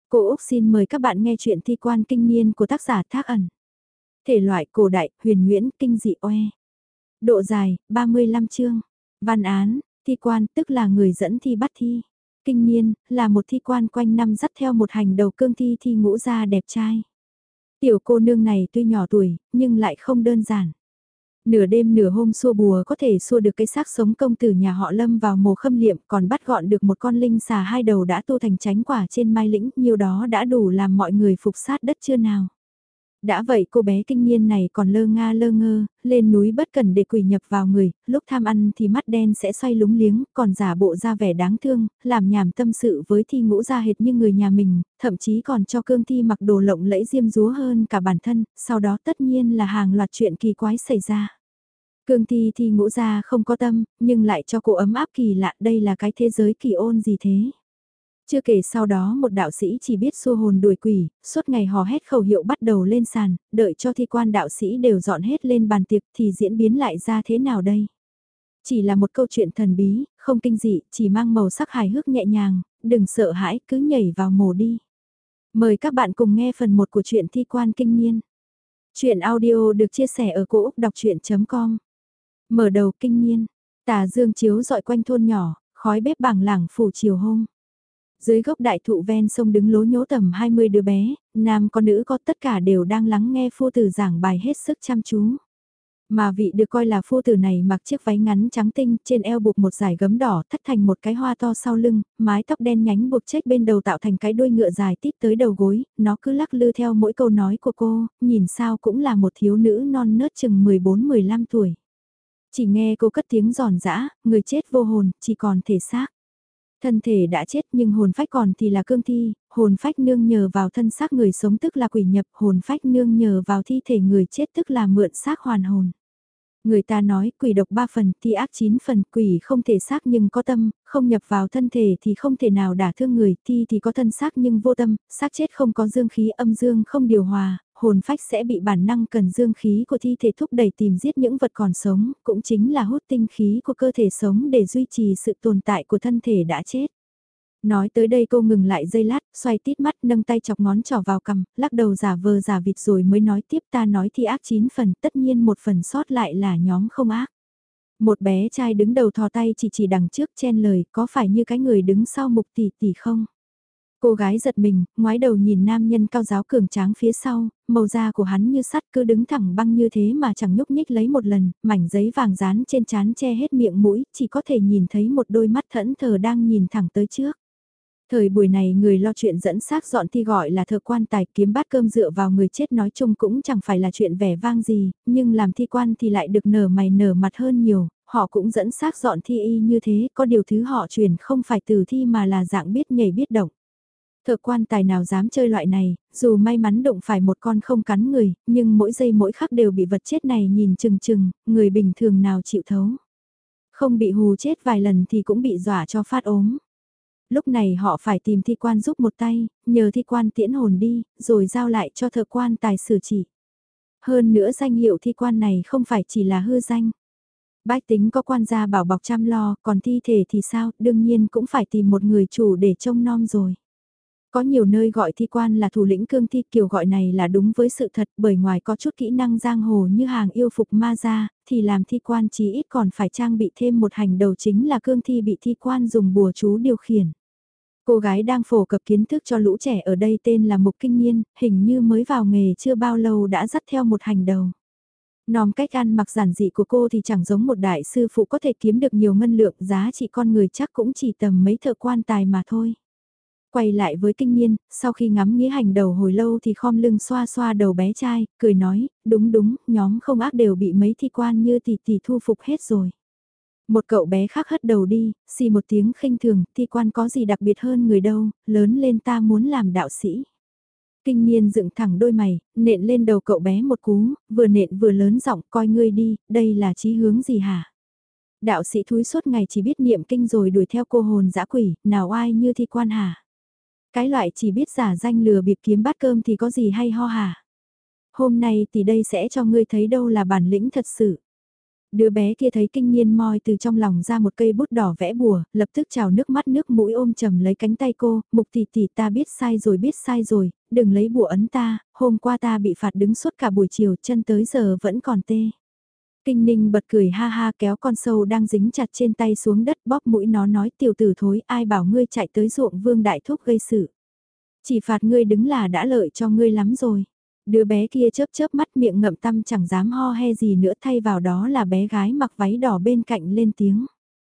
Cô Úc xin mời các bạn nghe chuyện thi quan kinh niên của tác giả Thác Ẩn. Thể loại cổ đại, huyền huyễn, kinh dị oe. Độ dài, 35 chương. Văn án, thi quan tức là người dẫn thi bắt thi. Kinh niên, là một thi quan quanh năm dắt theo một hành đầu cương thi thi ngũ gia đẹp trai. Tiểu cô nương này tuy nhỏ tuổi, nhưng lại không đơn giản. Nửa đêm nửa hôm xua bùa có thể xua được cái xác sống công tử nhà họ Lâm vào mồ khâm liệm, còn bắt gọn được một con linh xà hai đầu đã tu thành chánh quả trên mai lĩnh, nhiều đó đã đủ làm mọi người phục sát đất chưa nào. Đã vậy cô bé kinh niên này còn lơ nga lơ ngơ, lên núi bất cần để quỷ nhập vào người, lúc tham ăn thì mắt đen sẽ xoay lúng liếng, còn giả bộ ra vẻ đáng thương, làm nhảm tâm sự với thi ngũ ra hệt như người nhà mình, thậm chí còn cho cương thi mặc đồ lộng lẫy diêm dúa hơn cả bản thân, sau đó tất nhiên là hàng loạt chuyện kỳ quái xảy ra. Cương thi thi ngũ ra không có tâm, nhưng lại cho cô ấm áp kỳ lạ, đây là cái thế giới kỳ ôn gì thế. Chưa kể sau đó một đạo sĩ chỉ biết xua hồn đuổi quỷ, suốt ngày hò hét khẩu hiệu bắt đầu lên sàn, đợi cho thi quan đạo sĩ đều dọn hết lên bàn tiệc thì diễn biến lại ra thế nào đây? Chỉ là một câu chuyện thần bí, không kinh dị, chỉ mang màu sắc hài hước nhẹ nhàng, đừng sợ hãi, cứ nhảy vào mồ đi. Mời các bạn cùng nghe phần 1 của truyện thi quan kinh niên. Chuyện audio được chia sẻ ở cỗ đọc chuyện.com. Mở đầu kinh niên, tà dương chiếu dọi quanh thôn nhỏ, khói bếp bảng lảng phủ chiều hôm. Dưới gốc đại thụ ven sông đứng lố nhố tầm 20 đứa bé, nam có nữ có tất cả đều đang lắng nghe phu tử giảng bài hết sức chăm chú. Mà vị được coi là phu tử này mặc chiếc váy ngắn trắng tinh, trên eo buộc một dải gấm đỏ thắt thành một cái hoa to sau lưng, mái tóc đen nhánh buộc chếch bên đầu tạo thành cái đuôi ngựa dài tít tới đầu gối, nó cứ lắc lư theo mỗi câu nói của cô, nhìn sao cũng là một thiếu nữ non nớt chừng 14-15 tuổi. Chỉ nghe cô cất tiếng giòn giã, người chết vô hồn, chỉ còn thể xác. Thân thể đã chết nhưng hồn phách còn thì là cương thi, hồn phách nương nhờ vào thân xác người sống tức là quỷ nhập, hồn phách nương nhờ vào thi thể người chết tức là mượn xác hoàn hồn. Người ta nói quỷ độc 3 phần, thi ác 9 phần, quỷ không thể xác nhưng có tâm, không nhập vào thân thể thì không thể nào đả thương người, thi thì có thân xác nhưng vô tâm, xác chết không có dương khí âm dương không điều hòa, hồn phách sẽ bị bản năng cần dương khí của thi thể thúc đẩy tìm giết những vật còn sống, cũng chính là hút tinh khí của cơ thể sống để duy trì sự tồn tại của thân thể đã chết. Nói tới đây cô ngừng lại giây lát, xoay tít mắt nâng tay chọc ngón trỏ vào cằm, lắc đầu giả vờ giả vịt rồi mới nói tiếp ta nói thi ác 9 phần, tất nhiên một phần sót lại là nhóm không ác. Một bé trai đứng đầu thò tay chỉ đằng trước chen lời, có phải như cái người đứng sau mục tỷ tỷ không? Cô gái giật mình, ngoái đầu nhìn nam nhân cao giáo cường tráng phía sau, màu da của hắn như sắt cứ đứng thẳng băng như thế mà chẳng nhúc nhích lấy một lần, mảnh giấy vàng dán trên trán che hết miệng mũi, chỉ có thể nhìn thấy một đôi mắt thẫn thờ đang nhìn thẳng tới trước. Thời buổi này người lo chuyện dẫn xác dọn thi gọi là thợ quan tài kiếm bát cơm dựa vào người chết nói chung cũng chẳng phải là chuyện vẻ vang gì, nhưng làm thi quan thì lại được nở mày nở mặt hơn nhiều, họ cũng dẫn xác dọn thi y như thế, có điều thứ họ truyền không phải từ thi mà là dạng biết nhảy biết động. Thợ quan tài nào dám chơi loại này, dù may mắn đụng phải một con không cắn người, nhưng mỗi giây mỗi khắc đều bị vật chết này nhìn chừng chừng, người bình thường nào chịu thấu. Không bị hù chết vài lần thì cũng bị dọa cho phát ốm. Lúc này họ phải tìm thi quan giúp một tay, nhờ thi quan tiễn hồn đi, rồi giao lại cho thợ quan tài xử chỉ. Hơn nữa danh hiệu thi quan này không phải chỉ là hư danh. Bách tính có quan gia bảo bọc chăm lo, còn thi thể thì sao, đương nhiên cũng phải tìm một người chủ để trông nom rồi. Có nhiều nơi gọi thi quan là thủ lĩnh cương thi, kiểu gọi này là đúng với sự thật, bởi ngoài có chút kỹ năng giang hồ như hàng yêu phục ma gia, thì làm thi quan chí ít còn phải trang bị thêm một hành đầu chính là cương thi bị thi quan dùng bùa chú điều khiển. Cô gái đang phổ cập kiến thức cho lũ trẻ ở đây tên là Mục Kinh Niên, hình như mới vào nghề chưa bao lâu đã dắt theo một hành đầu. Nòm cách ăn mặc giản dị của cô thì chẳng giống một đại sư phụ có thể kiếm được nhiều ngân lượng, giá trị con người chắc cũng chỉ tầm mấy thợ quan tài mà thôi. Quay lại với Kinh Niên, sau khi ngắm nghĩa hành đầu hồi lâu thì khom lưng xoa xoa đầu bé trai, cười nói, đúng đúng, nhóm không ác đều bị mấy thi quan như tỷ tỷ thu phục hết rồi. Một cậu bé khác hất đầu đi, xì một tiếng khinh thường, thi quan có gì đặc biệt hơn người đâu, lớn lên ta muốn làm đạo sĩ. Kinh Niên dựng thẳng đôi mày, nện lên đầu cậu bé một cú, vừa nện vừa lớn giọng coi ngươi đi, đây là chí hướng gì hả? Đạo sĩ thúi suốt ngày chỉ biết niệm kinh rồi đuổi theo cô hồn dã quỷ, nào ai như thi quan hả? Cái loại chỉ biết giả danh lừa bịp kiếm bát cơm thì có gì hay ho hả? Hôm nay thì đây sẽ cho ngươi thấy đâu là bản lĩnh thật sự. Đứa bé kia thấy Kinh Niên moi từ trong lòng ra một cây bút đỏ vẽ bùa, lập tức trào nước mắt nước mũi ôm chầm lấy cánh tay cô, Mục tỷ tỷ ta biết sai rồi, đừng lấy bùa ấn ta, hôm qua ta bị phạt đứng suốt cả buổi chiều chân tới giờ vẫn còn tê. Kinh Ninh bật cười ha ha kéo con sâu đang dính chặt trên tay xuống đất bóp mũi nó nói tiểu tử thối ai bảo ngươi chạy tới ruộng Vương Đại Thúc gây sự. Chỉ phạt ngươi đứng là đã lợi cho ngươi lắm rồi. Đứa bé kia chớp chớp mắt miệng ngậm tăm chẳng dám ho he gì nữa thay vào đó là bé gái mặc váy đỏ bên cạnh lên tiếng.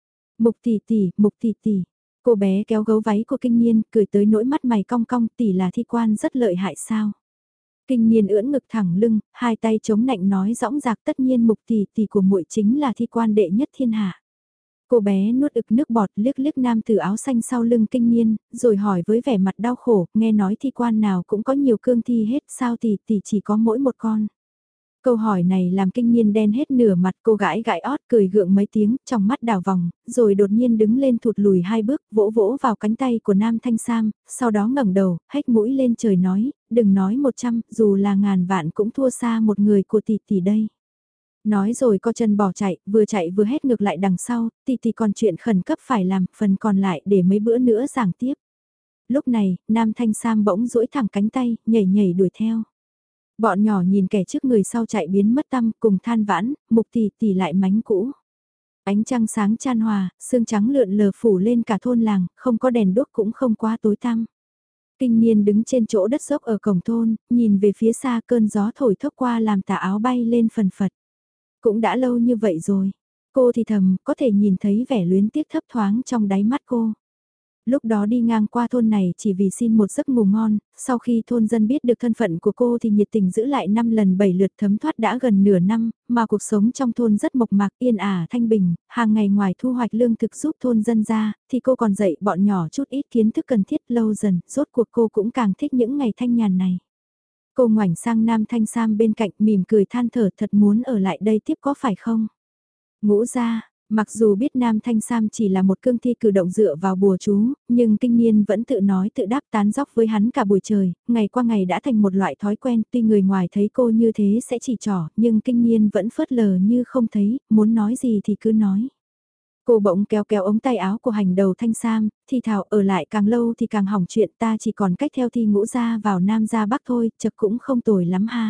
Mục tỷ tỷ. Cô bé kéo gấu váy của Kinh Niên cười tới nỗi mắt mày cong cong tỷ là thi quan rất lợi hại sao. Kinh Niên ưỡn ngực thẳng lưng, hai tay chống nạnh nói rõng rạc tất nhiên Mục tỷ tỷ của muội chính là thi quan đệ nhất thiên hạ. Cô bé nuốt ực nước bọt liếc liếc nam tử áo xanh sau lưng Kinh Niên, rồi hỏi với vẻ mặt đau khổ, nghe nói thi quan nào cũng có nhiều cương thi hết, sao tỷ tỷ chỉ có mỗi một con. Câu hỏi này làm Kinh Niên đen hết nửa mặt, cô gãi gãi ót cười gượng mấy tiếng, trong mắt đảo vòng, rồi đột nhiên đứng lên thụt lùi hai bước, vỗ vỗ vào cánh tay của Nam Thanh Sam, sau đó ngẩng đầu, hách mũi lên trời nói, đừng nói 100, dù là ngàn vạn cũng thua xa một người của tỷ tỷ đây. Nói rồi co chân bỏ chạy vừa hét ngược lại đằng sau, tỷ tỷ còn chuyện khẩn cấp phải làm, phần còn lại để mấy bữa nữa giảng tiếp. Lúc này, Nam Thanh Sam bỗng duỗi thẳng cánh tay, nhảy nhảy đuổi theo. Bọn nhỏ nhìn kẻ trước người sau chạy biến mất tăm cùng than vãn, Mục tỷ tỷ lại mánh cũ. Ánh trăng sáng chan hòa, sương trắng lượn lờ phủ lên cả thôn làng, không có đèn đuốc cũng không quá tối tăm. Kinh Niên đứng trên chỗ đất dốc ở cổng thôn, nhìn về phía xa cơn gió thổi thốc qua làm tà áo bay lên phần phật. Cũng đã lâu như vậy rồi. Cô thì thầm, có thể nhìn thấy vẻ luyến tiếc thấp thoáng trong đáy mắt cô. Lúc đó đi ngang qua thôn này chỉ vì xin một giấc ngủ ngon, sau khi thôn dân biết được thân phận của cô thì nhiệt tình giữ lại 5 lần 7 lượt thấm thoát đã gần nửa năm, mà cuộc sống trong thôn rất mộc mạc yên ả thanh bình, hàng ngày ngoài thu hoạch lương thực giúp thôn dân ra, thì cô còn dạy bọn nhỏ chút ít kiến thức cần thiết lâu dần, rốt cuộc cô cũng càng thích những ngày thanh nhàn này. Cô ngoảnh sang Nam Thanh Sam bên cạnh mỉm cười than thở thật muốn ở lại đây tiếp có phải không? Ngũ ra, mặc dù biết Nam Thanh Sam chỉ là một cương thi cử động dựa vào bùa chú, nhưng Kinh Niên vẫn tự nói tự đáp tán dóc với hắn cả buổi trời, ngày qua ngày đã thành một loại thói quen, tuy người ngoài thấy cô như thế sẽ chỉ trỏ, nhưng Kinh Niên vẫn phớt lờ như không thấy, muốn nói gì thì cứ nói. Cô bỗng kéo kéo ống tay áo của hành đầu Thanh Sam, thì thảo ở lại càng lâu thì càng hỏng chuyện ta chỉ còn cách theo thi ngũ ra vào nam ra bắc thôi, chật cũng không tồi lắm ha.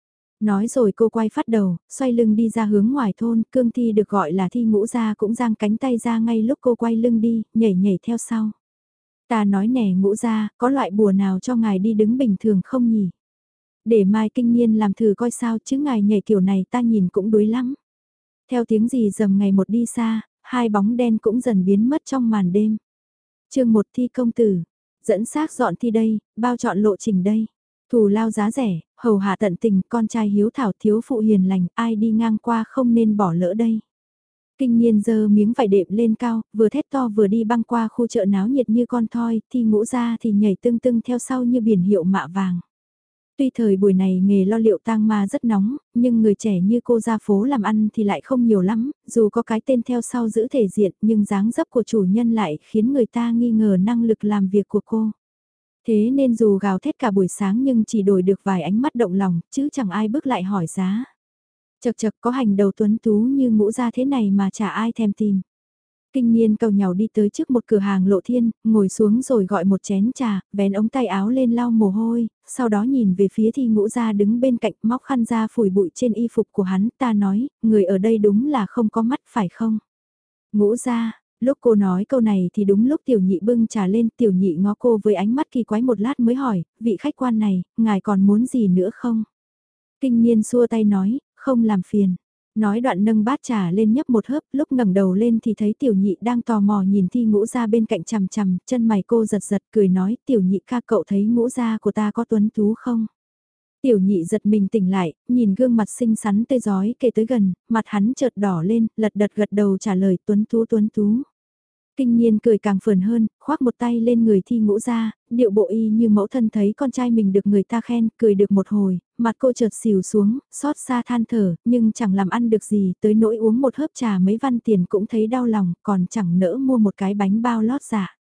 Nói rồi cô quay phát đầu, xoay lưng đi ra hướng ngoài thôn, cương thi được gọi là thi ngũ ra cũng giang cánh tay ra ngay lúc cô quay lưng đi, nhảy nhảy theo sau. Ta nói nè ngũ ra, có loại bùa nào cho ngài đi đứng bình thường không nhỉ? Để mai Kinh Niên làm thử coi sao chứ ngài nhảy kiểu này ta nhìn cũng đuối lắm. Theo tiếng gì dầm ngày một đi xa, hai bóng đen cũng dần biến mất trong màn đêm. chương 1 thi công tử, dẫn xác dọn thi đây, bao chọn lộ trình đây. Thù lao giá rẻ, hầu hạ tận tình, con trai hiếu thảo thiếu phụ hiền lành, ai đi ngang qua không nên bỏ lỡ đây. Kinh Niên giơ miếng vải đệm lên cao, vừa thét to vừa đi băng qua khu chợ náo nhiệt như con thoi, thi ngũ ra thì nhảy tưng tưng theo sau như biển hiệu mạ vàng. Tuy thời buổi này nghề lo liệu tang ma rất nóng, nhưng người trẻ như cô ra phố làm ăn thì lại không nhiều lắm, dù có cái tên theo sau giữ thể diện nhưng dáng dấp của chủ nhân lại khiến người ta nghi ngờ năng lực làm việc của cô. Thế nên dù gào thét cả buổi sáng nhưng chỉ đổi được vài ánh mắt động lòng, chứ chẳng ai bước lại hỏi giá. Chật chật có hành đầu tuấn tú như ngũ ra thế này mà chả ai thèm tìm. Kinh Niên cầu nhàu đi tới trước một cửa hàng lộ thiên, ngồi xuống rồi gọi một chén trà, vén ống tay áo lên lau mồ hôi, sau đó nhìn về phía thi ngũ ra đứng bên cạnh móc khăn ra phủi bụi trên y phục của hắn, ta nói, người ở đây đúng là không có mắt phải không? Ngũ ra, lúc cô nói câu này thì đúng lúc tiểu nhị bưng trà lên, tiểu nhị ngó cô với ánh mắt kỳ quái một lát mới hỏi, vị khách quan này, ngài còn muốn gì nữa không? Kinh Niên xua tay nói, không làm phiền. Nói đoạn nâng bát trà lên nhấp một hớp, lúc ngẩng đầu lên thì thấy tiểu nhị đang tò mò nhìn thi ngũ ra bên cạnh chằm chằm, chân mày cô giật giật cười nói, tiểu nhị ca cậu thấy ngũ ra của ta có tuấn tú không? Tiểu nhị giật mình tỉnh lại, nhìn gương mặt xinh xắn tươi giói kề tới gần, mặt hắn chợt đỏ lên, lật đật gật đầu trả lời tuấn tú tuấn tú. Kinh Niên cười càng phờn hơn, khoác một tay lên người thi ngũ ra, điệu bộ y như mẫu thân thấy con trai mình được người ta khen, cười được một hồi, mặt cô chợt xìu xuống, xót xa than thở, nhưng chẳng làm ăn được gì, tới nỗi uống một hớp trà mấy văn tiền cũng thấy đau lòng, còn chẳng nỡ mua một cái bánh bao lót dạ.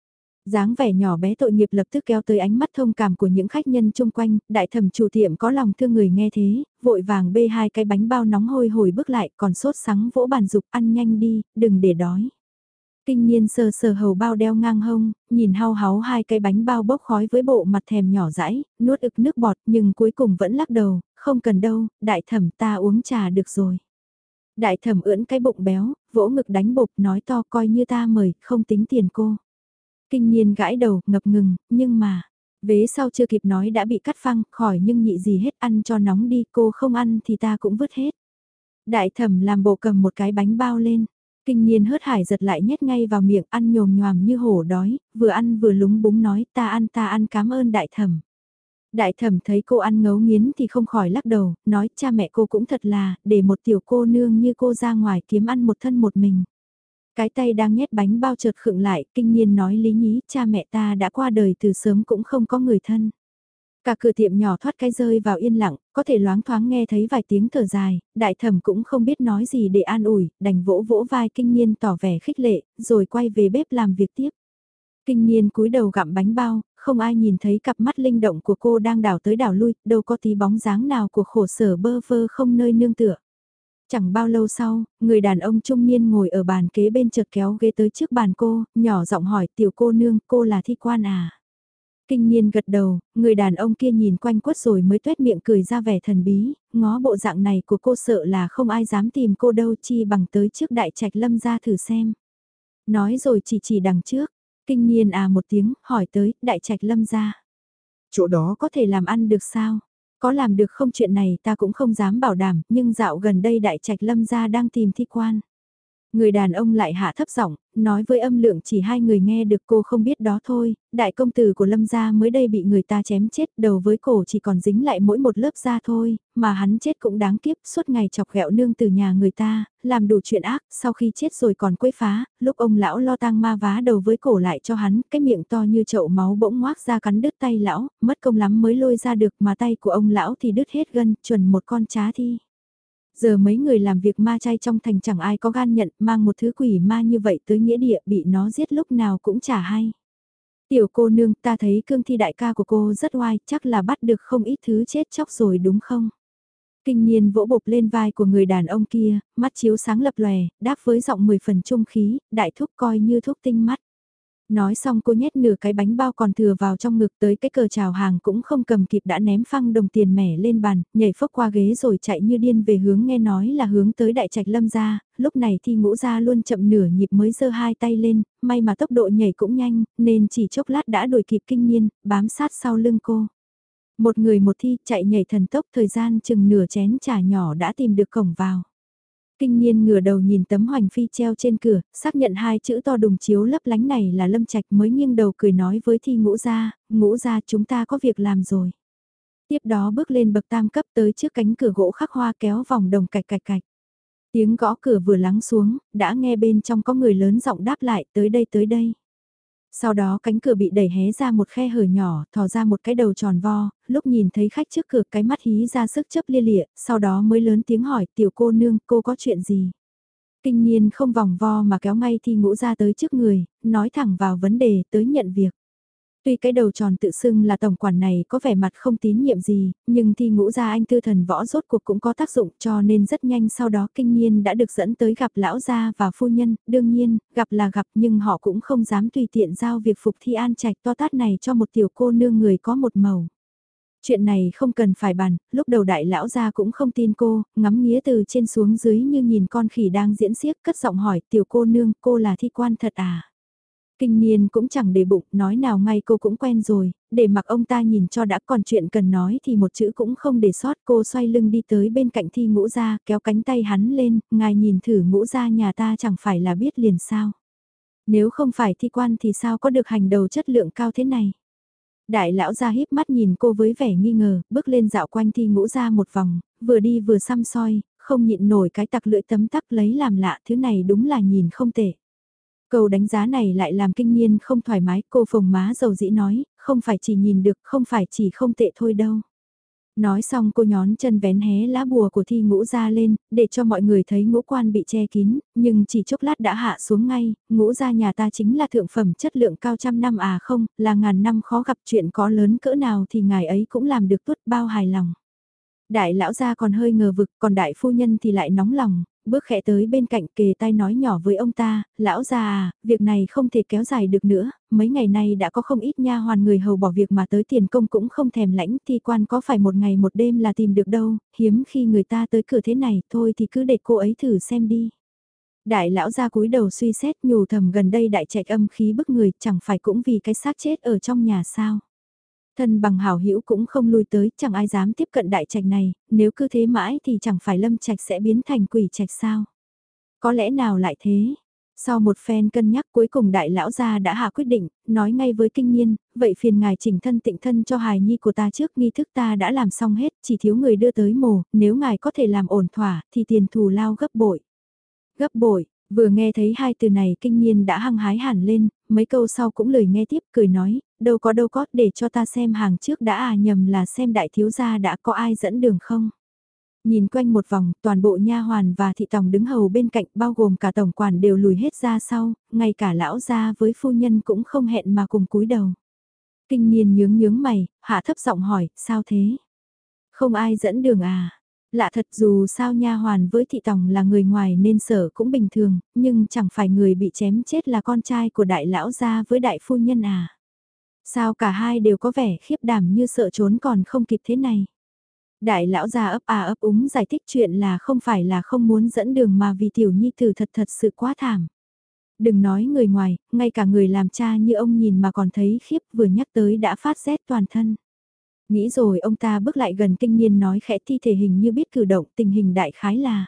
Dáng vẻ nhỏ bé tội nghiệp lập tức kéo tới ánh mắt thông cảm của những khách nhân chung quanh, đại thẩm chủ tiệm có lòng thương người nghe thế, vội vàng bê hai cái bánh bao nóng hôi hổi bước lại còn sốt sắng vỗ bàn dục ăn nhanh đi, đừng để đói. Kinh niên sờ sờ hầu bao đeo ngang hông, nhìn hao háu hai cái bánh bao bốc khói với bộ mặt thèm nhỏ dãi, nuốt ực nước bọt nhưng cuối cùng vẫn lắc đầu, không cần đâu, đại thẩm ta uống trà được rồi. Đại thẩm ưỡn cái bụng béo, vỗ ngực đánh bộp nói to coi như ta mời, không tính tiền cô. Kinh niên gãi đầu, ngập ngừng, nhưng mà, vế sau chưa kịp nói đã bị cắt phăng, khỏi nhưng nhị gì hết ăn cho nóng đi, cô không ăn thì ta cũng vứt hết. Đại thẩm làm bộ cầm một cái bánh bao lên, kinh niên hớt hải giật lại nhét ngay vào miệng ăn nhồm nhoàm như hổ đói, vừa ăn vừa lúng búng nói ta ăn cảm ơn đại thẩm. Đại thẩm thấy cô ăn ngấu nghiến thì không khỏi lắc đầu, nói cha mẹ cô cũng thật là, để một tiểu cô nương như cô ra ngoài kiếm ăn một thân một mình. Cái tay đang nhét bánh bao chợt khựng lại, kinh niên nói lý nhí, cha mẹ ta đã qua đời từ sớm cũng không có người thân. Cả cửa tiệm nhỏ thoát cái rơi vào yên lặng, có thể loáng thoáng nghe thấy vài tiếng thở dài, đại thẩm cũng không biết nói gì để an ủi, đành vỗ vỗ vai kinh niên tỏ vẻ khích lệ, rồi quay về bếp làm việc tiếp. Kinh niên cúi đầu gặm bánh bao, không ai nhìn thấy cặp mắt linh động của cô đang đảo tới đảo lui, đâu có tí bóng dáng nào của khổ sở bơ vơ không nơi nương tựa. Chẳng bao lâu sau, người đàn ông trung niên ngồi ở bàn kế bên chợt kéo ghế tới trước bàn cô, nhỏ giọng hỏi tiểu cô nương, cô là Thi Quan à? Kinh niên gật đầu, người đàn ông kia nhìn quanh quất rồi mới tuét miệng cười ra vẻ thần bí, ngó bộ dạng này của cô sợ là không ai dám tìm cô đâu chi bằng tới trước đại trạch lâm ra thử xem. Nói rồi chỉ đằng trước, kinh niên à một tiếng, hỏi tới, đại trạch lâm ra. Chỗ đó có thể làm ăn được sao? Có làm được không chuyện này ta cũng không dám bảo đảm, nhưng dạo gần đây đại trạch lâm gia đang tìm Thi Quan. Người đàn ông lại hạ thấp giọng, nói với âm lượng chỉ hai người nghe được cô không biết đó thôi, đại công tử của lâm gia mới đây bị người ta chém chết đầu với cổ chỉ còn dính lại mỗi một lớp da thôi, mà hắn chết cũng đáng kiếp suốt ngày chọc ghẹo nương từ nhà người ta, làm đủ chuyện ác, sau khi chết rồi còn quấy phá, lúc ông lão lo tang ma vá đầu với cổ lại cho hắn, cái miệng to như chậu máu bỗng ngoác ra cắn đứt tay lão, mất công lắm mới lôi ra được mà tay của ông lão thì đứt hết gân, chuẩn một con chá thi. Giờ mấy người làm việc ma chay trong thành chẳng ai có gan nhận mang một thứ quỷ ma như vậy tới nghĩa địa bị nó giết lúc nào cũng chả hay. Tiểu cô nương ta thấy cương thi đại ca của cô rất oai chắc là bắt được không ít thứ chết chóc rồi đúng không? Kinh niên vỗ bộp lên vai của người đàn ông kia, mắt chiếu sáng lập lòe, đáp với giọng 10 phần trung khí, đại thúc coi như thuốc tinh mắt. Nói xong cô nhét nửa cái bánh bao còn thừa vào trong ngực tới cái cờ chào hàng cũng không cầm kịp đã ném phăng đồng tiền mẻ lên bàn, nhảy phốc qua ghế rồi chạy như điên về hướng nghe nói là hướng tới đại trạch lâm gia, lúc này Thi Ngũ Gia luôn chậm nửa nhịp mới giơ hai tay lên, may mà tốc độ nhảy cũng nhanh, nên chỉ chốc lát đã đuổi kịp kinh niên, bám sát sau lưng cô. Một người một thi chạy nhảy thần tốc thời gian chừng nửa chén trà nhỏ đã tìm được cổng vào. Kinh niên ngửa đầu nhìn tấm hoành phi treo trên cửa, xác nhận hai chữ to đùng chiếu lấp lánh này là Lâm Trạch mới nghiêng đầu cười nói với Thi Ngũ Gia chúng ta có việc làm rồi. Tiếp đó bước lên bậc tam cấp tới trước cánh cửa gỗ khắc hoa kéo vòng đồng cạch cạch cạch. Tiếng gõ cửa vừa lắng xuống, đã nghe bên trong có người lớn giọng đáp lại tới đây tới đây. Sau đó cánh cửa bị đẩy hé ra một khe hở nhỏ, thò ra một cái đầu tròn vo, lúc nhìn thấy khách trước cửa cái mắt hí ra sức chớp lia lịa, sau đó mới lớn tiếng hỏi tiểu cô nương cô có chuyện gì. Kinh niên không vòng vo mà kéo ngay Thi Ngũ Gia tới trước người, nói thẳng vào vấn đề tới nhận việc. Tuy cái đầu tròn tự xưng là tổng quản này có vẻ mặt không tín nhiệm gì, nhưng Thi Ngũ Gia anh tư thần võ rốt cuộc cũng có tác dụng cho nên rất nhanh sau đó kinh niên đã được dẫn tới gặp lão gia và phu nhân, đương nhiên, gặp là gặp nhưng họ cũng không dám tùy tiện giao việc phục thi an trạch to tát này cho một tiểu cô nương người có một màu. Chuyện này không cần phải bàn, lúc đầu đại lão gia cũng không tin cô, ngắm nghía từ trên xuống dưới như nhìn con khỉ đang diễn xiếc cất giọng hỏi tiểu cô nương cô là Thi Quan thật à? Kinh niên cũng chẳng để bụng, nói nào ngay cô cũng quen rồi, để mặc ông ta nhìn cho đã còn chuyện cần nói thì một chữ cũng không để sót. Cô xoay lưng đi tới bên cạnh Thi Ngũ Gia, kéo cánh tay hắn lên, ngài nhìn thử Ngũ Gia nhà ta chẳng phải là biết liền sao. Nếu không phải Thi Quan thì sao có được hành đầu chất lượng cao thế này. Đại lão gia híp mắt nhìn cô với vẻ nghi ngờ, bước lên dạo quanh Thi Ngũ Gia một vòng, vừa đi vừa xăm soi, không nhịn nổi cái tặc lưỡi tấm tắc lấy làm lạ, thứ này đúng là nhìn không tệ. Câu đánh giá này lại làm kinh niên không thoải mái, cô phồng má dầu dĩ nói, không phải chỉ nhìn được, không phải chỉ không tệ thôi đâu. Nói xong cô nhón chân vén hé lá bùa của thi ngũ ra lên, để cho mọi người thấy ngũ quan bị che kín, nhưng chỉ chốc lát đã hạ xuống ngay, ngũ gia nhà ta chính là thượng phẩm chất lượng cao trăm năm à không, là ngàn năm khó gặp chuyện có lớn cỡ nào thì ngài ấy cũng làm được tuốt bao hài lòng. Đại lão gia còn hơi ngờ vực, còn đại phu nhân thì lại nóng lòng, bước khẽ tới bên cạnh kề tai nói nhỏ với ông ta, lão gia à, việc này không thể kéo dài được nữa, mấy ngày nay đã có không ít nha hoàn người hầu bỏ việc mà tới tiền công cũng không thèm lãnh, thi quan có phải một ngày một đêm là tìm được đâu, hiếm khi người ta tới cửa thế này, thôi thì cứ để cô ấy thử xem đi. Đại lão gia cúi đầu suy xét nhủ thầm gần đây đại trạch âm khí bức người, chẳng phải cũng vì cái xác chết ở trong nhà sao. Thân bằng hảo hữu cũng không lui tới, chẳng ai dám tiếp cận đại trạch này, nếu cứ thế mãi thì chẳng phải lâm trạch sẽ biến thành quỷ trạch sao. Có lẽ nào lại thế? Sau một phen cân nhắc cuối cùng đại lão gia đã hạ quyết định, nói ngay với kinh niên, vậy phiền ngài chỉnh thân tịnh thân cho hài nhi của ta trước, nghi thức ta đã làm xong hết, chỉ thiếu người đưa tới mồ, nếu ngài có thể làm ổn thỏa thì tiền thù lao gấp bội. Gấp bội, vừa nghe thấy hai từ này kinh niên đã hăng hái hẳn lên, mấy câu sau cũng lời nghe tiếp cười nói, đâu có, để cho ta xem hàng trước đã à, nhầm là xem đại thiếu gia đã có ai dẫn đường không. Nhìn quanh một vòng, toàn bộ nha hoàn và thị tòng đứng hầu bên cạnh bao gồm cả tổng quản đều lùi hết ra sau, ngay cả lão gia với phu nhân cũng không hẹn mà cùng cúi đầu. Kinh niên nhướng mày, hạ thấp giọng hỏi, sao thế? Không ai dẫn đường à? Lạ thật, dù sao nha hoàn với thị tòng là người ngoài nên sở cũng bình thường, nhưng chẳng phải người bị chém chết là con trai của đại lão gia với đại phu nhân à? Sao cả hai đều có vẻ khiếp đảm như sợ trốn còn không kịp thế này? Đại lão gia ấp à ấp úng giải thích chuyện là không phải là không muốn dẫn đường mà vì tiểu nhi tử thật sự quá thảm. Đừng nói người ngoài, ngay cả người làm cha như ông nhìn mà còn thấy khiếp, vừa nhắc tới đã phát rét toàn thân. Nghĩ rồi ông ta bước lại gần kinh niên nói khẽ, thi thể hình như biết cử động, tình hình đại khái là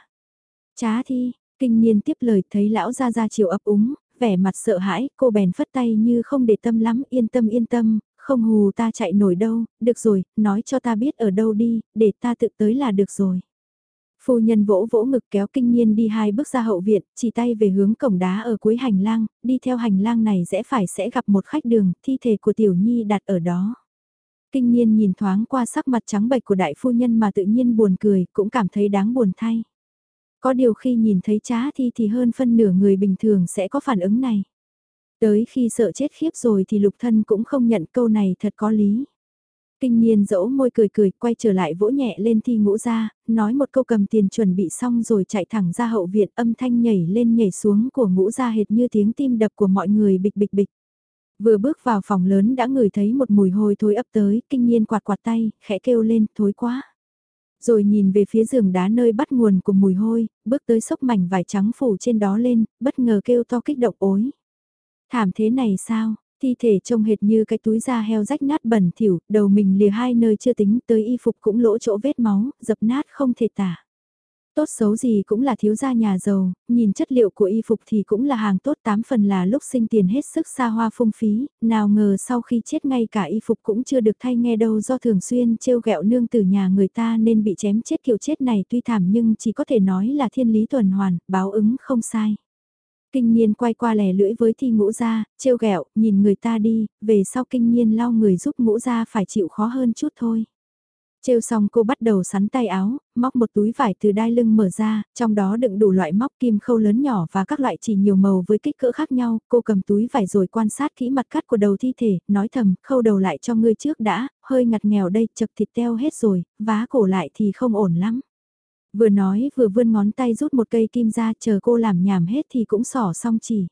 Trá thi. Kinh niên tiếp lời, thấy lão gia chiều ấp úng, vẻ mặt sợ hãi, cô bèn phất tay như không để tâm lắm, yên tâm, không hù ta chạy nổi đâu, được rồi, nói cho ta biết ở đâu đi, để ta tự tới là được rồi. Phu nhân vỗ vỗ ngực kéo kinh niên đi hai bước ra hậu viện, chỉ tay về hướng cổng đá ở cuối hành lang, đi theo hành lang này rẽ phải sẽ gặp một khách đường, thi thể của tiểu nhi đặt ở đó. Kinh niên nhìn thoáng qua sắc mặt trắng bệch của đại phu nhân mà tự nhiên buồn cười, cũng cảm thấy đáng buồn thay. Có điều khi nhìn thấy Trá thi thì hơn phân nửa người bình thường sẽ có phản ứng này. Tới khi sợ chết khiếp rồi thì lục thân cũng không nhận, câu này thật có lý. Kinh niên dỗ môi cười, quay trở lại vỗ nhẹ lên thi ngũ ra, nói một câu cầm tiền chuẩn bị xong rồi chạy thẳng ra hậu viện, âm thanh nhảy lên nhảy xuống của ngũ ra hệt như tiếng tim đập của mọi người bịch bịch bịch. Vừa bước vào phòng lớn đã ngửi thấy một mùi hôi thối ập tới, kinh niên quạt tay, khẽ kêu lên, thối quá. Rồi nhìn về phía giường đá nơi bắt nguồn của mùi hôi, bước tới xốc mảnh vải trắng phủ trên đó lên, bất ngờ kêu to kích động ối. Thảm thế này sao? Thi thể trông hệt như cái túi da heo rách nát bẩn thỉu, đầu mình lìa hai nơi chưa tính tới y phục cũng lỗ chỗ vết máu, dập nát không thể tả. Tốt xấu gì cũng là thiếu gia nhà giàu, nhìn chất liệu của y phục thì cũng là hàng tốt, 8 phần là lúc sinh tiền hết sức xa hoa phung phí, nào ngờ sau khi chết ngay cả y phục cũng chưa được thay nghe đâu, do thường xuyên trêu ghẹo nương tử nhà người ta nên bị chém chết, kiểu chết này tuy thảm nhưng chỉ có thể nói là thiên lý tuần hoàn, báo ứng không sai. Kinh niên quay qua lè lưỡi với thi ngũ gia, trêu ghẹo, nhìn người ta đi, về sau kinh niên lau người giúp ngũ gia phải chịu khó hơn chút thôi. Trêu xong cô bắt đầu sắn tay áo, móc một túi vải từ đai lưng mở ra, trong đó đựng đủ loại móc kim khâu lớn nhỏ và các loại chỉ nhiều màu với kích cỡ khác nhau. Cô cầm túi vải rồi quan sát kỹ mặt cắt của đầu thi thể, nói thầm, khâu đầu lại cho ngươi trước đã, hơi ngặt nghèo đây, chật thịt teo hết rồi, vá cổ lại thì không ổn lắm. Vừa nói vừa vươn ngón tay rút một cây kim ra, chờ cô làm nhảm hết thì cũng xỏ xong chỉ.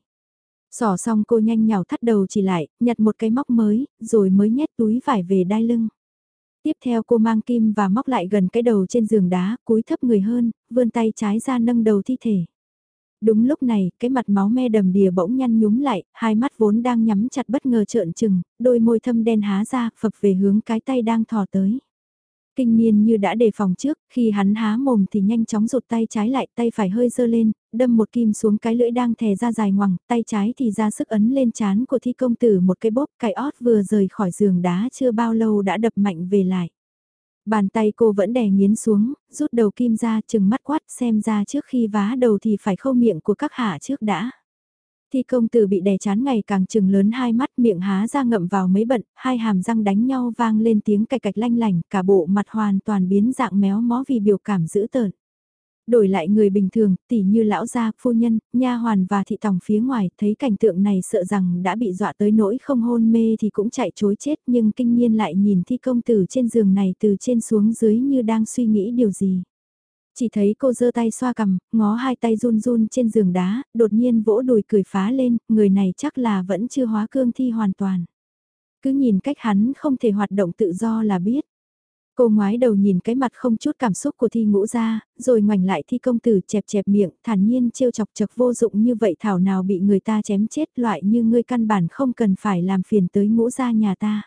Xỏ xong cô nhanh nhào thắt đầu chỉ lại, nhặt một cái móc mới, rồi mới nhét túi vải về đai lưng. Tiếp theo cô mang kim và móc lại gần cái đầu trên giường đá, cúi thấp người hơn, vươn tay trái ra nâng đầu thi thể. Đúng lúc này, cái mặt máu me đầm đìa bỗng nhăn nhúm lại, hai mắt vốn đang nhắm chặt bất ngờ trợn trừng, đôi môi thâm đen há ra, phập về hướng cái tay đang thò tới. Kinh niên như đã đề phòng trước, khi hắn há mồm thì nhanh chóng rụt tay trái lại, tay phải hơi giơ lên, đâm một kim xuống cái lưỡi đang thè ra dài ngoằng, tay trái thì ra sức ấn lên trán của thi công tử một cái bóp, cái ót vừa rời khỏi giường đá chưa bao lâu đã đập mạnh về lại. Bàn tay cô vẫn đè nghiến xuống, rút đầu kim ra chừng mắt quát, xem ra trước khi vá đầu thì phải khâu miệng của các hạ trước đã. Thi công tử bị đè chán ngày càng trừng lớn hai mắt, miệng há ra ngậm vào mấy bận, hai hàm răng đánh nhau vang lên tiếng cạch cạch lanh lành, cả bộ mặt hoàn toàn biến dạng méo mó vì biểu cảm dữ tợn. Đổi lại người bình thường, tỉ như lão gia, phu nhân, nha hoàn và thị tòng phía ngoài, thấy cảnh tượng này sợ rằng đã bị dọa tới nỗi không hôn mê thì cũng chạy trối chết, nhưng kinh nhiên lại nhìn thi công tử trên giường này từ trên xuống dưới như đang suy nghĩ điều gì. Chỉ thấy cô giơ tay xoa cằm, ngó hai tay run run trên giường đá, đột nhiên vỗ đùi cười phá lên, người này chắc là vẫn chưa hóa cương thi hoàn toàn. Cứ nhìn cách hắn không thể hoạt động tự do là biết. Cô ngoái đầu nhìn cái mặt không chút cảm xúc của Thi Ngũ ra, rồi ngoảnh lại Thi công tử chẹp chẹp miệng, thản nhiên trêu chọc chọc vô dụng như vậy thảo nào bị người ta chém chết, loại như ngươi căn bản không cần phải làm phiền tới Ngũ gia nhà ta.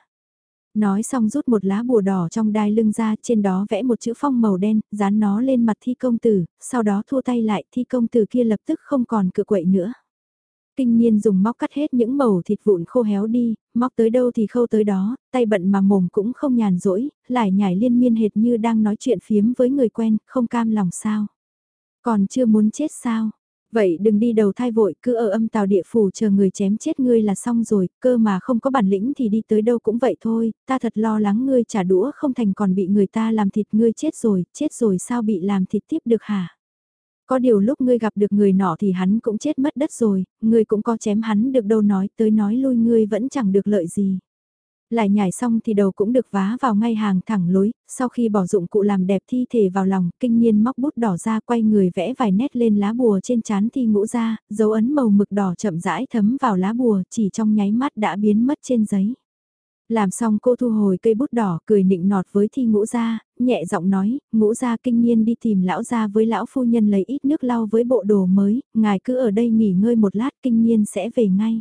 Nói xong rút một lá bùa đỏ trong đai lưng ra, trên đó vẽ một chữ phong màu đen, dán nó lên mặt Thi công tử, sau đó thua tay lại, Thi công tử kia lập tức không còn cựa quậy nữa. Kinh Niên dùng móc cắt hết những mẩu thịt vụn khô héo đi, móc tới đâu thì khâu tới đó, tay bận mà mồm cũng không nhàn rỗi, lải nhải liên miên hệt như đang nói chuyện phiếm với người quen, không cam lòng sao. Còn chưa muốn chết sao? Vậy đừng đi đầu thai vội, cứ ở âm tào địa phủ chờ người chém chết ngươi là xong rồi, cơ mà không có bản lĩnh thì đi tới đâu cũng vậy thôi, ta thật lo lắng ngươi trả đũa không thành còn bị người ta làm thịt ngươi chết rồi sao bị làm thịt tiếp được hả? Có điều lúc ngươi gặp được người nọ thì hắn cũng chết mất đất rồi, ngươi cũng có chém hắn được đâu nói tới nói lui ngươi vẫn chẳng được lợi gì. Lại nhảy xong thì đầu cũng được vá vào ngay hàng thẳng lối, sau khi bỏ dụng cụ làm đẹp thi thể vào lòng, kinh niên móc bút đỏ ra quay người vẽ vài nét lên lá bùa trên trán Thi Ngũ ra, dấu ấn màu mực đỏ chậm rãi thấm vào lá bùa chỉ trong nháy mắt đã biến mất trên giấy. Làm xong cô thu hồi cây bút đỏ cười nịnh nọt với Thi Ngũ gia, nhẹ giọng nói, Ngũ gia kinh nhiên đi tìm lão gia với lão phu nhân lấy ít nước lau với bộ đồ mới, ngài cứ ở đây nghỉ ngơi một lát kinh nhiên sẽ về ngay.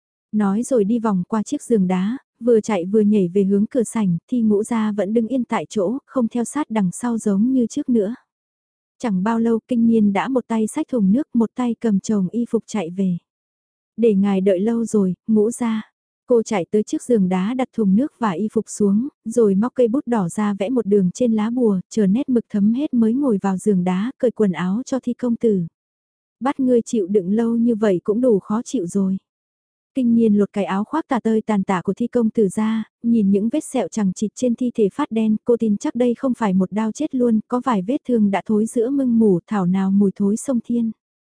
Nói rồi đi vòng qua chiếc giường đá, vừa chạy vừa nhảy về hướng cửa sảnh, Thi Ngũ gia vẫn đứng yên tại chỗ, không theo sát đằng sau giống như trước nữa. Chẳng bao lâu kinh nhiên đã một tay xách thùng nước, một tay cầm chồng y phục chạy về. Để ngài đợi lâu rồi, Ngũ gia. Cô chạy tới trước giường đá đặt thùng nước và y phục xuống, rồi móc cây bút đỏ ra vẽ một đường trên lá bùa, chờ nét mực thấm hết mới ngồi vào giường đá, cởi quần áo cho Thi công tử. Bắt ngươi chịu đựng lâu như vậy cũng đủ khó chịu rồi. Kinh nhiên lột cái áo khoác tà tơi tàn tạ của Thi công tử ra, nhìn những vết sẹo chằng chịt trên thi thể phát đen, cô tin chắc đây không phải một đao chết luôn, có vài vết thương đã thối giữa mưng mủ, thảo nào mùi thối sông thiên.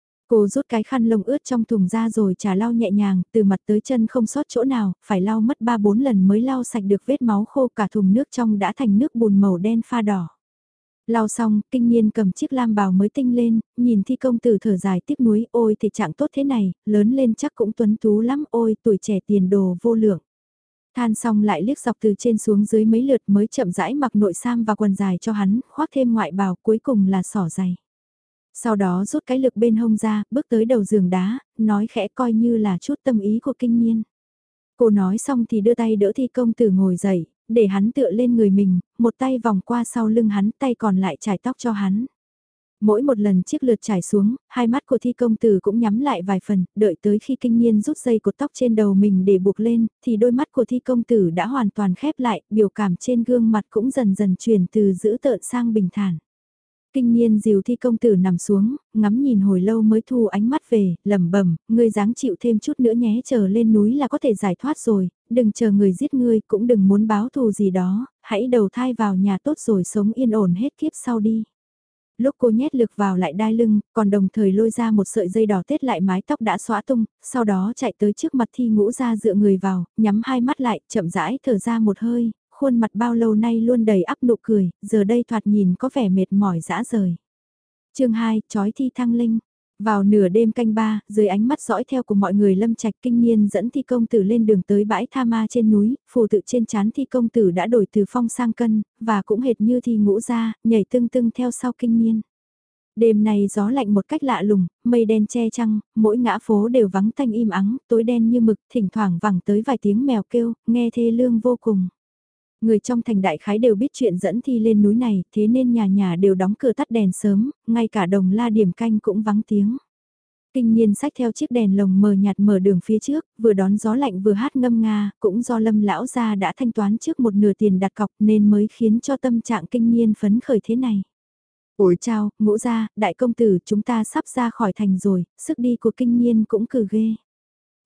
Cô rút cái khăn lông ướt trong thùng ra rồi chà lau nhẹ nhàng, từ mặt tới chân không sót chỗ nào, phải lau mất 3-4 lần mới lau sạch được vết máu khô, cả thùng nước trong đã thành nước bùn màu đen pha đỏ. Lau xong, kinh niên cầm chiếc lam bào mới tinh lên, nhìn Thi công tử thở dài tiếc nuối, ôi thể trạng tốt thế này, lớn lên chắc cũng tuấn tú lắm, ôi tuổi trẻ tiền đồ vô lượng. Than xong lại liếc dọc từ trên xuống dưới mấy lượt mới chậm rãi mặc nội sam và quần dài cho hắn, khoác thêm ngoại bào, cuối cùng là xỏ giày. Sau đó rút cái lực bên hông ra, bước tới đầu giường đá, nói khẽ coi như là chút tâm ý của kinh niên. Cô nói xong thì đưa tay đỡ Thi công tử ngồi dậy, để hắn tựa lên người mình, một tay vòng qua sau lưng hắn, tay còn lại chải tóc cho hắn. Mỗi một lần chiếc lượt trải xuống, hai mắt của Thi công tử cũng nhắm lại vài phần, đợi tới khi kinh niên rút dây cột tóc trên đầu mình để buộc lên, thì đôi mắt của Thi công tử đã hoàn toàn khép lại, biểu cảm trên gương mặt cũng dần dần chuyển từ dữ tợn sang bình thản. Kinh niên dìu Thi công tử nằm xuống, ngắm nhìn hồi lâu mới thu ánh mắt về, lẩm bẩm, ngươi dáng chịu thêm chút nữa nhé, chờ lên núi là có thể giải thoát rồi, đừng chờ người giết ngươi, cũng đừng muốn báo thù gì đó, hãy đầu thai vào nhà tốt rồi sống yên ổn hết kiếp sau đi. Lúc cô nhét lực vào lại đai lưng, còn đồng thời lôi ra một sợi dây đỏ tết lại mái tóc đã xõa tung, sau đó chạy tới trước mặt Thi Ngũ ra dựa người vào, nhắm hai mắt lại, chậm rãi thở ra một hơi, khuôn mặt bao lâu nay luôn đầy ắp nụ cười, giờ đây thoạt nhìn có vẻ mệt mỏi dã rời. Chương 2, chói Thi Thăng Linh. Vào nửa đêm canh ba, dưới ánh mắt dõi theo của mọi người Lâm Trạch kinh niên dẫn Thi công tử lên đường tới bãi Tha Ma trên núi, phù tự trên trán Thi công tử đã đổi từ phong sang cân, và cũng hệt như Thi Ngũ ra, nhảy tưng tưng theo sau kinh niên. Đêm nay gió lạnh một cách lạ lùng, mây đen che trăng, mỗi ngã phố đều vắng tanh im ắng, tối đen như mực, thỉnh thoảng vẳng tới vài tiếng mèo kêu, nghe thê lương vô cùng. Người trong thành đại khái đều biết chuyện dẫn Thi lên núi này, thế nên nhà nhà đều đóng cửa tắt đèn sớm, ngay cả đồng la điểm canh cũng vắng tiếng. Kinh niên xách theo chiếc đèn lồng mờ nhạt mở đường phía trước, vừa đón gió lạnh vừa hát ngâm nga, cũng do Lâm lão gia đã thanh toán trước một nửa tiền đặt cọc nên mới khiến cho tâm trạng kinh niên phấn khởi thế này. Ủi chào, Ngũ gia, đại công tử chúng ta sắp ra khỏi thành rồi, sức đi của kinh niên cũng cừ ghê.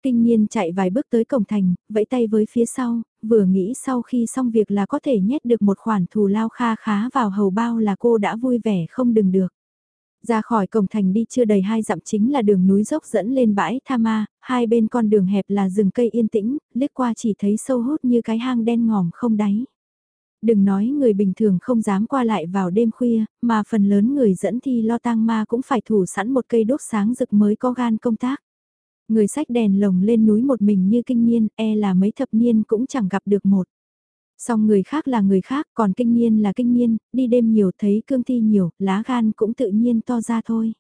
Kinh Nhiên chạy vài bước tới cổng thành, vẫy tay với phía sau, vừa nghĩ sau khi xong việc là có thể nhét được một khoản thù lao kha khá vào hầu bao là cô đã vui vẻ không đừng được. Ra khỏi cổng thành đi chưa đầy 2 dặm chính là đường núi dốc dẫn lên bãi Tha Ma, hai bên con đường hẹp là rừng cây yên tĩnh, liếc qua chỉ thấy sâu hút như cái hang đen ngòm không đáy. Đừng nói người bình thường không dám qua lại vào đêm khuya, mà phần lớn người dẫn thi lo tang ma cũng phải thủ sẵn một cây đốt sáng rực mới có gan công tác. Người xách đèn lồng lên núi một mình như Kinh Nhiên, e là mấy thập niên cũng chẳng gặp được một. Song người khác là người khác, còn Kinh Nhiên là Kinh Nhiên, đi đêm nhiều thấy cương thi nhiều, lá gan cũng tự nhiên to ra thôi.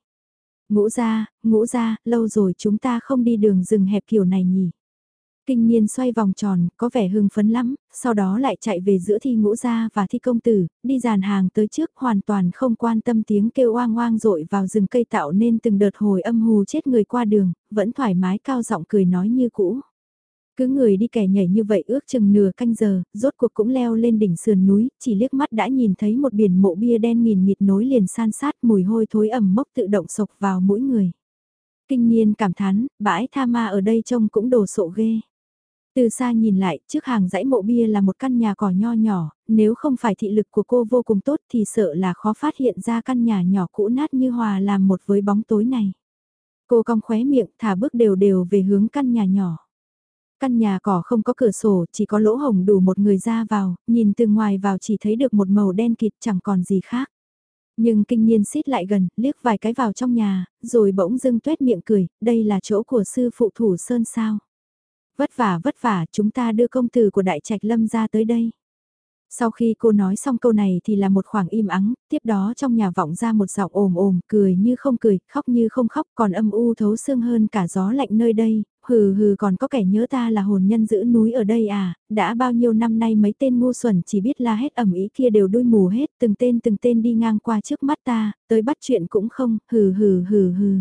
Ngũ ra, lâu rồi chúng ta không đi đường rừng hẹp kiểu này nhỉ. Kinh Nhiên xoay vòng tròn, có vẻ hưng phấn lắm, sau đó lại chạy về giữa Thi Ngũ gia và Thi công tử, đi dàn hàng tới trước hoàn toàn không quan tâm tiếng kêu oang oang rội vào rừng cây tạo nên từng đợt hồi âm hù chết người qua đường, vẫn thoải mái cao giọng cười nói như cũ. Cứ người đi kẻ nhảy như vậy ước chừng nửa canh giờ, rốt cuộc cũng leo lên đỉnh sườn núi, chỉ liếc mắt đã nhìn thấy một biển mộ bia đen nghìn nghịt nối liền san sát mùi hôi thối ẩm mốc tự động sộc vào mũi người. Kinh Nhiên cảm thán, bãi Tha Ma ở đây trông cũng đồ sộ ghê. Từ xa nhìn lại, trước hàng dãy mộ bia là một căn nhà cỏ nho nhỏ, nếu không phải thị lực của cô vô cùng tốt thì sợ là khó phát hiện ra căn nhà nhỏ cũ nát như hòa làm một với bóng tối này. Cô cong khóe miệng thả bước đều đều về hướng căn nhà nhỏ. Căn nhà cỏ không có cửa sổ, chỉ có lỗ hổng đủ một người ra vào, nhìn từ ngoài vào chỉ thấy được một màu đen kịt chẳng còn gì khác. Nhưng Kinh Nhiên xít lại gần, liếc vài cái vào trong nhà, rồi bỗng dưng tuét miệng cười, đây là chỗ của sư phụ Thủ Sơn sao. Vất vả, chúng ta đưa công tử của Đại Trạch Lâm ra tới đây. Sau khi cô nói xong câu này thì là một khoảng im ắng, tiếp đó trong nhà vọng ra một giọng ồm ồm, cười như không cười, khóc như không khóc, còn âm u thấu xương hơn cả gió lạnh nơi đây, hừ hừ còn có kẻ nhớ ta là hồn nhân giữ núi ở đây à, đã bao nhiêu năm nay mấy tên ngu xuẩn chỉ biết la hét ầm ĩ kia đều đuôi mù hết, từng tên đi ngang qua trước mắt ta, tới bắt chuyện cũng không, hừ hừ hừ hừ.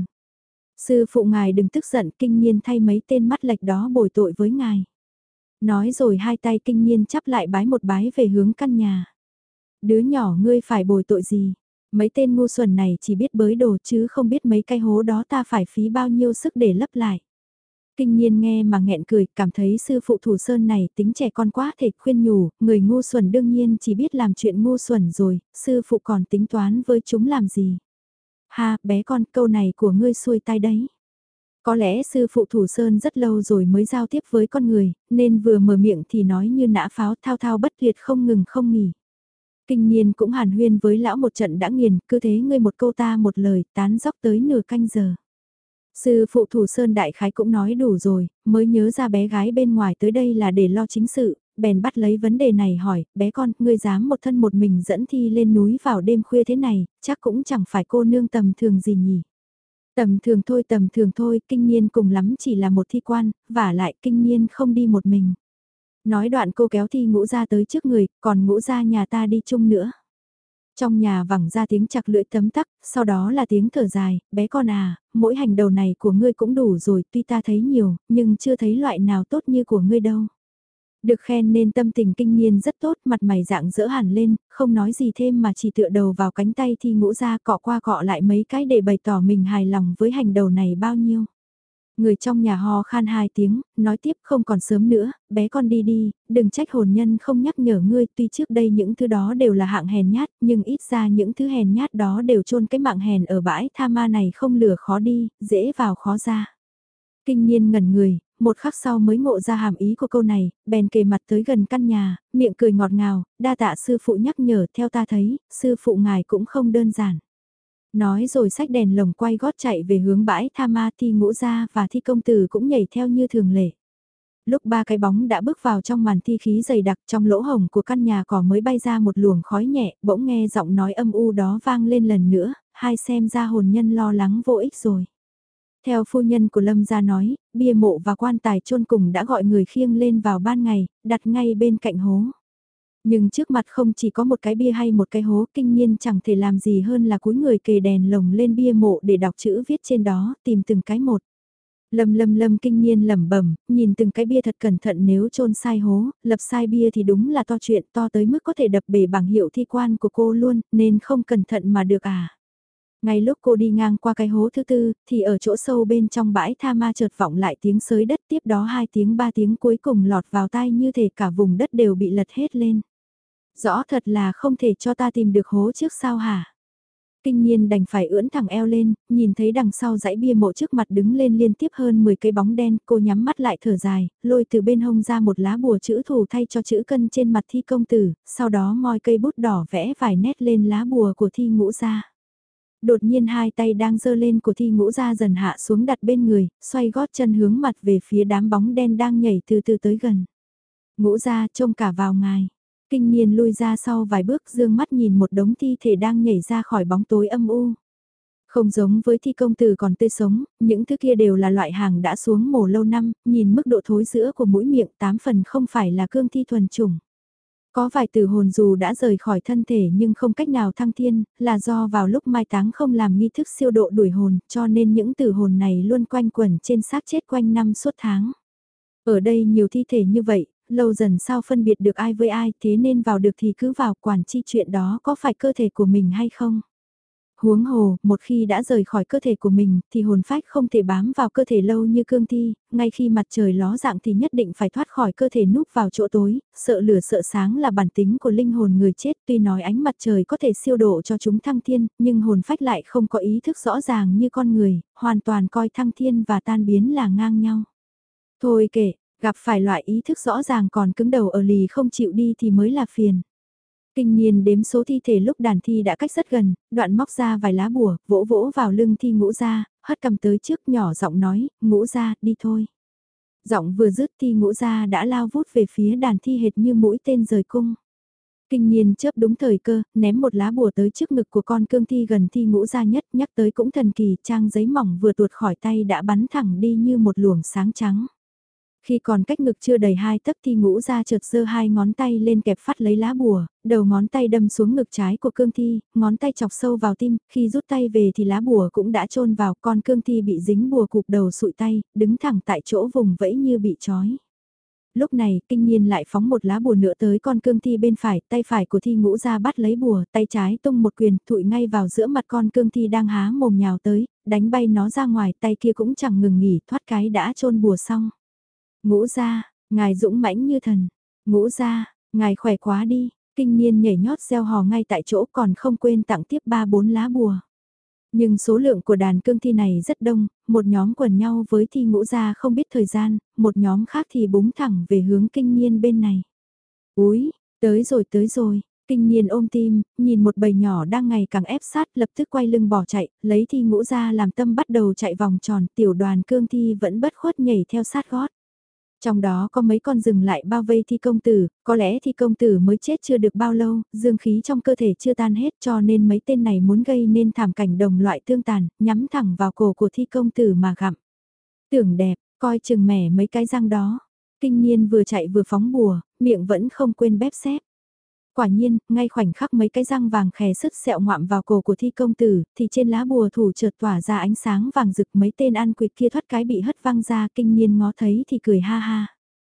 Sư phụ ngài đừng tức giận, Kinh Nhiên thay mấy tên mắt lệch đó bồi tội với ngài. Nói rồi hai tay Kinh Nhiên chắp lại bái một bái về hướng căn nhà. Đứa nhỏ ngươi phải bồi tội gì? Mấy tên ngu xuẩn này chỉ biết bới đồ chứ không biết mấy cái hố đó ta phải phí bao nhiêu sức để lấp lại. Kinh Nhiên nghe mà nghẹn cười, cảm thấy sư phụ Thủ Sơn này tính trẻ con quá thể khuyên nhủ, người ngu xuẩn đương nhiên chỉ biết làm chuyện ngu xuẩn rồi, sư phụ còn tính toán với chúng làm gì? Ha, bé con, câu này của ngươi xuôi tai đấy. Có lẽ sư phụ Thủ Sơn rất lâu rồi mới giao tiếp với con người, nên vừa mở miệng thì nói như nã pháo thao thao bất tuyệt không ngừng không nghỉ. Kinh Nhiên cũng hàn huyên với lão một trận đã nghiền, cứ thế ngươi một câu ta một lời, tán dóc tới nửa canh giờ. Sư phụ Thủ Sơn đại khái cũng nói đủ rồi, mới nhớ ra bé gái bên ngoài tới đây là để lo chính sự, bèn bắt lấy vấn đề này hỏi, bé con, ngươi dám một thân một mình dẫn thi lên núi vào đêm khuya thế này, chắc cũng chẳng phải cô nương tầm thường gì nhỉ. Tầm thường thôi, Kinh Nhiên cùng lắm chỉ là một thi quan, vả lại Kinh Nhiên không đi một mình. Nói đoạn cô kéo Thi Ngũ ra tới trước người, còn Ngũ ra nhà ta đi chung nữa. Trong nhà vẳng ra tiếng chặt lưỡi tấm tắc, sau đó là tiếng thở dài, bé con à, mỗi hành đầu này của ngươi cũng đủ rồi, tuy ta thấy nhiều, nhưng chưa thấy loại nào tốt như của ngươi đâu. Được khen nên tâm tình Kinh Nhiên rất tốt, mặt mày dạng dỡ hẳn lên, không nói gì thêm mà chỉ tựa đầu vào cánh tay Thi Ngũ ra cọ qua cọ lại mấy cái để bày tỏ mình hài lòng với hành đầu này bao nhiêu. Người trong nhà ho khan 2 tiếng, nói tiếp không còn sớm nữa, bé con đi đi, đừng trách hồn nhân không nhắc nhở ngươi, tuy trước đây những thứ đó đều là hạng hèn nhát, nhưng ít ra những thứ hèn nhát đó đều chôn cái mạng hèn ở bãi Tha Ma này không lửa khó đi, dễ vào khó ra. Kinh Nhiên ngẩn người, một khắc sau mới ngộ ra hàm ý của câu này, bèn kề mặt tới gần căn nhà, miệng cười ngọt ngào, đa tạ sư phụ nhắc nhở, theo ta thấy, sư phụ ngài cũng không đơn giản. Nói rồi xách đèn lồng quay gót chạy về hướng bãi Tha Ma. Thi Ngũ gia và Thi công tử cũng nhảy theo như thường lệ. Lúc ba cái bóng đã bước vào trong màn thi khí dày đặc, trong lỗ hổng của căn nhà cỏ mới bay ra một luồng khói nhẹ, bỗng nghe giọng nói âm u đó vang lên lần nữa, hai xem ra hồn nhân lo lắng vô ích rồi. Theo phu nhân của Lâm gia nói, bia mộ và quan tài chôn cùng đã gọi người khiêng lên vào ban ngày, đặt ngay bên cạnh hố. Nhưng trước mặt không chỉ có một cái bia hay một cái hố, Kinh Nhiên chẳng thể làm gì hơn là cúi người kề đèn lồng lên bia mộ để đọc chữ viết trên đó, tìm từng cái một. Lâm Kinh Nhiên lẩm bẩm, nhìn từng cái bia thật cẩn thận, nếu chôn sai hố, lập sai bia thì đúng là to chuyện, to tới mức có thể đập bể bảng hiệu thi quan của cô luôn, nên không cẩn thận mà được à. Ngay lúc cô đi ngang qua cái hố thứ tư, thì ở chỗ sâu bên trong bãi tha ma chợt vọng lại tiếng xới đất, tiếp đó 2 tiếng 3 tiếng cuối cùng lọt vào tai như thể cả vùng đất đều bị lật hết lên. Rõ thật là không thể cho ta tìm được hố trước sao hả? Kinh Nhiên đành phải ưỡn thẳng eo lên, nhìn thấy đằng sau dãy bia mộ trước mặt đứng lên liên tiếp hơn 10 cái bóng đen, cô nhắm mắt lại thở dài, lôi từ bên hông ra một lá bùa chữ thù thay cho chữ cân trên mặt Thi công tử, sau đó moi cây bút đỏ vẽ vài nét lên lá bùa của Thi Ngũ Gia. Đột nhiên hai tay đang giơ lên của Thi Ngũ Gia dần hạ xuống đặt bên người, xoay gót chân hướng mặt về phía đám bóng đen đang nhảy từ từ tới gần. Ngũ Gia trông cả vào ngài. Kinh Niên lui ra sau vài bước dương mắt nhìn một đống thi thể đang nhảy ra khỏi bóng tối âm u. Không giống với Thi công tử còn tươi sống, những thứ kia đều là loại hàng đã xuống mổ lâu năm, nhìn mức độ thối giữa của mũi miệng 8 phần không phải là cương thi thuần chủng. Có vài tử hồn dù đã rời khỏi thân thể nhưng không cách nào thăng thiên, là do vào lúc mai táng không làm nghi thức siêu độ đuổi hồn, cho nên những tử hồn này luôn quanh quẩn trên xác chết quanh năm suốt tháng. Ở đây nhiều thi thể như vậy, lâu dần sao phân biệt được ai với ai, thế nên vào được thì cứ vào, quản chi chuyện đó có phải cơ thể của mình hay không. Huống hồ, một khi đã rời khỏi cơ thể của mình, thì hồn phách không thể bám vào cơ thể lâu như cương thi, ngay khi mặt trời ló dạng thì nhất định phải thoát khỏi cơ thể núp vào chỗ tối, sợ lửa sợ sáng là bản tính của linh hồn người chết, tuy nói ánh mặt trời có thể siêu độ cho chúng thăng thiên, nhưng hồn phách lại không có ý thức rõ ràng như con người, hoàn toàn coi thăng thiên và tan biến là ngang nhau. Thôi kệ, gặp phải loại ý thức rõ ràng còn cứng đầu ở lì không chịu đi thì mới là phiền. Kinh Niên đếm số thi thể lúc đàn thi đã cách rất gần, đoạn móc ra vài lá bùa, vỗ vỗ vào lưng Thi Ngũ Gia, hất cầm tới trước nhỏ giọng nói, Ngũ Gia, đi thôi. Giọng vừa dứt Thi Ngũ Gia đã lao vút về phía đàn thi hệt như mũi tên rời cung. Kinh Niên chớp đúng thời cơ, ném một lá bùa tới trước ngực của con cương thi gần Thi Ngũ Gia nhất, nhắc tới cũng thần kỳ, trang giấy mỏng vừa tuột khỏi tay đã bắn thẳng đi như một luồng sáng trắng. Khi còn cách ngực chưa đầy 2 tấc Thi Ngũ Gia chợt giơ 2 ngón tay lên kẹp phát lấy lá bùa, đầu ngón tay đâm xuống ngực trái của cương thi, ngón tay chọc sâu vào tim, khi rút tay về thì lá bùa cũng đã chôn vào, con cương thi bị dính bùa cụp đầu sụi tay, đứng thẳng tại chỗ vùng vẫy như bị trói. Lúc này, Kinh Niên lại phóng một lá bùa nữa tới con cương thi bên phải, tay phải của Thi Ngũ Gia bắt lấy bùa, tay trái tung một quyền, thụi ngay vào giữa mặt con cương thi đang há mồm nhào tới, đánh bay nó ra ngoài, tay kia cũng chẳng ngừng nghỉ, thoát cái đã chôn bùa xong. Ngũ Gia, ngài dũng mãnh như thần. Ngũ Gia, ngài khỏe quá đi. Kinh Niên nhảy nhót reo hò ngay tại chỗ còn không quên tặng tiếp 3-4 lá bùa. Nhưng số lượng của đàn cương thi này rất đông, một nhóm quần nhau với Thi Ngũ Gia không biết thời gian, một nhóm khác thì búng thẳng về hướng Kinh Niên bên này. Úi, tới rồi. Kinh Niên ôm tim, nhìn một bầy nhỏ đang ngày càng ép sát lập tức quay lưng bỏ chạy, lấy Thi Ngũ Gia làm tâm bắt đầu chạy vòng tròn, tiểu đoàn cương thi vẫn bất khuất nhảy theo sát gót. Trong đó có mấy con rừng lại bao vây Thi công tử, có lẽ Thi công tử mới chết chưa được bao lâu, dương khí trong cơ thể chưa tan hết cho nên mấy tên này muốn gây nên thảm cảnh đồng loại tương tàn, nhắm thẳng vào cổ của Thi công tử mà gặm. Tưởng đẹp, coi chừng mẻ mấy cái răng đó. Kinh Niên vừa chạy vừa phóng bùa, miệng vẫn không quên bép xép. Quả nhiên, ngay khoảnh khắc mấy cái răng vàng khè sứt sẹo ngoạm vào cổ của Thi công tử, thì trên lá bùa thủ chợt tỏa ra ánh sáng vàng rực, mấy tên ăn quỵt kia thoát cái bị hất văng ra, Kinh Niên ngó thấy thì cười ha ha.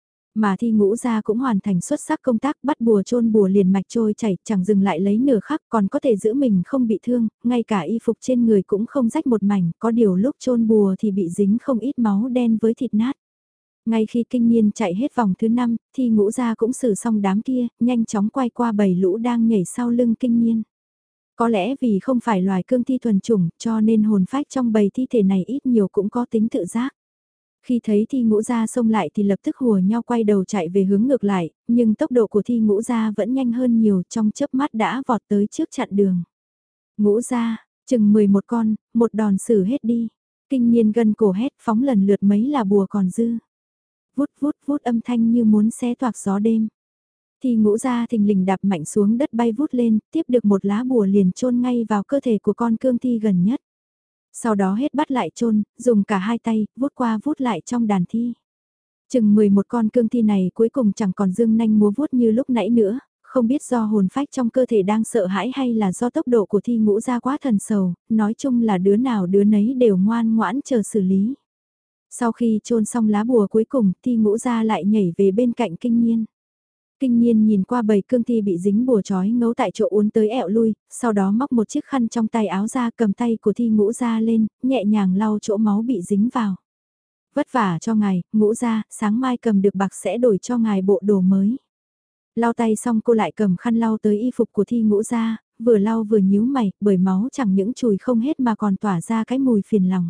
Mà Thi Ngũ Gia cũng hoàn thành xuất sắc công tác, bắt bùa chôn bùa liền mạch trôi chảy, chẳng dừng lại lấy nửa khắc, còn có thể giữ mình không bị thương, ngay cả y phục trên người cũng không rách một mảnh, có điều lúc chôn bùa thì bị dính không ít máu đen với thịt nát. Ngay khi Kinh Niên chạy hết vòng thứ 5, Thi Ngũ Gia cũng xử xong đám kia, nhanh chóng quay qua bầy lũ đang nhảy sau lưng Kinh Niên. Có lẽ vì không phải loài cương thi thuần chủng, cho nên hồn phách trong bầy thi thể này ít nhiều cũng có tính tự giác. Khi thấy Thi Ngũ Gia xông lại thì lập tức hùa nhau quay đầu chạy về hướng ngược lại, nhưng tốc độ của Thi Ngũ Gia vẫn nhanh hơn nhiều, trong chớp mắt đã vọt tới trước chặn đường. Ngũ Gia, chừng 11 con, một đòn xử hết đi. Kinh Niên gân cổ hét phóng lần lượt mấy là bùa còn dư. Vút vút vút âm thanh như muốn xé toạc gió đêm. Thi Ngũ Gia thình lình đạp mạnh xuống đất bay vút lên, tiếp được một lá bùa liền chôn ngay vào cơ thể của con cương thi gần nhất. Sau đó hết bắt lại chôn, dùng cả hai tay, vút qua vút lại trong đàn thi. Chừng 11 con cương thi này cuối cùng chẳng còn dương nanh múa vuốt như lúc nãy nữa, không biết do hồn phách trong cơ thể đang sợ hãi hay là do tốc độ của Thi Ngũ Gia quá thần sầu, nói chung là đứa nào đứa nấy đều ngoan ngoãn chờ xử lý. Sau khi chôn xong lá bùa cuối cùng, Thi Ngũ Gia lại nhảy về bên cạnh Kinh Niên. Kinh Nhiên nhìn qua bầy cương thi bị dính bùa trói ngấu tại chỗ uốn tới ẹo lui, sau đó móc một chiếc khăn trong tay áo ra cầm tay của thi ngũ ra lên, nhẹ nhàng lau chỗ máu bị dính vào. Vất vả cho ngài, ngũ ra, sáng mai cầm được bạc sẽ đổi cho ngài bộ đồ mới. Lau tay xong cô lại cầm khăn lau tới y phục của thi ngũ ra, vừa lau vừa nhíu mày, bởi máu chẳng những chùi không hết mà còn tỏa ra cái mùi phiền lòng.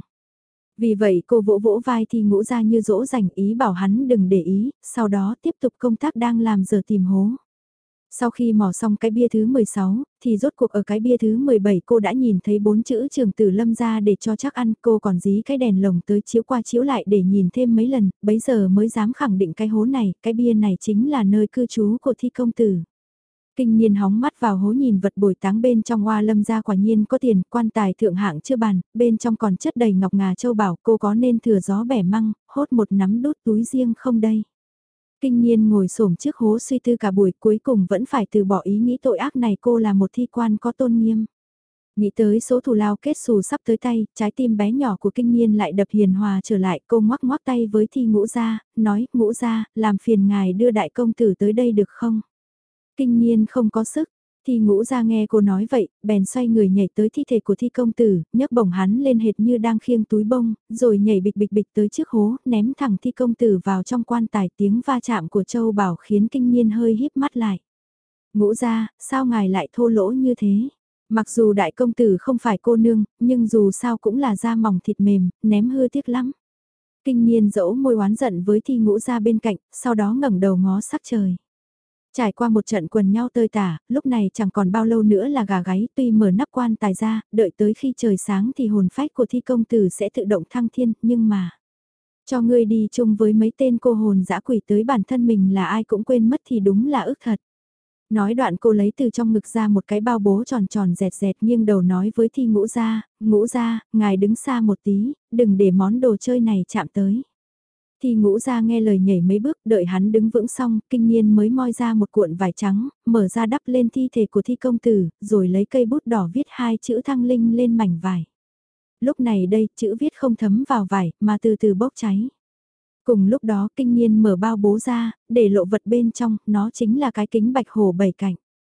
Vì vậy cô vỗ vỗ vai thi ngũ ra như dỗ dành ý bảo hắn đừng để ý, sau đó tiếp tục công tác đang làm giờ tìm hố. Sau khi mò xong cái bia thứ 16, thì rốt cuộc ở cái bia thứ 17 cô đã nhìn thấy 4 chữ Trường Tử Lâm ra để cho chắc ăn, cô còn dí cái đèn lồng tới chiếu qua chiếu lại để nhìn thêm mấy lần, bấy giờ mới dám khẳng định cái hố này, cái bia này chính là nơi cư trú của thi công tử. Kinh Nhiên hóng mắt vào hố nhìn vật bồi táng bên trong Hoa Lâm gia quả nhiên có tiền, quan tài thượng hạng chưa bàn, bên trong còn chất đầy ngọc ngà châu bảo, cô có nên thừa gió bẻ măng, hốt một nắm đút túi riêng không đây? Kinh Nhiên ngồi xổm trước hố suy tư cả buổi, cuối cùng vẫn phải từ bỏ ý nghĩ tội ác này, cô là một thi quan có tôn nghiêm. Nghĩ tới số thù lao kết xù sắp tới tay, trái tim bé nhỏ của Kinh Nhiên lại đập hiền hòa trở lại, cô ngoắc ngoắc tay với thi ngũ gia, nói, ngũ gia, làm phiền ngài đưa đại công tử tới đây được không? Kinh Nhiên không có sức, thi ngũ gia nghe cô nói vậy, bèn xoay người nhảy tới thi thể của thi công tử, nhấc bổng hắn lên hệt như đang khiêng túi bông, rồi nhảy bịch bịch bịch tới trước hố, ném thẳng thi công tử vào trong quan tài, tiếng va chạm của Châu Bảo khiến Kinh Nhiên hơi híp mắt lại. Ngũ gia, sao ngài lại thô lỗ như thế? Mặc dù đại công tử không phải cô nương, nhưng dù sao cũng là da mỏng thịt mềm, ném hư tiếc lắm. Kinh Nhiên dẫu môi oán giận với thi ngũ gia bên cạnh, sau đó ngẩng đầu ngó sắc trời. Trải qua một trận quần nhau tơi tả, lúc này chẳng còn bao lâu nữa là gà gáy, tuy mở nắp quan tài ra, đợi tới khi trời sáng thì hồn phách của thi công tử sẽ tự động thăng thiên, nhưng mà... Cho ngươi đi chung với mấy tên cô hồn dã quỷ tới bản thân mình là ai cũng quên mất thì đúng là ức thật. Nói đoạn cô lấy từ trong ngực ra một cái bao bố tròn tròn dẹt dẹt nghiêng đầu nói với thi ngũ gia, ngài đứng xa một tí, đừng để món đồ chơi này chạm tới. Thì ngũ ra nghe lời nhảy mấy bước, đợi hắn đứng vững xong, Kinh Nhiên mới moi ra một cuộn vải trắng, mở ra đắp lên thi thể của thi công tử, rồi lấy cây bút đỏ viết hai chữ Thăng Linh lên mảnh vải. Lúc này đây, chữ viết không thấm vào vải, mà từ từ bốc cháy. Cùng lúc đó, Kinh Nhiên mở bao bố ra, để lộ vật bên trong, nó chính là cái kính bạch hổ 7 cạnh.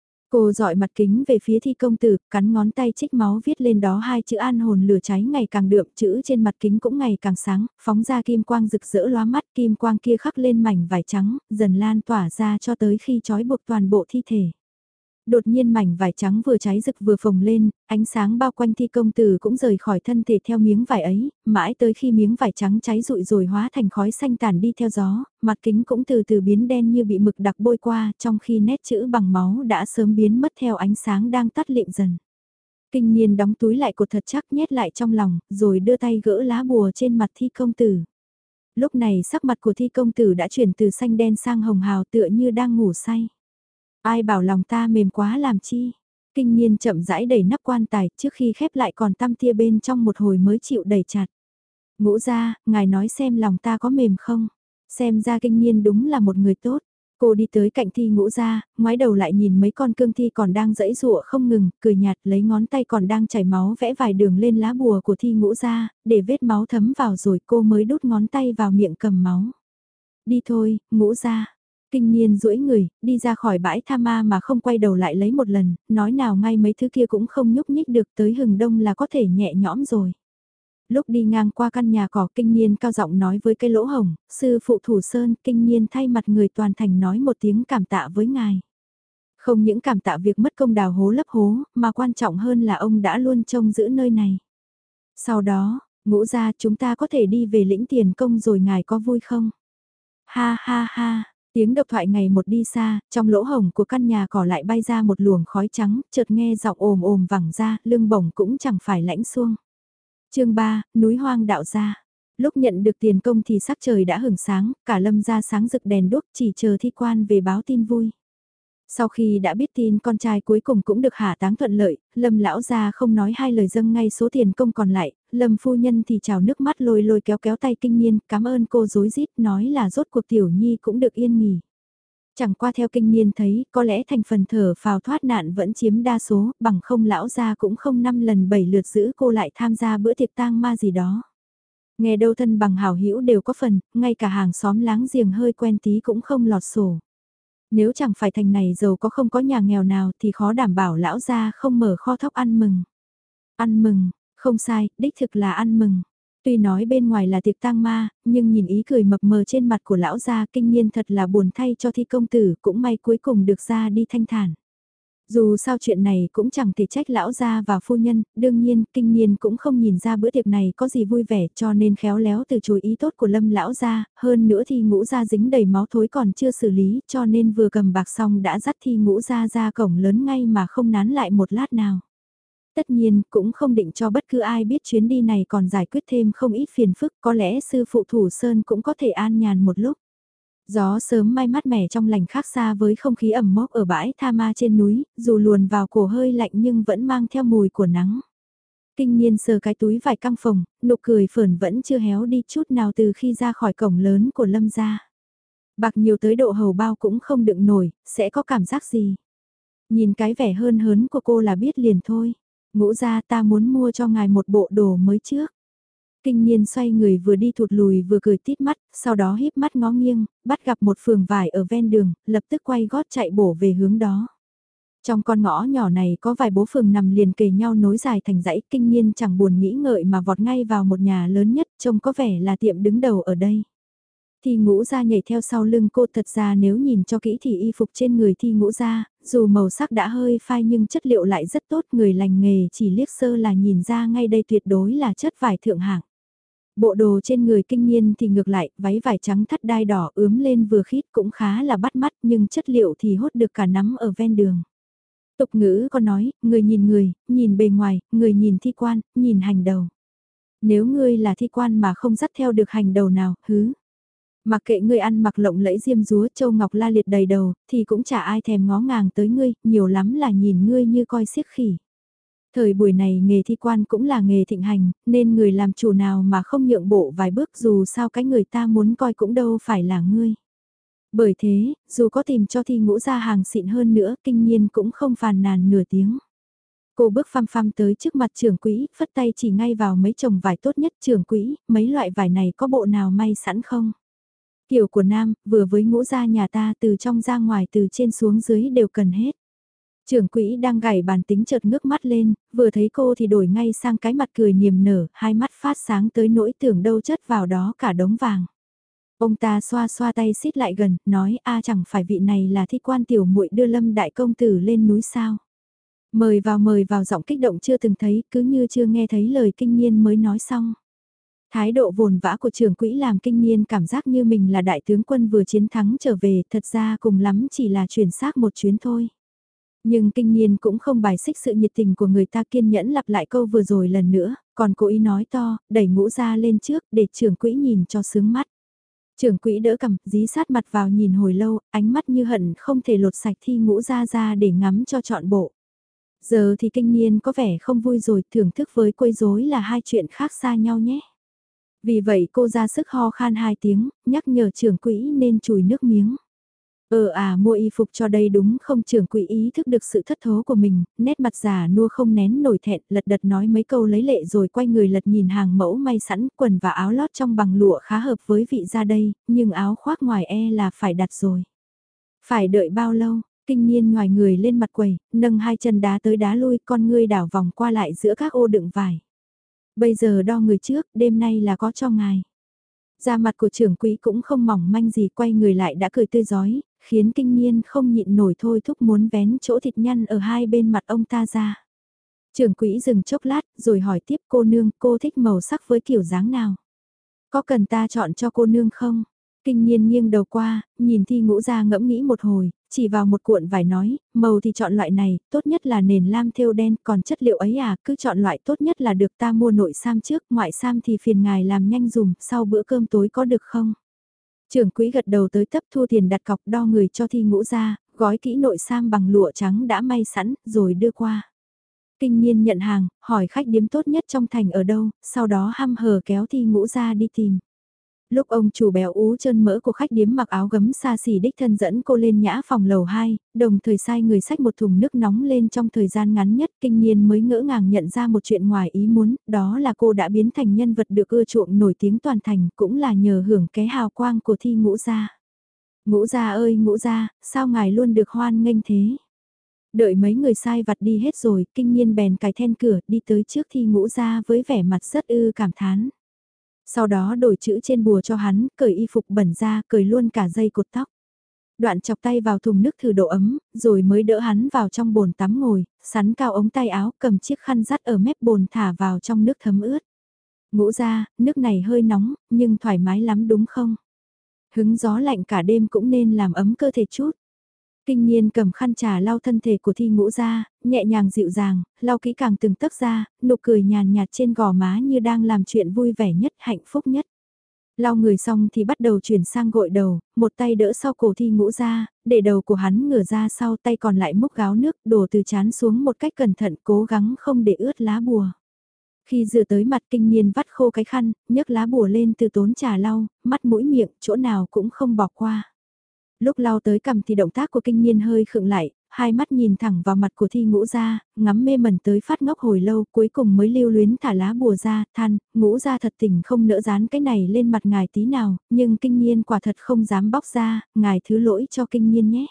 Cô dọi mặt kính về phía thi công tử, cắn ngón tay trích máu viết lên đó hai chữ an hồn lửa cháy ngày càng đượm, chữ trên mặt kính cũng ngày càng sáng, phóng ra kim quang rực rỡ lóa mắt, kim quang kia khắc lên mảnh vải trắng, dần lan tỏa ra cho tới khi trói buộc toàn bộ thi thể. Đột nhiên mảnh vải trắng vừa cháy rực vừa phồng lên, ánh sáng bao quanh thi công tử cũng rời khỏi thân thể theo miếng vải ấy, mãi tới khi miếng vải trắng cháy rụi rồi hóa thành khói xanh tàn đi theo gió, mặt kính cũng từ từ biến đen như bị mực đặc bôi qua, trong khi nét chữ bằng máu đã sớm biến mất theo ánh sáng đang tắt lịm dần. Kinh Nhiên đóng túi lại cột thật chắc nhét lại trong lòng, rồi đưa tay gỡ lá bùa trên mặt thi công tử. Lúc này sắc mặt của thi công tử đã chuyển từ xanh đen sang hồng hào tựa như đang ngủ say. Ai bảo lòng ta mềm quá làm chi? Kinh Nhiên chậm rãi đẩy nắp quan tài trước khi khép lại còn tăm tia bên trong một hồi mới chịu đẩy chặt. Ngũ ra, ngài nói xem lòng ta có mềm không? Xem ra Kinh Nhiên đúng là một người tốt. Cô đi tới cạnh thi ngũ ra, ngoái đầu lại nhìn mấy con cương thi còn đang giãy giụa không ngừng, cười nhạt lấy ngón tay còn đang chảy máu vẽ vài đường lên lá bùa của thi ngũ ra, để vết máu thấm vào rồi cô mới đút ngón tay vào miệng cầm máu. Đi thôi, ngũ ra. Kinh Nhiên duỗi người, đi ra khỏi bãi tha ma mà không quay đầu lại lấy một lần, nói nào ngay mấy thứ kia cũng không nhúc nhích được, tới hừng đông là có thể nhẹ nhõm rồi. Lúc đi ngang qua căn nhà cỏ, Kinh Nhiên cao giọng nói với cái lỗ hồng, sư phụ Thủ Sơn, Kinh Nhiên thay mặt người toàn thành nói một tiếng cảm tạ với ngài. Không những cảm tạ việc mất công đào hố lấp hố, mà quan trọng hơn là ông đã luôn trông giữ nơi này. Sau đó, ngũ ra chúng ta có thể đi về lĩnh tiền công rồi, ngài có vui không? Ha ha ha. Tiếng độc thoại ngày một đi xa, trong lỗ hổng của căn nhà cỏ lại bay ra một luồng khói trắng, chợt nghe giọng ồm ồm vẳng ra, lưng bổng cũng chẳng phải lãnh xuông. Chương 3, núi hoang đạo gia. Lúc nhận được tiền công thì sắc trời đã hửng sáng, cả Lâm gia sáng rực đèn đuốc chỉ chờ thi quan về báo tin vui. Sau khi đã biết tin con trai cuối cùng cũng được hạ táng thuận lợi, Lâm lão gia không nói hai lời dâng ngay số tiền công còn lại, Lâm phu nhân thì trào nước mắt lôi lôi kéo kéo tay Kinh Nhiên, cảm ơn cô rối rít nói là rốt cuộc tiểu nhi cũng được yên nghỉ. Chẳng qua theo Kinh Nhiên thấy, có lẽ thành phần thở phào thoát nạn vẫn chiếm đa số, bằng không lão gia cũng không 5 lần 7 lượt giữ cô lại tham gia bữa tiệc tang ma gì đó. Nghe đâu thân bằng hảo hữu đều có phần, ngay cả hàng xóm láng giềng hơi quen tí cũng không lọt sổ. Nếu chẳng phải thành này giàu có không có nhà nghèo nào thì khó đảm bảo lão gia không mở kho thóc ăn mừng. Ăn mừng, không sai, đích thực là ăn mừng. Tuy nói bên ngoài là tiệc tang ma, nhưng nhìn ý cười mập mờ trên mặt của lão gia kinh niên thật là buồn thay cho Thi công tử, cũng may cuối cùng được ra đi thanh thản. Dù sao chuyện này cũng chẳng thể trách lão gia và phu nhân, đương nhiên kinh niên cũng không nhìn ra bữa tiệc này có gì vui vẻ cho nên khéo léo từ chối ý tốt của Lâm lão gia, hơn nữa Thi Ngũ gia dính đầy máu thối còn chưa xử lý cho nên vừa cầm bạc xong đã dắt Thi Ngũ gia ra cổng lớn ngay mà không nán lại một lát nào. Tất nhiên, cũng không định cho bất cứ ai biết chuyến đi này còn giải quyết thêm không ít phiền phức, có lẽ sư phụ Thủ Sơn cũng có thể an nhàn một lúc. Gió sớm mai mát mẻ trong lành khác xa với không khí ẩm mốc ở bãi Tha Ma trên núi, dù luồn vào cổ hơi lạnh nhưng vẫn mang theo mùi của nắng. Kinh niên sờ cái túi vải căng phồng, nụ cười phởn vẫn chưa héo đi chút nào từ khi ra khỏi cổng lớn của Lâm gia. Bạc nhiều tới độ hầu bao cũng không đựng nổi, sẽ có cảm giác gì? Nhìn cái vẻ hơn hớn của cô là biết liền thôi. Ngũ gia ta muốn mua cho ngài một bộ đồ mới trước. Kinh niên xoay người vừa đi thụt lùi vừa cười tít mắt, sau đó híp mắt ngó nghiêng, bắt gặp một phường vải ở ven đường, lập tức quay gót chạy bổ về hướng đó. Trong con ngõ nhỏ này có vài bố phường nằm liền kề nhau nối dài thành dãy, kinh niên chẳng buồn nghĩ ngợi mà vọt ngay vào một nhà lớn nhất, trông có vẻ là tiệm đứng đầu ở đây. Thi Ngũ gia nhảy theo sau lưng cô, thật ra nếu nhìn cho kỹ thì y phục trên người Thi Ngũ gia, dù màu sắc đã hơi phai nhưng chất liệu lại rất tốt, người lành nghề chỉ liếc sơ là nhìn ra ngay đây tuyệt đối là chất vải thượng hạng. Bộ đồ trên người kinh niên thì ngược lại, váy vải trắng thắt đai đỏ ướm lên vừa khít cũng khá là bắt mắt nhưng chất liệu thì hốt được cả nắm ở ven đường. Tục ngữ có nói, người, nhìn bề ngoài, người nhìn thi quan, nhìn hành đầu. Nếu ngươi là thi quan mà không dắt theo được hành đầu nào, hứ. Mặc kệ ngươi ăn mặc lộng lẫy diêm dúa châu ngọc la liệt đầy đầu, thì cũng chả ai thèm ngó ngàng tới ngươi, nhiều lắm là nhìn ngươi như coi xiếc khỉ. Thời buổi này nghề thi quan cũng là nghề thịnh hành, nên người làm chủ nào mà không nhượng bộ vài bước dù sao cái người ta muốn coi cũng đâu phải là ngươi. Bởi thế, dù có tìm cho Thi Ngũ ra hàng xịn hơn nữa, kinh nhiên cũng không phàn nàn nửa tiếng. Cô bước phăm phăm tới trước mặt trưởng quỹ, phất tay chỉ ngay vào mấy chồng vải tốt nhất trưởng quỹ, mấy loại vải này có bộ nào may sẵn không? Kiểu của nam, vừa với Ngũ gia nhà ta từ trong ra ngoài từ trên xuống dưới đều cần hết. Trưởng quỹ đang gảy bàn tính chợt ngước mắt lên, vừa thấy cô thì đổi ngay sang cái mặt cười niềm nở, hai mắt phát sáng tới nỗi tưởng đâu chất vào đó cả đống vàng. Ông ta xoa xoa tay xít lại gần, nói a chẳng phải vị này là thi quan tiểu muội đưa Lâm đại công tử lên núi sao. Mời vào giọng kích động chưa từng thấy, cứ như chưa nghe thấy lời kinh niên mới nói xong. Thái độ vồn vã của trưởng quỹ làm kinh niên cảm giác như mình là đại tướng quân vừa chiến thắng trở về, thật ra cùng lắm chỉ là chuyển xác một chuyến thôi. Nhưng kinh niên cũng không bài xích sự nhiệt tình của người ta, kiên nhẫn lặp lại câu vừa rồi lần nữa, còn cố ý nói to, đẩy Ngũ ra lên trước để trưởng quỹ nhìn cho sướng mắt. Trưởng quỹ đỡ cầm, dí sát mặt vào nhìn hồi lâu, ánh mắt như hận không thể lột sạch Thi Ngũ ra để ngắm cho trọn bộ. Giờ thì kinh niên có vẻ không vui rồi, thưởng thức với quấy rối là hai chuyện khác xa nhau nhé. Vì vậy cô ra sức ho khan hai tiếng, nhắc nhở trưởng quỹ nên chùi nước miếng. Mua y phục cho đây đúng không? Trưởng quỹ ý thức được sự thất thố của mình, nét mặt già nua không nén nổi thẹn, lật đật nói mấy câu lấy lệ rồi quay người lật nhìn hàng mẫu may sẵn, quần và áo lót trong bằng lụa khá hợp với vị ra đây, nhưng áo khoác ngoài là phải đặt rồi. Phải đợi bao lâu? Kinh niên ngoài người lên mặt quầy, nâng hai chân đá tới đá lui, con ngươi đảo vòng qua lại giữa các ô đựng vải. Bây giờ đo người trước, đêm nay là có cho ngài. Da mặt của trưởng quỹ cũng không mỏng manh gì, quay người lại đã cười tươi giói, khiến kinh niên không nhịn nổi thôi thúc muốn vén chỗ thịt nhăn ở hai bên mặt ông ta ra. Trưởng quỹ dừng chốc lát, rồi hỏi tiếp cô nương, cô thích màu sắc với kiểu dáng nào? Có cần ta chọn cho cô nương không? Kinh niên nghiêng đầu qua, nhìn Thi Ngũ ra ngẫm nghĩ một hồi, chỉ vào một cuộn vải nói, màu thì chọn loại này, tốt nhất là nền lam thêu đen, còn chất liệu ấy cứ chọn loại tốt nhất là được, ta mua nội sam trước, ngoại sam thì phiền ngài làm nhanh dùm, sau bữa cơm tối có được không? Trưởng quỹ gật đầu tới tấp thu tiền đặt cọc đo người cho Thi Ngũ ra, gói kỹ nội sam bằng lụa trắng đã may sẵn, rồi đưa qua. Kinh niên nhận hàng, hỏi khách điếm tốt nhất trong thành ở đâu, sau đó hăm hờ kéo Thi Ngũ ra đi tìm. Lúc ông chủ béo ú trơn mỡ của khách điếm mặc áo gấm xa xỉ đích thân dẫn cô lên nhã phòng lầu 2, đồng thời sai người xách một thùng nước nóng lên trong thời gian ngắn nhất, kinh niên mới ngỡ ngàng nhận ra một chuyện ngoài ý muốn, đó là cô đã biến thành nhân vật được ưa chuộng nổi tiếng toàn thành, cũng là nhờ hưởng cái hào quang của Thi Ngũ gia. Ngũ gia ơi ngũ gia, sao ngài luôn được hoan nghênh thế? Đợi mấy người sai vặt đi hết rồi, kinh nhiên bèn cài then cửa đi tới trước Thi Ngũ gia với vẻ mặt rất cảm thán. Sau đó đổi chữ trên bùa cho hắn, cởi y phục bẩn ra, cởi luôn cả dây cột tóc. Đoạn chọc tay vào thùng nước thử độ ấm, rồi mới đỡ hắn vào trong bồn tắm ngồi, sắn cao ống tay áo, cầm chiếc khăn dắt ở mép bồn thả vào trong nước thấm ướt. Ngũ gia, nước này hơi nóng, nhưng thoải mái lắm đúng không? Hứng gió lạnh cả đêm cũng nên làm ấm cơ thể chút. Kinh Nhiên cầm khăn trà lau thân thể của Thi Ngũ ra, nhẹ nhàng dịu dàng, lau kỹ càng từng tấc ra, nụ cười nhàn nhạt trên gò má như đang làm chuyện vui vẻ nhất, hạnh phúc nhất. Lau người xong thì bắt đầu chuyển sang gội đầu, một tay đỡ sau cổ Thi Ngũ ra, để đầu của hắn ngửa ra sau, tay còn lại múc gáo nước đổ từ trán xuống một cách cẩn thận, cố gắng không để ướt lá bùa. Khi rửa tới mặt Kinh Nhiên vắt khô cái khăn, nhấc lá bùa lên từ tốn trà lau, mắt mũi miệng, chỗ nào cũng không bỏ qua. Lúc lau tới cằm thì động tác của Kinh Nhiên hơi khựng lại, hai mắt nhìn thẳng vào mặt của Thi Ngũ gia, ngắm mê mẩn tới phát ngốc hồi lâu, cuối cùng mới lưu luyến thả lá bùa ra, than, Ngũ gia thật tình không nỡ dán cái này lên mặt ngài tí nào, nhưng Kinh Nhiên quả thật không dám bóc ra, ngài thứ lỗi cho Kinh Nhiên nhé.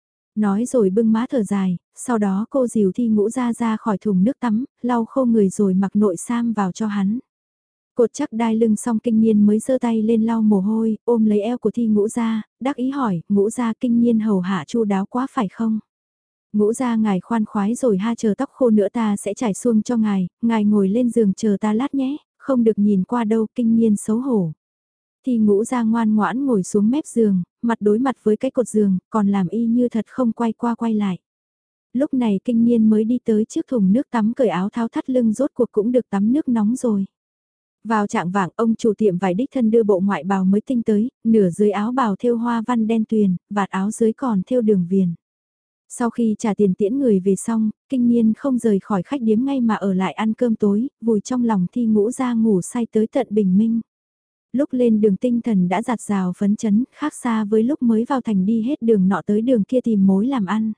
Nói rồi bưng má thở dài, sau đó cô dìu Thi Ngũ gia ra khỏi thùng nước tắm, lau khô người rồi mặc nội sam vào cho hắn. Cột chắc đai lưng xong Kinh Nhiên mới giơ tay lên lau mồ hôi, ôm lấy eo của Thi Ngũ gia, đắc ý hỏi, Ngũ gia Kinh Nhiên hầu hạ chu đáo quá phải không? Ngũ gia ngài khoan khoái rồi ha, chờ tóc khô nữa ta sẽ trải xuông cho ngài ngồi lên giường chờ ta lát nhé, không được nhìn qua đâu. Kinh Nhiên xấu hổ. Thi Ngũ gia ngoan ngoãn ngồi xuống mép giường, mặt đối mặt với cái cột giường, còn làm y như thật không quay qua quay lại. Lúc này Kinh Nhiên mới đi tới trước thùng nước tắm cởi áo tháo thắt lưng, rốt cuộc cũng được tắm nước nóng rồi. Vào trạng vạng ông chủ tiệm vải đích thân đưa bộ ngoại bào mới tinh tới, nửa dưới áo bào thêu hoa văn đen tuyền, vạt áo dưới còn thêu đường viền. Sau khi trả tiền tiễn người về xong, Kinh Nhiên không rời khỏi khách điếm ngay mà ở lại ăn cơm tối, vùi trong lòng Thi Ngũ ra ngủ say tới tận bình minh. Lúc lên đường tinh thần đã giạt rào phấn chấn, khác xa với lúc mới vào thành đi hết đường nọ tới đường kia tìm mối làm ăn.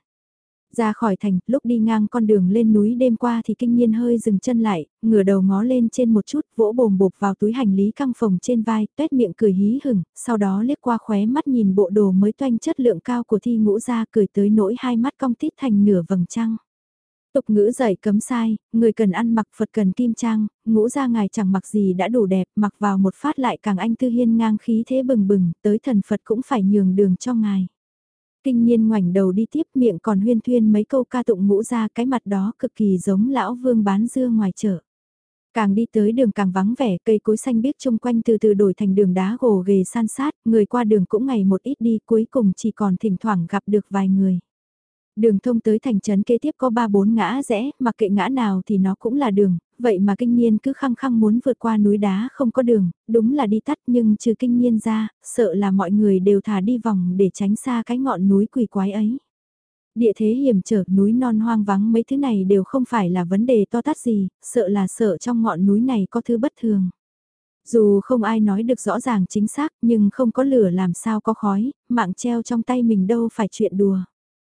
Ra khỏi thành, lúc đi ngang con đường lên núi đêm qua thì Kinh Nhiên hơi dừng chân lại, ngửa đầu ngó lên trên một chút, vỗ bồm bộp vào túi hành lý căng phồng trên vai, tuét miệng cười hí hửng, sau đó liếc qua khóe mắt nhìn bộ đồ mới toanh chất lượng cao của Thi Ngũ ra, cười tới nỗi hai mắt cong tít thành nửa vầng trăng. Tục ngữ dạy cấm sai, người cần ăn mặc Phật cần kim trang, Ngũ ra ngài chẳng mặc gì đã đủ đẹp, mặc vào một phát lại càng anh tư hiên ngang khí thế bừng bừng, tới thần Phật cũng phải nhường đường cho ngài. Kinh Nhiên ngoảnh đầu đi tiếp, miệng còn huyên thuyên mấy câu ca tụng Ngũ ra, cái mặt đó cực kỳ giống lão vương bán dưa ngoài chợ. Càng đi tới đường càng vắng vẻ, cây cối xanh biếc chung quanh từ từ đổi thành đường đá gồ ghề san sát, người qua đường cũng ngày một ít đi, cuối cùng chỉ còn thỉnh thoảng gặp được vài người. Đường thông tới thành trấn kế tiếp có 3-4 ngã rẽ, mặc kệ ngã nào thì nó cũng là đường, vậy mà Kinh Nhiên cứ khăng khăng muốn vượt qua núi đá không có đường, đúng là đi tắt, nhưng trừ Kinh Nhiên ra, sợ là mọi người đều thả đi vòng để tránh xa cái ngọn núi quỷ quái ấy. Địa thế hiểm trở, núi non hoang vắng, mấy thứ này đều không phải là vấn đề to tát gì, sợ là sợ trong ngọn núi này có thứ bất thường. Dù không ai nói được rõ ràng chính xác, nhưng không có lửa làm sao có khói, mạng treo trong tay mình đâu phải chuyện đùa.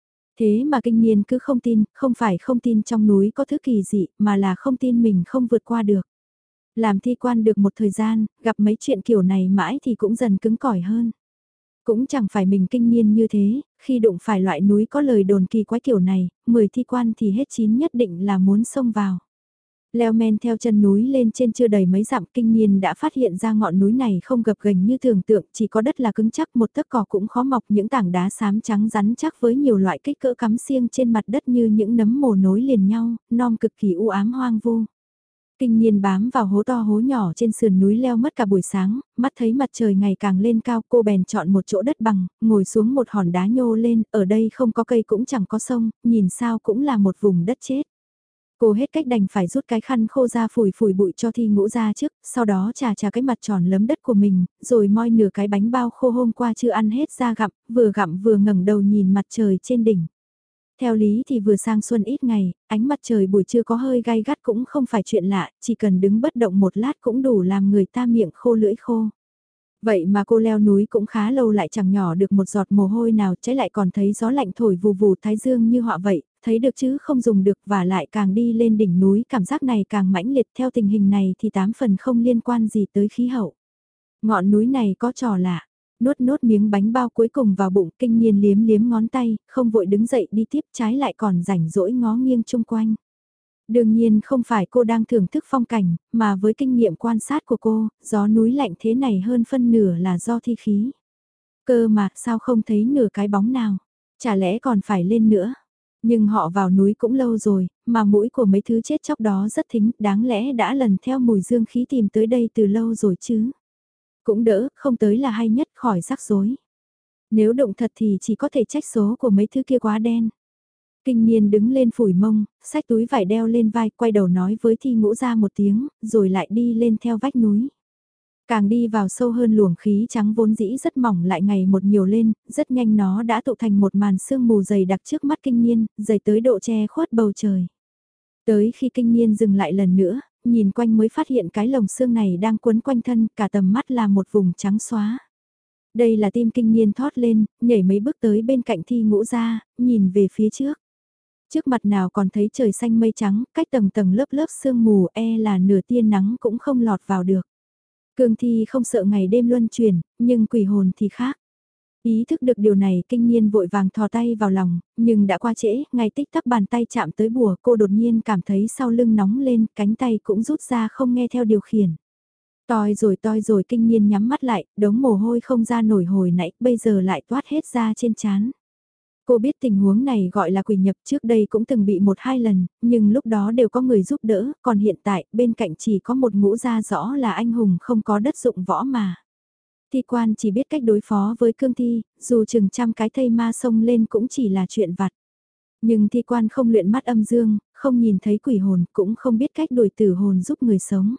Thế mà Kinh Nhiên cứ không tin, không phải không tin trong núi có thứ kỳ dị, mà là không tin mình không vượt qua được. Làm thi quan được một thời gian, gặp mấy chuyện kiểu này mãi thì cũng dần cứng cỏi hơn. Cũng chẳng phải mình Kinh Nhiên như thế, khi đụng phải loại núi có lời đồn kỳ quái kiểu này, 10 thi quan thì hết 9 nhất định là muốn xông vào. Leo men theo chân núi lên trên chưa đầy mấy dặm, Kinh Nhiên đã phát hiện ra ngọn núi này không gập ghềnh như tưởng tượng, chỉ có đất là cứng chắc, một tấc cỏ cũng khó mọc, những tảng đá xám trắng rắn chắc với nhiều loại kích cỡ cắm xiêng trên mặt đất như những nấm mồ nối liền nhau, non cực kỳ u ám hoang vu. Kinh Nhiên bám vào hố to hố nhỏ trên sườn núi leo mất cả buổi sáng, mắt thấy mặt trời ngày càng lên cao, cô bèn chọn một chỗ đất bằng, ngồi xuống một hòn đá nhô lên, ở đây không có cây cũng chẳng có sông, nhìn sao cũng là một vùng đất chết. Cô hết cách đành phải rút cái khăn khô ra phủi phủi bụi cho Thi Ngũ ra trước, sau đó chà chà cái mặt tròn lấm đất của mình, rồi moi nửa cái bánh bao khô hôm qua chưa ăn hết ra gặm vừa ngẩng đầu nhìn mặt trời trên đỉnh. Theo lý thì vừa sang xuân ít ngày, ánh mặt trời buổi trưa có hơi gai gắt cũng không phải chuyện lạ, chỉ cần đứng bất động một lát cũng đủ làm người ta miệng khô lưỡi khô. Vậy mà cô leo núi cũng khá lâu lại chẳng nhỏ được một giọt mồ hôi nào, trái lại còn thấy gió lạnh thổi vù vù thái dương như họa vậy, thấy được chứ không dùng được, và lại càng đi lên đỉnh núi cảm giác này càng mãnh liệt, theo tình hình này thì 8 phần không liên quan gì tới khí hậu. Ngọn núi này có trò lạ, Nuốt nốt miếng bánh bao cuối cùng vào bụng, Kinh Niên liếm liếm ngón tay, không vội đứng dậy đi tiếp, trái lại còn rảnh rỗi ngó nghiêng chung quanh. Đương nhiên không phải cô đang thưởng thức phong cảnh, mà với kinh nghiệm quan sát của cô, gió núi lạnh thế này hơn phân nửa là do thi khí. Cơ mà sao không thấy nửa cái bóng nào, chả lẽ còn phải lên nữa. Nhưng họ vào núi cũng lâu rồi, mà mũi của mấy thứ chết chóc đó rất thính, đáng lẽ đã lần theo mùi dương khí tìm tới đây từ lâu rồi chứ. Cũng đỡ, không tới là hay nhất, khỏi rắc rối. Nếu động thật thì chỉ có thể trách số của mấy thứ kia quá đen. Kinh Niên đứng lên phủi mông, xách túi vải đeo lên vai, quay đầu nói với Thi Ngũ ra một tiếng, rồi lại đi lên theo vách núi. Càng đi vào sâu hơn, luồng khí trắng vốn dĩ rất mỏng lại ngày một nhiều lên, rất nhanh nó đã tụ thành một màn sương mù dày đặc trước mắt Kinh Niên, dày tới độ che khuất bầu trời. Tới khi Kinh Niên dừng lại lần nữa, nhìn quanh mới phát hiện cái lồng xương này đang quấn quanh thân, cả tầm mắt là một vùng trắng xóa. Đây là tim Kinh Niên thót lên, nhảy mấy bước tới bên cạnh Thi Ngũ ra, nhìn về phía trước. Trước mặt nào còn thấy trời xanh mây trắng, cách tầng tầng lớp lớp sương mù là nửa tia nắng cũng không lọt vào được. Cương thi không sợ ngày đêm luân chuyển, nhưng quỷ hồn thì khác. Ý thức được điều này, Kinh Niên vội vàng thò tay vào lòng, nhưng đã qua trễ, ngay tích tắc bàn tay chạm tới bùa, cô đột nhiên cảm thấy sau lưng nóng lên, cánh tay cũng rút ra không nghe theo điều khiển. Toi rồi, Kinh Niên nhắm mắt lại, đống mồ hôi không ra nổi hồi nãy, bây giờ lại toát hết ra trên trán. Cô biết tình huống này gọi là quỷ nhập, trước đây cũng từng bị 1-2 lần, nhưng lúc đó đều có người giúp đỡ, còn hiện tại bên cạnh chỉ có một Ngũ gia rõ là anh hùng không có đất dụng võ mà. Thi quan chỉ biết cách đối phó với cương thi, dù chừng trăm cái thây ma xông lên cũng chỉ là chuyện vặt. Nhưng thi quan không luyện mắt âm dương, không nhìn thấy quỷ hồn, cũng không biết cách đuổi tử hồn giúp người sống.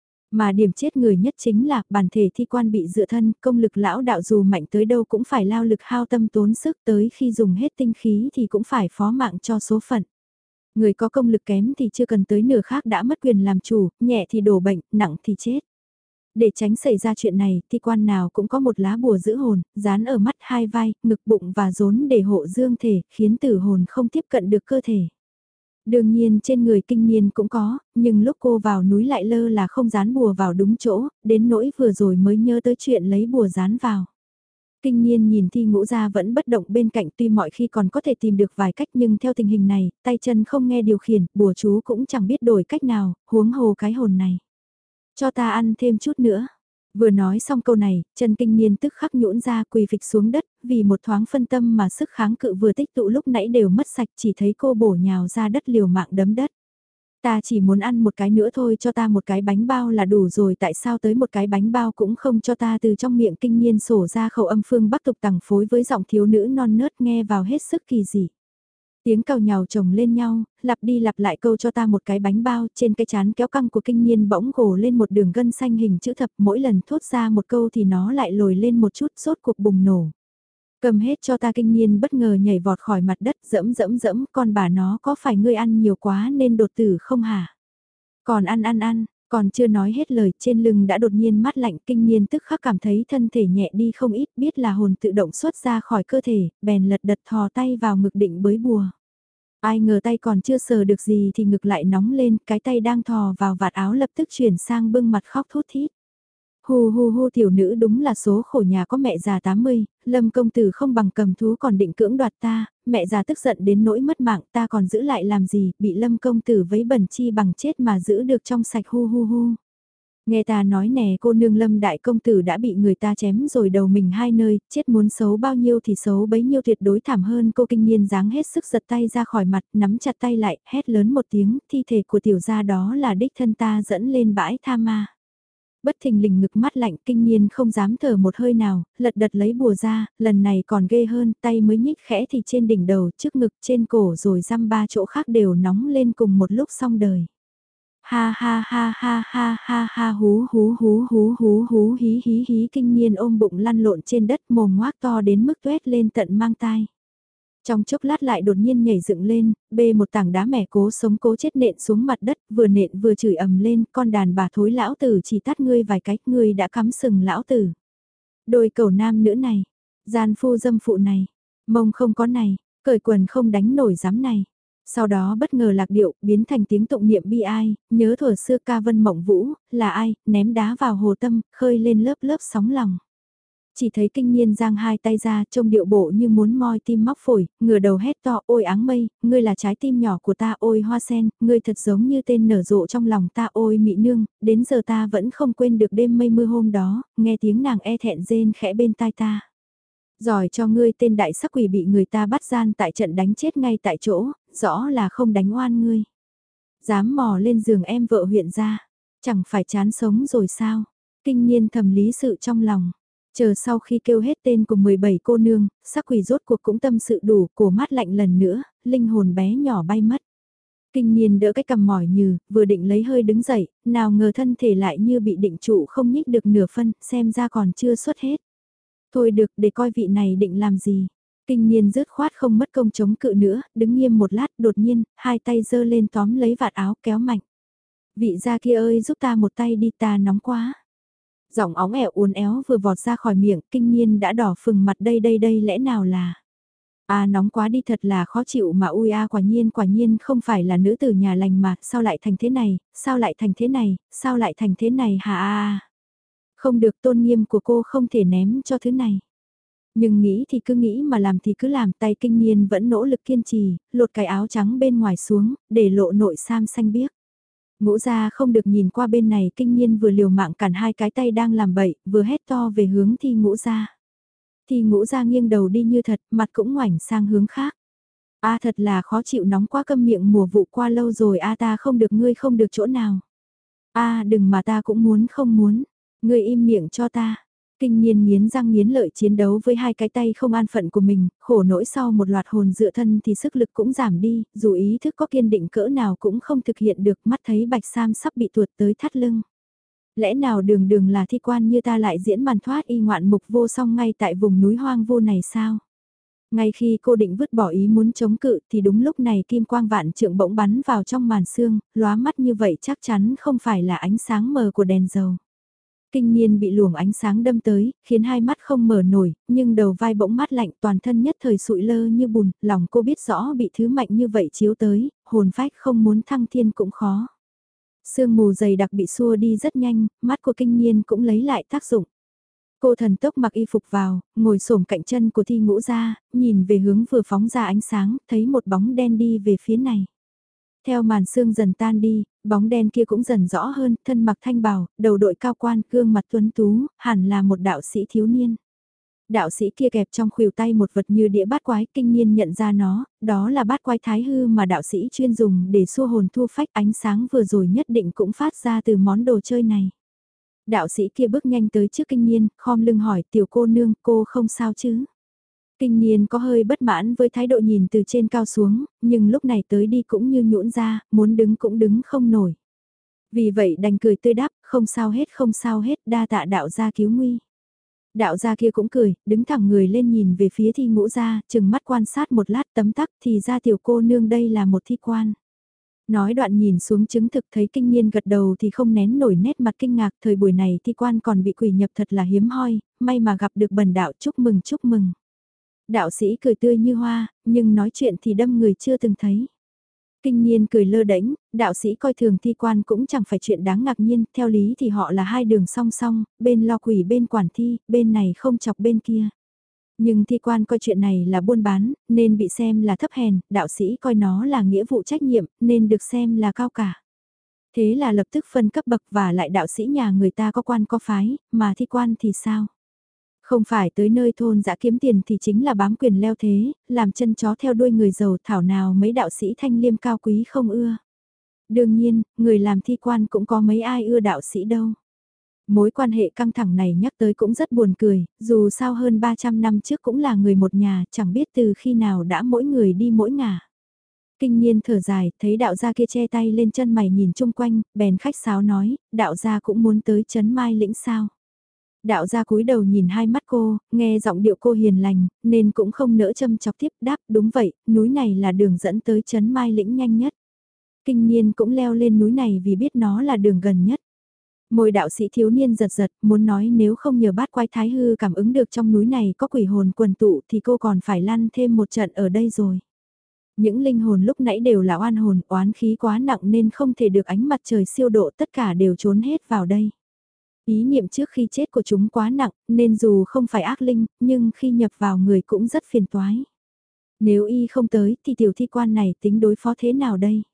Mà điểm chết người nhất chính là bản thể thi quan bị dựa thân, công lực lão đạo dù mạnh tới đâu cũng phải lao lực hao tâm tốn sức, tới khi dùng hết tinh khí thì cũng phải phó mạng cho số phận. Người có công lực kém thì chưa cần tới nửa khác đã mất quyền làm chủ, nhẹ thì đổ bệnh, nặng thì chết. Để tránh xảy ra chuyện này, thi quan nào cũng có một lá bùa giữ hồn, dán ở mắt, hai vai, ngực, bụng và rốn để hộ dương thể, khiến tử hồn không tiếp cận được cơ thể. Đương nhiên trên người Kinh Niên cũng có, nhưng lúc cô vào núi lại lơ là không dán bùa vào đúng chỗ, đến nỗi vừa rồi mới nhớ tới chuyện lấy bùa dán vào. Kinh Niên nhìn Thi Ngũ ra vẫn bất động bên cạnh, tuy mọi khi còn có thể tìm được vài cách, nhưng theo tình hình này, tay chân không nghe điều khiển, bùa chú cũng chẳng biết đổi cách nào, huống hồ cái hồn này. Cho ta ăn thêm chút nữa. Vừa nói xong câu này, chân Kinh Niên tức khắc nhũn ra, quỳ phịch xuống đất, vì một thoáng phân tâm mà sức kháng cự vừa tích tụ lúc nãy đều mất sạch, chỉ thấy cô bổ nhào ra đất liều mạng đấm đất. Ta chỉ muốn ăn một cái nữa thôi, cho ta một cái bánh bao là đủ rồi, tại sao tới một cái bánh bao cũng không cho ta? Từ trong miệng Kinh Niên sổ ra khẩu âm phương Bắc tục tằng phối với giọng thiếu nữ non nớt nghe vào hết sức kỳ dị. Tiếng cào nhào chồng lên nhau, lặp đi lặp lại câu cho ta một cái bánh bao, trên cái chán kéo căng của Kinh Niên bỗng gồ lên một đường gân xanh hình chữ thập, mỗi lần thốt ra một câu thì nó lại lồi lên một chút, sốt cuộc bùng nổ. Cầm hết cho ta. Kinh Niên bất ngờ nhảy vọt khỏi mặt đất, dẫm dẫm dẫm, con bà nó có phải ngươi ăn nhiều quá nên đột tử không hả? Còn ăn, còn chưa nói hết lời, trên lưng đã đột nhiên mát lạnh. Kinh Niên tức khắc cảm thấy thân thể nhẹ đi không ít, biết là hồn tự động xuất ra khỏi cơ thể, bèn lật đật thò tay vào ngực định bới bùa. Ai ngờ tay còn chưa sờ được gì thì ngực lại nóng lên, cái tay đang thò vào vạt áo lập tức chuyển sang bưng mặt khóc thút thít. Hu hu hu, tiểu nữ đúng là số khổ nhà có mẹ già 80, Lâm công tử không bằng cầm thú còn định cưỡng đoạt ta, mẹ già tức giận đến nỗi mất mạng, ta còn giữ lại làm gì, bị Lâm công tử vấy bẩn chi bằng chết mà giữ được trong sạch. Hu hu hu. Nghe ta nói nè, cô nương Lâm đại công tử đã bị người ta chém rồi đầu mình hai nơi, chết muốn xấu bao nhiêu thì xấu bấy nhiêu, tuyệt đối thảm hơn. Cô Kinh Niên giáng hết sức giật tay ra khỏi mặt, nắm chặt tay lại, hét lớn một tiếng, thi thể của tiểu gia đó là đích thân ta dẫn lên bãi tha ma. Bất thình lình ngực mắt lạnh, Kinh Niên không dám thở một hơi nào, lật đật lấy bùa ra, lần này còn ghê hơn, tay mới nhích khẽ thì trên đỉnh đầu, trước ngực, trên cổ rồi dăm ba chỗ khác đều nóng lên cùng một lúc xong đời. Ha ha ha ha ha ha ha, hú hú hú hú hú hú, hí hí hí. Kinh Niên ôm bụng lăn lộn trên đất, mồm ngoác to đến mức tuét lên tận mang tai. Trong chốc lát lại đột nhiên nhảy dựng lên, bê một tảng đá mẻ cố sống cố chết nện xuống mặt đất, vừa nện vừa chửi ầm lên, con đàn bà thối, lão tử chỉ tát ngươi vài cái, ngươi đã cắm sừng lão tử. Đôi cầu nam nữ này, gian phu dâm phụ này, mông không có này, cởi quần không đánh nổi giám này. Sau đó bất ngờ lạc điệu, biến thành tiếng tụng niệm bi ai, nhớ thuở xưa ca vân mộng vũ, là ai, ném đá vào hồ tâm, khơi lên lớp lớp sóng lòng. Chỉ thấy kinh niên giang hai tay ra trông điệu bộ như muốn moi tim móc phổi, ngửa đầu hét to ôi áng mây, ngươi là trái tim nhỏ của ta ôi hoa sen, ngươi thật giống như tên nở rộ trong lòng ta ôi mị nương, đến giờ ta vẫn không quên được đêm mây mưa hôm đó, nghe tiếng nàng e thẹn rên khẽ bên tai ta. Giỏi cho ngươi tên đại sắc quỷ bị người ta bắt gian tại trận đánh chết ngay tại chỗ, rõ là không đánh oan ngươi. Dám mò lên giường em vợ huyện ra, chẳng phải chán sống rồi sao, kinh niên thầm lý sự trong lòng. Chờ sau khi kêu hết tên của 17 cô nương, sắc quỷ rốt cuộc cũng tâm sự đủ, cổ mát lạnh lần nữa, linh hồn bé nhỏ bay mất. Kinh niên đỡ cái cầm mỏi như, vừa định lấy hơi đứng dậy, nào ngờ thân thể lại như bị định trụ không nhích được nửa phân, xem ra còn chưa xuất hết. Thôi được để coi vị này định làm gì. Kinh niên rứt khoát không mất công chống cự nữa, đứng nghiêm một lát đột nhiên, hai tay giơ lên tóm lấy vạt áo kéo mạnh. Vị gia kia ơi giúp ta một tay đi ta nóng quá. Giọng óng ẻo uốn éo vừa vọt ra khỏi miệng, kinh niên đã đỏ phừng mặt đây lẽ nào là. À nóng quá đi thật là khó chịu mà ui a quả nhiên không phải là nữ tử nhà lành mà, sao lại thành thế này, sao lại thành thế này, sao lại thành thế này hả a. Không được tôn nghiêm của cô không thể ném cho thứ này. Nhưng nghĩ thì cứ nghĩ mà làm thì cứ làm tay kinh niên vẫn nỗ lực kiên trì, lột cái áo trắng bên ngoài xuống, để lộ nội sam xanh biếc. Ngũ gia không được nhìn qua bên này kinh niên vừa liều mạng cản hai cái tay đang làm bậy, vừa hét to về hướng thi ngũ gia. Thi ngũ gia nghiêng đầu đi như thật, mặt cũng ngoảnh sang hướng khác. A thật là khó chịu nóng quá câm miệng mùa vụ qua lâu rồi a ta không được ngươi không được chỗ nào. A đừng mà ta cũng muốn không muốn, ngươi im miệng cho ta. Kinh niên nghiến răng nghiến lợi chiến đấu với hai cái tay không an phận của mình, khổ nỗi sau một loạt hồn dựa thân thì sức lực cũng giảm đi, dù ý thức có kiên định cỡ nào cũng không thực hiện được mắt thấy bạch sam sắp bị tuột tới thắt lưng. Lẽ nào đường đường là thi quan như ta lại diễn màn thoát y ngoạn mục vô song ngay tại vùng núi hoang vô này sao? Ngay khi cô định vứt bỏ ý muốn chống cự thì đúng lúc này kim quang vạn trượng bỗng bắn vào trong màn sương, lóa mắt như vậy chắc chắn không phải là ánh sáng mờ của đèn dầu. Kinh niên bị luồng ánh sáng đâm tới, khiến hai mắt không mở nổi, nhưng đầu vai bỗng mát lạnh toàn thân nhất thời sụi lơ như bùn, lòng cô biết rõ bị thứ mạnh như vậy chiếu tới, hồn phách không muốn thăng thiên cũng khó. Sương mù dày đặc bị xua đi rất nhanh, mắt của kinh niên cũng lấy lại tác dụng. Cô thần tốc mặc y phục vào, ngồi xổm cạnh chân của thi ngũ ra, nhìn về hướng vừa phóng ra ánh sáng, thấy một bóng đen đi về phía này. Theo màn sương dần tan đi, bóng đen kia cũng dần rõ hơn, thân mặc thanh bào, đầu đội cao quan, gương mặt tuấn tú, hẳn là một đạo sĩ thiếu niên. Đạo sĩ kia kẹp trong khuỷu tay một vật như đĩa bát quái, kinh niên nhận ra nó, đó là bát quái thái hư mà đạo sĩ chuyên dùng để xua hồn thu phách, ánh sáng vừa rồi nhất định cũng phát ra từ món đồ chơi này. Đạo sĩ kia bước nhanh tới trước kinh niên, khom lưng hỏi tiểu cô nương, cô không sao chứ? Kinh niên có hơi bất mãn với thái độ nhìn từ trên cao xuống, nhưng lúc này tới đi cũng như nhũn ra, muốn đứng cũng đứng không nổi. Vì vậy đành cười tươi đáp, không sao hết, đa tạ đạo gia cứu nguy. Đạo gia kia cũng cười, đứng thẳng người lên nhìn về phía thi ngũ gia, chừng mắt quan sát một lát tấm tắc thì ra tiểu cô nương đây là một thi quan. Nói đoạn nhìn xuống chứng thực thấy kinh niên gật đầu thì không nén nổi nét mặt kinh ngạc, thời buổi này thi quan còn bị quỷ nhập thật là hiếm hoi, may mà gặp được bần đạo chúc mừng chúc mừng. Đạo sĩ cười tươi như hoa, nhưng nói chuyện thì đâm người chưa từng thấy. Kinh niên cười lơ đễnh, đạo sĩ coi thường thi quan cũng chẳng phải chuyện đáng ngạc nhiên, theo lý thì họ là hai đường song song, bên lo quỷ bên quản thi, bên này không chọc bên kia. Nhưng thi quan coi chuyện này là buôn bán, nên bị xem là thấp hèn, đạo sĩ coi nó là nghĩa vụ trách nhiệm, nên được xem là cao cả. Thế là lập tức phân cấp bậc và lại đạo sĩ nhà người ta có quan có phái, mà thi quan thì sao? Không phải tới nơi thôn dã kiếm tiền thì chính là bám quyền leo thế, làm chân chó theo đuôi người giàu thảo nào mấy đạo sĩ thanh liêm cao quý không ưa. Đương nhiên, người làm thi quan cũng có mấy ai ưa đạo sĩ đâu. Mối quan hệ căng thẳng này nhắc tới cũng rất buồn cười, dù sao hơn 300 năm trước cũng là người một nhà, chẳng biết từ khi nào đã mỗi người đi mỗi ngả. Kinh niên thở dài, thấy đạo gia kia che tay lên chân mày nhìn chung quanh, bèn khách sáo nói, đạo gia cũng muốn tới chấn mai lĩnh sao. Đạo gia cúi đầu nhìn hai mắt cô, nghe giọng điệu cô hiền lành, nên cũng không nỡ châm chọc tiếp đáp, đúng vậy, núi này là đường dẫn tới chấn mai lĩnh nhanh nhất. Kinh niên cũng leo lên núi này vì biết nó là đường gần nhất. Môi đạo sĩ thiếu niên giật giật, muốn nói nếu không nhờ bát quái thái hư cảm ứng được trong núi này có quỷ hồn quần tụ thì cô còn phải lăn thêm một trận ở đây rồi. Những linh hồn lúc nãy đều là oan hồn, oán khí quá nặng nên không thể được ánh mặt trời siêu độ tất cả đều trốn hết vào đây. Ý niệm trước khi chết của chúng quá nặng, nên dù không phải ác linh, nhưng khi nhập vào người cũng rất phiền toái. Nếu y không tới thì tiểu thi quan này tính đối phó thế nào đây?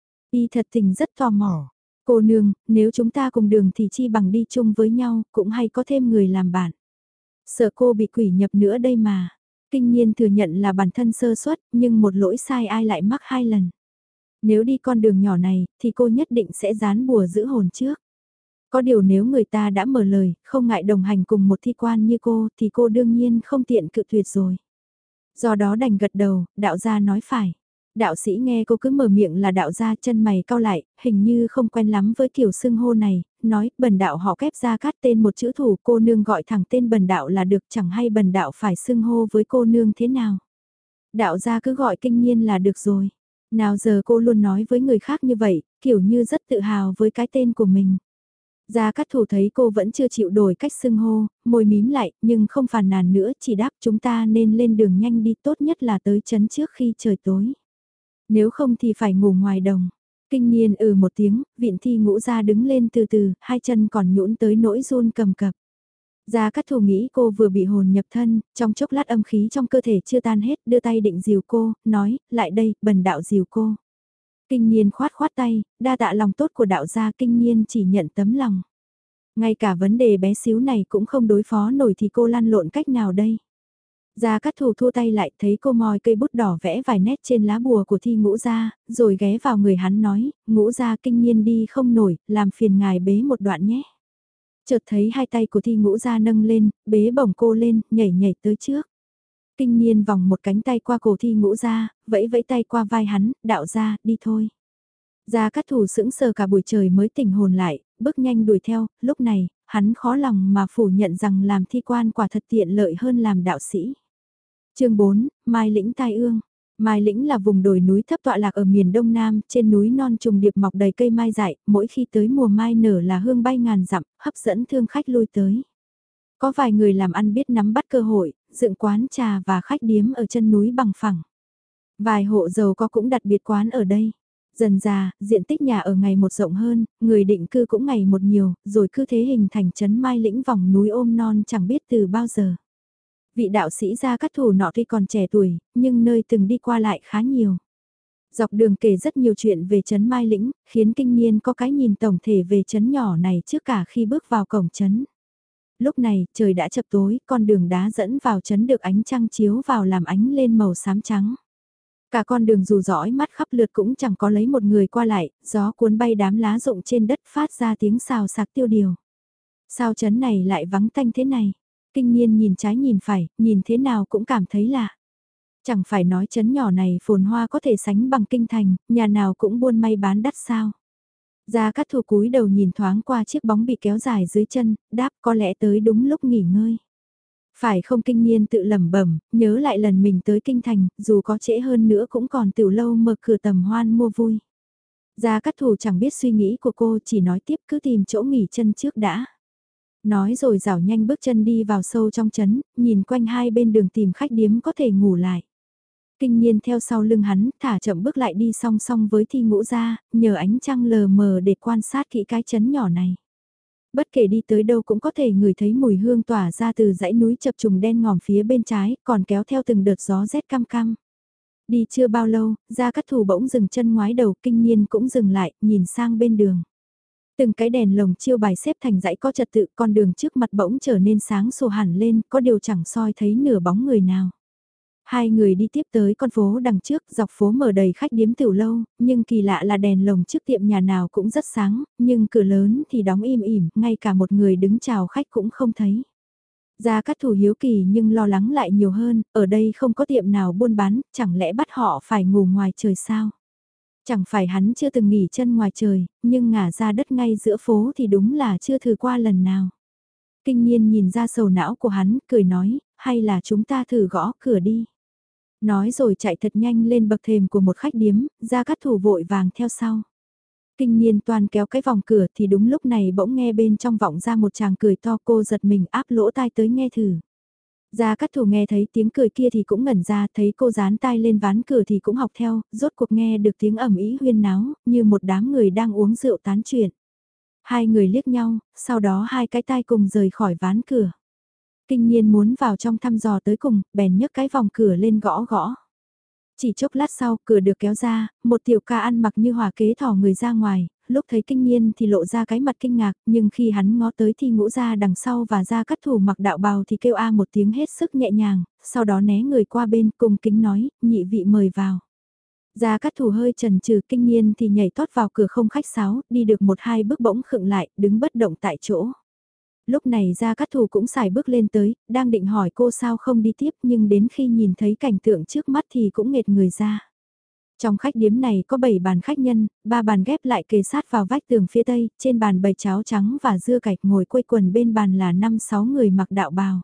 Y thật tình rất tò mò. Cô nương, nếu chúng ta cùng đường thì chi bằng đi chung với nhau, cũng hay có thêm người làm bạn. Sợ cô bị quỷ nhập nữa đây mà. Kinh nhiên thừa nhận là bản thân sơ suất, nhưng một lỗi sai ai lại mắc 2 lần. Nếu đi con đường nhỏ này, thì cô nhất định sẽ dán bùa giữ hồn trước. Có điều nếu người ta đã mở lời, không ngại đồng hành cùng một thi quan như cô, thì cô đương nhiên không tiện cự tuyệt rồi. Do đó đành gật đầu, đạo gia nói phải. Đạo sĩ nghe cô cứ mở miệng là đạo gia, chân mày cau lại, hình như không quen lắm với kiểu xưng hô này, nói bần đạo họ kép ra cát tên một chữ thủ, cô nương gọi thẳng tên bần đạo là được, chẳng hay bần đạo phải xưng hô với cô nương thế nào. Đạo gia cứ gọi kinh nhiên là được rồi. Nào giờ cô luôn nói với người khác như vậy, kiểu như rất tự hào với cái tên của mình. Gia Cát Thủ thấy cô vẫn chưa chịu đổi cách xưng hô, môi mím lại, nhưng không phàn nàn nữa, chỉ đáp chúng ta nên lên đường nhanh đi, tốt nhất là tới trấn trước khi trời tối. Nếu không thì phải ngủ ngoài đồng. Kinh niên một tiếng, Viện Thi Ngũ Gia đứng lên từ từ, hai chân còn nhũn tới nỗi run cầm cập. Gia Cát Thủ nghĩ cô vừa bị hồn nhập thân, trong chốc lát âm khí trong cơ thể chưa tan hết, đưa tay định dìu cô, nói, lại đây, bần đạo dìu cô. Kinh niên khoát khoát tay, đa tạ lòng tốt của đạo gia, kinh niên chỉ nhận tấm lòng. Ngay cả vấn đề bé xíu này cũng không đối phó nổi thì cô lăn lộn cách nào đây? Gia Cát Thủ thua tay lại, thấy cô moi cây bút đỏ vẽ vài nét trên lá bùa của Thi Ngũ Gia, rồi ghé vào người hắn nói, Ngũ Gia kinh niên đi không nổi, làm phiền ngài bế một đoạn nhé. Chợt thấy hai tay của Thi Ngũ Gia nâng lên, bế bổng cô lên, nhảy nhảy tới trước. Kinh niên vòng một cánh tay qua cổ Thi Ngũ Gia, vẫy vẫy tay qua vai hắn, đạo gia, đi thôi. Gia Cát Thủ sững sờ cả buổi trời mới tỉnh hồn lại, bước nhanh đuổi theo, lúc này, hắn khó lòng mà phủ nhận rằng làm thi quan quả thật tiện lợi hơn làm đạo sĩ. Chương 4, Mai Lĩnh Tai Ương. Mai Lĩnh là vùng đồi núi thấp tọa lạc ở miền Đông Nam, trên núi non trùng điệp mọc đầy cây mai dại, mỗi khi tới mùa mai nở là hương bay ngàn dặm, hấp dẫn thương khách lui tới. Có vài người làm ăn biết nắm bắt cơ hội, dựng quán trà và khách điếm ở chân núi bằng phẳng. Vài hộ giàu có cũng đặt biệt quán ở đây. Dần già, diện tích nhà ở ngày một rộng hơn, người định cư cũng ngày một nhiều, rồi cứ thế hình thành trấn Mai Lĩnh vòng núi ôm non chẳng biết từ bao giờ. Vị đạo sĩ Gia Cát Thủ nọ tuy còn trẻ tuổi, nhưng nơi từng đi qua lại khá nhiều. Dọc đường kể rất nhiều chuyện về trấn Mai Lĩnh, khiến kinh niên có cái nhìn tổng thể về trấn nhỏ này trước cả khi bước vào cổng trấn. Lúc này, trời đã chập tối, con đường đá dẫn vào trấn được ánh trăng chiếu vào làm ánh lên màu xám trắng. Cả con đường dù dõi mắt khắp lượt cũng chẳng có lấy một người qua lại, gió cuốn bay đám lá rụng trên đất phát ra tiếng xào xạc tiêu điều. Sao trấn này lại vắng tanh thế này? Kinh niên nhìn trái nhìn phải, nhìn thế nào cũng cảm thấy lạ. Chẳng phải nói trấn nhỏ này phồn hoa có thể sánh bằng kinh thành, nhà nào cũng buôn may bán đắt sao. Gia Cát Thủ cúi đầu nhìn thoáng qua chiếc bóng bị kéo dài dưới chân, đáp có lẽ tới đúng lúc nghỉ ngơi. Phải không, kinh niên tự lẩm bẩm, nhớ lại lần mình tới kinh thành, dù có trễ hơn nữa cũng còn tiểu lâu mở cửa tầm hoan mua vui. Gia Cát Thủ chẳng biết suy nghĩ của cô, chỉ nói tiếp cứ tìm chỗ nghỉ chân trước đã. Nói rồi rảo nhanh bước chân đi vào sâu trong trấn, nhìn quanh hai bên đường tìm khách điếm có thể ngủ lại. Kinh niên theo sau lưng hắn, thả chậm bước lại đi song song với Thi Ngũ Gia, nhờ ánh trăng lờ mờ để quan sát kỹ cái trấn nhỏ này. Bất kể đi tới đâu cũng có thể ngửi thấy mùi hương tỏa ra từ dãy núi chập trùng đen ngòm phía bên trái, còn kéo theo từng đợt gió rét căm căm. Đi chưa bao lâu, Gia Cát Thủ bỗng dừng chân ngoái đầu, kinh niên cũng dừng lại, nhìn sang bên đường. Từng cái đèn lồng chiêu bài xếp thành dãy có trật tự, con đường trước mặt bỗng trở nên sáng sủa hẳn lên, có điều chẳng soi thấy nửa bóng người nào. Hai người đi tiếp tới con phố đằng trước, dọc phố mở đầy khách điếm tiểu lâu, nhưng kỳ lạ là đèn lồng trước tiệm nhà nào cũng rất sáng, nhưng cửa lớn thì đóng im ỉm, ngay cả một người đứng chào khách cũng không thấy. Gia Cát Thủ hiếu kỳ nhưng lo lắng lại nhiều hơn, ở đây không có tiệm nào buôn bán, chẳng lẽ bắt họ phải ngủ ngoài trời sao? Chẳng phải hắn chưa từng nghỉ chân ngoài trời, nhưng ngả ra đất ngay giữa phố thì đúng là chưa thử qua lần nào. Kinh niên nhìn ra sầu não của hắn, cười nói, hay là chúng ta thử gõ cửa đi. Nói rồi chạy thật nhanh lên bậc thềm của một khách điếm, Gia Cát Thủ vội vàng theo sau. Kinh niên toàn kéo cái vòng cửa thì đúng lúc này bỗng nghe bên trong vọng ra một chàng cười to, cô giật mình áp lỗ tai tới nghe thử. Gia Cát Thủ nghe thấy tiếng cười kia thì cũng ngẩn ra, thấy cô dán tai lên ván cửa thì cũng học theo, rốt cuộc nghe được tiếng ầm ĩ huyên náo, như một đám người đang uống rượu tán chuyện. Hai người liếc nhau, sau đó hai cái tai cùng rời khỏi ván cửa. Kinh Nhiên muốn vào trong thăm dò tới cùng, bèn nhấc cái vòng cửa lên gõ gõ. Chỉ chốc lát sau, cửa được kéo ra, một tiểu ca ăn mặc như hòa kế thỏ người ra ngoài, lúc thấy Kinh Nhiên thì lộ ra cái mặt kinh ngạc, nhưng khi hắn ngó tới Thi Ngũ ra đằng sau và Gia Cát Thủ mặc đạo bào thì kêu a một tiếng hết sức nhẹ nhàng, sau đó né người qua bên cung kính nói, nhị vị mời vào. Gia Cát Thủ hơi chần chừ, Kinh Nhiên thì nhảy tót vào cửa không khách sáo, đi được một hai bước bỗng khựng lại, đứng bất động tại chỗ. Lúc này Gia Cát Thủ cũng xài bước lên tới, đang định hỏi cô sao không đi tiếp nhưng đến khi nhìn thấy cảnh tượng trước mắt thì cũng nghệt người ra. Trong khách điếm này có 7 bàn khách nhân, 3 bàn ghép lại kề sát vào vách tường phía tây, trên bàn bày cháo trắng và dưa cải, ngồi quây quần bên bàn là 5-6 người mặc đạo bào.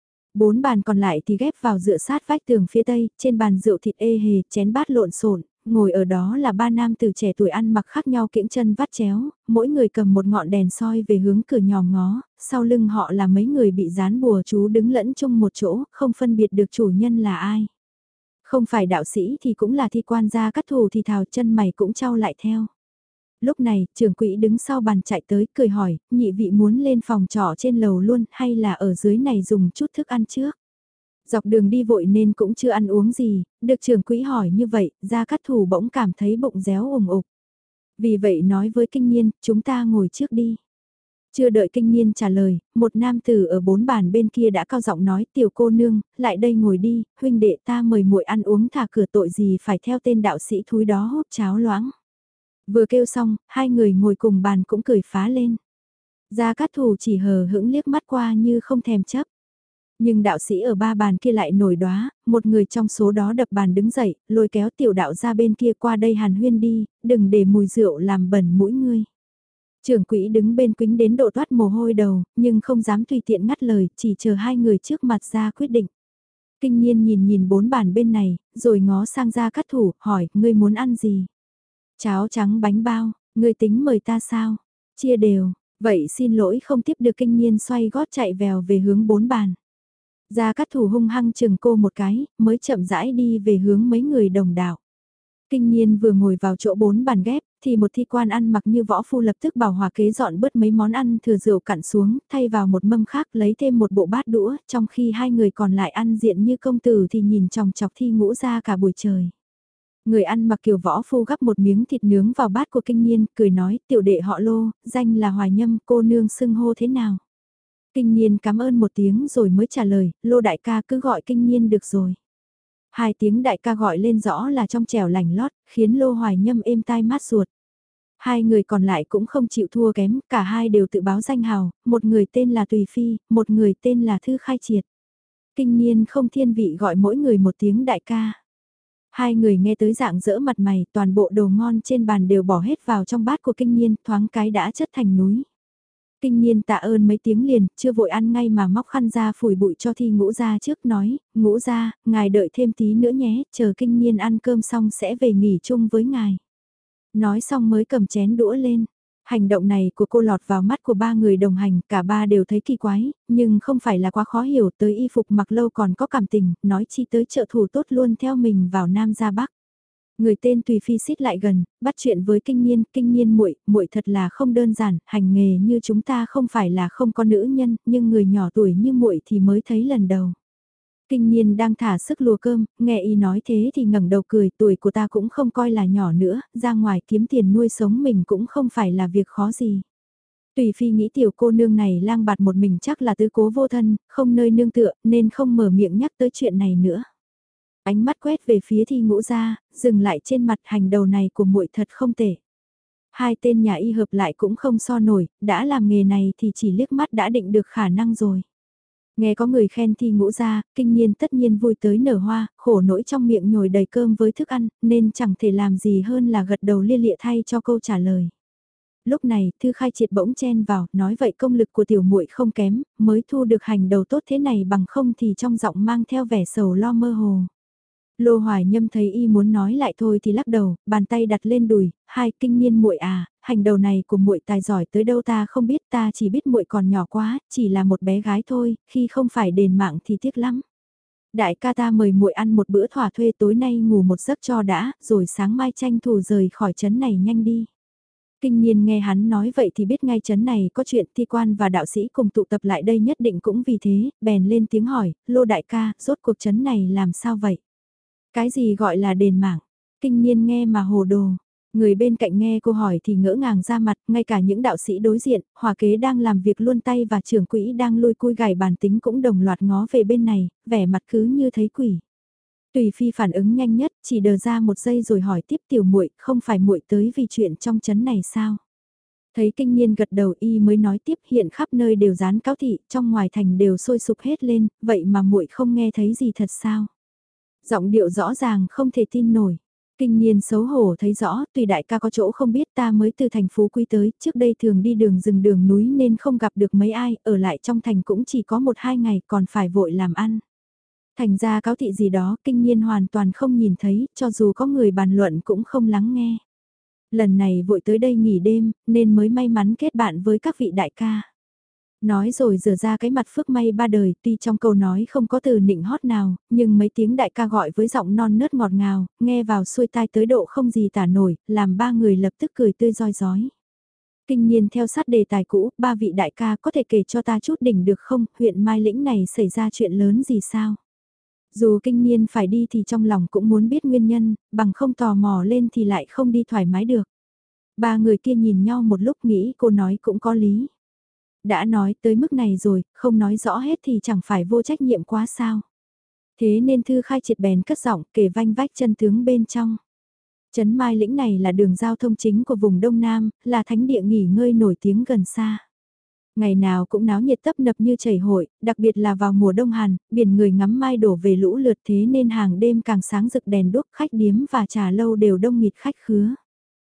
4 bàn còn lại thì ghép vào dựa sát vách tường phía tây, trên bàn rượu thịt ê hề, chén bát lộn xộn, ngồi ở đó là 3 nam từ trẻ tuổi ăn mặc khác nhau kiễng chân vắt chéo, mỗi người cầm một ngọn đèn soi về hướng cửa nhòm ngó, sau lưng họ là mấy người bị dán bùa chú đứng lẫn chung một chỗ, không phân biệt được chủ nhân là ai. Không phải đạo sĩ thì cũng là thi quan gia Cát Thủ thì thào, chân mày cũng trao lại theo. Lúc này, trưởng quỹ đứng sau bàn chạy tới, cười hỏi, nhị vị muốn lên phòng trọ trên lầu luôn hay là ở dưới này dùng chút thức ăn trước? Dọc đường đi vội nên cũng chưa ăn uống gì, được trưởng quỹ hỏi như vậy, Gia Cát Thủ bỗng cảm thấy bụng réo ủng ục. Vì vậy nói với Kinh Nhiên, chúng ta ngồi trước đi. Chưa đợi Kinh Nhiên trả lời, một nam tử ở 4 bàn bên kia đã cao giọng nói, tiểu cô nương, lại đây ngồi đi, huynh đệ ta mời muội ăn uống thả cửa, tội gì phải theo tên đạo sĩ thúi đó hút cháo loãng. Vừa kêu xong, hai người ngồi cùng bàn cũng cười phá lên. Gia Cát Thủ chỉ hờ hững liếc mắt qua như không thèm chấp. Nhưng đạo sĩ ở 3 bàn kia lại nổi đoá, một người trong số đó đập bàn đứng dậy, lôi kéo tiểu đạo ra bên kia qua đây hàn huyên đi, đừng để mùi rượu làm bẩn mũi ngươi. Trưởng quỹ đứng bên quính đến độ toát mồ hôi đầu, nhưng không dám tùy tiện ngắt lời, chỉ chờ hai người trước mặt ra quyết định. Kinh Nhiên nhìn nhìn 4 bàn bên này, rồi ngó sang Gia Cát Thủ, hỏi, ngươi muốn ăn gì? Cháo trắng bánh bao, ngươi tính mời ta sao? Chia đều, vậy xin lỗi không tiếp được. Kinh Nhiên xoay gót chạy vèo về hướng 4 bàn. Gia Cát Thủ hung hăng chừng cô một cái, mới chậm rãi đi về hướng mấy người đồng đạo. Kinh Nhiên vừa ngồi vào chỗ 4 bàn ghép, thì một thi quan ăn mặc như võ phu lập tức bảo hòa kế dọn bớt mấy món ăn thừa rượu cặn xuống, thay vào một mâm khác lấy thêm một bộ bát đũa, trong khi hai người còn lại ăn diện như công tử thì nhìn chòng chọc Thi Ngũ ra cả buổi trời. Người ăn mặc kiểu võ phu gắp một miếng thịt nướng vào bát của Kinh Nhiên, cười nói, tiểu đệ họ Lô, danh là Hoài Nhâm, cô nương xưng hô thế nào? Kinh Nhiên cảm ơn một tiếng rồi mới trả lời, Lô đại ca cứ gọi Kinh Nhiên được rồi. Hai tiếng đại ca gọi lên rõ là trong trẻo lành lót, khiến Lô Hoài Nhâm êm tai mát ruột. Hai người còn lại cũng không chịu thua kém, cả hai đều tự báo danh hào, một người tên là Tùy Phi, một người tên là Thư Khai Triệt. Kinh Nhiên không thiên vị gọi mỗi người một tiếng đại ca. Hai người nghe tới dạng dỡ mặt mày, toàn bộ đồ ngon trên bàn đều bỏ hết vào trong bát của Kinh Nhiên, thoáng cái đã chất thành núi. Kinh Nhiên tạ ơn mấy tiếng liền, chưa vội ăn ngay mà móc khăn ra phủi bụi cho Thi Ngũ ra trước, nói, Ngũ ra, ngài đợi thêm tí nữa nhé, chờ Kinh Nhiên ăn cơm xong sẽ về nghỉ chung với ngài. Nói xong mới cầm chén đũa lên. Hành động này của cô lọt vào mắt của ba người đồng hành, cả ba đều thấy kỳ quái, nhưng không phải là quá khó hiểu, tới y phục mặc lâu còn có cảm tình, nói chi tới trợ thủ tốt luôn theo mình vào Nam ra Bắc. Người tên Tùy Phi xít lại gần, bắt chuyện với Kinh Nhiên muội, muội thật là không đơn giản, hành nghề như chúng ta không phải là không có nữ nhân, nhưng người nhỏ tuổi như muội thì mới thấy lần đầu. Kinh Nhiên đang thả sức lùa cơm, nghe y nói thế thì ngẩng đầu cười, tuổi của ta cũng không coi là nhỏ nữa, ra ngoài kiếm tiền nuôi sống mình cũng không phải là việc khó gì. Tùy Phi nghĩ tiểu cô nương này lang bạt một mình chắc là tứ cố vô thân, không nơi nương tựa, nên không mở miệng nhắc tới chuyện này nữa. Ánh mắt quét về phía Thi Ngũ ra, dừng lại trên mặt, hành đầu này của muội thật không tệ. Hai tên nhà y hợp lại cũng không so nổi, đã làm nghề này thì chỉ liếc mắt đã định được khả năng rồi. Nghe có người khen Thi Ngũ ra, Kinh Nhiên tất nhiên vui tới nở hoa, khổ nỗi trong miệng nhồi đầy cơm với thức ăn, nên chẳng thể làm gì hơn là gật đầu lia lịa thay cho câu trả lời. Lúc này, Thư Khai Triệt bỗng chen vào, nói vậy công lực của tiểu muội không kém, mới thu được hành đầu tốt thế này, bằng không thì trong giọng mang theo vẻ sầu lo mơ hồ. Lô Hoài Nhâm thấy y muốn nói lại thôi thì lắc đầu, bàn tay đặt lên đùi, hai Kinh Nhiên muội à, hành đầu này của muội tài giỏi tới đâu ta không biết, ta chỉ biết muội còn nhỏ quá, chỉ là một bé gái thôi, khi không phải đền mạng thì tiếc lắm. Đại ca ta mời muội ăn một bữa thỏa thuê, tối nay ngủ một giấc cho đã, rồi sáng mai tranh thủ rời khỏi trấn này nhanh đi. Kinh Nhiên nghe hắn nói vậy thì biết ngay chấn này có chuyện thi quan và đạo sĩ cùng tụ tập lại đây nhất định cũng vì thế, bèn lên tiếng hỏi, Lô đại ca, rốt cuộc chấn này làm sao vậy? Cái gì gọi là đền mạng? Kinh Nhiên nghe mà hồ đồ. Người bên cạnh nghe cô hỏi thì ngỡ ngàng ra mặt, ngay cả những đạo sĩ đối diện, hòa kế đang làm việc luôn tay và trưởng quỹ đang lôi cui gảy bàn tính cũng đồng loạt ngó về bên này, vẻ mặt cứ như thấy quỷ. Tùy Phi phản ứng nhanh nhất, chỉ đờ ra một giây rồi hỏi tiếp tiểu muội, không phải muội tới vì chuyện trong chấn này sao? Thấy Kinh Nhiên gật đầu y mới nói tiếp hiện khắp nơi đều dán cáo thị, trong ngoài thành đều sôi sục hết lên, vậy mà muội không nghe thấy gì thật sao? Giọng điệu rõ ràng không thể tin nổi. Kinh Nhiên xấu hổ thấy rõ, tùy đại ca có chỗ không biết ta mới từ thành phố Quy tới, trước đây thường đi đường rừng đường núi nên không gặp được mấy ai, ở lại trong thành cũng chỉ có 1-2 ngày còn phải vội làm ăn. Thành ra cáo thị gì đó Kinh Nhiên hoàn toàn không nhìn thấy, cho dù có người bàn luận cũng không lắng nghe. Lần này vội tới đây nghỉ đêm, nên mới may mắn kết bạn với các vị đại ca. Nói rồi rửa ra cái mặt phước may ba đời, tuy trong câu nói không có từ nịnh hót nào, nhưng mấy tiếng đại ca gọi với giọng non nớt ngọt ngào, nghe vào xuôi tai tới độ không gì tả nổi, làm ba người lập tức cười tươi roi rói. Kinh Nhiên theo sát đề tài cũ, ba vị đại ca có thể kể cho ta chút đỉnh được không, huyện Mai Lĩnh này xảy ra chuyện lớn gì sao? Dù Kinh Nhiên phải đi thì trong lòng cũng muốn biết nguyên nhân, bằng không tò mò lên thì lại không đi thoải mái được. Ba người kia nhìn nhau một lúc nghĩ cô nói cũng có lý. Đã nói tới mức này rồi, không nói rõ hết thì chẳng phải vô trách nhiệm quá sao. Thế nên Thư Khai Triệt bèn cất giọng kể vanh vách chân tướng bên trong. Trấn Mai Lĩnh này là đường giao thông chính của vùng Đông Nam, là thánh địa nghỉ ngơi nổi tiếng gần xa. Ngày nào cũng náo nhiệt tấp nập như chảy hội, đặc biệt là vào mùa đông hàn, biển người ngắm mai đổ về lũ lượt thế nên hàng đêm càng sáng rực đèn đuốc khách điếm và trà lâu đều đông nghịt khách khứa.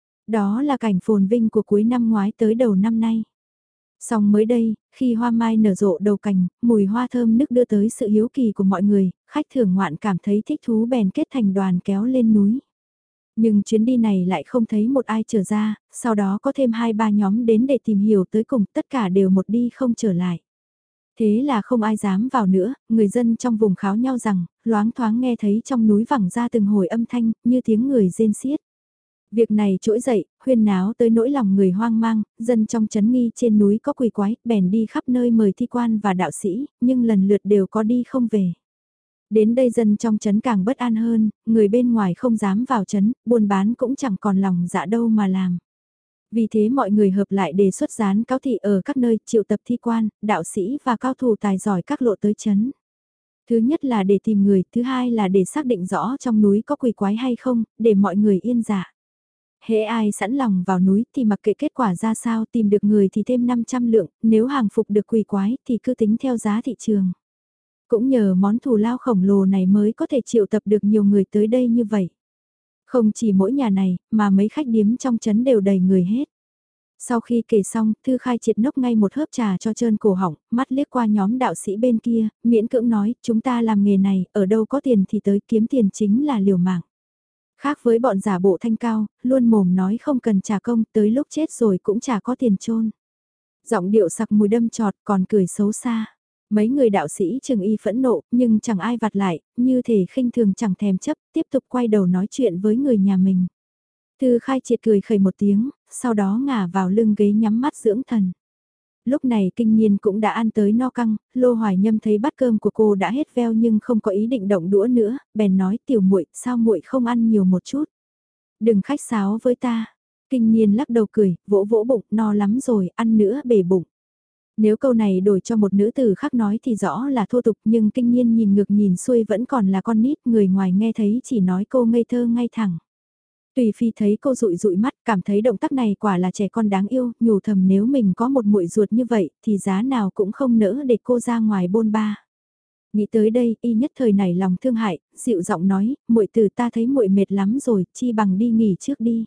Đó là cảnh phồn vinh của cuối năm ngoái tới đầu năm nay. Song mới đây, khi hoa mai nở rộ đầu cành, mùi hoa thơm nức đưa tới sự hiếu kỳ của mọi người, khách thưởng ngoạn cảm thấy thích thú bèn kết thành đoàn kéo lên núi. Nhưng chuyến đi này lại không thấy một ai trở ra, sau đó có thêm 2-3 nhóm đến để tìm hiểu tới cùng, tất cả đều một đi không trở lại. Thế là không ai dám vào nữa, người dân trong vùng kháo nhau rằng, loáng thoáng nghe thấy trong núi vẳng ra từng hồi âm thanh, như tiếng người rên xiết. Việc này trỗi dậy, huyên náo tới nỗi lòng người hoang mang, dân trong chấn nghi trên núi có quỷ quái, bèn đi khắp nơi mời thi quan và đạo sĩ, nhưng lần lượt đều có đi không về. Đến đây dân trong chấn càng bất an hơn, người bên ngoài không dám vào chấn, buôn bán cũng chẳng còn lòng dạ đâu mà làm. Vì thế mọi người hợp lại đề xuất dán cáo thị ở các nơi triệu tập thi quan, đạo sĩ và cao thủ tài giỏi các lộ tới chấn. Thứ nhất là để tìm người, thứ hai là để xác định rõ trong núi có quỷ quái hay không, để mọi người yên dạ. Hễ ai sẵn lòng vào núi thì mặc kệ kết quả ra sao tìm được người thì thêm 500 lượng, nếu hàng phục được quỷ quái thì cứ tính theo giá thị trường. Cũng nhờ món thù lao khổng lồ này mới có thể triệu tập được nhiều người tới đây như vậy. Không chỉ mỗi nhà này, mà mấy khách điếm trong trấn đều đầy người hết. Sau khi kể xong, Thư Khai Triệt nốc ngay một hớp trà cho trơn cổ họng, mắt liếc qua nhóm đạo sĩ bên kia, miễn cưỡng nói, chúng ta làm nghề này, ở đâu có tiền thì tới kiếm tiền chính là liều mạng. Khác với bọn giả bộ thanh cao, luôn mồm nói không cần trả công, tới lúc chết rồi cũng chả có tiền chôn. Giọng điệu sặc mùi đâm chọt còn cười xấu xa. Mấy người đạo sĩ Trừng Y phẫn nộ, nhưng chẳng ai vặt lại, như thể khinh thường chẳng thèm chấp, tiếp tục quay đầu nói chuyện với người nhà mình. Thư Khai Triệt cười khẩy một tiếng, sau đó ngả vào lưng ghế nhắm mắt dưỡng thần. Lúc này Kinh Nhiên cũng đã ăn tới no căng, Lô Hoài Nhâm thấy bát cơm của cô đã hết veo nhưng không có ý định động đũa nữa, bèn nói tiểu muội, sao muội không ăn nhiều một chút? Đừng khách sáo với ta. Kinh Nhiên lắc đầu cười, vỗ vỗ bụng, no lắm rồi, ăn nữa bể bụng. Nếu câu này đổi cho một nữ tử khác nói thì rõ là thô tục nhưng Kinh Nhiên nhìn ngược nhìn xuôi vẫn còn là con nít, người ngoài nghe thấy chỉ nói cô ngây thơ ngay thẳng. Tùy Phi thấy cô dụi dụi mắt, cảm thấy động tác này quả là trẻ con đáng yêu, nhủ thầm nếu mình có một muội ruột như vậy, thì giá nào cũng không nỡ để cô ra ngoài bôn ba. Nghĩ tới đây, y nhất thời nảy lòng thương hại, dịu giọng nói, muội tử ta thấy muội mệt lắm rồi, chi bằng đi nghỉ trước đi.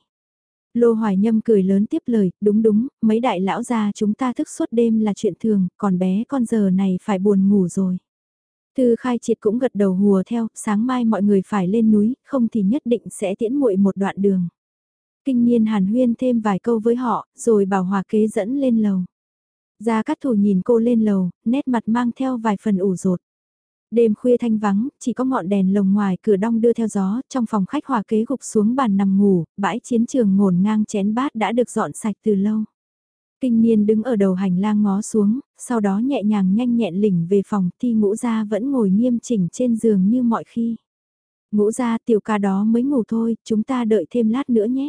Lô Hoài Nhâm cười lớn tiếp lời, đúng đúng, mấy đại lão gia chúng ta thức suốt đêm là chuyện thường, còn bé con giờ này phải buồn ngủ rồi. Thư Khai Triệt cũng gật đầu hùa theo, sáng mai mọi người phải lên núi, không thì nhất định sẽ tiễn muội một đoạn đường. Kinh Nhiên hàn huyên thêm vài câu với họ, rồi bảo hòa kế dẫn lên lầu. Gia Cát Thủ nhìn cô lên lầu, nét mặt mang theo vài phần ủ rột. Đêm khuya thanh vắng, chỉ có ngọn đèn lồng ngoài cửa đong đưa theo gió, trong phòng khách Hòa kế gục xuống bàn nằm ngủ, bãi chiến trường ngổn ngang chén bát đã được dọn sạch từ lâu. Kinh Niên đứng ở đầu hành lang ngó xuống, sau đó nhẹ nhàng nhanh nhẹn lỉnh về phòng, Thi Ngũ Gia vẫn ngồi nghiêm chỉnh trên giường như mọi khi. Ngũ Gia, tiểu ca đó mới ngủ thôi, chúng ta đợi thêm lát nữa nhé.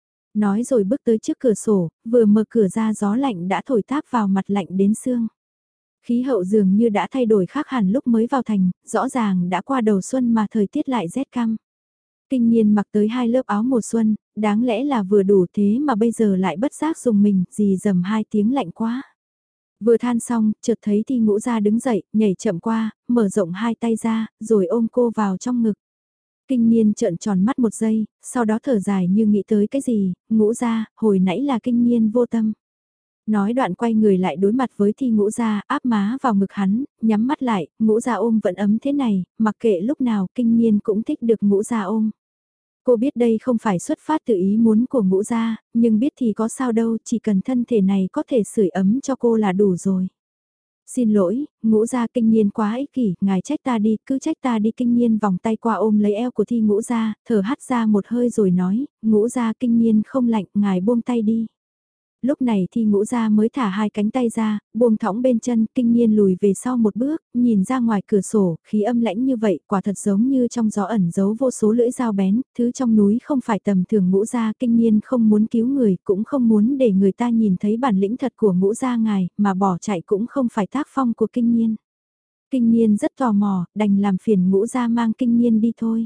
Nói rồi bước tới trước cửa sổ, vừa mở cửa ra gió lạnh đã thổi táp vào mặt lạnh đến xương. Khí hậu dường như đã thay đổi khác hẳn lúc mới vào thành, rõ ràng đã qua đầu xuân mà thời tiết lại rét căm. Kinh Niên mặc tới 2 lớp áo mùa xuân, đáng lẽ là vừa đủ thế mà bây giờ lại bất giác dùng mình, dì dầm 2 tiếng lạnh quá. Vừa than xong, chợt thấy Thi Ngũ Gia đứng dậy, nhảy chậm qua, mở rộng 2 tay ra, rồi ôm cô vào trong ngực. Kinh Niên trợn tròn mắt một giây, sau đó thở dài như nghĩ tới cái gì, Ngũ Gia, hồi nãy là Kinh Niên vô tâm. Nói đoạn quay người lại đối mặt với Thi Ngũ Gia, áp má vào ngực hắn, nhắm mắt lại, Ngũ Gia ôm vẫn ấm thế này, mặc kệ lúc nào Kinh Niên cũng thích được Ngũ Gia ôm. Cô biết đây không phải xuất phát từ ý muốn của Ngũ Gia, nhưng biết thì có sao đâu, chỉ cần thân thể này có thể sưởi ấm cho cô là đủ rồi. Xin lỗi, Ngũ Gia, Kinh Niên quá ích kỷ, ngài trách ta đi, cứ trách ta đi. Kinh Niên vòng tay qua ôm lấy eo của Thi Ngũ Gia, thở hắt ra một hơi rồi nói, Ngũ Gia, Kinh Niên không lạnh, ngài buông tay đi. Lúc này Thi Ngũ Gia mới thả 2 cánh tay ra, buông thõng bên chân, Kinh Niên lùi về sau một bước, nhìn ra ngoài cửa sổ, khí âm lãnh như vậy, quả thật giống như trong gió ẩn giấu vô số lưỡi dao bén, thứ trong núi không phải tầm thường. Ngũ Gia, Kinh Niên không muốn cứu người, cũng không muốn để người ta nhìn thấy bản lĩnh thật của Ngũ Gia ngài, mà bỏ chạy cũng không phải tác phong của Kinh Niên. Kinh Niên rất tò mò, đành làm phiền Ngũ Gia mang Kinh Niên đi thôi.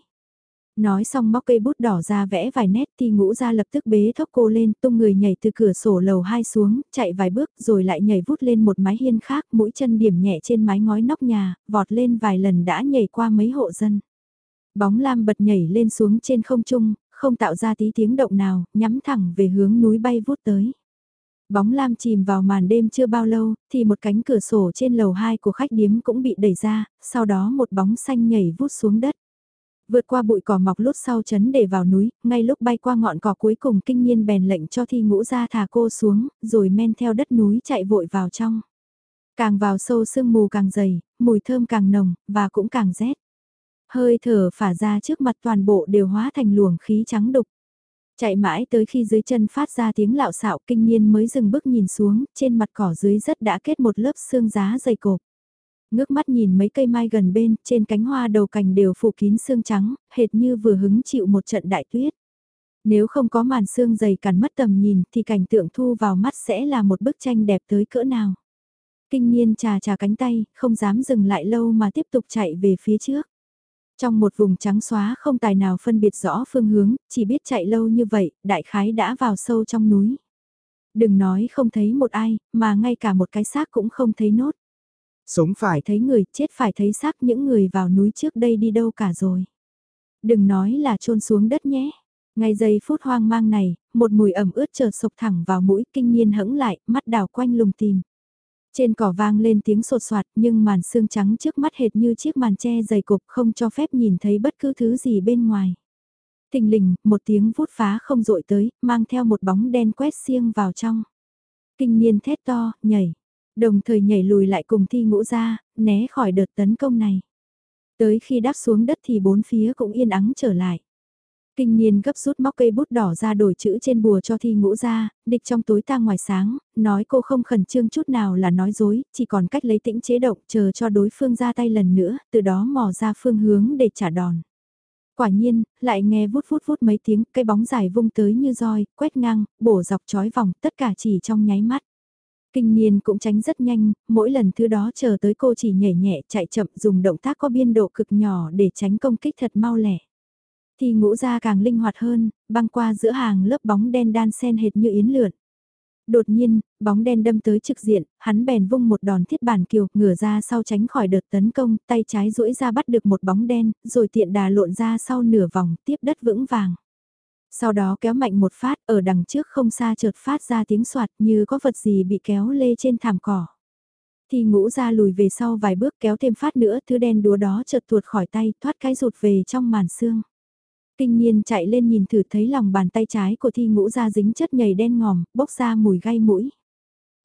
Nói xong móc cây bút đỏ ra vẽ vài nét thì Ngũ Gia lập tức bế thốc cô lên, tung người nhảy từ cửa sổ lầu 2 xuống, chạy vài bước rồi lại nhảy vút lên một mái hiên khác, mũi chân điểm nhẹ trên mái ngói nóc nhà, vọt lên vài lần đã nhảy qua mấy hộ dân. Bóng lam bật nhảy lên xuống trên không trung, không tạo ra tí tiếng động nào, nhắm thẳng về hướng núi bay vút tới. Bóng lam chìm vào màn đêm chưa bao lâu, thì một cánh cửa sổ trên lầu 2 của khách điếm cũng bị đẩy ra, sau đó một bóng xanh nhảy vút xuống đất. Vượt qua bụi cỏ mọc lút sau chấn để vào núi, ngay lúc bay qua ngọn cỏ cuối cùng Kinh Niên bèn lệnh cho Thi Ngũ Gia thả cô xuống, rồi men theo đất núi chạy vội vào trong. Càng vào sâu sương mù càng dày, mùi thơm càng nồng, và cũng càng rét. Hơi thở phả ra trước mặt toàn bộ đều hóa thành luồng khí trắng đục. Chạy mãi tới khi dưới chân phát ra tiếng lạo xạo, Kinh Niên mới dừng bước nhìn xuống, trên mặt cỏ dưới rất đã kết một lớp sương giá dày cộp. Ngước mắt nhìn mấy cây mai gần bên, trên cánh hoa đầu cành đều phủ kín sương trắng, hệt như vừa hứng chịu một trận đại tuyết. Nếu không có màn sương dày cản mất tầm nhìn thì cảnh tượng thu vào mắt sẽ là một bức tranh đẹp tới cỡ nào. Kinh Niên chà chà cánh tay, không dám dừng lại lâu mà tiếp tục chạy về phía trước. Trong một vùng trắng xóa không tài nào phân biệt rõ phương hướng, chỉ biết chạy lâu như vậy, đại khái đã vào sâu trong núi. Đừng nói không thấy một ai, mà ngay cả một cái xác cũng không thấy nốt. Sống phải thấy người, chết phải thấy xác, những người vào núi trước đây đi đâu cả rồi. Đừng nói là chôn xuống đất nhé. Ngay giây phút hoang mang này, một mùi ẩm ướt chợt sộc thẳng vào mũi, Kinh Niên hững lại, mắt đảo quanh lùng tìm. Trên cỏ vang lên tiếng sột soạt nhưng màn sương trắng trước mắt hệt như chiếc màn che dày cục không cho phép nhìn thấy bất cứ thứ gì bên ngoài. Thình lình, một tiếng vút phá không dội tới, mang theo một bóng đen quét xiêng vào trong. Kinh Niên thét to, nhảy. Đồng thời nhảy lùi lại cùng Thi Ngũ Gia, né khỏi đợt tấn công này. Tới khi đáp xuống đất thì bốn phía cũng yên ắng trở lại. Kinh Niên gấp rút móc cây bút đỏ ra đổi chữ trên bùa cho Thi Ngũ Gia, địch trong tối ta ngoài sáng, nói cô không khẩn trương chút nào là nói dối, chỉ còn cách lấy tĩnh chế động chờ cho đối phương ra tay lần nữa, từ đó mò ra phương hướng để trả đòn. Quả nhiên, lại nghe vút vút vút mấy tiếng, cây bóng dài vung tới như roi, quét ngang, bổ dọc chói vòng, tất cả chỉ trong nháy mắt. Kinh Niên cũng tránh rất nhanh, mỗi lần thứ đó chờ tới cô chỉ nhảy nhẹ chạy chậm dùng động tác có biên độ cực nhỏ để tránh công kích thật mau lẻ. Thì Ngũ Gia càng linh hoạt hơn, băng qua giữa hàng lớp bóng đen đan sen hệt như yến lượn. Đột nhiên, bóng đen đâm tới trực diện, hắn bèn vung một đòn thiết bản kiều, ngửa ra sau tránh khỏi đợt tấn công, tay trái duỗi ra bắt được một bóng đen, rồi tiện đà lộn ra sau nửa vòng, tiếp đất vững vàng. Sau đó kéo mạnh một phát, ở đằng trước không xa chợt phát ra tiếng soạt như có vật gì bị kéo lê trên thảm cỏ. Thì Ngũ Gia lùi về sau vài bước kéo thêm phát nữa, thứ đen đúa đó chợt tuột khỏi tay, thoát cái rụt về trong màn sương. Kinh Niên chạy lên nhìn thử thấy lòng bàn tay trái của Thi Ngũ Gia dính chất nhầy đen ngòm, bốc ra mùi gai mũi.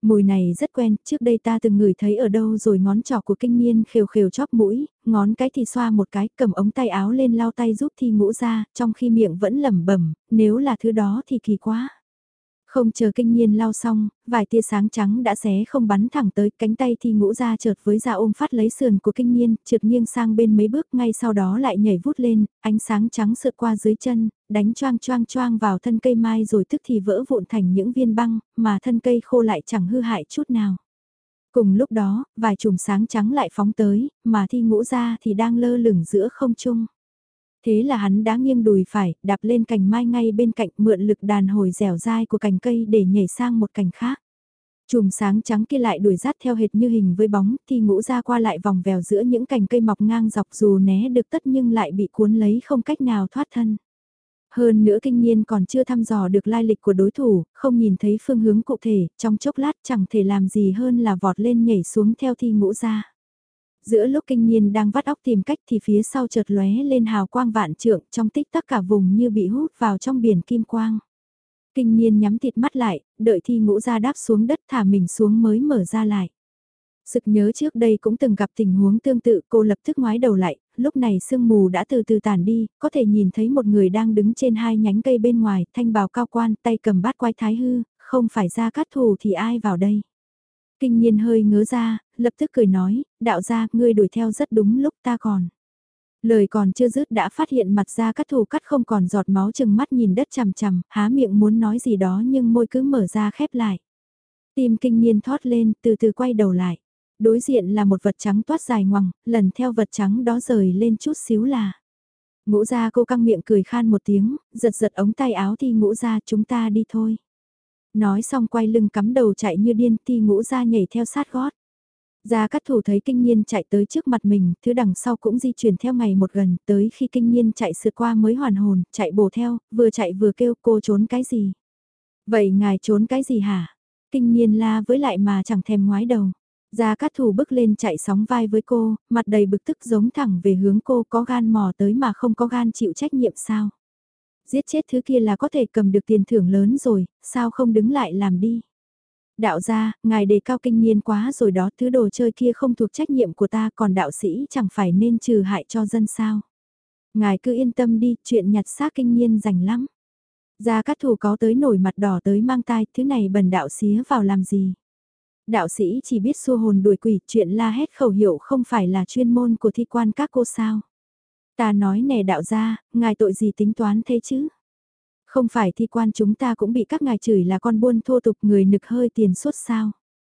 Mùi này rất quen, trước đây ta từng ngửi thấy ở đâu rồi. Ngón trỏ của Kinh Niên khều khều chóp mũi, ngón cái thì xoa một cái, cầm ống tay áo lên lau tay giúp Thi Ngũ ra, trong khi miệng vẫn lẩm bẩm, nếu là thứ đó thì kỳ quá. Không chờ Kinh Niên lau xong, vài tia sáng trắng đã xé không bắn thẳng tới, cánh tay Thi Ngũ ra chợt với ra ôm phát lấy sườn của Kinh Niên, trượt nghiêng sang bên mấy bước, ngay sau đó lại nhảy vút lên, ánh sáng trắng sượt qua dưới chân, đánh choang choang choang vào thân cây mai rồi tức thì vỡ vụn thành những viên băng, mà thân cây khô lại chẳng hư hại chút nào. Cùng lúc đó, vài chùm sáng trắng lại phóng tới, mà Thi Ngũ ra thì đang lơ lửng giữa không trung. Thế là hắn đã nghiêng đùi phải, đạp lên cành mai ngay bên cạnh, mượn lực đàn hồi dẻo dai của cành cây để nhảy sang một cành khác. Chùm sáng trắng kia lại đuổi sát theo hệt như hình với bóng, Thi Ngũ ra qua lại vòng vèo giữa những cành cây mọc ngang dọc, dù né được tất nhưng lại bị cuốn lấy không cách nào thoát thân. Hơn nữa Kinh Niên còn chưa thăm dò được lai lịch của đối thủ, không nhìn thấy phương hướng cụ thể, trong chốc lát chẳng thể làm gì hơn là vọt lên nhảy xuống theo Thi Ngũ ra. Giữa lúc Kinh Niên đang vắt óc tìm cách thì phía sau chợt lóe lên hào quang vạn trượng, trong tích tắc cả vùng như bị hút vào trong biển kim quang. Kinh Niên nhắm thịt mắt lại, đợi Thi Ngũ ra đáp xuống đất thả mình xuống mới mở ra lại. Sực nhớ trước đây cũng từng gặp tình huống tương tự, cô lập tức ngoái đầu lại, lúc này sương mù đã từ từ tản đi, có thể nhìn thấy một người đang đứng trên hai nhánh cây bên ngoài, thanh bào cao quan, tay cầm bát quái thái hư, không phải Gia Cát Thù thì ai vào đây. Kinh Niên hơi ngớ ra, lập tức cười nói, đạo gia, ngươi đuổi theo rất đúng lúc ta còn. Lời còn chưa dứt đã phát hiện mặt Gia Cát Thù cắt không còn giọt máu, chừng mắt nhìn đất chằm chằm, há miệng muốn nói gì đó nhưng môi cứ mở ra khép lại. Tim Kinh Niên thoát lên, từ từ quay đầu lại. Đối diện là một vật trắng toát dài ngoằng, lần theo vật trắng đó rời lên chút xíu là. Ngũ Gia cô căng miệng cười khan một tiếng, giật giật ống tay áo Thi Ngũ Gia, chúng ta đi thôi. Nói xong quay lưng cắm đầu chạy như điên, Thi Ngũ Gia nhảy theo sát gót. Gia Cát Thủ thấy Kinh Niên chạy tới trước mặt mình, thứ đằng sau cũng di chuyển theo ngày một gần, tới khi Kinh Niên chạy sượt qua mới hoàn hồn, chạy bổ theo, vừa chạy vừa kêu cô trốn cái gì. Vậy ngài trốn cái gì hả? Kinh Niên la với lại mà chẳng thèm ngoái đầu. Gia Cát Thủ bước lên chạy sóng vai với cô, mặt đầy bực tức giống thẳng về hướng cô, có gan mò tới mà không có gan chịu trách nhiệm sao? Giết chết thứ kia là có thể cầm được tiền thưởng lớn rồi, sao không đứng lại làm đi? Đạo gia, ngài đề cao Kinh Niên quá rồi đó, thứ đồ chơi kia không thuộc trách nhiệm của ta, còn đạo sĩ chẳng phải nên trừ hại cho dân sao? Ngài cứ yên tâm đi, chuyện nhặt xác Kinh Niên rành lắm. Gia Cát Thủ có tới nổi mặt đỏ tới mang tai, thứ này bần đạo xía vào làm gì? Đạo sĩ chỉ biết xua hồn đuổi quỷ, chuyện la hét khẩu hiệu không phải là chuyên môn của thi quan các cô sao. Ta nói nè đạo gia, ngài tội gì tính toán thế chứ? Không phải thi quan chúng ta cũng bị các ngài chửi là con buôn thô tục, người nực hơi tiền suốt sao.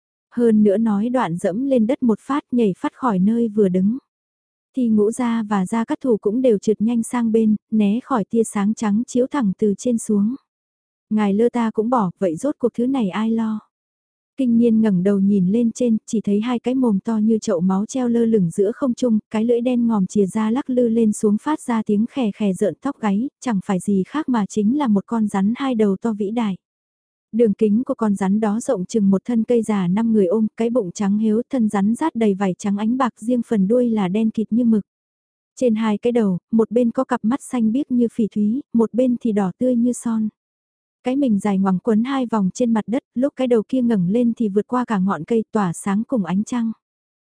Hơn nữa nói đoạn dẫm lên đất một phát, nhảy phát khỏi nơi vừa đứng. Thi Ngũ Gia và Gia Cát Thủ cũng đều trượt nhanh sang bên, né khỏi tia sáng trắng chiếu thẳng từ trên xuống. Ngài lơ ta cũng bỏ, vậy rốt cuộc thứ này ai lo? Kinh Niên ngẩng đầu nhìn lên trên, chỉ thấy hai cái mồm to như chậu máu treo lơ lửng giữa không trung, cái lưỡi đen ngòm chìa ra lắc lư lên xuống phát ra tiếng khè khè rợn tóc gáy, chẳng phải gì khác mà chính là một con rắn hai đầu to vĩ đại. Đường kính của con rắn đó rộng chừng một thân cây già 5 người ôm, cái bụng trắng héo, thân rắn rát đầy vảy trắng ánh bạc, riêng phần đuôi là đen kịt như mực. Trên hai cái đầu, một bên có cặp mắt xanh biếc như phỉ thúy, một bên thì đỏ tươi như son. Cái mình dài ngoằng quấn hai vòng trên mặt đất, lúc cái đầu kia ngẩng lên thì vượt qua cả ngọn cây tỏa sáng cùng ánh trăng.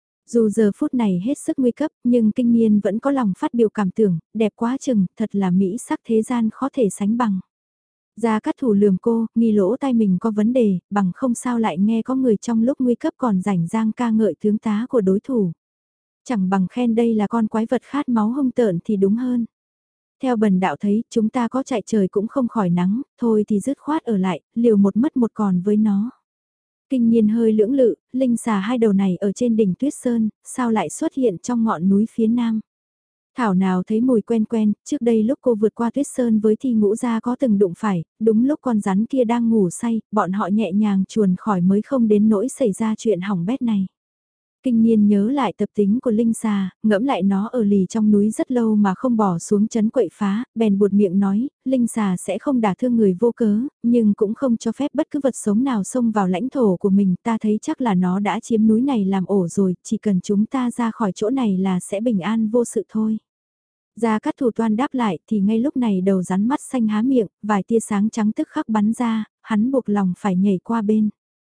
Dù giờ phút này hết sức nguy cấp, nhưng Kinh Niên vẫn có lòng phát biểu cảm tưởng, đẹp quá chừng, thật là mỹ sắc thế gian khó thể sánh bằng. Gia Cát Thủ lườm cô, nghi lỗ tai mình có vấn đề, bằng không sao lại nghe có người trong lúc nguy cấp còn rảnh rang ca ngợi tướng tá của đối thủ. Chẳng bằng khen đây là con quái vật khát máu hung tợn thì đúng hơn. Theo bần đạo thấy, chúng ta có chạy trời cũng không khỏi nắng, thôi thì dứt khoát ở lại, liều một mất một còn với nó. Kinh Niên hơi lưỡng lự, linh xà hai đầu này ở trên đỉnh Tuyết Sơn, sao lại xuất hiện trong ngọn núi phía nam. Thảo nào thấy mùi quen quen, trước đây lúc cô vượt qua Tuyết Sơn với Thi Ngũ Gia có từng đụng phải, đúng lúc con rắn kia đang ngủ say, bọn họ nhẹ nhàng chuồn khỏi mới không đến nỗi xảy ra chuyện hỏng bét này. Kinh Niên nhớ lại tập tính của linh xà, ngẫm lại nó ở lì trong núi rất lâu mà không bỏ xuống chấn quậy phá, bèn buột miệng nói, linh xà sẽ không đả thương người vô cớ, nhưng cũng không cho phép bất cứ vật sống nào xông vào lãnh thổ của mình, ta thấy chắc là nó đã chiếm núi này làm ổ rồi, chỉ cần chúng ta ra khỏi chỗ này là sẽ bình an vô sự thôi. Gia Cát Thủ toan đáp lại thì ngay lúc này đầu rắn mắt xanh há miệng, vài tia sáng trắng tức khắc bắn ra, hắn buộc lòng phải nhảy qua bên.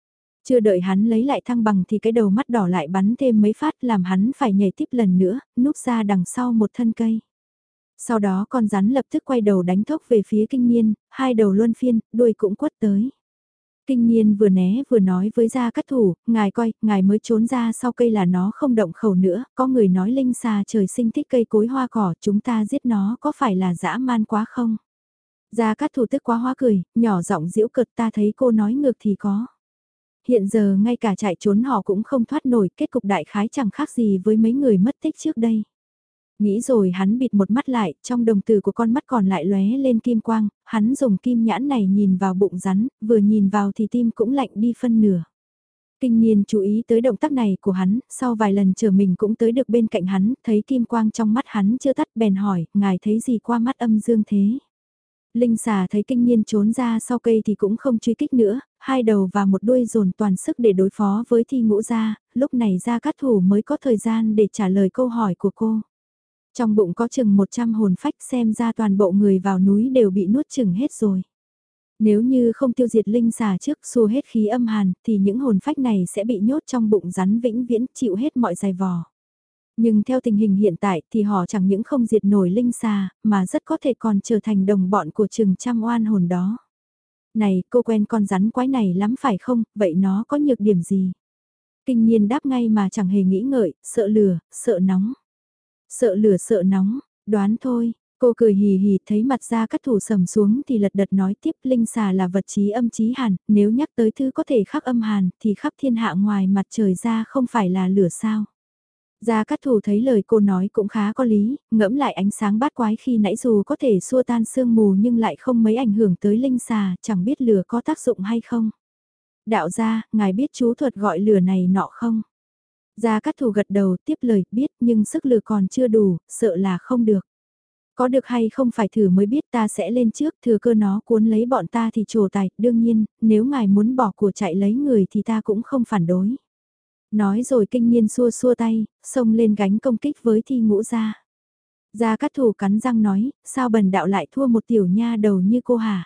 Chưa đợi hắn lấy lại thăng bằng thì cái đầu mắt đỏ lại bắn thêm mấy phát làm hắn phải nhảy tiếp lần nữa, núp ra đằng sau một thân cây. Sau đó con rắn lập tức quay đầu đánh thốc về phía kinh niên, hai đầu luân phiên, đuôi cũng quất tới. Kinh niên vừa né vừa nói với Gia Cát Thủ, ngài coi, ngài mới trốn ra sau cây là nó không động khẩu nữa, có người nói linh xà trời sinh thích cây cối hoa cỏ, chúng ta giết nó có phải là dã man quá không? Gia Cát Thủ tức quá hoa cười, nhỏ giọng giễu cợt, ta thấy cô nói ngược thì có. Hiện giờ ngay cả chạy trốn họ cũng không thoát nổi, kết cục đại khái chẳng khác gì với mấy người mất tích trước đây. Nghĩ rồi hắn bịt một mắt lại, trong đồng tử của con mắt còn lại lóe lên kim quang, hắn dùng kim nhãn này nhìn vào bụng rắn, vừa nhìn vào thì tim cũng lạnh đi phân nửa. Kinh niên chú ý tới động tác này của hắn, sau vài lần chờ mình cũng tới được bên cạnh hắn, thấy kim quang trong mắt hắn chưa tắt bèn hỏi, ngài thấy gì qua mắt âm dương thế? Linh xà thấy kinh niên trốn ra sau cây thì cũng không truy kích nữa, hai đầu và một đuôi dồn toàn sức để đối phó với Thi Ngũ Gia, lúc này Gia Cát Thủ mới có thời gian để trả lời câu hỏi của cô. Trong bụng có chừng 100 hồn phách, xem ra toàn bộ người vào núi đều bị nuốt chừng hết rồi. Nếu như không tiêu diệt linh xà trước xua hết khí âm hàn thì những hồn phách này sẽ bị nhốt trong bụng rắn vĩnh viễn chịu hết mọi dày vò. Nhưng theo tình hình hiện tại thì họ chẳng những không diệt nổi linh xà mà rất có thể còn trở thành đồng bọn của chừng trăm oan hồn đó. Này, cô quen con rắn quái này lắm phải không, vậy nó có nhược điểm gì? Kinh niên đáp ngay mà chẳng hề nghĩ ngợi, sợ lửa, sợ nóng. Sợ lửa sợ nóng, đoán thôi, cô cười hì hì thấy mặt Gia Cát Thủ sầm xuống thì lật đật nói tiếp linh xà là vật chí âm chí hàn, nếu nhắc tới thứ có thể khắc âm hàn thì khắp thiên hạ ngoài mặt trời ra không phải là lửa sao. Gia Cát Thủ thấy lời cô nói cũng khá có lý, ngẫm lại ánh sáng bát quái khi nãy dù có thể xua tan sương mù nhưng lại không mấy ảnh hưởng tới linh xà, chẳng biết lửa có tác dụng hay không. Đạo gia, ngài biết chú thuật gọi lửa này nọ không? Gia Cát Thủ gật đầu tiếp lời biết nhưng sức lửa còn chưa đủ, sợ là không được. Có được hay không phải thử mới biết ta sẽ lên trước thừa cơ nó cuốn lấy bọn ta thì trổ tài, đương nhiên, nếu ngài muốn bỏ của chạy lấy người thì ta cũng không phản đối. Nói rồi kinh niên xua xua tay, xông lên gánh công kích với Thi Ngũ Gia. Gia Cát Thủ cắn răng nói, sao bần đạo lại thua một tiểu nha đầu như cô hả?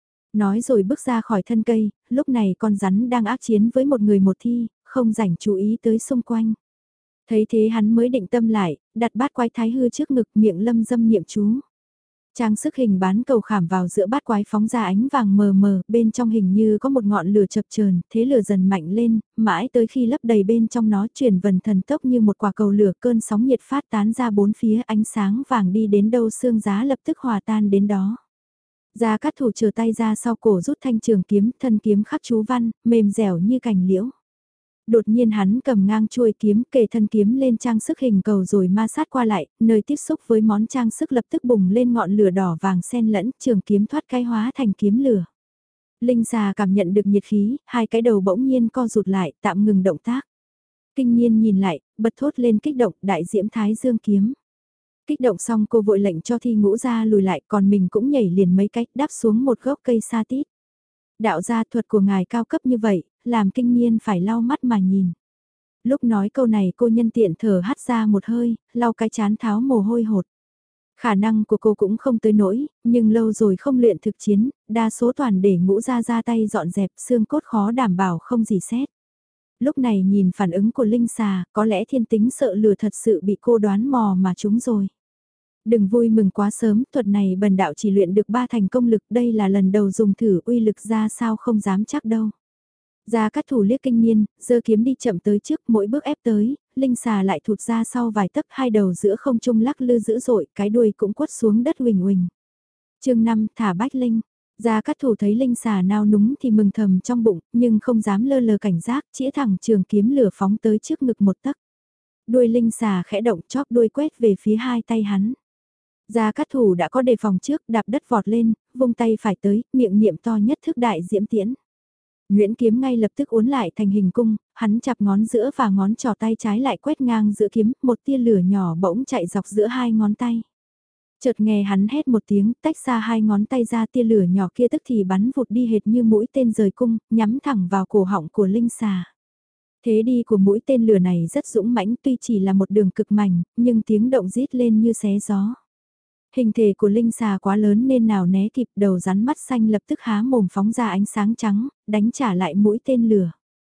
Nói rồi bước ra khỏi thân cây, lúc này con rắn đang ác chiến với một người một thi, không rảnh chú ý tới xung quanh. Thấy thế hắn mới định tâm lại, đặt bát quái thái hư trước ngực miệng lâm dâm niệm chú. Trang sức hình bán cầu khảm vào giữa bát quái phóng ra ánh vàng mờ mờ, bên trong hình như có một ngọn lửa chập chờn, thế lửa dần mạnh lên, mãi tới khi lấp đầy bên trong nó chuyển vần thần tốc như một quả cầu lửa, cơn sóng nhiệt phát tán ra bốn phía, ánh sáng vàng đi đến đâu xương giá lập tức hòa tan đến đó. Gia Cát Thủ chờ tay ra sau cổ rút thanh trường kiếm, thân kiếm khắc chú văn, mềm dẻo như cành liễu. Đột nhiên hắn cầm ngang chuôi kiếm kề thân kiếm lên trang sức hình cầu rồi ma sát qua lại, nơi tiếp xúc với món trang sức lập tức bùng lên ngọn lửa đỏ vàng xen lẫn, trường kiếm thoát cái hóa thành kiếm lửa. Linh xà cảm nhận được nhiệt khí, hai cái đầu bỗng nhiên co rụt lại, tạm ngừng động tác. Kinh niên nhìn lại, bật thốt lên kích động, đại diễm thái dương kiếm. Kích động xong cô vội lệnh cho Thi Ngũ Gia lùi lại, còn mình cũng nhảy liền mấy cách đáp xuống một gốc cây sa tít. Đạo gia thuật của ngài cao cấp như vậy, làm kinh niên phải lau mắt mà nhìn. Lúc nói câu này cô nhân tiện thở hắt ra một hơi, lau cái chán tháo mồ hôi hột. Khả năng của cô cũng không tới nỗi, nhưng lâu rồi không luyện thực chiến, đa số toàn để Ngũ Gia ra tay dọn dẹp xương cốt khó đảm bảo không gì xét. Lúc này nhìn phản ứng của Linh xà, có lẽ thiên tính sợ lừa thật sự bị cô đoán mò mà trúng rồi. Đừng vui mừng quá sớm, thuật này bần đạo chỉ luyện được 3 thành công lực, đây là lần đầu dùng thử uy lực ra sao không dám chắc đâu. Gia Cát Thủ liếc kinh niên, giơ kiếm đi chậm tới trước, mỗi bước ép tới, linh xà lại thụt ra sau vài tấc, hai đầu giữa không trung lắc lư dữ dội, cái đuôi cũng quất xuống đất huỳnh huỳnh. Chương 5, thả bách linh. Gia Cát Thủ thấy linh xà nao núng thì mừng thầm trong bụng, nhưng không dám lơ là cảnh giác, chĩa thẳng trường kiếm lửa phóng tới trước ngực một tấc. Đuôi linh xà khẽ động, chóp đuôi quét về phía hai tay hắn. Gia Cát Thủ đã có đề phòng trước, đạp đất vọt lên, vung tay phải tới, miệng niệm to nhất thức đại diễm tiễn. Nguyễn kiếm ngay lập tức uốn lại thành hình cung, hắn chặp ngón giữa và ngón trỏ tay trái lại quét ngang giữa kiếm, một tia lửa nhỏ bỗng chạy dọc giữa hai ngón tay. Chợt nghe hắn hét một tiếng, tách xa hai ngón tay ra, tia lửa nhỏ kia tức thì bắn vụt đi hệt như mũi tên rời cung, nhắm thẳng vào cổ họng của linh xà. Thế đi của mũi tên lửa này rất dũng mãnh, tuy chỉ là một đường cực mảnh, nhưng tiếng động rít lên như xé gió. Hình thể của linh xà quá lớn nên nào né kịp, đầu rắn mắt xanh lập tức há mồm phóng ra ánh sáng trắng, đánh trả lại mũi tên lửa.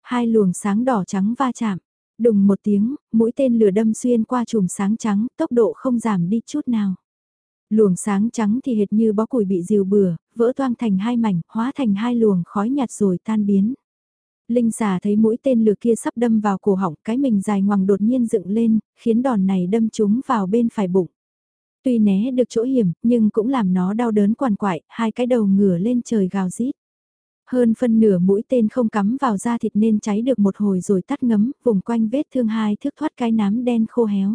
Hai luồng sáng đỏ trắng va chạm. Đùng một tiếng, mũi tên lửa đâm xuyên qua chùm sáng trắng, tốc độ không giảm đi chút nào. Luồng sáng trắng thì hệt như bó củi bị rìu bừa, vỡ toang thành hai mảnh, hóa thành hai luồng khói nhạt rồi tan biến. Linh xà thấy mũi tên lửa kia sắp đâm vào cổ họng, cái mình dài ngoằng đột nhiên dựng lên, khiến đòn này đâm trúng vào bên phải bụng. Tuy né được chỗ hiểm, nhưng cũng làm nó đau đớn quằn quại, hai cái đầu ngửa lên trời gào rít. Hơn phân nửa mũi tên không cắm vào da thịt nên cháy được một hồi rồi tắt ngấm, vùng quanh vết thương hai thước thoát cái nám đen khô héo.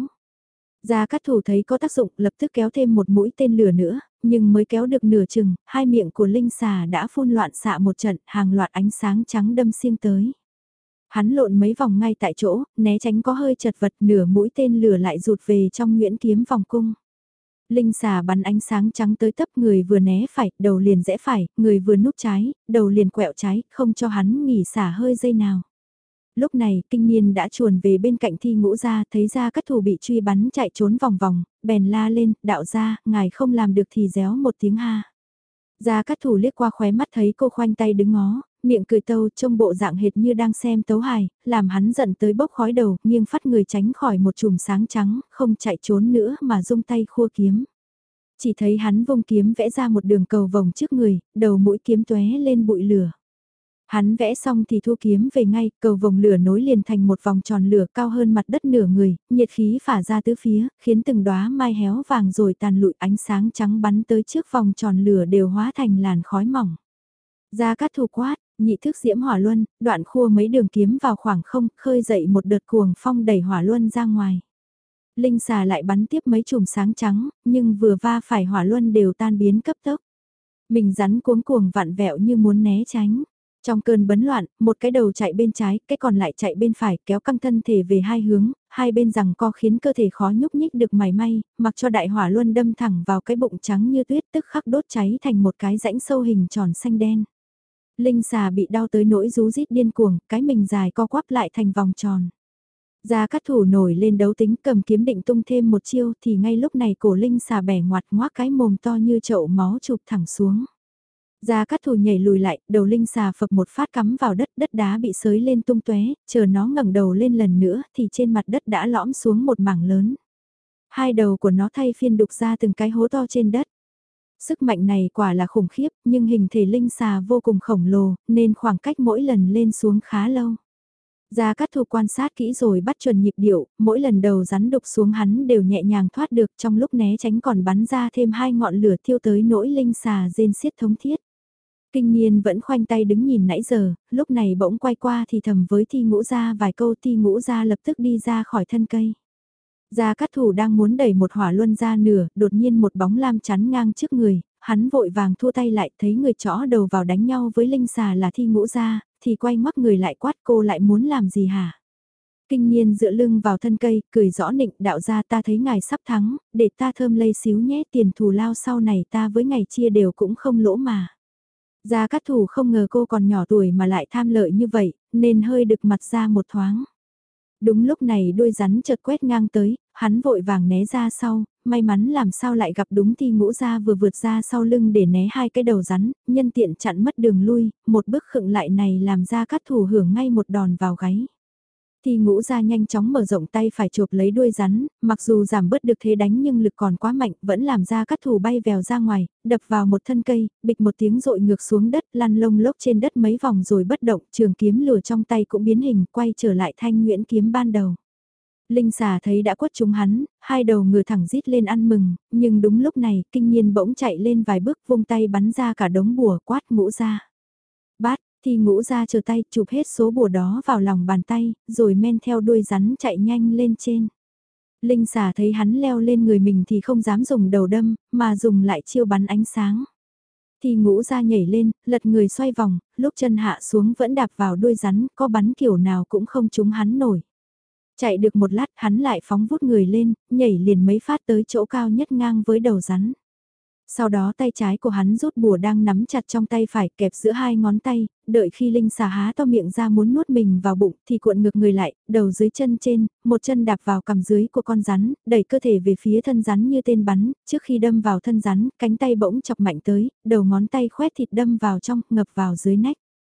Gia Cát Thủ thấy có tác dụng, lập tức kéo thêm một mũi tên lửa nữa, nhưng mới kéo được nửa chừng, hai miệng của linh xà đã phun loạn xạ một trận, hàng loạt ánh sáng trắng đâm xiên tới. Hắn lộn mấy vòng ngay tại chỗ, né tránh có hơi chật vật, nửa mũi tên lửa lại rụt về trong nhuyễn kiếm vòng cung. Linh xà bắn ánh sáng trắng tới tấp, người vừa né phải, đầu liền rẽ phải, người vừa núp trái, đầu liền quẹo trái, không cho hắn nghỉ xả hơi giây nào. Lúc này, Kinh Niên đã chuồn về bên cạnh Thi Ngũ Gia, thấy Gia Cát Thủ bị truy bắn chạy trốn vòng vòng, bèn la lên, đạo gia, ngài không làm được thì réo một tiếng ha. Gia Cát Thủ liếc qua khóe mắt thấy cô khoanh tay đứng ngó, miệng cười tâu trông bộ dạng hệt như đang xem tấu hài, làm hắn giận tới bốc khói đầu, nghiêng phát người tránh khỏi một chùm sáng trắng, không chạy trốn nữa mà rung tay khua kiếm. Chỉ thấy hắn vung kiếm vẽ ra một đường cầu vòng trước người, đầu mũi kiếm tóe lên bụi lửa. Hắn vẽ xong thì thu kiếm về ngay, cầu vòng lửa nối liền thành một vòng tròn lửa cao hơn mặt đất nửa người, nhiệt khí phả ra tứ phía, khiến từng đóa mai héo vàng rồi tàn lụi, ánh sáng trắng bắn tới trước vòng tròn lửa đều hóa thành làn khói mỏng. Gia Cát Thủ quát, nhị thức diễm hỏa luân, đoạn khua mấy đường kiếm vào khoảng không, khơi dậy một đợt cuồng phong đẩy hỏa luân ra ngoài. Linh xà lại bắn tiếp mấy chùm sáng trắng, nhưng vừa va phải hỏa luân đều tan biến cấp tốc. Mình rắn cuống cuồng vặn vẹo như muốn né tránh. Trong cơn bấn loạn, một cái đầu chạy bên trái, cái còn lại chạy bên phải, kéo căng thân thể về hai hướng, hai bên giằng co khiến cơ thể khó nhúc nhích được mảy may, mặc cho đại hỏa luân đâm thẳng vào cái bụng trắng như tuyết, tức khắc đốt cháy thành một cái rãnh sâu hình tròn xanh đen. Linh xà bị đau tới nỗi rú rít điên cuồng, cái mình dài co quắp lại thành vòng tròn. Gia Cát Thủ nổi lên đấu tính, cầm kiếm định tung thêm một chiêu thì ngay lúc này cổ linh xà bẻ ngoặt ngoác cái mồm to như chậu máu chụp thẳng xuống. Gia Cát Thủ nhảy lùi lại, đầu linh xà phập một phát cắm vào đất, đất đá bị xới lên tung tóe, chờ nó ngẩng đầu lên lần nữa thì trên mặt đất đã lõm xuống một mảng lớn. Hai đầu của nó thay phiên đục ra từng cái hố to trên đất. Sức mạnh này quả là khủng khiếp, nhưng hình thể linh xà vô cùng khổng lồ, nên khoảng cách mỗi lần lên xuống khá lâu. Gia Cát Thủ quan sát kỹ rồi bắt chuẩn nhịp điệu, mỗi lần đầu rắn đục xuống hắn đều nhẹ nhàng thoát được, trong lúc né tránh còn bắn ra thêm hai ngọn lửa thiêu tới nỗi linh xà rên xiết thống thiết. Kinh Nhiên vẫn khoanh tay đứng nhìn nãy giờ, lúc này bỗng quay qua thì thầm với Thi Ngũ Gia vài câu, Thi Ngũ Gia lập tức đi ra khỏi thân cây. Gia Cát Thủ đang muốn đẩy một hỏa luân ra nửa, đột nhiên một bóng lam chắn ngang trước người, hắn vội vàng thua tay lại, thấy người chõ đầu vào đánh nhau với linh xà là Thi Ngũ Gia, thì quay ngoắt người lại quát, cô lại muốn làm gì hả? Kinh Nhiên dựa lưng vào thân cây, cười rõ nịnh, đạo gia, ta thấy ngài sắp thắng, để ta thơm lây xíu nhé, tiền thù lao sau này ta với ngài chia đều cũng không lỗ mà. Gia Cát Thủ không ngờ cô còn nhỏ tuổi mà lại tham lợi như vậy, nên hơi đực mặt ra một thoáng. Đúng lúc này đuôi rắn chợt quét ngang tới, hắn vội vàng né ra sau, may mắn làm sao lại gặp đúng Thi Ngũ Gia vừa vượt ra sau lưng để né hai cái đầu rắn, nhân tiện chặn mất đường lui, một bước khựng lại này làm Gia Cát Thủ hưởng ngay một đòn vào gáy. Thi Ngũ Gia nhanh chóng mở rộng tay phải chộp lấy đuôi rắn, mặc dù giảm bớt được thế đánh nhưng lực còn quá mạnh, vẫn làm Gia Cát Thủ bay vèo ra ngoài, đập vào một thân cây, bịch một tiếng rội ngược xuống đất, lăn lông lốc trên đất mấy vòng rồi bất động, trường kiếm lửa trong tay cũng biến hình, quay trở lại thanh nguyễn kiếm ban đầu. Linh xà thấy đã quất trúng hắn, hai đầu ngửa thẳng rít lên ăn mừng, nhưng đúng lúc này, Kinh Nhiên bỗng chạy lên vài bước, vung tay bắn ra cả đống bùa, quát Ngũ Gia. Bát, thì Ngũ Gia chờ tay chụp hết số bùa đó vào lòng bàn tay, rồi men theo đuôi rắn chạy nhanh lên trên. Linh xà thấy hắn leo lên người mình thì không dám dùng đầu đâm, mà dùng lại chiêu bắn ánh sáng. Thì Ngũ Gia nhảy lên, lật người xoay vòng, lúc chân hạ xuống vẫn đạp vào đuôi rắn, có bắn kiểu nào cũng không trúng hắn nổi. Chạy được một lát hắn lại phóng vút người lên, nhảy liền mấy phát tới chỗ cao nhất ngang với đầu rắn. Sau đó tay trái của hắn rút bùa đang nắm chặt trong tay phải kẹp giữa hai ngón tay, đợi khi linh xà há to miệng ra muốn nuốt mình vào bụng thì cuộn ngược người lại, đầu dưới chân trên, một chân đạp vào cằm dưới của con rắn, đẩy cơ thể về phía thân rắn như tên bắn, trước khi đâm vào thân rắn, cánh tay bỗng chọc mạnh tới, đầu ngón tay khoét thịt đâm vào trong, ngập vào dưới nách.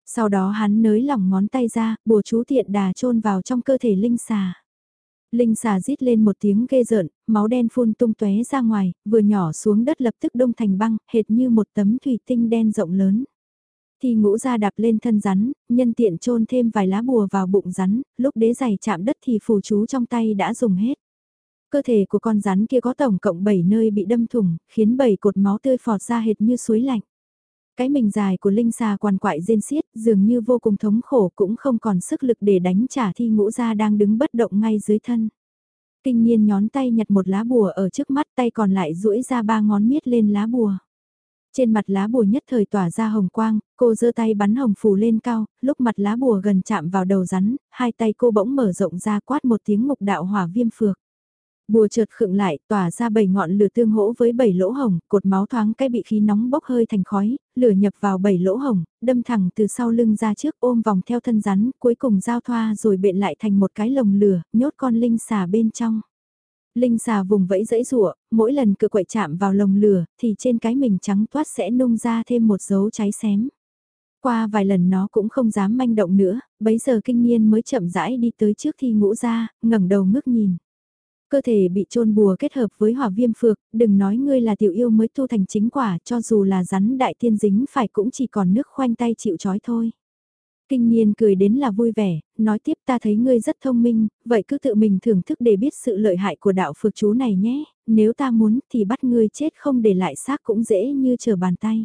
Sau đó hắn nới lỏng ngón tay ra, bùa chú tiện đà chôn vào trong cơ thể linh xà. Linh xà rít lên một tiếng ghê rợn, máu đen phun tung tóe ra ngoài, vừa nhỏ xuống đất lập tức đông thành băng, hệt như một tấm thủy tinh đen rộng lớn. Thì ngũ ra đạp lên thân rắn, nhân tiện chôn thêm vài lá bùa vào bụng rắn, lúc đế giày chạm đất thì phù chú trong tay đã dùng hết. Cơ thể của con rắn kia có tổng cộng 7 nơi bị đâm thủng, khiến 7 cột máu tươi phọt ra hệt như suối lạnh. Cái mình dài của linh xà quằn quại rên xiết, dường như vô cùng thống khổ cũng không còn sức lực để đánh trả Thi Ngũ Gia đang đứng bất động ngay dưới thân. Kinh Nhiên nhón tay nhặt một lá bùa ở trước mắt, tay còn lại duỗi ra 3 ngón miết lên lá bùa. Trên mặt lá bùa nhất thời tỏa ra hồng quang, cô giơ tay bắn hồng phù lên cao, lúc mặt lá bùa gần chạm vào đầu rắn, hai tay cô bỗng mở rộng ra quát một tiếng ngục đạo hỏa viêm phược. Bùa chợt khựng lại, tỏa ra 7 ngọn lửa tương hỗ với 7 lỗ hồng, cột máu thoáng cái bị khí nóng bốc hơi thành khói, lửa nhập vào 7 lỗ hồng, đâm thẳng từ sau lưng ra trước ôm vòng theo thân rắn, cuối cùng giao thoa rồi bện lại thành một cái lồng lửa, nhốt con linh xà bên trong. Linh xà vùng vẫy dẫy rụa, mỗi lần cự quậy chạm vào lồng lửa, thì trên cái mình trắng toát sẽ nung ra thêm một dấu cháy xém. Qua vài lần nó cũng không dám manh động nữa, bấy giờ Kinh Nhiên mới chậm rãi đi tới trước Thi Ngũ Gia, ngẩng đầu ngước nhìn. Cơ thể bị chôn bùa kết hợp với hỏa viêm phược, đừng nói ngươi là tiểu yêu mới tu thành chính quả, cho dù là rắn đại tiên dính phải cũng chỉ còn nước khoanh tay chịu trói thôi. Kinh Nhiên cười đến là vui vẻ, nói tiếp ta thấy ngươi rất thông minh, vậy cứ tự mình thưởng thức để biết sự lợi hại của đạo phược chú này nhé, nếu ta muốn thì bắt ngươi chết không để lại xác cũng dễ như trở bàn tay.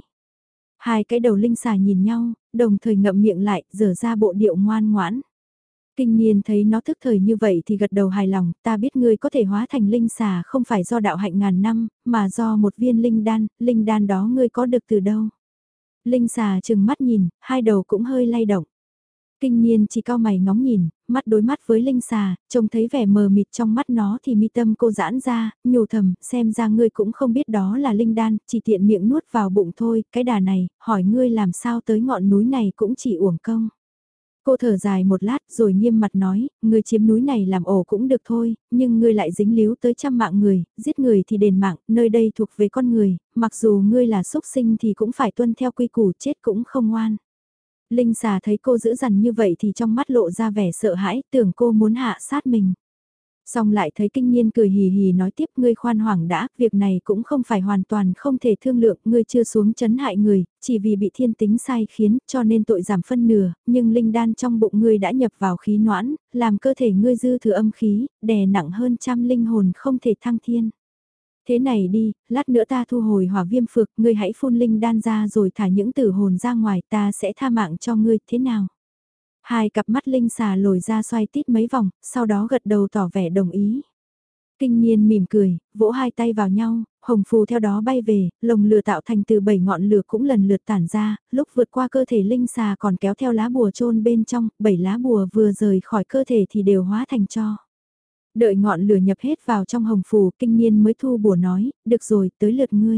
Hai cái đầu linh xà nhìn nhau, đồng thời ngậm miệng lại, dở ra bộ điệu ngoan ngoãn. Kinh Nhiên thấy nó thức thời như vậy thì gật đầu hài lòng, ta biết ngươi có thể hóa thành linh xà không phải do đạo hạnh ngàn năm, mà do một viên linh đan đó ngươi có được từ đâu. Linh xà chừng mắt nhìn, hai đầu cũng hơi lay động. Kinh Nhiên chỉ cau mày ngóng nhìn, mắt đối mắt với linh xà, trông thấy vẻ mờ mịt trong mắt nó thì mi tâm cô giãn ra, nhủ thầm, xem ra ngươi cũng không biết đó là linh đan, chỉ tiện miệng nuốt vào bụng thôi, cái đà này, hỏi ngươi làm sao tới ngọn núi này cũng chỉ uổng công. Cô thở dài một lát rồi nghiêm mặt nói, ngươi chiếm núi này làm ổ cũng được thôi, nhưng ngươi lại dính líu tới trăm mạng người, giết người thì đền mạng, nơi đây thuộc về con người, mặc dù ngươi là xúc sinh thì cũng phải tuân theo quy củ, chết cũng không ngoan. Linh xà thấy cô giữ dằn như vậy thì trong mắt lộ ra vẻ sợ hãi, tưởng cô muốn hạ sát mình. Xong lại thấy Kinh Nhiên cười hì hì nói tiếp ngươi khoan hoảng đã, việc này cũng không phải hoàn toàn không thể thương lượng, ngươi chưa xuống chấn hại người, chỉ vì bị thiên tính sai khiến, cho nên tội giảm phân nửa, nhưng linh đan trong bụng ngươi đã nhập vào khí noãn, làm cơ thể ngươi dư thừa âm khí, đè nặng hơn trăm linh hồn không thể thăng thiên. Thế này đi, lát nữa ta thu hồi hỏa viêm phược, ngươi hãy phun linh đan ra rồi thả những tử hồn ra ngoài, ta sẽ tha mạng cho ngươi, thế nào? Hai cặp mắt linh xà lồi ra xoay tít mấy vòng, sau đó gật đầu tỏ vẻ đồng ý. Kinh Nhiên mỉm cười, vỗ hai tay vào nhau, hồng phù theo đó bay về, lồng lửa tạo thành từ 7 ngọn lửa cũng lần lượt tản ra, lúc vượt qua cơ thể linh xà còn kéo theo lá bùa chôn bên trong, 7 lá bùa vừa rời khỏi cơ thể thì đều hóa thành tro. Đợi ngọn lửa nhập hết vào trong hồng phù, Kinh Nhiên mới thu bùa nói, được rồi, tới lượt ngươi.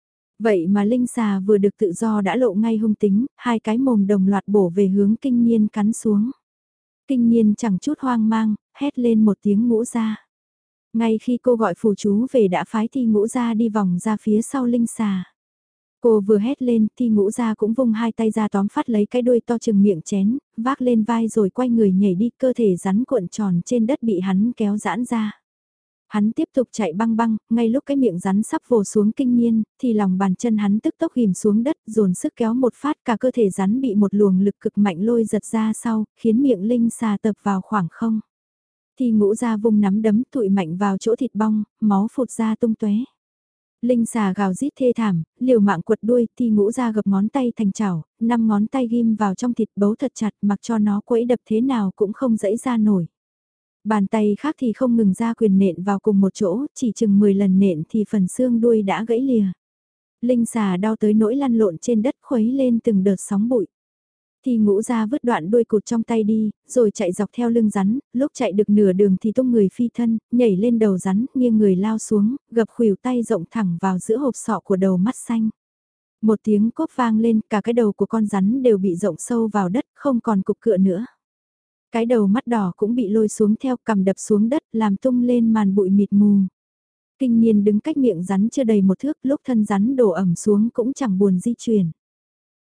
Vậy mà linh xà vừa được tự do đã lộ ngay hung tính, hai cái mồm đồng loạt bổ về hướng Kinh Nhiên cắn xuống. Kinh Nhiên chẳng chút hoang mang, hét lên một tiếng Ngũ Gia. Ngay khi cô gọi phù chú về đã phái Thi Ngũ Gia đi vòng ra phía sau linh xà. Cô vừa hét lên, Thi Ngũ Gia cũng vung hai tay ra tóm phát lấy cái đuôi to chừng miệng chén, vác lên vai rồi quay người nhảy đi, cơ thể rắn cuộn tròn trên đất bị hắn kéo giãn ra. Hắn tiếp tục chạy băng băng, ngay lúc cái miệng rắn sắp vồ xuống Kinh Nhiên, thì lòng bàn chân hắn tức tốc ghim xuống đất, dồn sức kéo một phát, cả cơ thể rắn bị một luồng lực cực mạnh lôi giật ra sau, khiến miệng linh xà tập vào khoảng không. Thì Ngũ Gia vung nắm đấm tụi mạnh vào chỗ thịt bong, máu phụt ra tung tóe. Linh xà gào rít thê thảm, liều mạng quật đuôi, Thì Ngũ Gia gập ngón tay thành chảo, 5 ngón tay ghim vào trong thịt bấu thật chặt, mặc cho nó quẫy đập thế nào cũng không dẫy ra nổi. Bàn tay khác thì không ngừng ra quyền nện vào cùng một chỗ, chỉ chừng 10 lần nện thì phần xương đuôi đã gãy lìa. Linh xà đau tới nỗi lăn lộn trên đất khuấy lên từng đợt sóng bụi. Thì Ngũ Gia vứt đoạn đuôi cụt trong tay đi, rồi chạy dọc theo lưng rắn, lúc chạy được nửa đường thì tung người phi thân, nhảy lên đầu rắn, nghiêng người lao xuống, gập khuỷu tay rộng thẳng vào giữa hộp sọ của đầu mắt xanh. Một tiếng cốp vang lên, cả cái đầu của con rắn đều bị rộng sâu vào đất, không còn cục cựa nữa. Cái đầu mắt đỏ cũng bị lôi xuống theo cằm đập xuống đất làm tung lên màn bụi mịt mù. Kinh Nhiên đứng cách miệng rắn chưa đầy một thước lúc thân rắn đổ ẩm xuống cũng chẳng buồn di chuyển.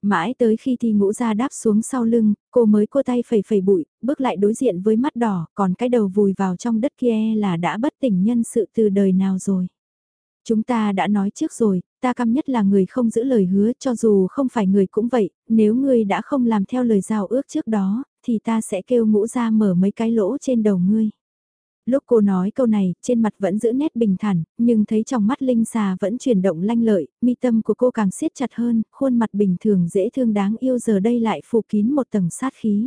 Mãi tới khi Thi Ngũ Gia đáp xuống sau lưng, cô mới cua tay phẩy phẩy bụi, bước lại đối diện với mắt đỏ, còn cái đầu vùi vào trong đất kia là đã bất tỉnh nhân sự từ đời nào rồi. Chúng ta đã nói trước rồi, ta căm nhất là người không giữ lời hứa, cho dù không phải người cũng vậy, nếu ngươi đã không làm theo lời giao ước trước đó, thì ta sẽ kêu Ngũ Gia mở mấy cái lỗ trên đầu ngươi. Lúc cô nói câu này, trên mặt vẫn giữ nét bình thản, nhưng thấy trong mắt Linh xà vẫn chuyển động lanh lợi, mi tâm của cô càng siết chặt hơn, khuôn mặt bình thường dễ thương đáng yêu giờ đây lại phủ kín một tầng sát khí.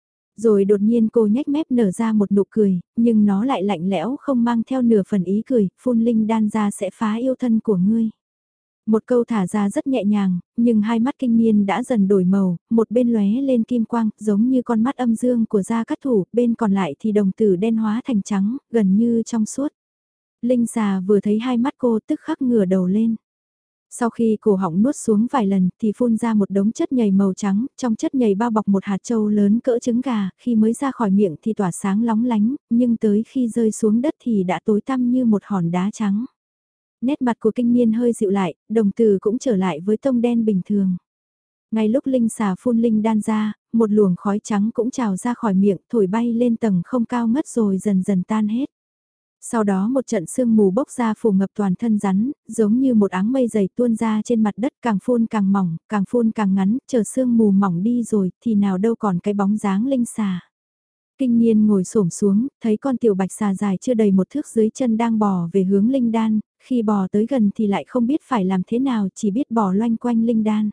Rồi đột nhiên cô nhếch mép nở ra một nụ cười, nhưng nó lại lạnh lẽo không mang theo nửa phần ý cười, phun linh đan ra sẽ phá yêu thân của ngươi. Một câu thả ra rất nhẹ nhàng, nhưng hai mắt kinh niên đã dần đổi màu, một bên lóe lên kim quang, giống như con mắt âm dương của Gia Cát Thủ, bên còn lại thì đồng tử đen hóa thành trắng, gần như trong suốt. Linh xà vừa thấy hai mắt cô tức khắc ngửa đầu lên. Sau khi cổ họng nuốt xuống vài lần thì phun ra một đống chất nhầy màu trắng, trong chất nhầy bao bọc một hạt châu lớn cỡ trứng gà, khi mới ra khỏi miệng thì tỏa sáng lóng lánh, nhưng tới khi rơi xuống đất thì đã tối tăm như một hòn đá trắng. Nét mặt của kinh niên hơi dịu lại, đồng từ cũng trở lại với tông đen bình thường. Ngay lúc linh xà phun linh đan ra, một luồng khói trắng cũng trào ra khỏi miệng, thổi bay lên tầng không cao ngất rồi dần dần tan hết. Sau đó một trận sương mù bốc ra phủ ngập toàn thân rắn, giống như một áng mây dày tuôn ra trên mặt đất càng phun càng mỏng, càng phun càng ngắn, chờ sương mù mỏng đi rồi thì nào đâu còn cái bóng dáng linh xà. Kinh niên ngồi xổm xuống, thấy con tiểu bạch xà dài chưa đầy một thước dưới chân đang bò về hướng linh đan, khi bò tới gần thì lại không biết phải làm thế nào, chỉ biết bò loanh quanh linh đan.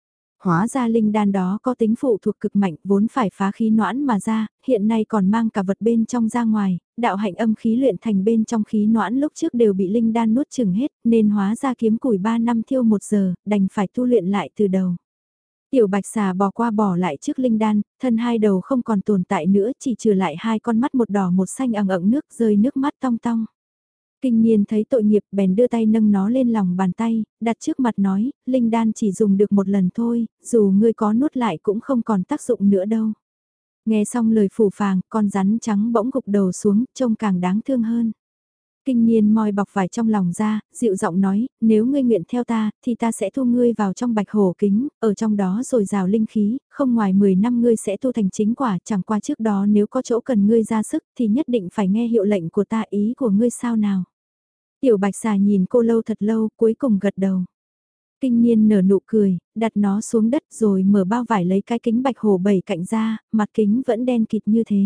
Hóa ra linh đan đó có tính phụ thuộc cực mạnh vốn phải phá khí noãn mà ra, hiện nay còn mang cả vật bên trong ra ngoài, đạo hạnh âm khí luyện thành bên trong khí noãn lúc trước đều bị linh đan nuốt chừng hết nên hóa ra kiếm củi 3 năm thiêu 1 giờ, đành phải tu luyện lại từ đầu. Tiểu bạch xà bò qua bò lại trước linh đan, thân hai đầu không còn tồn tại nữa chỉ trừ lại hai con mắt một đỏ một xanh ẩn ẩn nước rơi nước mắt tong tong. Kinh niên thấy tội nghiệp bèn đưa tay nâng nó lên lòng bàn tay, đặt trước mặt nói, linh đan chỉ dùng được một lần thôi, dù ngươi có nuốt lại cũng không còn tác dụng nữa đâu. Nghe xong lời phủ phàng, con rắn trắng bỗng gục đầu xuống, trông càng đáng thương hơn. Kinh niên moi bọc vải trong lòng ra, dịu giọng nói, nếu ngươi nguyện theo ta, thì ta sẽ thu ngươi vào trong bạch hổ kính, ở trong đó rồi rào linh khí, không ngoài 10 năm ngươi sẽ tu thành chính quả, chẳng qua trước đó nếu có chỗ cần ngươi ra sức thì nhất định phải nghe hiệu lệnh của ta, ý của ngươi sao nào. Tiểu bạch xà nhìn cô lâu thật lâu, cuối cùng gật đầu. Kinh niên nở nụ cười, đặt nó xuống đất rồi mở bao vải lấy cái kính bạch hổ 7 cạnh ra, mặt kính vẫn đen kịt như thế.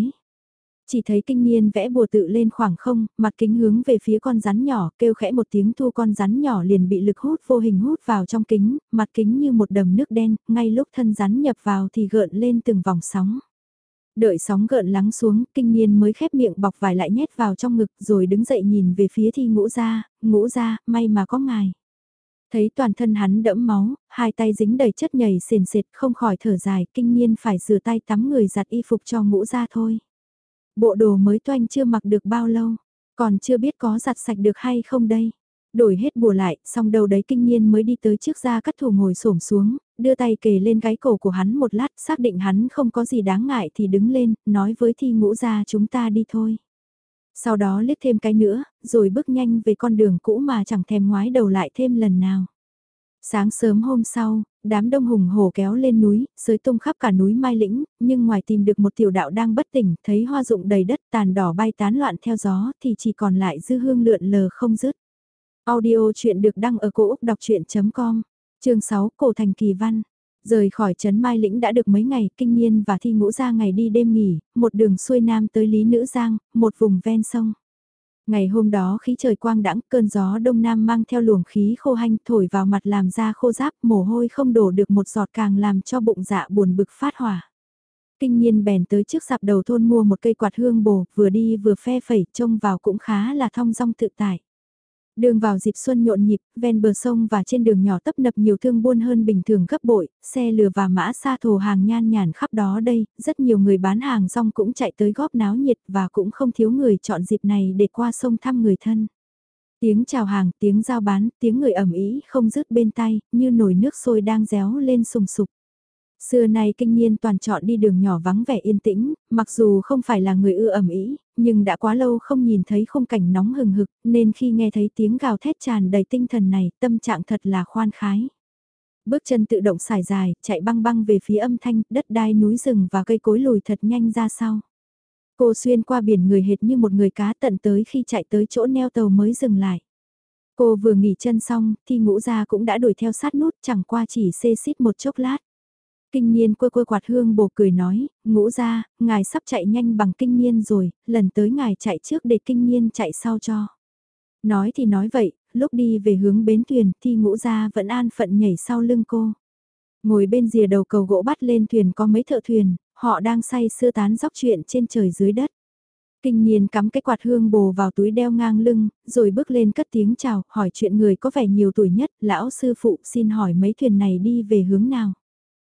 Chỉ thấy kinh niên vẽ bùa tự lên khoảng không, mặt kính hướng về phía con rắn nhỏ, kêu khẽ một tiếng thu con rắn nhỏ liền bị lực hút vô hình hút vào trong kính, mặt kính như một đầm nước đen, ngay lúc thân rắn nhập vào thì gợn lên từng vòng sóng. Đợi sóng gợn lắng xuống, kinh niên mới khép miệng bọc vải lại nhét vào trong ngực rồi đứng dậy nhìn về phía Thi Ngũ Gia, may mà có ngài. Thấy toàn thân hắn đẫm máu, hai tay dính đầy chất nhầy sền sệt không khỏi thở dài, kinh niên phải rửa tay tắm người giặt y phục cho Ngũ Gia thôi. Bộ đồ mới toanh chưa mặc được bao lâu, còn chưa biết có giặt sạch được hay không đây. Đổi hết bùa lại, xong đầu đấy kinh niên mới đi tới trước Gia Cát Thủ ngồi xổm xuống, đưa tay kề lên gáy cổ của hắn một lát, xác định hắn không có gì đáng ngại thì đứng lên, nói với Thi Ngũ Gia chúng ta đi thôi. Sau đó liếc thêm cái nữa, rồi bước nhanh về con đường cũ mà chẳng thèm ngoái đầu lại thêm lần nào. Sáng sớm hôm sau, đám đông hùng hổ kéo lên núi, xới tung khắp cả núi Mai Lĩnh, nhưng ngoài tìm được một tiểu đạo đang bất tỉnh, thấy hoa rụng đầy đất tàn đỏ bay tán loạn theo gió thì chỉ còn lại dư hương lượn lờ không dứt. Audio chuyện được đăng ở cổ Úc đọc chuyện.com, chương 6 Cổ Thành Kỳ Văn. Rời khỏi trấn Mai Lĩnh đã được mấy ngày, Kinh Niên và Thi Ngũ Gia ngày đi đêm nghỉ, một đường xuôi nam tới Lý Nữ Giang, một vùng ven sông. Ngày hôm đó khí trời quang đãng, cơn gió đông nam mang theo luồng khí khô hanh thổi vào mặt làm da khô ráp, mồ hôi không đổ được một giọt càng làm cho bụng dạ buồn bực phát hỏa. Kinh Niên bèn tới trước sạp đầu thôn mua một cây quạt hương bồ, vừa đi vừa phe phẩy, trông vào cũng khá là thong dong tự tại. Đường vào dịp xuân nhộn nhịp, ven bờ sông và trên đường nhỏ tấp nập nhiều thương buôn hơn bình thường gấp bội, xe lừa và mã xa thồ hàng nhan nhản khắp đó đây, rất nhiều người bán hàng rong cũng chạy tới góp náo nhiệt và cũng không thiếu người chọn dịp này để qua sông thăm người thân. Tiếng chào hàng, tiếng giao bán, tiếng người ẩm ý không dứt bên tai, như nồi nước sôi đang réo lên sùng sục. Xưa nay Kinh Niên toàn chọn đi đường nhỏ vắng vẻ yên tĩnh, mặc dù không phải là người ưa ẩm ý, nhưng đã quá lâu không nhìn thấy khung cảnh nóng hừng hực, nên khi nghe thấy tiếng gào thét tràn đầy tinh thần này, tâm trạng thật là khoan khái. Bước chân tự động xài dài, chạy băng băng về phía âm thanh, đất đai núi rừng và cây cối lùi thật nhanh ra sau. Cô xuyên qua biển người hệt như một người cá tận tới khi chạy tới chỗ neo tàu mới dừng lại. Cô vừa nghỉ chân xong, thì Ngũ Gia cũng đã đuổi theo sát nút, chẳng qua chỉ xê xít một chốc lát. Kinh Niên quơ quạt hương bồ cười nói, Ngũ Gia, ngài sắp chạy nhanh bằng Kinh Niên rồi, lần tới ngài chạy trước để Kinh Niên chạy sau cho. Nói thì nói vậy, lúc đi về hướng bến thuyền thì Ngũ Gia vẫn an phận nhảy sau lưng cô. Ngồi bên rìa đầu cầu gỗ bắt lên thuyền có mấy thợ thuyền, họ đang say sưa tán dóc chuyện trên trời dưới đất. Kinh Niên cắm cái quạt hương bồ vào túi đeo ngang lưng, rồi bước lên cất tiếng chào, hỏi chuyện người có vẻ nhiều tuổi nhất, lão sư phụ xin hỏi mấy thuyền này đi về hướng nào.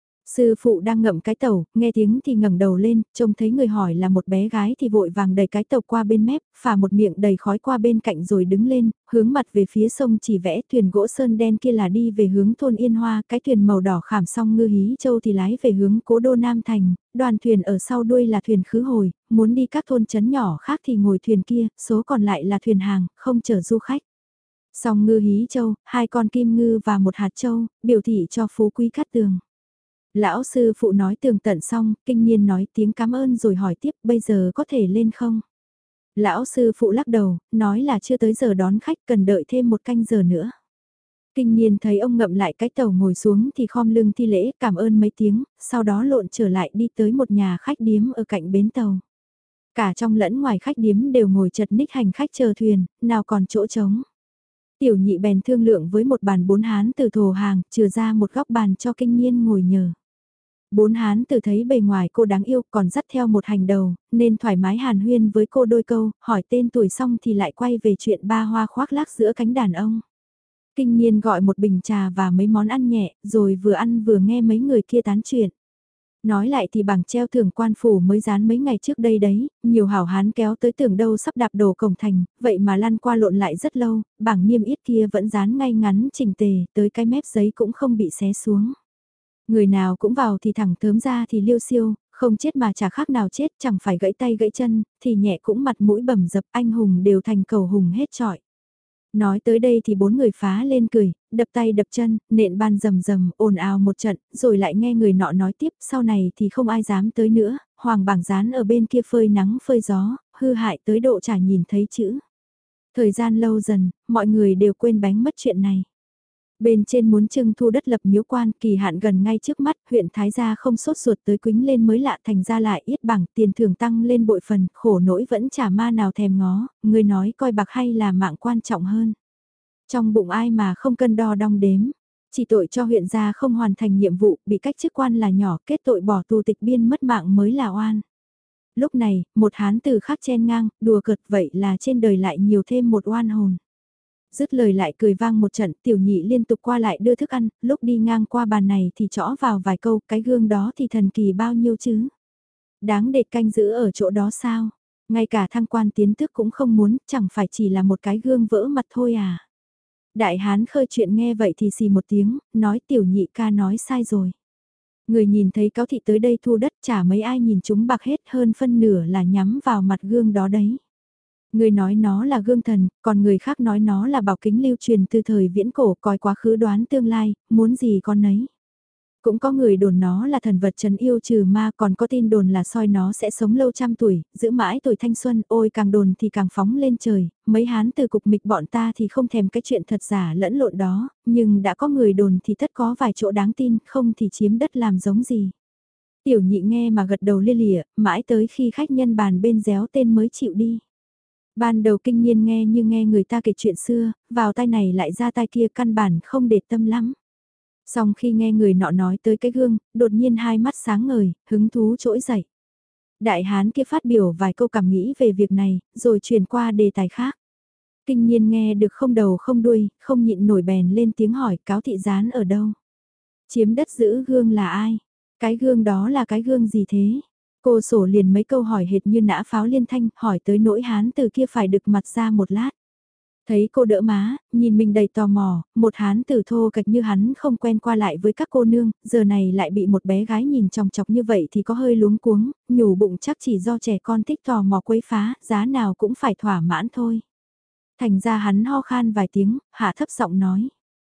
Sư phụ đang ngậm cái tàu, nghe tiếng thì ngẩng đầu lên, trông thấy người hỏi là một bé gái thì vội vàng đẩy cái tàu qua bên mép, phả một miệng đầy khói qua bên cạnh rồi đứng lên, hướng mặt về phía sông chỉ vẽ thuyền gỗ sơn đen kia là đi về hướng thôn Yên Hoa, cái thuyền màu đỏ khảm song ngư hí châu thì lái về hướng cố đô Nam Thành, đoàn thuyền ở sau đuôi là thuyền khứ hồi, muốn đi các thôn trấn nhỏ khác thì ngồi thuyền kia, số còn lại là thuyền hàng, không chở du khách. Song ngư hí châu, hai con kim ngư và một hạt châu, biểu thị cho phú quý cát tường. Lão sư phụ nói tường tận xong, Kinh Niên nói tiếng cảm ơn rồi hỏi tiếp bây giờ có thể lên không? Lão sư phụ lắc đầu, nói là chưa tới giờ đón khách cần đợi thêm một canh giờ nữa. Kinh Niên thấy ông ngậm lại cái tàu ngồi xuống thì khom lưng thi lễ cảm ơn mấy tiếng, sau đó lộn trở lại đi tới một nhà khách điếm ở cạnh bến tàu. Cả trong lẫn ngoài khách điếm đều ngồi chật ních hành khách chờ thuyền, nào còn chỗ trống. Tiểu nhị bèn thương lượng với một bàn bốn hán từ thồ hàng, trừ ra một góc bàn cho Kinh Niên ngồi nhờ. Bốn hán từ thấy bề ngoài cô đáng yêu còn dắt theo một hành đầu, nên thoải mái hàn huyên với cô đôi câu, hỏi tên tuổi xong thì lại quay về chuyện ba hoa khoác lác giữa cánh đàn ông. Kinh Niên gọi một bình trà và mấy món ăn nhẹ, rồi vừa ăn vừa nghe mấy người kia tán chuyện. Nói lại thì bảng treo thưởng quan phủ mới dán mấy ngày trước đây đấy, nhiều hảo hán kéo tới tưởng đâu sắp đạp đổ cổng thành, vậy mà lăn qua lộn lại rất lâu, bảng niêm yết kia vẫn dán ngay ngắn chỉnh tề, tới cái mép giấy cũng không bị xé xuống. Người nào cũng vào thì thẳng thớm ra thì liêu siêu, không chết mà chả khác nào chết, chẳng phải gãy tay gãy chân, thì nhẹ cũng mặt mũi bầm dập anh hùng đều thành cầu hùng hết trọi. Nói tới đây thì bốn người phá lên cười, đập tay đập chân, nện ban rầm rầm, ồn ào một trận, rồi lại nghe người nọ nói tiếp, sau này thì không ai dám tới nữa, hoàng bảng dán ở bên kia phơi nắng phơi gió, hư hại tới độ chả nhìn thấy chữ. Thời gian lâu dần, mọi người đều quên bánh mất chuyện này. Bên trên muốn trưng thu đất lập miếu quan, kỳ hạn gần ngay trước mắt, huyện Thái Gia không sốt ruột tới quính lên mới lạ thành ra lại ít bảng, tiền thưởng tăng lên bội phần, khổ nỗi vẫn chả ma nào thèm ngó, người nói coi bạc hay là mạng quan trọng hơn. Trong bụng ai mà không cân đo đong đếm, chỉ tội cho huyện gia không hoàn thành nhiệm vụ, bị cách chức quan là nhỏ, kết tội bỏ tù tịch biên mất mạng mới là oan. Lúc này, một hán từ khác chen ngang, đùa cợt vậy là trên đời lại nhiều thêm một oan hồn. Dứt lời lại cười vang một trận, tiểu nhị liên tục qua lại đưa thức ăn, lúc đi ngang qua bàn này thì chõ vào vài câu, cái gương đó thì thần kỳ bao nhiêu chứ. Đáng để canh giữ ở chỗ đó sao? Ngay cả thăng quan tiến tước cũng không muốn, chẳng phải chỉ là một cái gương vỡ mặt thôi à. Đại hán khơi chuyện nghe vậy thì xì một tiếng, nói tiểu nhị ca nói sai rồi. Người nhìn thấy cáo thị tới đây thu đất chả mấy ai nhìn chúng bạc hết hơn phân nửa là nhắm vào mặt gương đó đấy. Người nói nó là gương thần, còn người khác nói nó là bảo kính lưu truyền từ thời viễn cổ coi quá khứ đoán tương lai, muốn gì con nấy. Cũng có người đồn nó là thần vật trấn yêu trừ ma, còn có tin đồn là soi nó sẽ sống lâu trăm tuổi, giữ mãi tuổi thanh xuân, ôi càng đồn thì càng phóng lên trời, mấy hán từ cục mịch bọn ta thì không thèm cái chuyện thật giả lẫn lộn đó, nhưng đã có người đồn thì tất có vài chỗ đáng tin, không thì chiếm đất làm giống gì. Tiểu nhị nghe mà gật đầu lia lịa, mãi tới khi khách nhân bàn bên réo tên mới chịu đi. Ban đầu Kinh Niên nghe như nghe người ta kể chuyện xưa, vào tai này lại ra tai kia căn bản không để tâm lắm. Xong khi nghe người nọ nói tới cái gương, đột nhiên hai mắt sáng ngời, hứng thú trỗi dậy. Đại hán kia phát biểu vài câu cảm nghĩ về việc này, rồi chuyển qua đề tài khác. Kinh Niên nghe được không đầu không đuôi, không nhịn nổi bèn lên tiếng hỏi cáo thị gián ở đâu. Chiếm đất giữ gương là ai? Cái gương đó là cái gương gì thế? Cô sổ liền mấy câu hỏi hệt như nã pháo liên thanh, hỏi tới nỗi hán từ kia phải đực mặt ra một lát. Thấy cô đỡ má, nhìn mình đầy tò mò, một hán tử thô kệch như hắn không quen qua lại với các cô nương, giờ này lại bị một bé gái nhìn chòng chọc như vậy thì có hơi luống cuống, nhủ bụng chắc chỉ do trẻ con thích tò mò quấy phá, giá nào cũng phải thỏa mãn thôi. Thành ra hắn ho khan vài tiếng, hạ thấp giọng nói.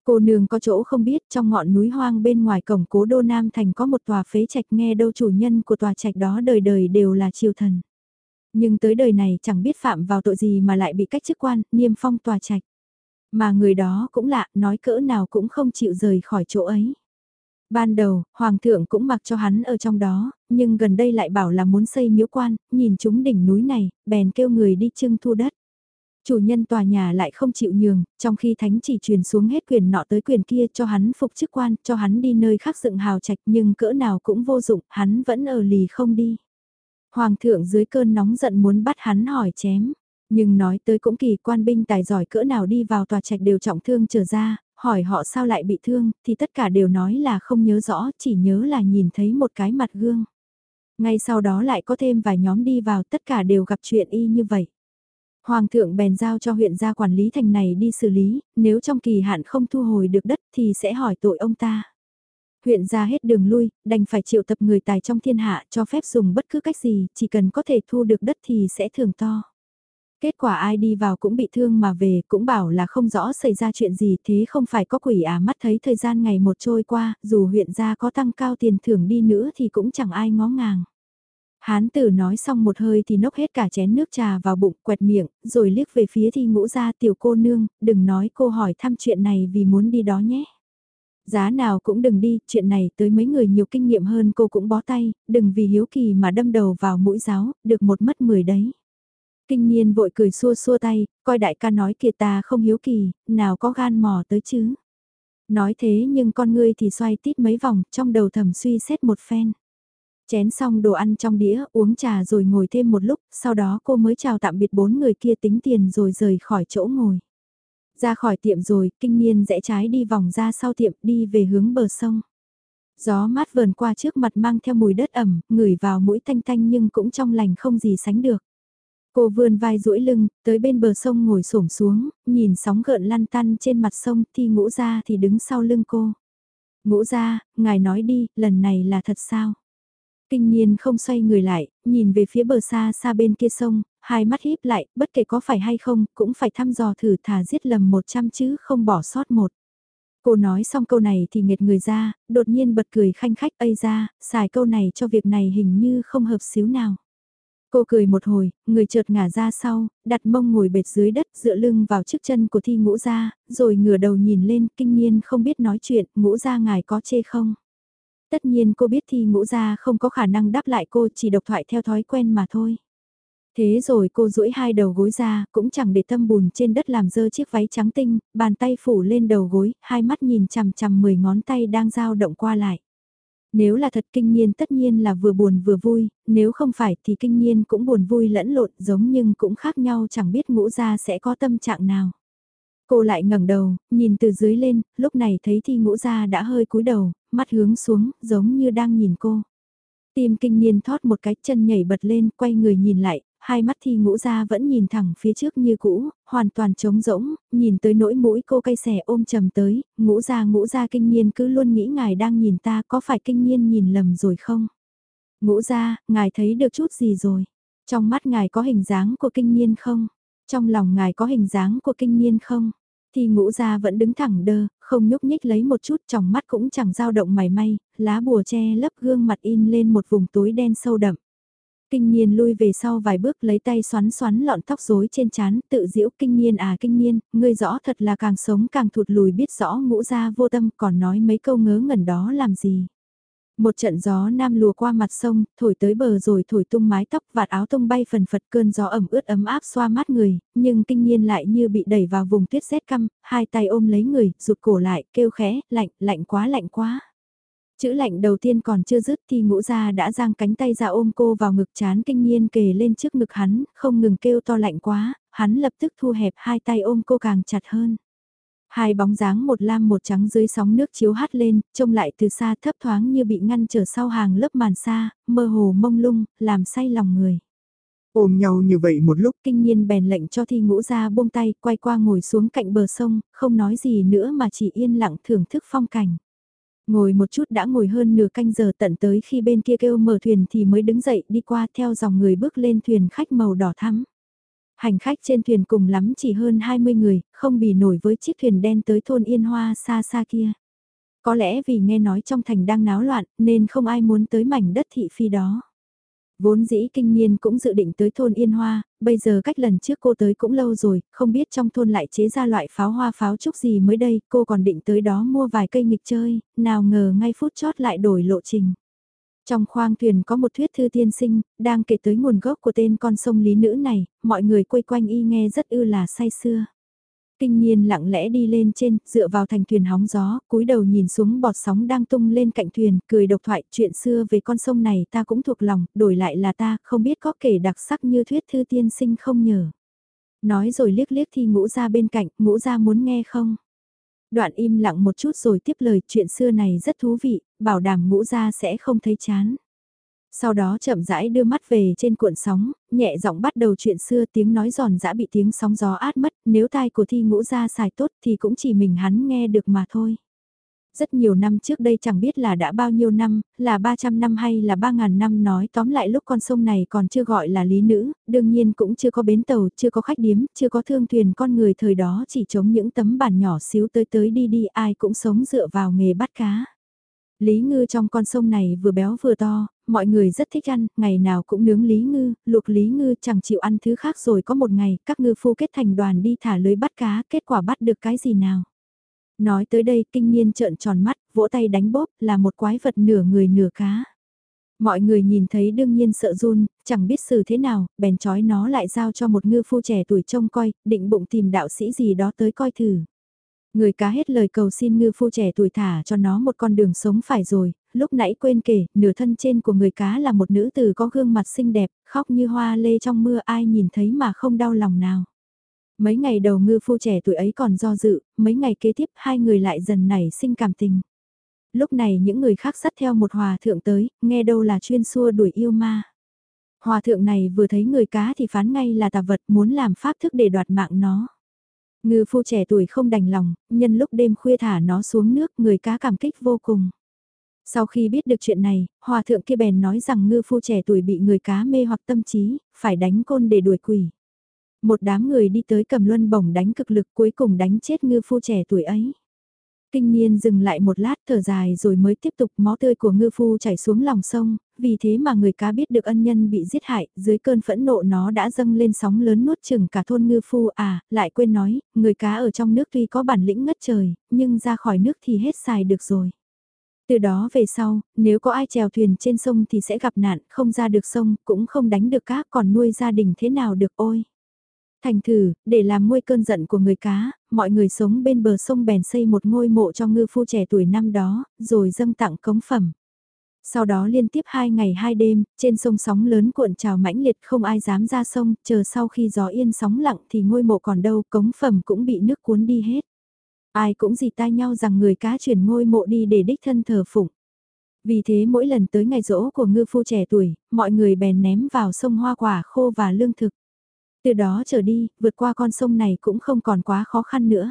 Cô nương có chỗ không biết, trong ngọn núi hoang bên ngoài cổng cố đô Nam Thành có một tòa phế trạch, nghe đâu chủ nhân của tòa trạch đó đời đời đều là triều thần. Nhưng tới đời này chẳng biết phạm vào tội gì mà lại bị cách chức quan, niêm phong tòa trạch. Mà người đó cũng lạ, nói cỡ nào cũng không chịu rời khỏi chỗ ấy. Ban đầu, Hoàng thượng cũng mặc cho hắn ở trong đó, nhưng gần đây lại bảo là muốn xây miếu quan, nhìn chúng đỉnh núi này, bèn kêu người đi trưng thu đất. Chủ nhân tòa nhà lại không chịu nhường, trong khi thánh chỉ truyền xuống hết quyền nọ tới quyền kia cho hắn phục chức quan, cho hắn đi nơi khác dựng hào trạch, nhưng cỡ nào cũng vô dụng, hắn vẫn ở lì không đi. Hoàng thượng dưới cơn nóng giận muốn bắt hắn hỏi chém. Nhưng nói tới cũng kỳ, quan binh tài giỏi cỡ nào đi vào tòa trạch đều trọng thương trở ra, hỏi họ sao lại bị thương, thì tất cả đều nói là không nhớ rõ, chỉ nhớ là nhìn thấy một cái mặt gương. Ngay sau đó lại có thêm vài nhóm đi vào, tất cả đều gặp chuyện y như vậy. Hoàng thượng bèn giao cho huyện gia quản lý thành này đi xử lý, nếu trong kỳ hạn không thu hồi được đất thì sẽ hỏi tội ông ta. Huyện gia hết đường lui, đành phải triệu tập người tài trong thiên hạ cho phép dùng bất cứ cách gì, chỉ cần có thể thu được đất thì sẽ thưởng to. Kết quả ai đi vào cũng bị thương mà về, cũng bảo là không rõ xảy ra chuyện gì, thế không phải có quỷ mắt thấy thời gian ngày một trôi qua, dù huyện gia có tăng cao tiền thưởng đi nữa thì cũng chẳng ai ngó ngàng. Hán tử nói xong một hơi thì nốc hết cả chén nước trà vào bụng, quẹt miệng, rồi liếc về phía Thi Ngũ gia, tiểu cô nương, đừng nói cô hỏi thăm chuyện này vì muốn đi đó nhé. Giá nào cũng đừng đi, chuyện này tới mấy người nhiều kinh nghiệm hơn cô cũng bó tay, đừng vì hiếu kỳ mà đâm đầu vào mũi giáo, được một mất 10 đấy. Kinh Niên vội cười xua xua tay, coi đại ca nói kìa, ta không hiếu kỳ, nào có gan mò tới chứ. Nói thế nhưng con ngươi thì xoay tít mấy vòng, trong đầu thầm suy xét một phen. Chén xong đồ ăn trong đĩa, uống trà rồi ngồi thêm một lúc, sau đó cô mới chào tạm biệt 4 người kia tính tiền rồi rời khỏi chỗ ngồi. Ra khỏi tiệm rồi, Kinh Niên rẽ trái đi vòng ra sau tiệm, đi về hướng bờ sông. Gió mát vờn qua trước mặt mang theo mùi đất ẩm, ngửi vào mũi tanh tanh nhưng cũng trong lành không gì sánh được. Cô vươn vai duỗi lưng, tới bên bờ sông ngồi xổm xuống, nhìn sóng gợn lăn tăn trên mặt sông, Thi Ngũ gia thì đứng sau lưng cô. Ngũ gia, ngài nói đi, lần này là thật sao? Kinh Niên không xoay người lại, nhìn về phía bờ xa xa bên kia sông, hai mắt híp lại, bất kể có phải hay không, cũng phải thăm dò thử, thà giết lầm 100 chứ không bỏ sót một. Cô nói xong câu này thì nghệt người ra, đột nhiên bật cười khanh khách, ây ra, xài câu này cho việc này hình như không hợp xíu nào. Cô cười một hồi, người chợt ngả ra sau, đặt mông ngồi bệt dưới đất, dựa lưng vào chiếc chân của Thi Ngũ gia, rồi ngửa đầu nhìn lên. Kinh Niên không biết nói chuyện, Ngũ gia ngài có chê không? Tất nhiên cô biết Thi Ngũ gia không có khả năng đáp lại cô, chỉ độc thoại theo thói quen mà thôi. Thế rồi cô duỗi hai đầu gối ra, cũng chẳng để tâm bùn trên đất làm dơ chiếc váy trắng tinh, bàn tay phủ lên đầu gối, hai mắt nhìn chằm chằm 10 ngón tay đang dao động qua lại. Nếu là thật, Kinh Niên tất nhiên là vừa buồn vừa vui, nếu không phải thì Kinh Niên cũng buồn vui lẫn lộn, giống nhưng cũng khác nhau, chẳng biết Ngũ gia sẽ có tâm trạng nào. Cô lại ngẩng đầu, nhìn từ dưới lên, lúc này thấy Thi Ngũ gia đã hơi cúi đầu, mắt hướng xuống, giống như đang nhìn cô. Tim Kinh Niên thót một cái, chân nhảy bật lên, quay người nhìn lại, hai mắt Thi Ngũ gia vẫn nhìn thẳng phía trước như cũ, hoàn toàn trống rỗng, nhìn tới nỗi mũi cô cay xè ôm trầm tới. Ngũ gia, Kinh Niên cứ luôn nghĩ ngài đang nhìn ta, có phải Kinh Niên nhìn lầm rồi không? Ngũ gia, ngài thấy được chút gì rồi? Trong mắt ngài có hình dáng của Kinh Niên không? Trong lòng ngài có hình dáng của Kinh Niên không? Thì Ngũ gia vẫn đứng thẳng đơ, không nhúc nhích lấy một chút, trong mắt cũng chẳng dao động mảy may, lá bùa che lấp gương mặt in lên một vùng tối đen sâu đậm. Kinh Niên lui về sau vài bước, lấy tay xoắn xoắn lọn tóc rối trên trán, tự giễu. Kinh Niên à Kinh Niên, ngươi rõ thật là càng sống càng thụt lùi, biết rõ Ngũ gia vô tâm, còn nói mấy câu ngớ ngẩn đó làm gì. Một trận gió nam lùa qua mặt sông, thổi tới bờ rồi thổi tung mái tóc, vạt áo tung bay phần phật, cơn gió ẩm ướt ấm áp xoa mát người, nhưng Kinh Niên lại như bị đẩy vào vùng tuyết rét căm, hai tay ôm lấy người, rụt cổ lại, kêu khẽ, lạnh, lạnh quá lạnh quá. Chữ lạnh đầu tiên còn chưa dứt thì Ngũ gia đã giang cánh tay ra ôm cô vào ngực, chán Kinh Niên kề lên trước ngực hắn, không ngừng kêu to lạnh quá, hắn lập tức thu hẹp hai tay ôm cô càng chặt hơn. Hai bóng dáng một lam một trắng dưới sóng nước chiếu hắt lên, trông lại từ xa thấp thoáng như bị ngăn trở sau hàng lớp màn xa, mơ hồ mông lung, làm say lòng người. Ôm nhau như vậy một lúc, Kinh Niên bèn lệnh cho Thi Ngũ gia buông tay, quay qua ngồi xuống cạnh bờ sông, không nói gì nữa mà chỉ yên lặng thưởng thức phong cảnh. Ngồi một chút đã ngồi hơn nửa canh giờ, tận tới khi bên kia kêu mở thuyền thì mới đứng dậy đi qua theo dòng người bước lên thuyền khách màu đỏ thắm. Hành khách trên thuyền cùng lắm chỉ hơn 20 người, không bì nổi với chiếc thuyền đen tới thôn Yên Hoa xa xa kia. Có lẽ vì nghe nói trong thành đang náo loạn nên không ai muốn tới mảnh đất thị phi đó. Vốn dĩ Kinh Niên cũng dự định tới thôn Yên Hoa, bây giờ cách lần trước cô tới cũng lâu rồi, không biết trong thôn lại chế ra loại pháo hoa pháo trúc gì mới đây, cô còn định tới đó mua vài cây nghịch chơi, nào ngờ ngay phút chót lại đổi lộ trình. Trong khoang thuyền có một thuyết thư tiên sinh, đang kể tới nguồn gốc của tên con sông Lý Nữ này, mọi người quây quanh y nghe rất ư là say sưa. Kinh Nhiên lặng lẽ đi lên trên, dựa vào thành thuyền hóng gió, cúi đầu nhìn xuống bọt sóng đang tung lên cạnh thuyền, cười độc thoại chuyện xưa về con sông này ta cũng thuộc lòng, đổi lại là ta, không biết có kể đặc sắc như thuyết thư tiên sinh không nhờ. Nói rồi liếc liếc Thi Ngũ Gia bên cạnh, Ngũ Gia muốn nghe không? Đoạn im lặng một chút rồi tiếp lời chuyện xưa này rất thú vị, bảo đảm Ngũ Gia sẽ không thấy chán. Sau đó chậm rãi đưa mắt về trên cuộn sóng, nhẹ giọng bắt đầu chuyện xưa tiếng nói giòn giã bị tiếng sóng gió át mất, nếu tai của Thi Ngũ Gia xài tốt thì cũng chỉ mình hắn nghe được mà thôi. Rất nhiều năm trước đây chẳng biết là đã bao nhiêu năm, là 300 năm hay là 3.000 năm nói tóm lại lúc con sông này còn chưa gọi là Lý Nữ, đương nhiên cũng chưa có bến tàu, chưa có khách điếm, chưa có thương thuyền con người thời đó chỉ chống những tấm bản nhỏ xíu tới tới đi đi ai cũng sống dựa vào nghề bắt cá. Lý ngư trong con sông này vừa béo vừa to, mọi người rất thích ăn, ngày nào cũng nướng lý ngư, luộc lý ngư chẳng chịu ăn thứ khác rồi có một ngày các ngư phu kết thành đoàn đi thả lưới bắt cá, kết quả bắt được cái gì nào. Nói tới đây Kinh Niên trợn tròn mắt, vỗ tay đánh bóp là một quái vật nửa người nửa cá. Mọi người nhìn thấy đương nhiên sợ run, chẳng biết xử thế nào, bèn trói nó lại giao cho một ngư phu trẻ tuổi trông coi, định bụng tìm đạo sĩ gì đó tới coi thử. Người cá hết lời cầu xin ngư phu trẻ tuổi thả cho nó một con đường sống phải rồi, lúc nãy quên kể, nửa thân trên của người cá là một nữ tử có gương mặt xinh đẹp, khóc như hoa lê trong mưa ai nhìn thấy mà không đau lòng nào. Mấy ngày đầu ngư phu trẻ tuổi ấy còn do dự, mấy ngày kế tiếp hai người lại dần nảy sinh cảm tình. Lúc này những người khác dắt theo một hòa thượng tới, nghe đâu là chuyên xua đuổi yêu ma. Hòa thượng này vừa thấy người cá thì phán ngay là tà vật muốn làm pháp thức để đoạt mạng nó. Ngư phu trẻ tuổi không đành lòng, nhân lúc đêm khuya thả nó xuống nước người cá cảm kích vô cùng. Sau khi biết được chuyện này, hòa thượng kia bèn nói rằng ngư phu trẻ tuổi bị người cá mê hoặc tâm trí, phải đánh côn để đuổi quỷ. Một đám người đi tới cầm luân bổng đánh cực lực cuối cùng đánh chết ngư phu trẻ tuổi ấy. Kinh Niên dừng lại một lát thở dài rồi mới tiếp tục máu tươi của ngư phu chảy xuống lòng sông, vì thế mà người cá biết được ân nhân bị giết hại, dưới cơn phẫn nộ nó đã dâng lên sóng lớn nuốt chửng cả thôn ngư phu lại quên nói, người cá ở trong nước tuy có bản lĩnh ngất trời, nhưng ra khỏi nước thì hết xài được rồi. Từ đó về sau, nếu có ai chèo thuyền trên sông thì sẽ gặp nạn, không ra được sông, cũng không đánh được cá, còn nuôi gia đình thế nào được ôi. Thành thử, để làm nguôi cơn giận của người cá, mọi người sống bên bờ sông bèn xây một ngôi mộ cho ngư phu trẻ tuổi năm đó, rồi dâng tặng cống phẩm. Sau đó liên tiếp 2 ngày 2 đêm, trên sông sóng lớn cuộn trào mãnh liệt không ai dám ra sông, chờ sau khi gió yên sóng lặng thì ngôi mộ còn đâu, cống phẩm cũng bị nước cuốn đi hết. Ai cũng dì tai nhau rằng người cá chuyển ngôi mộ đi để đích thân thờ phụng. Vì thế mỗi lần tới ngày giỗ của ngư phu trẻ tuổi, mọi người bèn ném vào sông hoa quả khô và lương thực. Từ đó trở đi, vượt qua con sông này cũng không còn quá khó khăn nữa.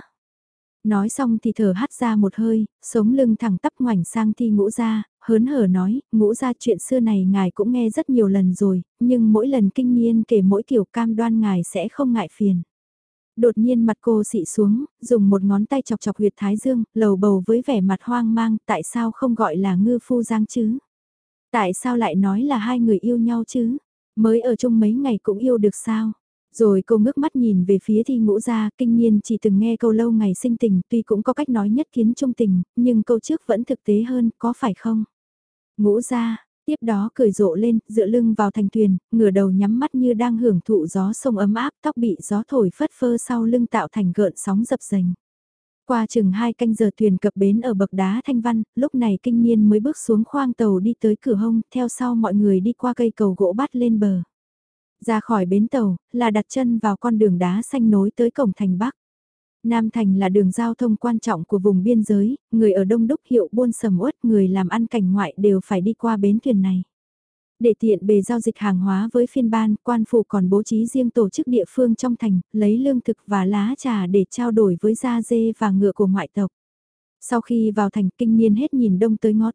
Nói xong thì thở hắt ra một hơi, sống lưng thẳng tắp ngoảnh sang Thi Ngũ Gia, hớn hở nói, Ngũ Gia chuyện xưa này ngài cũng nghe rất nhiều lần rồi, nhưng mỗi lần Kinh Niên kể mỗi kiểu cam đoan ngài sẽ không ngại phiền. Đột nhiên mặt cô xị xuống, dùng một ngón tay chọc chọc huyệt thái dương, lầu bầu với vẻ mặt hoang mang, tại sao không gọi là ngư phu giang chứ? Tại sao lại nói là hai người yêu nhau chứ? Mới ở chung mấy ngày cũng yêu được sao? Rồi cô ngước mắt nhìn về phía Thi Ngũ Gia, Kinh Niên chỉ từng nghe câu lâu ngày sinh tình, tuy cũng có cách nói nhất kiến trung tình, nhưng câu trước vẫn thực tế hơn, có phải không? Ngũ Gia, tiếp đó cười rộ lên, dựa lưng vào thành thuyền, ngửa đầu nhắm mắt như đang hưởng thụ gió sông ấm áp, tóc bị gió thổi phất phơ sau lưng tạo thành gợn sóng dập dềnh. Qua chừng 2 canh giờ thuyền cập bến ở bậc đá Thanh Văn, lúc này Kinh Niên mới bước xuống khoang tàu đi tới cửa hông, theo sau mọi người đi qua cây cầu gỗ bắt lên bờ. Ra khỏi bến tàu, là đặt chân vào con đường đá xanh nối tới cổng thành Bắc. Nam Thành là đường giao thông quan trọng của vùng biên giới, người ở đông đúc hiệu buôn sầm uất, người làm ăn cảnh ngoại đều phải đi qua bến thuyền này. Để tiện bề giao dịch hàng hóa với phiên ban, quan phủ còn bố trí riêng tổ chức địa phương trong thành, lấy lương thực và lá trà để trao đổi với da dê và ngựa của ngoại tộc. Sau khi vào thành Kinh Niên hết nhìn đông tới ngó tây,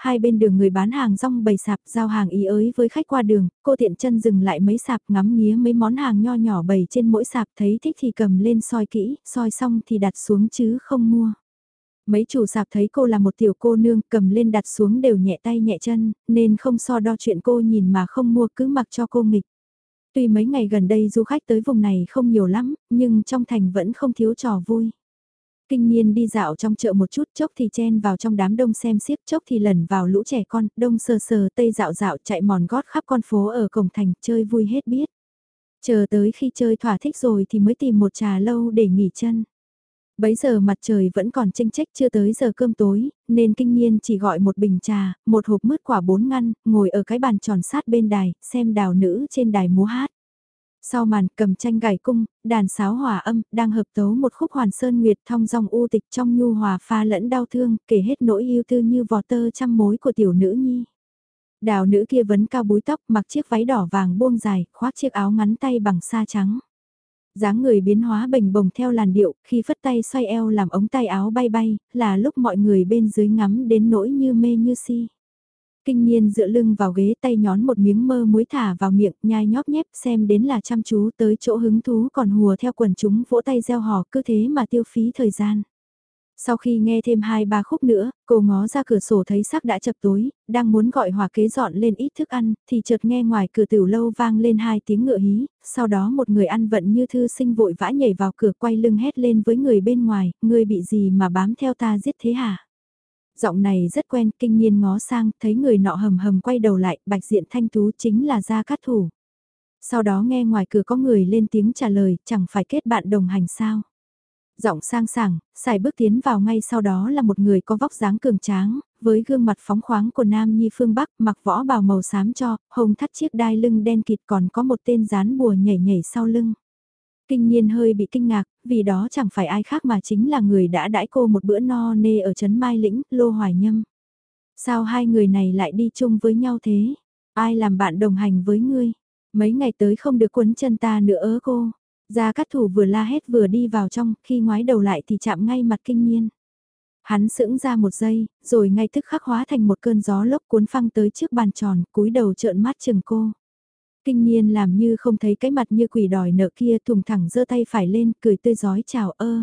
hai bên đường người bán hàng rong bày sạp giao hàng ý ới với khách qua đường, cô tiện chân dừng lại mấy sạp ngắm nghía mấy món hàng nho nhỏ bày trên mỗi sạp thấy thích thì cầm lên soi kỹ, soi xong thì đặt xuống chứ không mua. Mấy chủ sạp thấy cô là một tiểu cô nương cầm lên đặt xuống đều nhẹ tay nhẹ chân, nên không so đo chuyện cô nhìn mà không mua cứ mặc cho cô nghịch. Tuy mấy ngày gần đây du khách tới vùng này không nhiều lắm, nhưng trong thành vẫn không thiếu trò vui. Kinh niên đi dạo trong chợ một chút, chốc thì chen vào trong đám đông xem xiếc, chốc thì lẩn vào lũ trẻ con, đông sờ sờ tây dạo dạo chạy mòn gót khắp con phố ở cổng thành, chơi vui hết biết. Chờ tới khi chơi thỏa thích rồi thì mới tìm một trà lâu để nghỉ chân. Bấy giờ mặt trời vẫn còn chênh chếch chưa tới giờ cơm tối, nên kinh niên chỉ gọi một bình trà, một hộp mứt quả 4 ngăn, ngồi ở cái bàn tròn sát bên đài, xem đào nữ trên đài múa hát. Sau màn cầm tranh gảy cung, đàn sáo hòa âm, đang hợp tấu một khúc hoàn sơn nguyệt thong dong u tịch trong nhu hòa pha lẫn đau thương, kể hết nỗi yêu tư như vò tơ trăm mối của tiểu nữ nhi. Đào nữ kia vấn cao búi tóc, mặc chiếc váy đỏ vàng buông dài, khoác chiếc áo ngắn tay bằng sa trắng. Dáng người biến hóa bềnh bồng theo làn điệu, khi phất tay xoay eo làm ống tay áo bay bay, là lúc mọi người bên dưới ngắm đến nỗi như mê như si. Kinh niên dựa lưng vào ghế tay nhón một miếng mơ muối thả vào miệng, nhai nhóp nhép xem đến là chăm chú tới chỗ hứng thú còn hùa theo quần chúng vỗ tay reo hò cứ thế mà tiêu phí thời gian. Sau khi nghe thêm 2-3 khúc nữa, cô ngó ra cửa sổ thấy sắc đã chập tối, đang muốn gọi hòa kế dọn lên ít thức ăn, thì chợt nghe ngoài cửa tiểu lâu vang lên 2 tiếng ngựa hí, sau đó một người ăn vận như thư sinh vội vã nhảy vào cửa quay lưng hét lên với người bên ngoài, ngươi bị gì mà bám theo ta giết thế hả? Giọng này rất quen, kinh niên ngó sang, thấy người nọ hầm hầm quay đầu lại, bạch diện thanh tú chính là Gia Cát Thủ. Sau đó nghe ngoài cửa có người lên tiếng trả lời, chẳng phải kết bạn đồng hành sao? Giọng sang sảng, xài bước tiến vào ngay sau đó là một người có vóc dáng cường tráng, với gương mặt phóng khoáng của Nam Nhi phương Bắc, mặc võ bào màu xám cho, hông thắt chiếc đai lưng đen kịt còn có một tên dán bùa nhảy nhảy sau lưng. Kinh niên hơi bị kinh ngạc, vì đó chẳng phải ai khác mà chính là người đã đãi cô một bữa no nê ở Trấn Mai Lĩnh, Lô Hoài Nhâm. Sao hai người này lại đi chung với nhau thế? Ai làm bạn đồng hành với ngươi? Mấy ngày tới không được quấn chân ta nữa ớ cô. Gia Cát Thủ vừa la hét vừa đi vào trong, khi ngoái đầu lại thì chạm ngay mặt kinh niên. Hắn sững ra một giây, rồi ngay tức khắc hóa thành một cơn gió lốc cuốn phăng tới trước bàn tròn, cúi đầu trợn mắt chừng cô. Kinh niên làm như không thấy cái mặt như quỷ đòi nợ kia, thùng thẳng giơ tay phải lên, cười tươi giói chào ơ.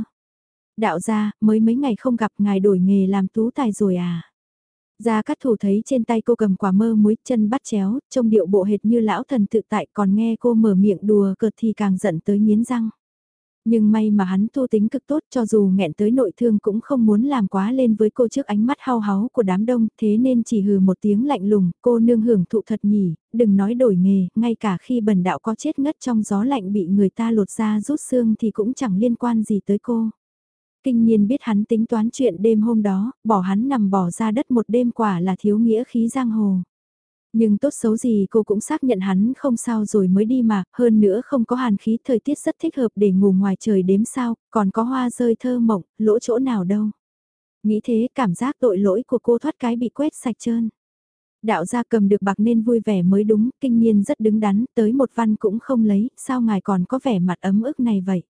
Đạo gia, mới mấy ngày không gặp ngài đổi nghề làm tú tài rồi à? Gia Cát Thủ thấy trên tay cô cầm quả mơ muối chân bắt chéo, trông điệu bộ hệt như lão thần tự tại, còn nghe cô mở miệng đùa cợt thì càng giận tới nghiến răng. Nhưng may mà hắn thu tính cực tốt, cho dù nghẹn tới nội thương cũng không muốn làm quá lên với cô trước ánh mắt hao háu của đám đông, thế nên chỉ hừ một tiếng lạnh lùng, cô nương hưởng thụ thật nhỉ, đừng nói đổi nghề, ngay cả khi bần đạo có chết ngất trong gió lạnh bị người ta lột da rút xương thì cũng chẳng liên quan gì tới cô. Kinh niên biết hắn tính toán chuyện đêm hôm đó, bỏ hắn nằm bỏ ra đất một đêm quả là thiếu nghĩa khí giang hồ. Nhưng tốt xấu gì cô cũng xác nhận hắn không sao rồi mới đi mà, hơn nữa không có hàn khí, thời tiết rất thích hợp để ngủ ngoài trời đếm sao, còn có hoa rơi thơ mộng, lỗ chỗ nào đâu. Nghĩ thế cảm giác tội lỗi của cô thoát cái bị quét sạch trơn. Đạo gia cầm được bạc nên vui vẻ mới đúng, kinh niên rất đứng đắn, tới một văn cũng không lấy, sao ngài còn có vẻ mặt ấm ức này vậy?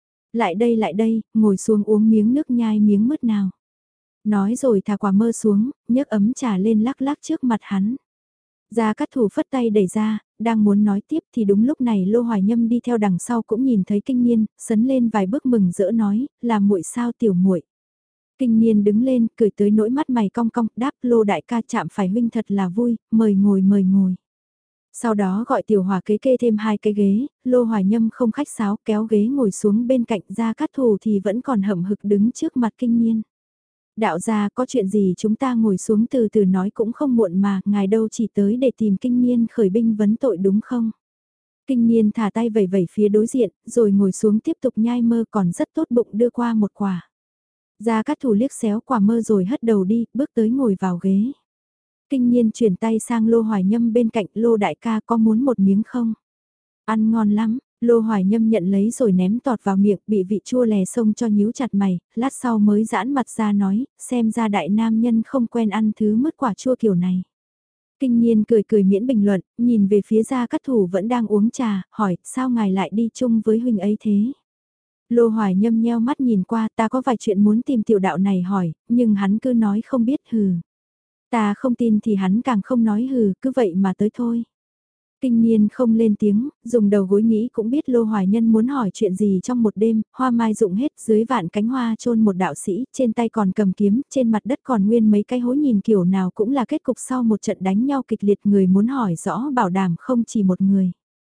Lại đây, ngồi xuống uống miếng nước nhai miếng mứt nào. Nói rồi thả quả mơ xuống, nhấc ấm trà lên lắc lắc trước mặt hắn. Gia Cát Thủ phất tay đẩy ra, đang muốn nói tiếp thì đúng lúc này Lô Hoài Nhâm đi theo đằng sau cũng nhìn thấy kinh niên, sấn lên vài bước mừng rỡ nói, là muội sao tiểu muội. Kinh niên đứng lên, cười tới nỗi mắt mày cong cong, đáp Lô đại ca chạm phải huynh thật là vui, mời ngồi mời ngồi. Sau đó gọi tiểu hòa kế kê thêm 2 cái ghế, Lô Hoài Nhâm không khách sáo kéo ghế ngồi xuống bên cạnh Gia Cát Thủ thì vẫn còn hậm hực đứng trước mặt kinh niên. Đạo gia có chuyện gì chúng ta ngồi xuống từ từ nói cũng không muộn mà, ngài đâu chỉ tới để tìm kinh niên khởi binh vấn tội đúng không? Kinh niên thả tay vẩy vẩy phía đối diện, rồi ngồi xuống tiếp tục nhai mơ còn rất tốt bụng đưa qua một quả. Gia Cát Thủ liếc xéo quả mơ rồi hất đầu đi, bước tới ngồi vào ghế. Kinh niên chuyển tay sang Lô Hoài Nhâm bên cạnh, Lô đại ca có muốn một miếng không? Ăn ngon lắm. Lô Hoài Nhâm nhận lấy rồi ném tọt vào miệng, bị vị chua lè xông cho nhíu chặt mày, lát sau mới giãn mặt ra nói, xem ra đại nam nhân không quen ăn thứ mứt quả chua kiểu này. Kinh niên cười cười miễn bình luận, nhìn về phía Gia Cát Thủ vẫn đang uống trà, hỏi, sao ngài lại đi chung với huynh ấy thế? Lô Hoài Nhâm nheo mắt nhìn qua, ta có vài chuyện muốn tìm tiểu đạo này hỏi, nhưng hắn cứ nói không biết hừ. Ta không tin thì hắn càng không nói hừ, cứ vậy mà tới thôi. Kinh Niên không lên tiếng, dùng đầu gối nghĩ cũng biết Lô Hoài Nhân muốn hỏi chuyện gì trong một đêm, hoa mai rụng hết dưới vạn cánh hoa chôn một đạo sĩ, trên tay còn cầm kiếm, trên mặt đất còn nguyên mấy cái hố nhìn kiểu nào cũng là kết cục sau một trận đánh nhau kịch liệt, người muốn hỏi rõ bảo đảm không chỉ một người.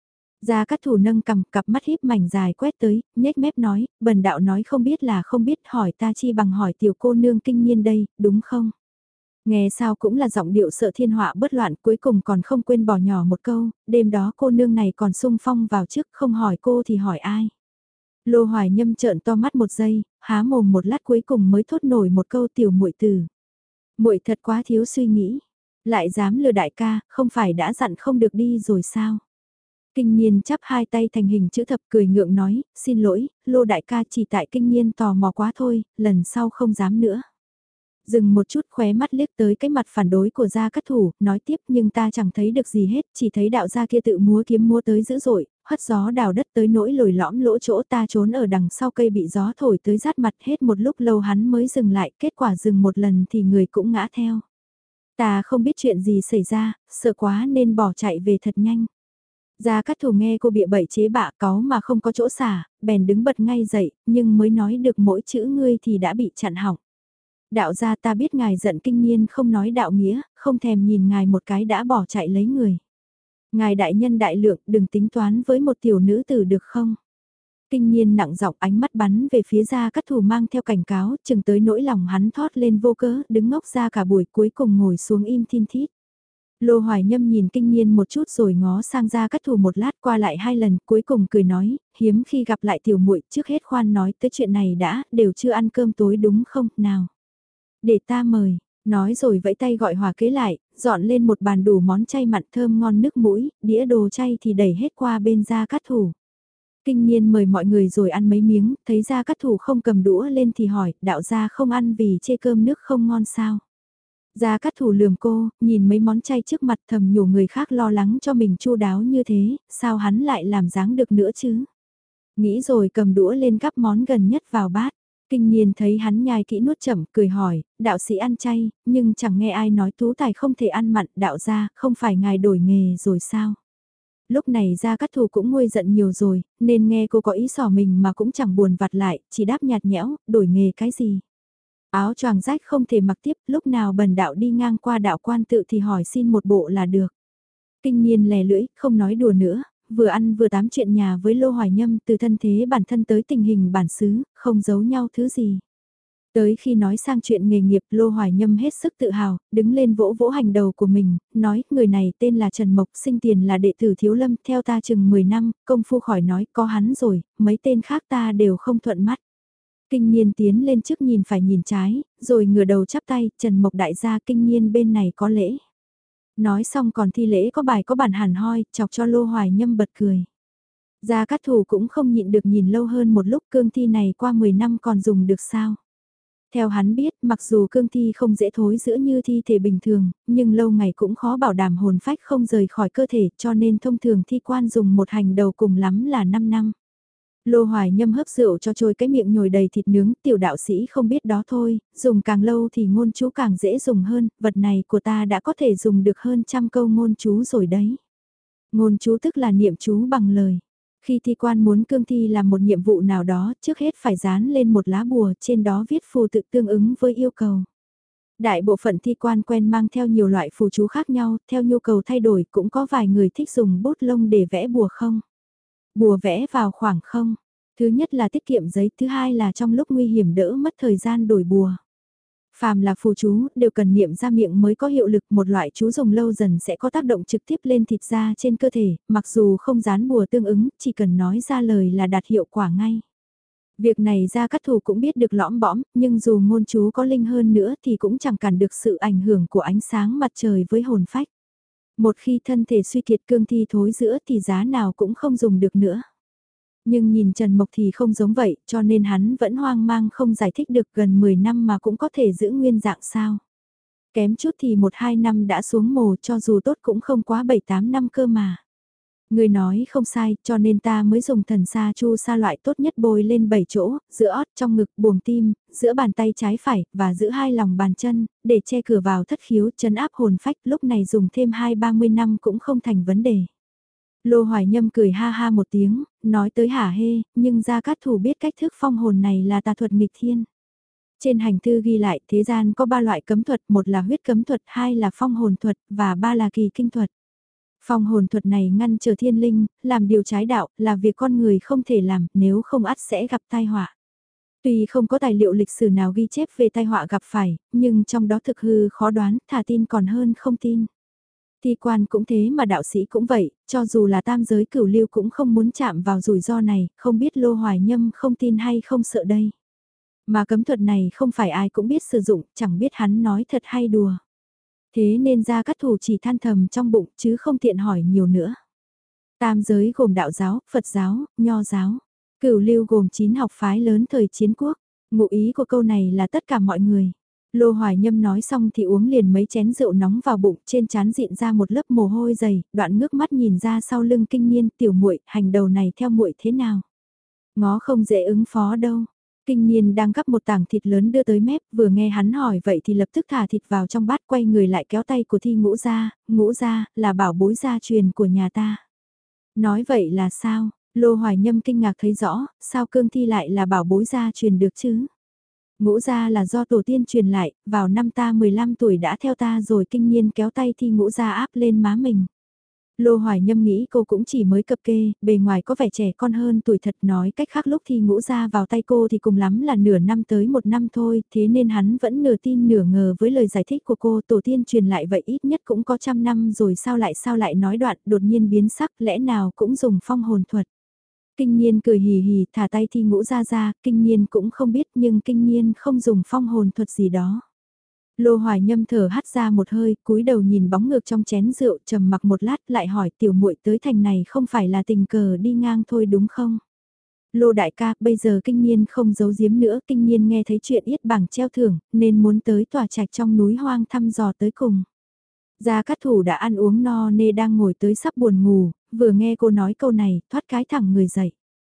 Gia Cát Thủ nâng cầm, cặp mắt híp mảnh dài quét tới, nhếch mép nói, bần đạo nói không biết là không biết, hỏi ta chi bằng hỏi tiểu cô nương Kinh Niên đây, đúng không? Nghe sao cũng là giọng điệu sợ thiên họa bất loạn, cuối cùng còn không quên bỏ nhỏ một câu, đêm đó cô nương này còn sung phong vào trước, không hỏi cô thì hỏi ai. Lô Hoài Nhâm trợn to mắt một giây, há mồm một lát cuối cùng mới thốt nổi một câu tiểu muội tử. Muội thật quá thiếu suy nghĩ, lại dám lừa đại ca, không phải đã dặn không được đi rồi sao? Kinh Niên chắp hai tay thành hình chữ thập cười ngượng nói, xin lỗi, Lô đại ca chỉ tại Kinh Niên tò mò quá thôi, lần sau không dám nữa. Dừng một chút khóe mắt liếc tới cái mặt phản đối của Gia Cát Thủ, nói tiếp nhưng ta chẳng thấy được gì hết, chỉ thấy đạo gia kia tự múa kiếm múa tới dữ dội, hất gió đào đất tới nỗi lồi lõm lỗ chỗ, ta trốn ở đằng sau cây bị gió thổi tới rát mặt, hết một lúc lâu hắn mới dừng lại, kết quả dừng một lần thì người cũng ngã theo. Ta không biết chuyện gì xảy ra, sợ quá nên bỏ chạy về thật nhanh. Gia Cát Thủ nghe cô bịa bậy chế bạ cáu mà không có chỗ xả, bèn đứng bật ngay dậy, nhưng mới nói được mỗi chữ ngươi thì đã bị chặn hỏng. Đạo gia ta biết ngài giận Kinh Niên không nói đạo nghĩa, không thèm nhìn ngài một cái đã bỏ chạy lấy người. Ngài đại nhân đại lượng đừng tính toán với một tiểu nữ tử được không? Kinh Niên nặng giọng ánh mắt bắn về phía Gia Cát Thủ mang theo cảnh cáo, chừng tới nỗi lòng hắn thoát lên vô cớ, đứng ngốc ra cả buổi cuối cùng ngồi xuống im thin thít. Lô Hoài Nhâm nhìn Kinh Niên một chút rồi ngó sang Gia Cát Thủ một lát qua lại hai lần, cuối cùng cười nói, hiếm khi gặp lại tiểu muội, trước hết khoan nói tới chuyện này đã, đều chưa ăn cơm tối đúng không, nào. Để ta mời, nói rồi vẫy tay gọi hòa kế lại, dọn lên một bàn đủ món chay mặn thơm ngon nước mũi, đĩa đồ chay thì đẩy hết qua bên Gia Cát Thủ. Kinh Niên mời mọi người rồi ăn mấy miếng, thấy Gia Cát Thủ không cầm đũa lên thì hỏi, đạo gia không ăn vì chê cơm nước không ngon sao? Gia Cát Thủ lườm cô, nhìn mấy món chay trước mặt thầm nhủ người khác lo lắng cho mình chu đáo như thế, sao hắn lại làm dáng được nữa chứ? Nghĩ rồi cầm đũa lên gắp món gần nhất vào bát. Kinh Niên thấy hắn nhai kỹ nuốt chậm, cười hỏi, đạo sĩ ăn chay, nhưng chẳng nghe ai nói tú tài không thể ăn mặn, đạo gia, không phải ngài đổi nghề rồi sao? Lúc này Gia Cát Thủ cũng nguôi giận nhiều rồi, nên nghe cô có ý xỏ mình mà cũng chẳng buồn vặt lại, chỉ đáp nhạt nhẽo, đổi nghề cái gì? Áo choàng rách không thể mặc tiếp, lúc nào bần đạo đi ngang qua đạo quan tự thì hỏi xin một bộ là được. Kinh Niên lè lưỡi, không nói đùa nữa, vừa ăn vừa tám chuyện nhà với Lô Hoài Nhâm từ thân thế bản thân tới tình hình bản xứ, không giấu nhau thứ gì. Tới khi nói sang chuyện nghề nghiệp Lô Hoài Nhâm hết sức tự hào, đứng lên vỗ vỗ hành đầu của mình, nói người này tên là Trần Mộc, sinh tiền là đệ tử Thiếu Lâm, theo ta chừng 10 năm, công phu khỏi nói có hắn rồi, mấy tên khác ta đều không thuận mắt. Kinh Niên tiến lên trước nhìn phải nhìn trái, rồi ngửa đầu chắp tay, Trần Mộc đại gia Kinh Niên bên này có lễ. Nói xong còn thi lễ có bài có bản hẳn hoi, chọc cho Lô Hoài Nhâm bật cười. Gia Cát Thủ cũng không nhịn được nhìn lâu hơn một lúc cương thi này qua 10 năm còn dùng được sao. Theo hắn biết, mặc dù cương thi không dễ thối giữa như thi thể bình thường, nhưng lâu ngày cũng khó bảo đảm hồn phách không rời khỏi cơ thể cho nên thông thường thi quan dùng một hành đầu cùng lắm là 5 năm. Lô Hoài Nhâm hấp rượu cho trôi cái miệng nhồi đầy thịt nướng, tiểu đạo sĩ không biết đó thôi, dùng càng lâu thì ngôn chú càng dễ dùng hơn, vật này của ta đã có thể dùng được hơn 100 câu ngôn chú rồi đấy. Ngôn chú tức là niệm chú bằng lời. Khi thi quan muốn cương thi làm một nhiệm vụ nào đó, trước hết phải dán lên một lá bùa, trên đó viết phù tự tương ứng với yêu cầu. Đại bộ phận thi quan quen mang theo nhiều loại phù chú khác nhau, theo nhu cầu thay đổi cũng có vài người thích dùng bút lông để vẽ bùa không. Bùa vẽ vào khoảng không. Thứ nhất là tiết kiệm giấy, thứ hai là trong lúc nguy hiểm đỡ mất thời gian đổi bùa. Phàm là phù chú, đều cần niệm ra miệng mới có hiệu lực, một loại chú dùng lâu dần sẽ có tác động trực tiếp lên thịt da trên cơ thể, mặc dù không dán bùa tương ứng, chỉ cần nói ra lời là đạt hiệu quả ngay. Việc này Gia Cát Thủ cũng biết được lõm bõm, nhưng dù ngôn chú có linh hơn nữa thì cũng chẳng cản được sự ảnh hưởng của ánh sáng mặt trời với hồn phách. Một khi thân thể suy kiệt cương thi thối giữa thì giá nào cũng không dùng được nữa. Nhưng nhìn Trần Mộc thì không giống vậy, cho nên hắn vẫn hoang mang không giải thích được gần 10 năm mà cũng có thể giữ nguyên dạng sao. Kém chút thì 1-2 năm đã xuống mồ cho dù tốt cũng không quá 7-8 năm cơ mà. Người nói không sai, cho nên ta mới dùng thần sa chu sa loại tốt nhất bôi lên 7 chỗ, giữa ót, trong ngực, buồng tim, giữa bàn tay trái phải, và giữa hai lòng bàn chân, để che cửa vào thất khiếu, chấn áp hồn phách, lúc này dùng thêm 20-30 năm cũng không thành vấn đề. Lô Hoài Nhâm cười ha ha một tiếng, nói tới hả hê, nhưng Gia Cát Thủ biết cách thức phong hồn này là tà thuật nghịch thiên. Trên hành thư ghi lại thế gian có 3 loại cấm thuật, một là huyết cấm thuật, 2 là phong hồn thuật, và 3 là kỳ kinh thuật. Phong hồn thuật này ngăn trở thiên linh, làm điều trái đạo, là việc con người không thể làm, nếu không ắt sẽ gặp tai họa. Tuy không có tài liệu lịch sử nào ghi chép về tai họa gặp phải, nhưng trong đó thực hư khó đoán, thà tin còn hơn không tin. Thi quan cũng thế mà đạo sĩ cũng vậy, cho dù là tam giới cửu lưu cũng không muốn chạm vào rủi ro này, không biết Lô Hoài Nhâm không tin hay không sợ đây. Mà cấm thuật này không phải ai cũng biết sử dụng, chẳng biết hắn nói thật hay đùa. Thế nên Gia Cát Thủ chỉ than thầm trong bụng chứ không tiện hỏi nhiều nữa. Tam giới gồm đạo giáo, Phật giáo, Nho giáo. Cửu lưu gồm 9 học phái lớn thời chiến quốc. Ngụ ý của câu này là tất cả mọi người. Lô Hoài Nhâm nói xong thì uống liền mấy chén rượu nóng vào bụng, trên trán dịn ra một lớp mồ hôi dày, đoạn ngước mắt nhìn ra sau lưng Kinh Niên, tiểu muội, hành đầu này theo muội thế nào? Ngó không dễ ứng phó đâu. Kinh Niên đang gắp một tảng thịt lớn đưa tới mép, vừa nghe hắn hỏi vậy thì lập tức thả thịt vào trong bát, quay người lại kéo tay của Thi Ngũ gia là bảo bối gia truyền của nhà ta. Nói vậy là sao? Lô Hoài Nhâm kinh ngạc thấy rõ, sao Cương Thi lại là bảo bối gia truyền được chứ? Ngũ gia là do tổ tiên truyền lại, vào năm ta 15 tuổi đã theo ta rồi. Kinh Niên kéo tay Thi Ngũ gia áp lên má mình. Lô Hoài Nhâm nghĩ cô cũng chỉ mới cập kê, bề ngoài có vẻ trẻ con hơn tuổi thật, nói cách khác lúc Thi Ngũ gia vào tay cô thì cùng lắm là nửa năm tới 1 năm thôi, thế nên hắn vẫn nửa tin nửa ngờ với lời giải thích của cô. Tổ tiên truyền lại vậy ít nhất cũng có 100 năm rồi, sao lại nói đoạn đột nhiên biến sắc, lẽ nào cũng dùng phong hồn thuật. Kinh Niên cười hì hì thả tay Thi Ngũ gia ra, Kinh Niên cũng không biết nhưng Kinh Niên không dùng phong hồn thuật gì đó. Lô Hoài Nhâm thở hắt ra một hơi, cúi đầu nhìn bóng ngược trong chén rượu, trầm mặc một lát lại hỏi tiểu muội tới thành này không phải là tình cờ đi ngang thôi đúng không? Lô đại ca, bây giờ Kinh Niên không giấu giếm nữa, Kinh Niên nghe thấy chuyện yết bảng treo thưởng, nên muốn tới tòa trạch trong núi hoang thăm dò tới cùng. Gia Cát Thủ đã ăn uống no nê đang ngồi tới sắp buồn ngủ, vừa nghe cô nói câu này, thoát cái thẳng người dậy.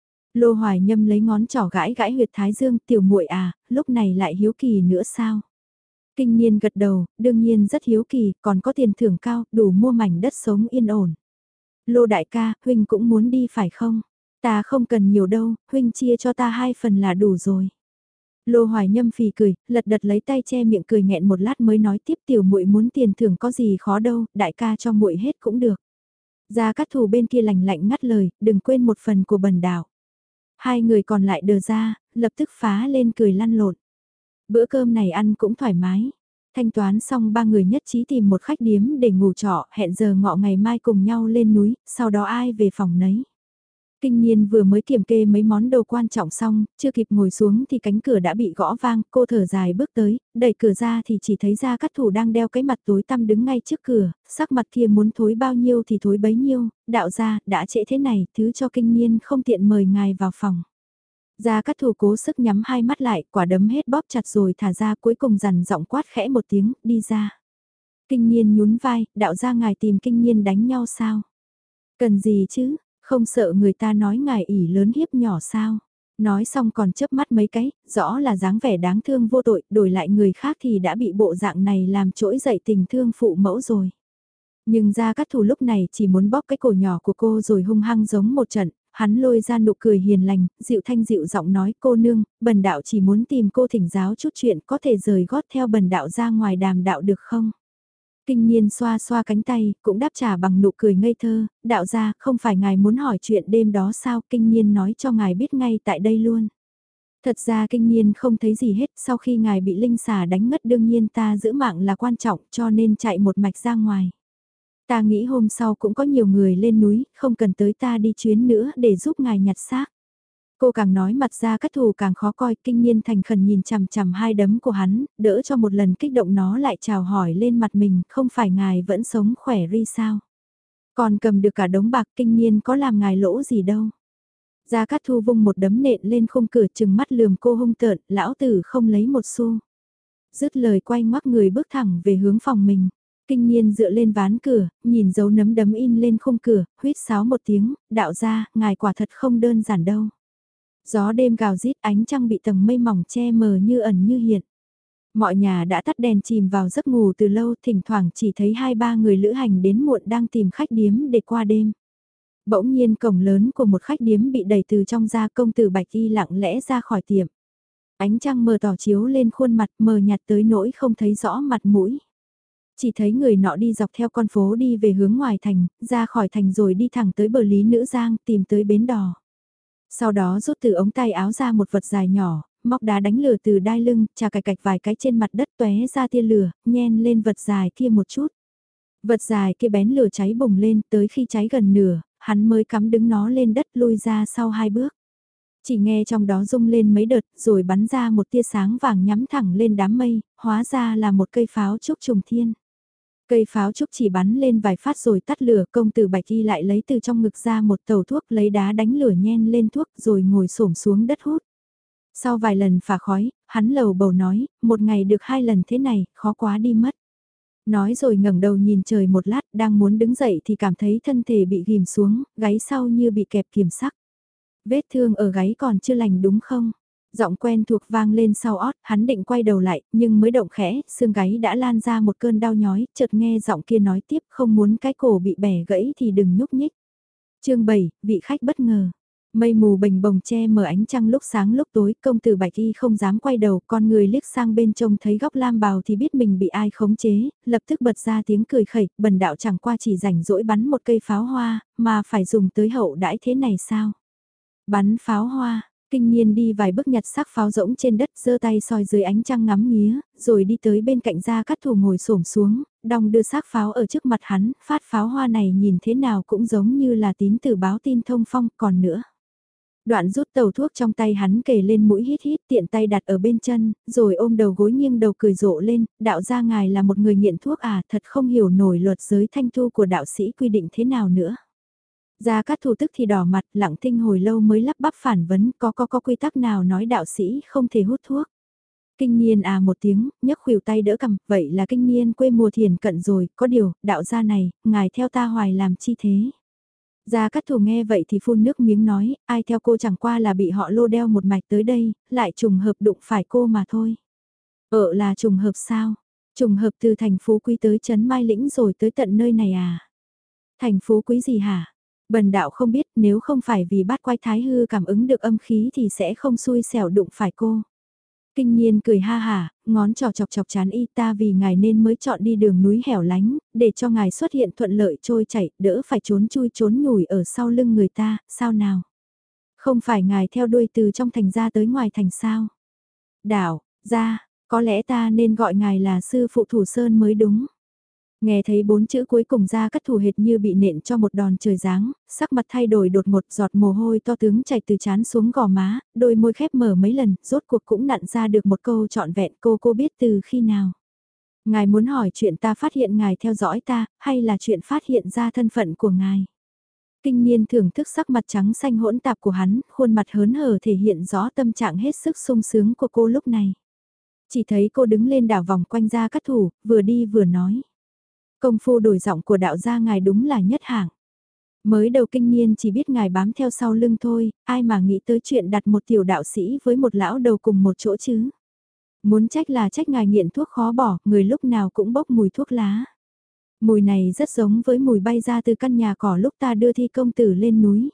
Lô Hoài Nhâm lấy ngón trỏ gãi gãi huyệt thái dương, tiểu muội à, lúc này lại hiếu kỳ nữa sao? Kinh Niên gật đầu, đương nhiên rất hiếu kỳ, còn có tiền thưởng cao, đủ mua mảnh đất sống yên ổn. Lô đại ca, huynh cũng muốn đi phải không? Ta không cần nhiều đâu, huynh chia cho ta 2 phần là đủ rồi. Lô Hoài Nhâm phì cười, lật đật lấy tay che miệng cười nghẹn một lát mới nói tiếp, tiểu muội muốn tiền thưởng có gì khó đâu, đại ca cho muội hết cũng được. Gia Cát Thủ bên kia lạnh lạnh ngắt lời, đừng quên một phần của bần đạo. Hai người còn lại đờ ra, lập tức phá lên cười lăn lộn. Bữa cơm này ăn cũng thoải mái. Thanh toán xong 3 người nhất trí tìm một khách điếm để ngủ trọ, hẹn giờ ngọ ngày mai cùng nhau lên núi, sau đó ai về phòng nấy. Kinh Niên vừa mới kiểm kê mấy món đồ quan trọng xong, chưa kịp ngồi xuống thì cánh cửa đã bị gõ vang, cô thở dài bước tới, đẩy cửa ra thì chỉ thấy Gia Cát Thủ đang đeo cái mặt tối tăm đứng ngay trước cửa, sắc mặt kia muốn thối bao nhiêu thì thối bấy nhiêu, đạo gia, đã trễ thế này, thứ cho Kinh Niên không tiện mời ngài vào phòng. Gia Cát Thủ cố sức nhắm hai mắt lại, quả đấm hết bóp chặt rồi thả ra, cuối cùng dằn giọng quát khẽ một tiếng, đi ra. Kinh Niên nhún vai, đạo gia ngài tìm Kinh Niên đánh nhau sao? Cần gì chứ, không sợ người ta nói ngài ỷ lớn hiếp nhỏ sao? Nói xong còn chớp mắt mấy cái, rõ là dáng vẻ đáng thương vô tội, đổi lại người khác thì đã bị bộ dạng này làm trỗi dậy tình thương phụ mẫu rồi. Nhưng Gia Cát Thủ lúc này chỉ muốn bóp cái cổ nhỏ của cô rồi hung hăng giống một trận, hắn lôi ra nụ cười hiền lành, dịu thanh dịu giọng nói, cô nương, bần đạo chỉ muốn tìm cô thỉnh giáo chút chuyện, có thể rời gót theo bần đạo ra ngoài đàm đạo được không? Kinh Niên xoa xoa cánh tay, cũng đáp trả bằng nụ cười ngây thơ, đạo gia, không phải ngài muốn hỏi chuyện đêm đó sao? Kinh Niên nói cho ngài biết ngay tại đây luôn. Thật ra Kinh Niên không thấy gì hết, sau khi ngài bị linh xà đánh ngất đương nhiên ta giữ mạng là quan trọng cho nên chạy một mạch ra ngoài. Ta nghĩ hôm sau cũng có nhiều người lên núi, không cần tới ta đi chuyến nữa để giúp ngài nhặt xác. Cô càng nói mặt Gia Cát Thủ càng khó coi, Kinh Niên thành khẩn nhìn chằm chằm hai đấm của hắn, đỡ cho một lần kích động nó lại chào hỏi lên mặt mình, không phải ngài vẫn sống khỏe ri sao? Còn cầm được cả đống bạc, Kinh Niên có làm ngài lỗ gì đâu. Gia Cát Thu vung một đấm nện lên khung cửa, chừng mắt lườm cô hung tợn, lão tử không lấy một xu. Dứt lời quay ngoắc người bước thẳng về hướng phòng mình. Kinh Niên dựa lên ván cửa, nhìn dấu nấm đấm in lên khung cửa, huýt sáo một tiếng, đạo ra, ngài quả thật không đơn giản đâu. Gió đêm gào rít, ánh trăng bị tầng mây mỏng che mờ như ẩn như hiện. Mọi nhà đã tắt đèn chìm vào giấc ngủ từ lâu, thỉnh thoảng chỉ thấy 2-3 người lữ hành đến muộn đang tìm khách điếm để qua đêm. Bỗng nhiên cổng lớn của một khách điếm bị đẩy từ trong ra, công tử Bạch Y lặng lẽ ra khỏi tiệm. Ánh trăng mờ tỏ chiếu lên khuôn mặt, mờ nhạt tới nỗi không thấy rõ mặt mũi. Chỉ thấy người nọ đi dọc theo con phố đi về hướng ngoài thành, ra khỏi thành rồi đi thẳng tới bờ Lý Nữ Giang, tìm tới bến đò. Sau đó rút từ ống tay áo ra một vật dài nhỏ, móc đá đánh lửa từ đai lưng, chà cạch cạch vài cái trên mặt đất tóe ra tia lửa, nhen lên vật dài kia một chút. Vật dài kia bén lửa cháy bùng lên, tới khi cháy gần nửa, hắn mới cắm đứng nó lên đất, lui ra sau 2 bước. Chỉ nghe trong đó rung lên mấy đợt, rồi bắn ra một tia sáng vàng nhắm thẳng lên đám mây, hóa ra là một cây pháo trúc trùng thiên. Cây pháo trúc chỉ bắn lên vài phát rồi tắt lửa, công tử Bạch Y lại lấy từ trong ngực ra một tàu thuốc, lấy đá đánh lửa nhen lên thuốc rồi ngồi xổm xuống đất hút. Sau vài lần phả khói, hắn lầu bầu nói, một ngày được 2 lần thế này, khó quá đi mất. Nói rồi ngẩng đầu nhìn trời một lát, đang muốn đứng dậy thì cảm thấy thân thể bị ghim xuống, gáy sau như bị kẹp kiềm sắc. Vết thương ở gáy còn chưa lành đúng không? Giọng quen thuộc vang lên sau ót, hắn định quay đầu lại, nhưng mới động khẽ, xương gáy đã lan ra một cơn đau nhói, chợt nghe giọng kia nói tiếp, không muốn cái cổ bị bẻ gãy thì đừng nhúc nhích. Chương 7, vị khách bất ngờ. Mây mù bềnh bồng che mờ ánh trăng lúc sáng lúc tối, công tử Bạch Y không dám quay đầu, con người liếc sang bên trông thấy góc lam bào thì biết mình bị ai khống chế, lập tức bật ra tiếng cười khẩy, bần đạo chẳng qua chỉ rảnh rỗi bắn một cây pháo hoa, mà phải dùng tới hậu đãi thế này sao? Bắn pháo hoa, Kinh Niên đi vài bước nhặt xác pháo rỗng trên đất, giơ tay soi dưới ánh trăng ngắm nghía, rồi đi tới bên cạnh Gia Cát Thủ ngồi xổm xuống, đong đưa xác pháo ở trước mặt hắn, phát pháo hoa này nhìn thế nào cũng giống như là tín tử báo tin thông phong, còn nữa. Đoạn rút tàu thuốc trong tay hắn kề lên mũi hít hít, tiện tay đặt ở bên chân, rồi ôm đầu gối nghiêng đầu cười rộ lên, đạo gia ngài là một người nghiện thuốc à, thật không hiểu nổi luật giới thanh thu của đạo sĩ quy định thế nào nữa. Gia Cát Thủ tức thì đỏ mặt, lặng thinh hồi lâu mới lắp bắp phản vấn, có quy tắc nào nói đạo sĩ không thể hút thuốc. Kinh Niên à một tiếng, nhấc khuỷu tay đỡ cầm, vậy là Kinh Niên quê mùa thiền cận rồi, có điều, đạo gia này, ngài theo ta hoài làm chi thế. Gia Cát Thủ nghe vậy thì phun nước miếng nói, ai theo cô chẳng qua là bị họ lô đeo một mạch tới đây, lại trùng hợp đụng phải cô mà thôi. Là trùng hợp sao? Trùng hợp từ thành phố Quý tới Trấn Mai Lĩnh rồi tới tận nơi này à? Thành phố Quý gì hả? Bần đạo không biết, nếu không phải vì bát quái thái hư cảm ứng được âm khí thì sẽ không xui xẻo đụng phải cô. Kinh Niên cười ha hả, ngón trò chọc chọc chán y, ta vì ngài nên mới chọn đi đường núi hẻo lánh, để cho ngài xuất hiện thuận lợi trôi chảy, đỡ phải trốn chui trốn nhủi ở sau lưng người ta, sao nào? Không phải ngài theo đuôi từ trong thành ra tới ngoài thành sao? Đảo, ra, có lẽ ta nên gọi ngài là sư phụ Thủ Sơn mới đúng. Nghe thấy 4 chữ cuối cùng Gia Cát Thủ hệt như bị nện cho một đòn trời giáng, sắc mặt thay đổi đột ngột, giọt mồ hôi to tướng chảy từ trán xuống gò má, đôi môi khép mở mấy lần, rốt cuộc cũng nặn ra được một câu trọn vẹn, cô biết từ khi nào. Ngài muốn hỏi chuyện ta phát hiện ngài theo dõi ta, hay là chuyện phát hiện ra thân phận của ngài? Kinh Niên thưởng thức sắc mặt trắng xanh hỗn tạp của hắn, khuôn mặt hớn hở thể hiện rõ tâm trạng hết sức sung sướng của cô lúc này. Chỉ thấy cô đứng lên đảo vòng quanh Gia Cát Thủ, vừa đi vừa nói. Công phu đổi giọng của đạo gia ngài đúng là nhất hạng. Mới đầu Kinh Niên chỉ biết ngài bám theo sau lưng thôi, ai mà nghĩ tới chuyện đặt một tiểu đạo sĩ với một lão đầu cùng một chỗ chứ. Muốn trách là trách ngài nghiện thuốc khó bỏ, người lúc nào cũng bốc mùi thuốc lá. Mùi này rất giống với mùi bay ra từ căn nhà cỏ lúc ta đưa thi công tử lên núi.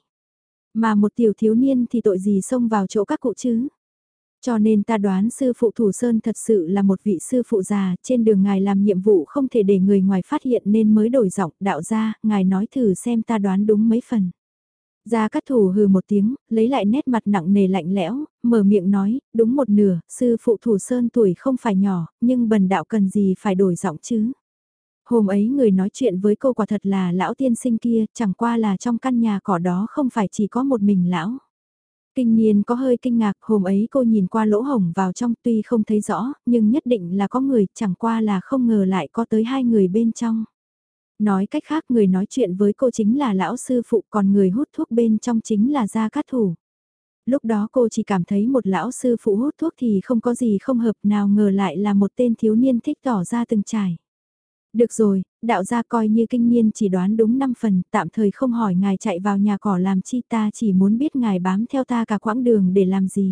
Mà một tiểu thiếu niên thì tội gì xông vào chỗ các cụ chứ. Cho nên ta đoán sư phụ Thủ Sơn thật sự là một vị sư phụ già, trên đường ngài làm nhiệm vụ không thể để người ngoài phát hiện nên mới đổi giọng, đạo ra, ngài nói thử xem ta đoán đúng mấy phần. Gia Cát Thủ hừ một tiếng, lấy lại nét mặt nặng nề lạnh lẽo, mở miệng nói, đúng một nửa, sư phụ Thủ Sơn tuổi không phải nhỏ, nhưng bần đạo cần gì phải đổi giọng chứ. Hôm ấy người nói chuyện với cô quả thật là lão tiên sinh kia, chẳng qua là trong căn nhà cỏ đó không phải chỉ có một mình lão. Kinh Niên có hơi kinh ngạc, hôm ấy cô nhìn qua lỗ hổng vào trong tuy không thấy rõ, nhưng nhất định là có người, chẳng qua là không ngờ lại có tới 2 người bên trong. Nói cách khác người nói chuyện với cô chính là lão sư phụ, còn người hút thuốc bên trong chính là Gia Cát Thủ. Lúc đó cô chỉ cảm thấy một lão sư phụ hút thuốc thì không có gì không hợp, nào ngờ lại là một tên thiếu niên thích tỏ ra từng trải. Được rồi, đạo gia coi như kinh niên chỉ đoán đúng 5 phần, tạm thời không hỏi ngài chạy vào nhà cỏ làm chi, ta chỉ muốn biết ngài bám theo ta cả quãng đường để làm gì.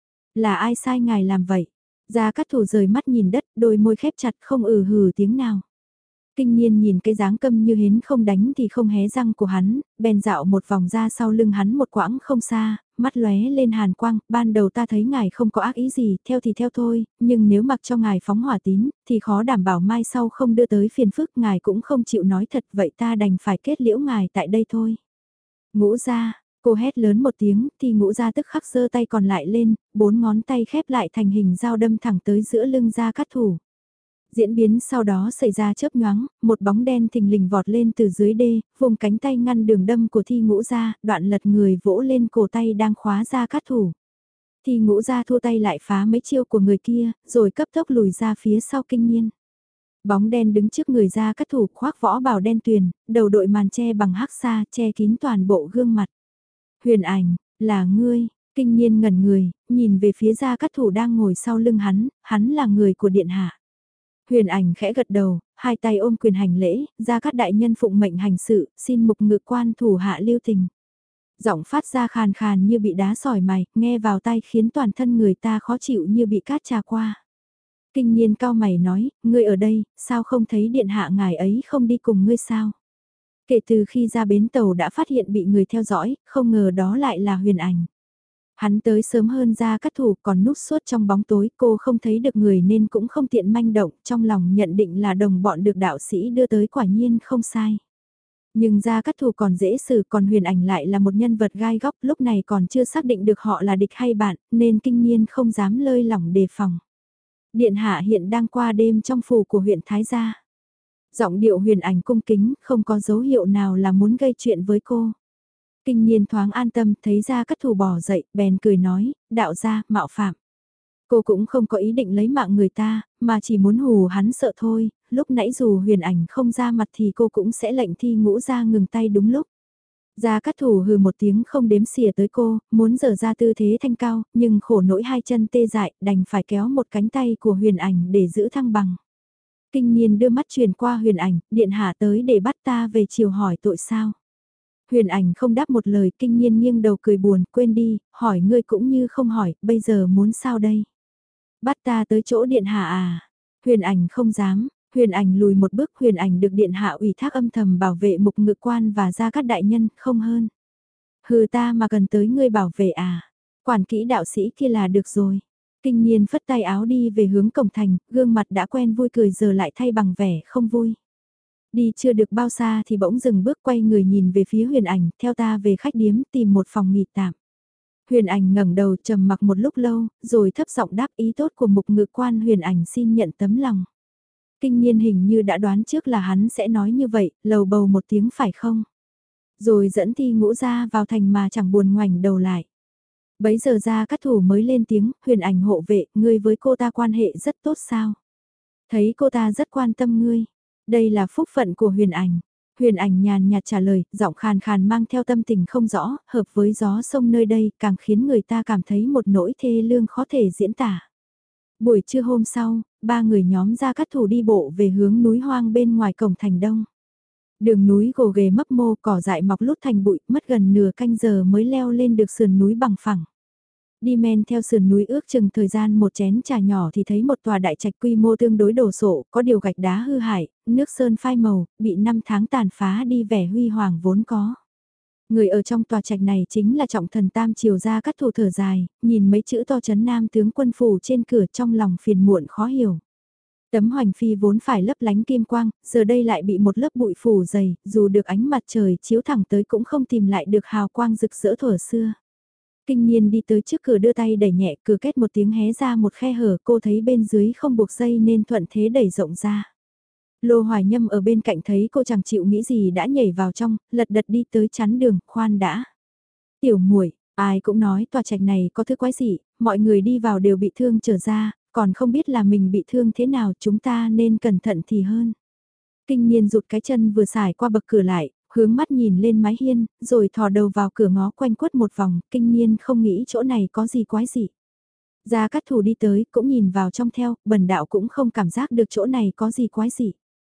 Là ai sai ngài làm vậy? Gia Cát Thủ rời mắt nhìn đất, đôi môi khép chặt không hừ tiếng nào. Kinh niên nhìn cái dáng câm như hến không đánh thì không hé răng của hắn, bèn dạo một vòng ra sau lưng hắn một quãng không xa, mắt lóe lên hàn quang, ban đầu ta thấy ngài không có ác ý gì, theo thì theo thôi, nhưng nếu mặc cho ngài phóng hỏa tín, thì khó đảm bảo mai sau không đưa tới phiền phức, ngài cũng không chịu nói thật, vậy ta đành phải kết liễu ngài tại đây thôi. Ngũ ra, cô hét lớn một tiếng, thì ngũ ra tức khắc giơ tay còn lại lên, 4 ngón tay khép lại thành hình dao đâm thẳng tới giữa lưng Gia Cát Thủ. Diễn biến sau đó xảy ra chớp nhoáng, một bóng đen thình lình vọt lên từ dưới đê, vùng cánh tay ngăn đường đâm của Thi Ngũ ra, đoạn lật người vỗ lên cổ tay đang khóa Gia Cát Thủ. Thi Ngũ ra thua tay lại phá mấy chiêu của người kia, rồi cấp tốc lùi ra phía sau kinh niên. Bóng đen đứng trước người Gia Cát Thủ khoác võ bào đen tuyền, đầu đội màn che bằng hắc sa che kín toàn bộ gương mặt. Huyền ảnh, là ngươi, kinh niên ngẩn người, nhìn về phía Gia Cát Thủ đang ngồi sau lưng hắn là người của điện hạ. Huyền ảnh khẽ gật đầu, hai tay ôm quyền hành lễ, Gia Cát đại nhân phụng mệnh hành sự, xin mục ngự quan thủ hạ lưu tình. Giọng phát ra khàn khàn như bị đá sỏi mày, nghe vào tai khiến toàn thân người ta khó chịu như bị cát trà qua. Kinh niên cao mày nói, ngươi ở đây, sao không thấy điện hạ ngài ấy không đi cùng ngươi sao? Kể từ khi ra bến tàu đã phát hiện bị người theo dõi, không ngờ đó lại là huyền ảnh. Hắn tới sớm hơn Gia Cát Thủ còn núp suốt trong bóng tối, cô không thấy được người nên cũng không tiện manh động, trong lòng nhận định là đồng bọn được đạo sĩ đưa tới quả nhiên không sai. Nhưng Gia Cát Thủ còn dễ xử, còn huyền ảnh lại là một nhân vật gai góc, lúc này còn chưa xác định được họ là địch hay bạn, nên kinh niên không dám lơi lỏng đề phòng. Điện hạ hiện đang qua đêm trong phủ của huyện Thái Gia. Giọng điệu huyền ảnh cung kính, không có dấu hiệu nào là muốn gây chuyện với cô. Kinh niên thoáng an tâm, thấy Gia Cát Thủ bỏ dậy, bèn cười nói, đạo gia, mạo phạm. Cô cũng không có ý định lấy mạng người ta, mà chỉ muốn hù hắn sợ thôi, lúc nãy dù huyền ảnh không ra mặt thì cô cũng sẽ lệnh Thi Ngũ ra ngừng tay đúng lúc. Gia Cát Thủ hừ một tiếng không đếm xỉa tới cô, muốn dở ra tư thế thanh cao, nhưng khổ nỗi hai chân tê dại, đành phải kéo một cánh tay của huyền ảnh để giữ thăng bằng. Kinh niên đưa mắt truyền qua huyền ảnh, điện hạ tới để bắt ta về chiều hỏi tội sao. Huyền ảnh không đáp một lời, kinh niên nghiêng đầu cười buồn, quên đi, hỏi ngươi cũng như không hỏi, bây giờ muốn sao đây? Bắt ta tới chỗ điện hạ à? Huyền ảnh không dám, huyền ảnh lùi một bước, huyền ảnh được điện hạ ủy thác âm thầm bảo vệ mục ngự quan và Gia Cát đại nhân, không hơn. Hừ, ta mà cần tới ngươi bảo vệ à? Quản kỹ đạo sĩ kia là được rồi. Kinh niên phất tay áo đi về hướng cổng thành, gương mặt đã quen vui cười giờ lại thay bằng vẻ không vui. Đi chưa được bao xa thì bỗng dừng bước, quay người nhìn về phía huyền ảnh, theo ta về khách điếm tìm một phòng nghỉ tạm. Huyền ảnh ngẩng đầu trầm mặc một lúc lâu, rồi thấp giọng đáp ý tốt của mục ngự quan, huyền ảnh xin nhận tấm lòng. Kinh niên hình như đã đoán trước là hắn sẽ nói như vậy, lầu bầu một tiếng phải không? Rồi dẫn Thi Ngũ ra vào thành mà chẳng buồn ngoảnh đầu lại. Bấy giờ Gia Cát Thủ mới lên tiếng, huyền ảnh hộ vệ, ngươi với cô ta quan hệ rất tốt sao? Thấy cô ta rất quan tâm ngươi. Đây là phúc phận của huyền ảnh. Huyền ảnh nhàn nhạt trả lời, giọng khàn khàn mang theo tâm tình không rõ, hợp với gió sông nơi đây càng khiến người ta cảm thấy một nỗi thê lương khó thể diễn tả. Buổi trưa hôm sau, ba người nhóm Gia Cát Thủ đi bộ về hướng núi hoang bên ngoài cổng thành đông. Đường núi gồ ghề mấp mô, cỏ dại mọc lút thành bụi, mất gần nửa canh giờ mới leo lên được sườn núi bằng phẳng. Đi men theo sườn núi ước chừng thời gian một chén trà nhỏ thì thấy một tòa đại trạch quy mô tương đối đồ sộ, có điều gạch đá hư hại, nước sơn phai màu, bị 5 tháng tàn phá đi vẻ huy hoàng vốn có. Người ở trong tòa trạch này chính là trọng thần Tam Triều Gia Cát Thủ thở dài, nhìn mấy chữ to chấn Nam tướng quân phủ trên cửa trong lòng phiền muộn khó hiểu. Tấm hoành phi vốn phải lấp lánh kim quang, giờ đây lại bị một lớp bụi phủ dày, dù được ánh mặt trời chiếu thẳng tới cũng không tìm lại được hào quang rực rỡ thuở xưa. Kinh niên đi tới trước cửa đưa tay đẩy nhẹ, cửa kết một tiếng hé ra một khe hở, cô thấy bên dưới không buộc dây nên thuận thế đẩy rộng ra. Lô Hoài Nhâm ở bên cạnh thấy cô chẳng chịu nghĩ gì đã nhảy vào trong, lật đật đi tới chắn đường, khoan đã. Tiểu muội, ai cũng nói tòa trạch này có thứ quái dị, mọi người đi vào đều bị thương trở ra, còn không biết là mình bị thương thế nào, chúng ta nên cẩn thận thì hơn. Kinh niên rụt cái chân vừa xài qua bậc cửa lại, hướng mắt nhìn lên mái hiên, rồi thò đầu vào cửa ngó quanh quất một vòng, kinh niên không nghĩ chỗ này có gì quái dị. Gia Cát Thủ đi tới, cũng nhìn vào trong theo, bần đạo cũng không cảm giác được chỗ này có gì quái dị.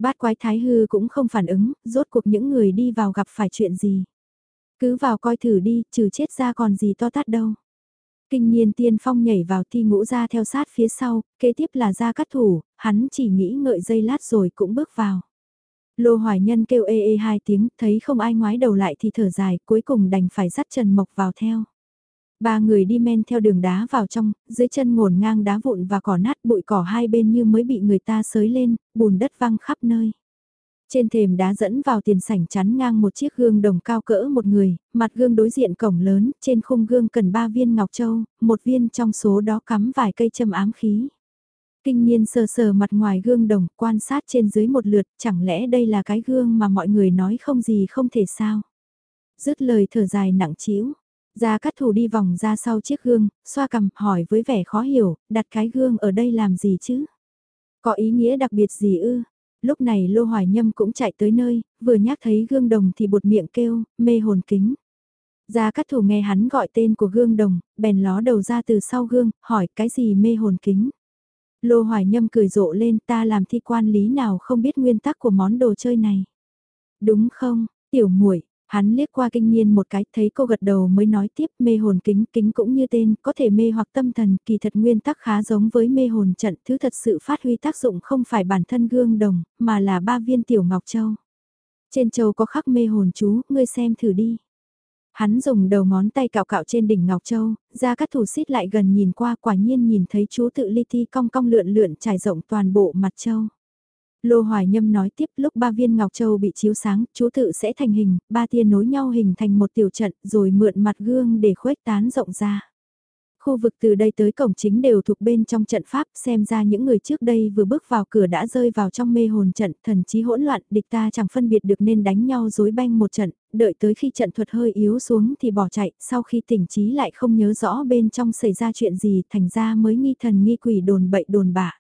Bát quái thái hư cũng không phản ứng, rốt cuộc những người đi vào gặp phải chuyện gì. Cứ vào coi thử đi, trừ chết ra còn gì to tát đâu. Kinh niên tiên phong nhảy vào Thi Ngũ ra theo sát phía sau, kế tiếp là Gia Cát Thủ, hắn chỉ nghĩ ngợi giây lát rồi cũng bước vào. Lô Hoài Nhân kêu ê ê hai tiếng, thấy không ai ngoái đầu lại thì thở dài, cuối cùng đành phải dắt Trần Mộc vào theo. Ba người đi men theo đường đá vào trong, dưới chân ngổn ngang đá vụn và cỏ nát, bụi cỏ hai bên như mới bị người ta xới lên, bùn đất văng khắp nơi. Trên thềm đá dẫn vào tiền sảnh chắn ngang một chiếc gương đồng cao cỡ một người, mặt gương đối diện cổng lớn, trên khung gương cần 3 viên ngọc châu, một viên trong số đó cắm vài cây châm ám khí. Kinh niên sờ sờ mặt ngoài gương đồng, quan sát trên dưới một lượt, chẳng lẽ đây là cái gương mà mọi người nói không gì không thể sao. Dứt lời thở dài nặng trĩu. Gia Cát Thủ đi vòng ra sau chiếc gương, xoa cằm, hỏi với vẻ khó hiểu, đặt cái gương ở đây làm gì chứ? Có ý nghĩa đặc biệt gì ư? Lúc này Lô Hoài Nhâm cũng chạy tới nơi, vừa nhắc thấy gương đồng thì buột miệng kêu, mê hồn kính. Gia Cát Thủ nghe hắn gọi tên của gương đồng, bèn ló đầu ra từ sau gương, hỏi cái gì mê hồn kính? Lô Hoài Nhâm cười rộ lên, ta làm thi quan lý nào không biết nguyên tắc của món đồ chơi này. Đúng không, tiểu muội. Hắn liếc qua Kinh Niên một cái, thấy cô gật đầu mới nói tiếp, mê hồn kính, kính cũng như tên, có thể mê hoặc tâm thần, kỳ thật nguyên tắc khá giống với mê hồn trận, thứ thật sự phát huy tác dụng không phải bản thân gương đồng, mà là 3 viên tiểu ngọc châu. Trên châu có khắc mê hồn chú, ngươi xem thử đi. Hắn dùng đầu ngón tay cạo cạo trên đỉnh ngọc châu, Gia Cát Thủ xít lại gần nhìn qua, quả nhiên nhìn thấy chú tự li ti cong cong lượn lượn trải rộng toàn bộ mặt châu. Lô Hoài Nhâm nói tiếp, lúc 3 viên ngọc châu bị chiếu sáng, chú tự sẽ thành hình, 3 tia nối nhau hình thành một tiểu trận, rồi mượn mặt gương để khuếch tán rộng ra. Khu vực từ đây tới cổng chính đều thuộc bên trong trận pháp, xem ra những người trước đây vừa bước vào cửa đã rơi vào trong mê hồn trận, thần trí hỗn loạn, địch ta chẳng phân biệt được nên đánh nhau rối beng một trận, đợi tới khi trận thuật hơi yếu xuống thì bỏ chạy, sau khi tỉnh trí lại không nhớ rõ bên trong xảy ra chuyện gì, thành ra mới nghi thần nghi quỷ đồn bậy đồn bạ.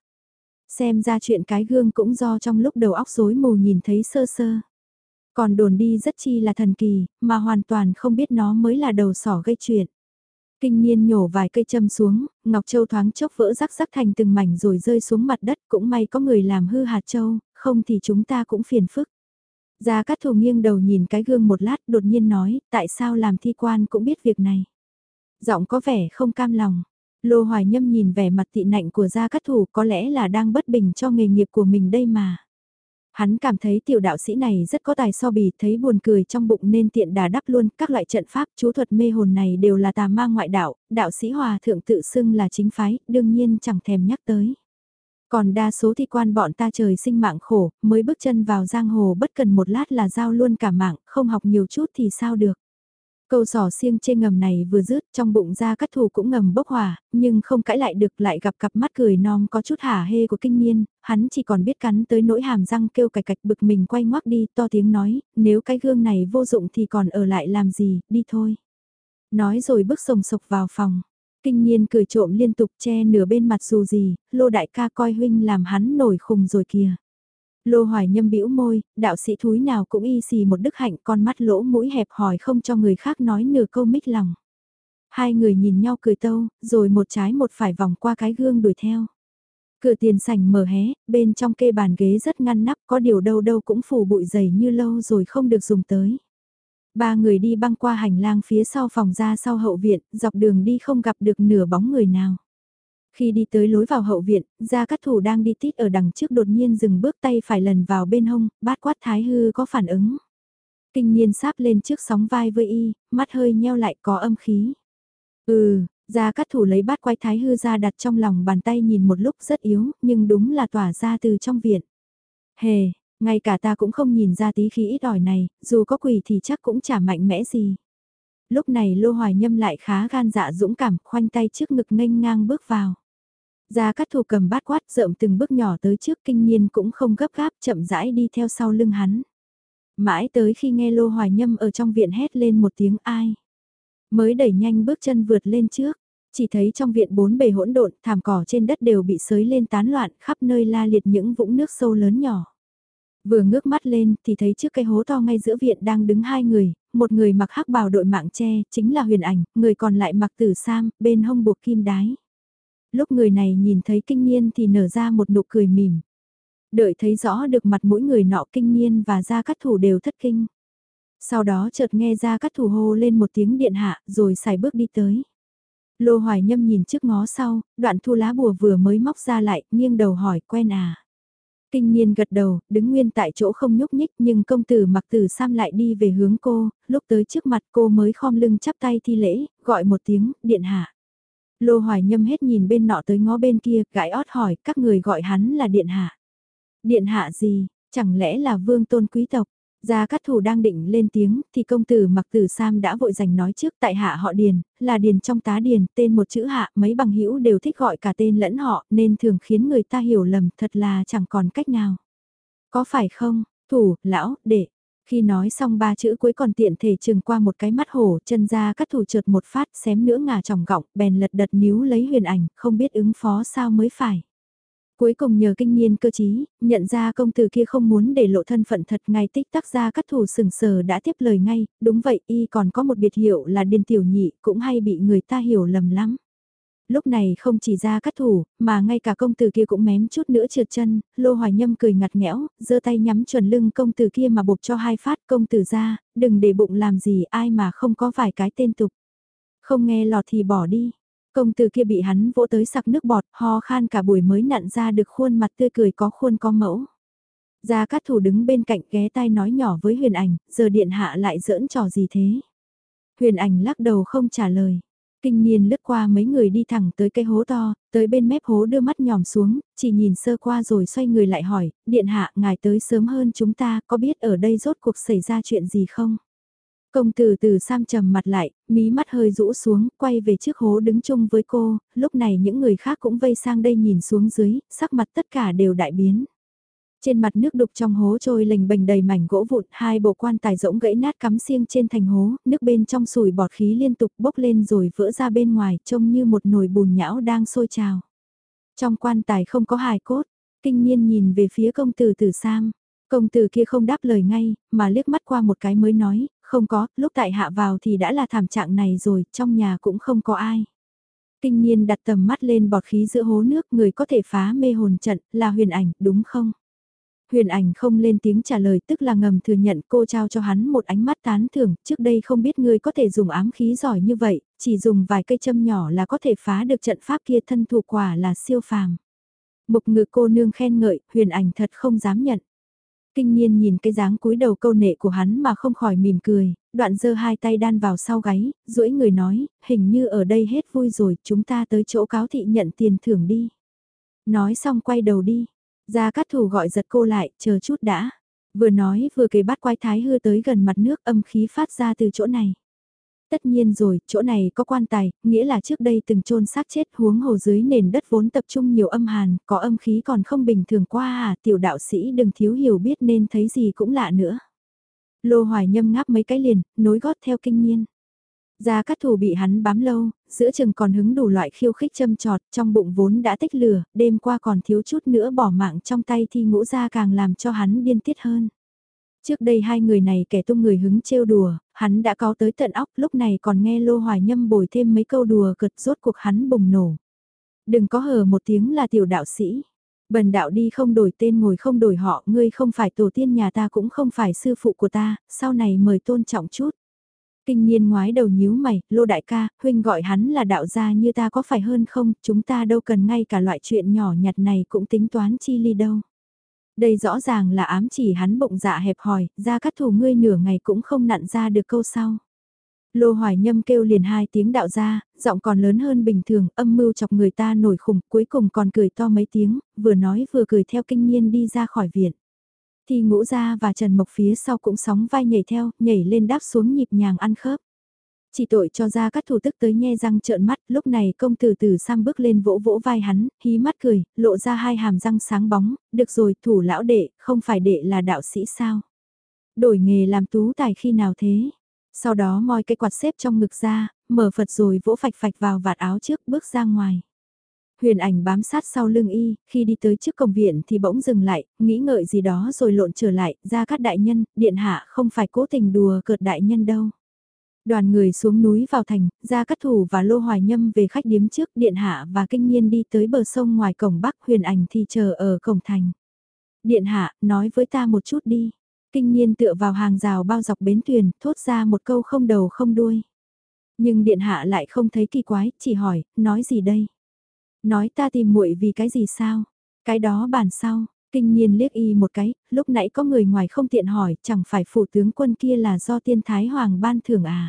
Xem ra chuyện cái gương cũng do trong lúc đầu óc rối mù nhìn thấy sơ sơ. Còn đồn đi rất chi là thần kỳ, mà hoàn toàn không biết nó mới là đầu sỏ gây chuyện. Kinh niên nhổ vài cây châm xuống, Ngọc Châu thoáng chốc vỡ rắc rắc thành từng mảnh rồi rơi xuống mặt đất, cũng may có người làm hư hạt châu, không thì chúng ta cũng phiền phức. Gia Cát Thủ nghiêng đầu nhìn cái gương một lát đột nhiên nói, tại sao làm thi quan cũng biết việc này. Giọng có vẻ không cam lòng. Lô Hoài Nhâm nhìn vẻ mặt tị nạnh của Gia Cát Thủ có lẽ là đang bất bình cho nghề nghiệp của mình đây mà. Hắn cảm thấy tiểu đạo sĩ này rất có tài so bì, thấy buồn cười trong bụng nên tiện đà đắp luôn, các loại trận pháp chú thuật mê hồn này đều là tà ma ngoại đạo, đạo sĩ hòa thượng tự xưng là chính phái, đương nhiên chẳng thèm nhắc tới. Còn đa số thi quan bọn ta trời sinh mạng khổ, mới bước chân vào giang hồ bất cần một lát là giao luôn cả mạng, không học nhiều chút thì sao được. Câu sò xiêng chê ngầm này vừa dứt trong bụng Gia Cát Thủ cũng ngầm bốc hỏa, nhưng không cãi lại được lại gặp cặp mắt cười non có chút hả hê của kinh niên, hắn chỉ còn biết cắn tới nỗi hàm răng kêu cạch cạch bực mình quay ngoắc đi to tiếng nói, nếu cái gương này vô dụng thì còn ở lại làm gì, đi thôi. Nói rồi bước sồng sộc vào phòng, kinh niên cười trộm liên tục che nửa bên mặt dù gì, Lô đại ca coi huynh làm hắn nổi khùng rồi kìa. Lô Hoài Nhâm bĩu môi, đạo sĩ thúi nào cũng y xì một đức hạnh, con mắt lỗ mũi hẹp hòi không cho người khác nói nửa câu mích lòng. Hai người nhìn nhau cười tâu, rồi một trái một phải vòng qua cái gương đuổi theo. Cửa tiền sảnh mở hé, bên trong kê bàn ghế rất ngăn nắp, có điều đâu đâu cũng phủ bụi dày như lâu rồi không được dùng tới. Ba người đi băng qua hành lang phía sau phòng ra sau hậu viện, dọc đường đi không gặp được nửa bóng người nào. Khi đi tới lối vào hậu viện, Gia Cát Thủ đang đi tít ở đằng trước đột nhiên dừng bước tay phải lần vào bên hông, bát quát thái hư có phản ứng. Kinh niên sáp lên trước sóng vai với y, mắt hơi nheo lại có âm khí. Gia Cát Thủ lấy bát quái thái hư ra đặt trong lòng bàn tay nhìn một lúc rất yếu, nhưng đúng là tỏa ra từ trong viện. Hề, ngay cả ta cũng không nhìn ra tí khí ít ỏi này, dù có quỷ thì chắc cũng chả mạnh mẽ gì. Lúc này Lô Hoài Nhâm lại khá gan dạ dũng cảm, khoanh tay trước ngực nghênh ngang bước vào. Gia Cát Thủ cầm bát quát rợm từng bước nhỏ tới trước kinh niên cũng không gấp gáp chậm rãi đi theo sau lưng hắn. Mãi tới khi nghe Lô Hoài Nhâm ở trong viện hét lên một tiếng ai. Mới đẩy nhanh bước chân vượt lên trước, chỉ thấy trong viện bốn bề hỗn độn, thảm cỏ trên đất đều bị xới lên tán loạn khắp nơi la liệt những vũng nước sâu lớn nhỏ. Vừa ngước mắt lên thì thấy trước cây hố to ngay giữa viện đang đứng hai người, một người mặc hắc bào đội mạng che, chính là Huyền Ảnh, người còn lại mặc tử sam, bên hông buộc kim đái. Lúc người này nhìn thấy kinh niên thì nở ra một nụ cười mỉm. Đợi thấy rõ được mặt mỗi người nọ, Kinh Niên và Gia Cát Thủ đều thất kinh. Sau đó chợt nghe Gia Cát Thủ hô lên một tiếng điện hạ, rồi sải bước đi tới. Lô Hoài Nhâm nhìn trước ngó sau, Đoạn Thu lá bùa vừa mới móc ra lại, nghiêng đầu hỏi, quen à? Kinh Niên gật đầu, đứng nguyên tại chỗ không nhúc nhích, nhưng công tử Mặc Tử Sam lại đi về hướng cô, lúc tới trước mặt cô mới khom lưng chắp tay thi lễ, gọi một tiếng, điện hạ. Lô Hoài Nhâm hết nhìn bên nọ tới ngó bên kia, gãi ót hỏi, các người gọi hắn là điện hạ. Điện hạ gì, chẳng lẽ là vương tôn quý tộc? Gia Cát Thủ đang định lên tiếng, thì công tử Mặc Tử Sam đã vội giành nói trước, tại hạ họ Điền, là Điền trong tá Điền, tên một chữ hạ, mấy bằng hữu đều thích gọi cả tên lẫn họ, nên thường khiến người ta hiểu lầm, thật là chẳng còn cách nào. Có phải không, thủ, lão, đệ. Khi nói xong ba chữ cuối còn tiện thể chừng qua một cái mắt hổ, chân Gia Cát Thủ trượt một phát, xém nữa ngả tròng gọng, bèn lật đật níu lấy Huyền Ảnh, không biết ứng phó sao mới phải. Cuối cùng nhờ Kinh Niên cơ trí, nhận ra công tử kia không muốn để lộ thân phận thật, ngay tích tắc Gia Cát Thủ sừng sờ đã tiếp lời ngay, đúng vậy, y còn có một biệt hiệu là Điền Tiểu Nhị, cũng hay bị người ta hiểu lầm lắm. Lúc này không chỉ Gia Cát Thủ, mà ngay cả công tử kia cũng mém chút nữa trượt chân, Lô Hoài Nhâm cười ngặt nghẽo, giơ tay nhắm chuẩn lưng công tử kia mà bục cho hai phát, công tử ra, đừng để bụng làm gì, ai mà không có vài cái tên tục. Không nghe lọt thì bỏ đi. Công tử kia bị hắn vỗ tới sặc nước bọt, ho khan cả buổi mới nặn ra được khuôn mặt tươi cười có khuôn có mẫu. Gia Cát Thủ đứng bên cạnh ghé tai nói nhỏ với Huyền Ảnh, giờ điện hạ lại giỡn trò gì thế? Huyền Ảnh lắc đầu không trả lời. Kinh Niên lướt qua mấy người đi thẳng tới cây hố to, tới bên mép hố đưa mắt nhòm xuống, chỉ nhìn sơ qua rồi xoay người lại hỏi, điện hạ ngài tới sớm hơn chúng ta, có biết ở đây rốt cuộc xảy ra chuyện gì không? Công tử Từ Sam trầm mặt lại, mí mắt hơi rũ xuống, quay về trước hố đứng chung với cô, lúc này những người khác cũng vây sang đây nhìn xuống dưới, sắc mặt tất cả đều đại biến. Trên mặt nước đục trong hố trôi lềnh bềnh đầy mảnh gỗ vụn, hai bộ quan tài rỗng gãy nát cắm xiêng trên thành hố, nước bên trong sùi bọt khí liên tục bốc lên rồi vỡ ra bên ngoài, trông như một nồi bùn nhão đang sôi trào. Trong quan tài không có hài cốt, Kinh Niên nhìn về phía công tử Từ Sam. Công tử kia không đáp lời ngay, mà liếc mắt qua một cái mới nói, không có, lúc tại hạ vào thì đã là thảm trạng này rồi, trong nhà cũng không có ai. Kinh Niên đặt tầm mắt lên bọt khí giữa hố nước, người có thể phá mê hồn trận, là Huyền Ảnh, đúng không? Huyền Ảnh không lên tiếng trả lời, tức là ngầm thừa nhận, cô trao cho hắn một ánh mắt tán thưởng, trước đây không biết ngươi có thể dùng ám khí giỏi như vậy, chỉ dùng vài cây châm nhỏ là có thể phá được trận pháp kia, thân thủ quả là siêu phàm. Mục Ngự cô nương khen ngợi, Huyền Ảnh thật không dám nhận. Kinh Niên nhìn cái dáng cúi đầu câu nệ của hắn mà không khỏi mỉm cười, Đoạn giơ hai tay đan vào sau gáy, duỗi người nói, hình như ở đây hết vui rồi, chúng ta tới chỗ cáo thị nhận tiền thưởng đi. Nói xong quay đầu đi, Gia Cát Thủ gọi giật cô lại, chờ chút đã. Vừa nói vừa kề bát quái thái hư tới gần mặt nước, âm khí phát ra từ chỗ này. Tất nhiên rồi, chỗ này có quan tài, nghĩa là trước đây từng chôn xác chết, huống hồ dưới nền đất vốn tập trung nhiều âm hàn, có âm khí còn không bình thường qua à, tiểu đạo sĩ đừng thiếu hiểu biết nên thấy gì cũng lạ nữa. Lô Hoài Nhâm ngáp mấy cái liền, nối gót theo Kinh Niên. Gia Cát Thủ bị hắn bám lâu, giữa chừng còn hứng đủ loại khiêu khích châm chọt, trong bụng vốn đã tích lửa, đêm qua còn thiếu chút nữa bỏ mạng trong tay thì ngũ ra càng làm cho hắn điên tiết hơn. Trước đây hai người này kẻ tung người hứng trêu đùa, hắn đã có tới tận óc, lúc này còn nghe Lô Hoài Nhâm bồi thêm mấy câu đùa cợt, rốt cuộc hắn bùng nổ. Đừng có hờ một tiếng là tiểu đạo sĩ. Bần đạo đi không đổi tên ngồi không đổi họ, ngươi không phải tổ tiên nhà ta cũng không phải sư phụ của ta, sau này mời tôn trọng chút. Kinh Niên ngoái đầu nhíu mày, Lô đại ca, huynh gọi hắn là đạo gia như ta có phải hơn không, chúng ta đâu cần ngay cả loại chuyện nhỏ nhặt này cũng tính toán chi ly đâu. Đây rõ ràng là ám chỉ hắn bụng dạ hẹp hòi, Gia Cát Thủ ngươi nửa ngày cũng không nặn ra được câu sau. Lô Hoài Nhâm kêu liền hai tiếng đạo gia, giọng còn lớn hơn bình thường, âm mưu chọc người ta nổi khủng, cuối cùng còn cười to mấy tiếng, vừa nói vừa cười theo Kinh Niên đi ra khỏi viện. Thì Ngũ Gia và Trần Mộc phía sau cũng sóng vai nhảy theo, nhảy lên đáp xuống nhịp nhàng ăn khớp. Chỉ tội cho Gia Cát Thủ tức tới nhe răng trợn mắt, lúc này công tử Từ Sam bước lên vỗ vỗ vai hắn, hí mắt cười, lộ ra hai hàm răng sáng bóng, được rồi, Thủ lão đệ, không phải đệ là đạo sĩ sao? Đổi nghề làm tú tài khi nào thế? Sau đó moi cái quạt xếp trong ngực ra, mở Phật rồi vỗ phạch phạch vào vạt áo trước bước ra ngoài. Huyền Ảnh bám sát sau lưng y, khi đi tới trước cổng viện thì bỗng dừng lại, nghĩ ngợi gì đó rồi lộn trở lại, Gia Cát đại nhân, điện hạ không phải cố tình đùa cợt đại nhân đâu. Đoàn người xuống núi vào thành, Gia Cát Thủ và Lô Hoài Nhâm về khách điếm trước, điện hạ và Kinh Niên đi tới bờ sông ngoài cổng Bắc, Huyền Ảnh thì chờ ở cổng thành. Điện hạ, nói với ta một chút đi. Kinh Nhiên tựa vào hàng rào bao dọc bến thuyền, thốt ra một câu không đầu không đuôi. Nhưng điện hạ lại không thấy kỳ quái, chỉ hỏi, nói gì đây? Nói ta tìm muội vì cái gì sao? Cái đó bàn sau, Kinh Nhiên liếc y một cái, lúc nãy có người ngoài không tiện hỏi, chẳng phải phủ tướng quân kia là do tiên thái hoàng ban thưởng à?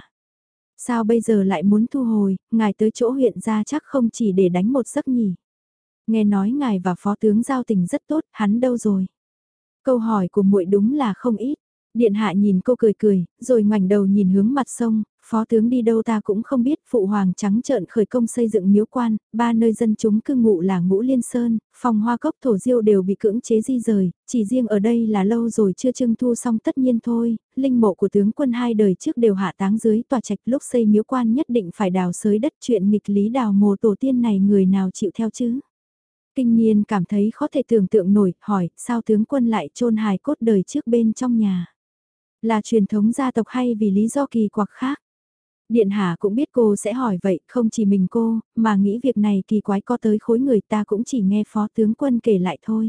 Sao bây giờ lại muốn thu hồi, ngài tới chỗ huyện ra chắc không chỉ để đánh một giấc nhỉ? Nghe nói ngài và phó tướng giao tình rất tốt, hắn đâu rồi? Câu hỏi của muội đúng là không ít. Điện hạ nhìn cô cười cười, rồi ngoảnh đầu nhìn hướng mặt sông, phó tướng đi đâu ta cũng không biết, phụ hoàng trắng trợn khởi công xây dựng miếu quan, ba nơi dân chúng cư ngụ là Ngũ Liên Sơn, Phòng Hoa Cốc Thổ Diêu đều bị cưỡng chế di rời, chỉ riêng ở đây là lâu rồi chưa trưng thu xong tất nhiên thôi, linh mộ của tướng quân hai đời trước đều hạ táng dưới tòa trạch, lúc xây miếu quan nhất định phải đào xới đất, chuyện nghịch lý đào mồ tổ tiên này người nào chịu theo chứ. Kinh Nhiên cảm thấy khó thể tưởng tượng nổi, hỏi, sao tướng quân lại chôn hài cốt đời trước bên trong nhà? Là truyền thống gia tộc hay vì lý do kỳ quặc khác? Điện hạ cũng biết cô sẽ hỏi vậy, không chỉ mình cô, mà nghĩ việc này kỳ quái có tới khối người ta cũng chỉ nghe phó tướng quân kể lại thôi.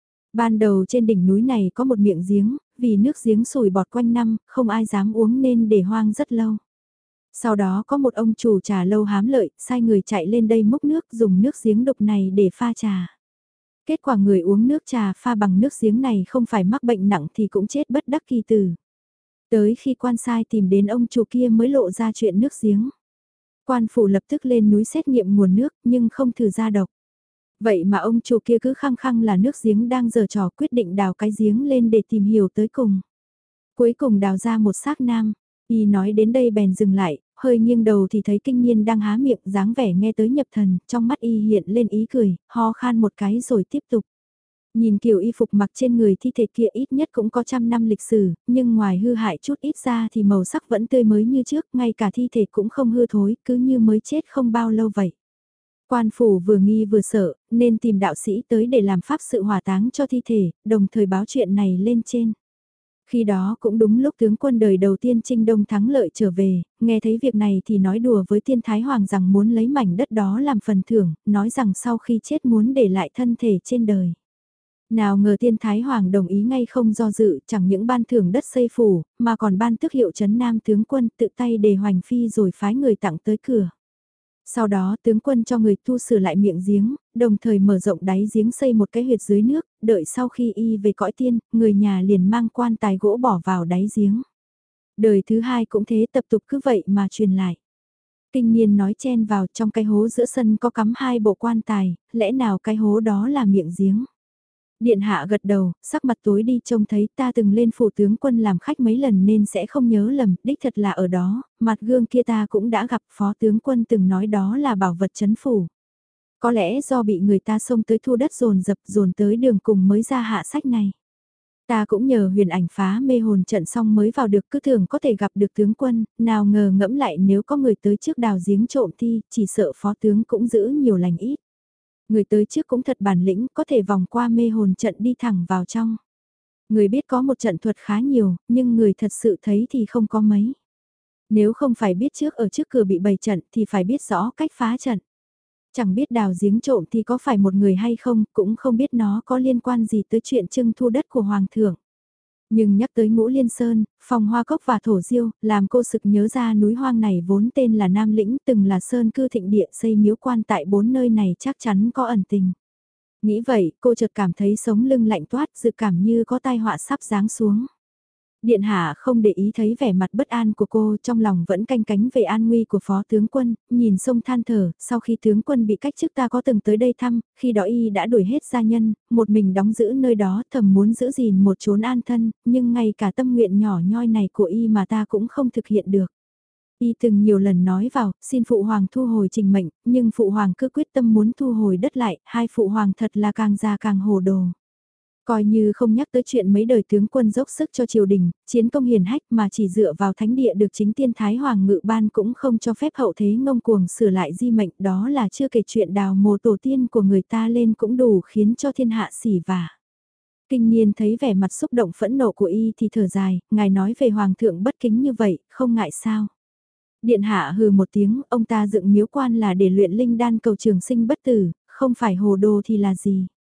Ban đầu trên đỉnh núi này có một miệng giếng, vì nước giếng sủi bọt quanh năm, không ai dám uống nên để hoang rất lâu. Sau đó có một ông chủ trà lâu hám lợi, sai người chạy lên đây múc nước dùng nước giếng đục này để pha trà. Kết quả người uống nước trà pha bằng nước giếng này không phải mắc bệnh nặng thì cũng chết bất đắc kỳ tử. Tới khi quan sai tìm đến ông chủ kia mới lộ ra chuyện nước giếng. Quan phủ lập tức lên núi xét nghiệm nguồn nước nhưng không thử ra độc. Vậy mà ông chủ kia cứ khăng khăng là nước giếng đang giở trò, quyết định đào cái giếng lên để tìm hiểu tới cùng. Cuối cùng đào ra một xác nam, y nói đến đây bèn dừng lại, hơi nghiêng đầu thì thấy Kinh Nhiên đang há miệng dáng vẻ nghe tới nhập thần, trong mắt y hiện lên ý cười, ho khan một cái rồi tiếp tục. Nhìn kiểu y phục mặc trên người thi thể kia ít nhất cũng có 100 năm lịch sử, nhưng ngoài hư hại chút ít ra thì màu sắc vẫn tươi mới như trước, ngay cả thi thể cũng không hư thối, cứ như mới chết không bao lâu vậy. Quan phủ vừa nghi vừa sợ, nên tìm đạo sĩ tới để làm pháp sự hỏa táng cho thi thể, đồng thời báo chuyện này lên trên. Khi đó cũng đúng lúc tướng quân đời đầu tiên Trinh Đông thắng lợi trở về, nghe thấy việc này thì nói đùa với Tiên Thái Hoàng rằng muốn lấy mảnh đất đó làm phần thưởng, nói rằng sau khi chết muốn để lại thân thể trên đời. Nào ngờ Tiên Thái Hoàng đồng ý ngay không do dự, chẳng những ban thưởng đất xây phủ, mà còn ban tước hiệu trấn Nam tướng quân tự tay đề hoành phi rồi phái người tặng tới cửa. Sau đó tướng quân cho người tu sửa lại miệng giếng, đồng thời mở rộng đáy giếng xây một cái huyệt dưới nước, đợi sau khi y về cõi tiên, người nhà liền mang quan tài gỗ bỏ vào đáy giếng. Đời thứ hai cũng thế, tập tục cứ vậy mà truyền lại. Kinh Nhiên nói chen vào, trong cái hố giữa sân có cắm hai bộ quan tài, lẽ nào cái hố đó là miệng giếng? Điện hạ gật đầu, sắc mặt tối đi, trông thấy ta từng lên phủ tướng quân làm khách mấy lần nên sẽ không nhớ lầm, đích thật là ở đó, mặt gương kia ta cũng đã gặp, phó tướng quân từng nói đó là bảo vật chấn phủ. Có lẽ do bị người ta xông tới thu đất dồn tới đường cùng mới ra hạ sách này. Ta cũng nhờ huyền ảnh phá mê hồn trận xong mới vào được, cứ tưởng có thể gặp được tướng quân, nào ngờ ngẫm lại nếu có người tới trước đào giếng trộm thi, chỉ sợ phó tướng cũng giữ nhiều lành ít. Người tới trước cũng thật bản lĩnh, có thể vòng qua mê hồn trận đi thẳng vào trong. Người biết có một trận thuật khá nhiều, nhưng người thật sự thấy thì không có mấy. Nếu không phải biết trước ở trước cửa bị bày trận thì phải biết rõ cách phá trận. Chẳng biết đào giếng trộm thì có phải một người hay không, cũng không biết nó có liên quan gì tới chuyện trưng thu đất của Hoàng thượng. Nhưng nhắc tới Ngũ Liên Sơn, Phòng Hoa Cốc và Thổ Diêu, làm cô sực nhớ ra núi hoang này vốn tên là Nam Lĩnh, từng là sơn cư thịnh địa, xây miếu quan tại 4 nơi này chắc chắn có ẩn tình. Nghĩ vậy, cô chợt cảm thấy sống lưng lạnh toát, dự cảm như có tai họa sắp giáng xuống. Điện hạ không để ý thấy vẻ mặt bất an của cô, trong lòng vẫn canh cánh về an nguy của phó tướng quân, nhìn sông than thở, sau khi tướng quân bị cách chức ta có từng tới đây thăm, khi đó y đã đuổi hết gia nhân, một mình đóng giữ nơi đó, thầm muốn giữ gìn một chốn an thân, nhưng ngay cả tâm nguyện nhỏ nhoi này của y mà ta cũng không thực hiện được. Y từng nhiều lần nói vào, xin phụ hoàng thu hồi trình mệnh, nhưng phụ hoàng cứ quyết tâm muốn thu hồi đất lại, hai phụ hoàng thật là càng già càng hồ đồ. Coi như không nhắc tới chuyện mấy đời tướng quân dốc sức cho triều đình, chiến công hiển hách mà chỉ dựa vào thánh địa được chính tiên thái hoàng ngự ban cũng không cho phép hậu thế ngông cuồng sửa lại di mệnh, đó là chưa kể chuyện đào mồ tổ tiên của người ta lên cũng đủ khiến cho thiên hạ xỉ vả. Kinh Nhiên thấy vẻ mặt xúc động phẫn nộ của y thì thở dài, ngài nói về hoàng thượng bất kính như vậy, không ngại sao. Điện hạ hừ một tiếng, ông ta dựng miếu quan là để luyện linh đan cầu trường sinh bất tử, không phải hồ đồ thì là gì.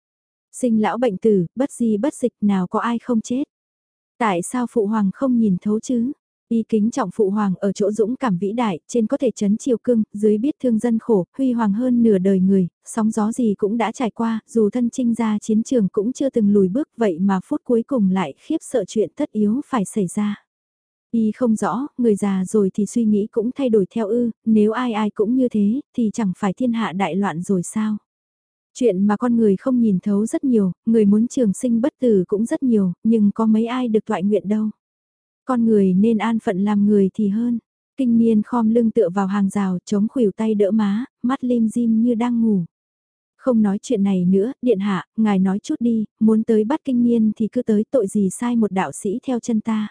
Sinh lão bệnh tử, bất di bất dịch, nào có ai không chết. Tại sao Phụ Hoàng không nhìn thấu chứ? Y kính trọng Phụ Hoàng ở chỗ dũng cảm vĩ đại, trên có thể chấn chiều cương, dưới biết thương dân khổ, huy hoàng hơn nửa đời người, sóng gió gì cũng đã trải qua, dù thân chinh ra chiến trường cũng chưa từng lùi bước, vậy mà phút cuối cùng lại khiếp sợ chuyện tất yếu phải xảy ra. Y không rõ, người già rồi thì suy nghĩ cũng thay đổi theo nếu ai ai cũng như thế, thì chẳng phải thiên hạ đại loạn rồi sao? Chuyện mà con người không nhìn thấu rất nhiều, người muốn trường sinh bất tử cũng rất nhiều, nhưng có mấy ai được toại nguyện đâu. Con người nên an phận làm người thì hơn. Kinh niên khom lưng tựa vào hàng rào, chống khuỷu tay đỡ má, mắt lim dim như đang ngủ. Không nói chuyện này nữa, điện hạ, ngài nói chút đi, muốn tới bắt kinh niên thì cứ tới, tội gì sai một đạo sĩ theo chân ta.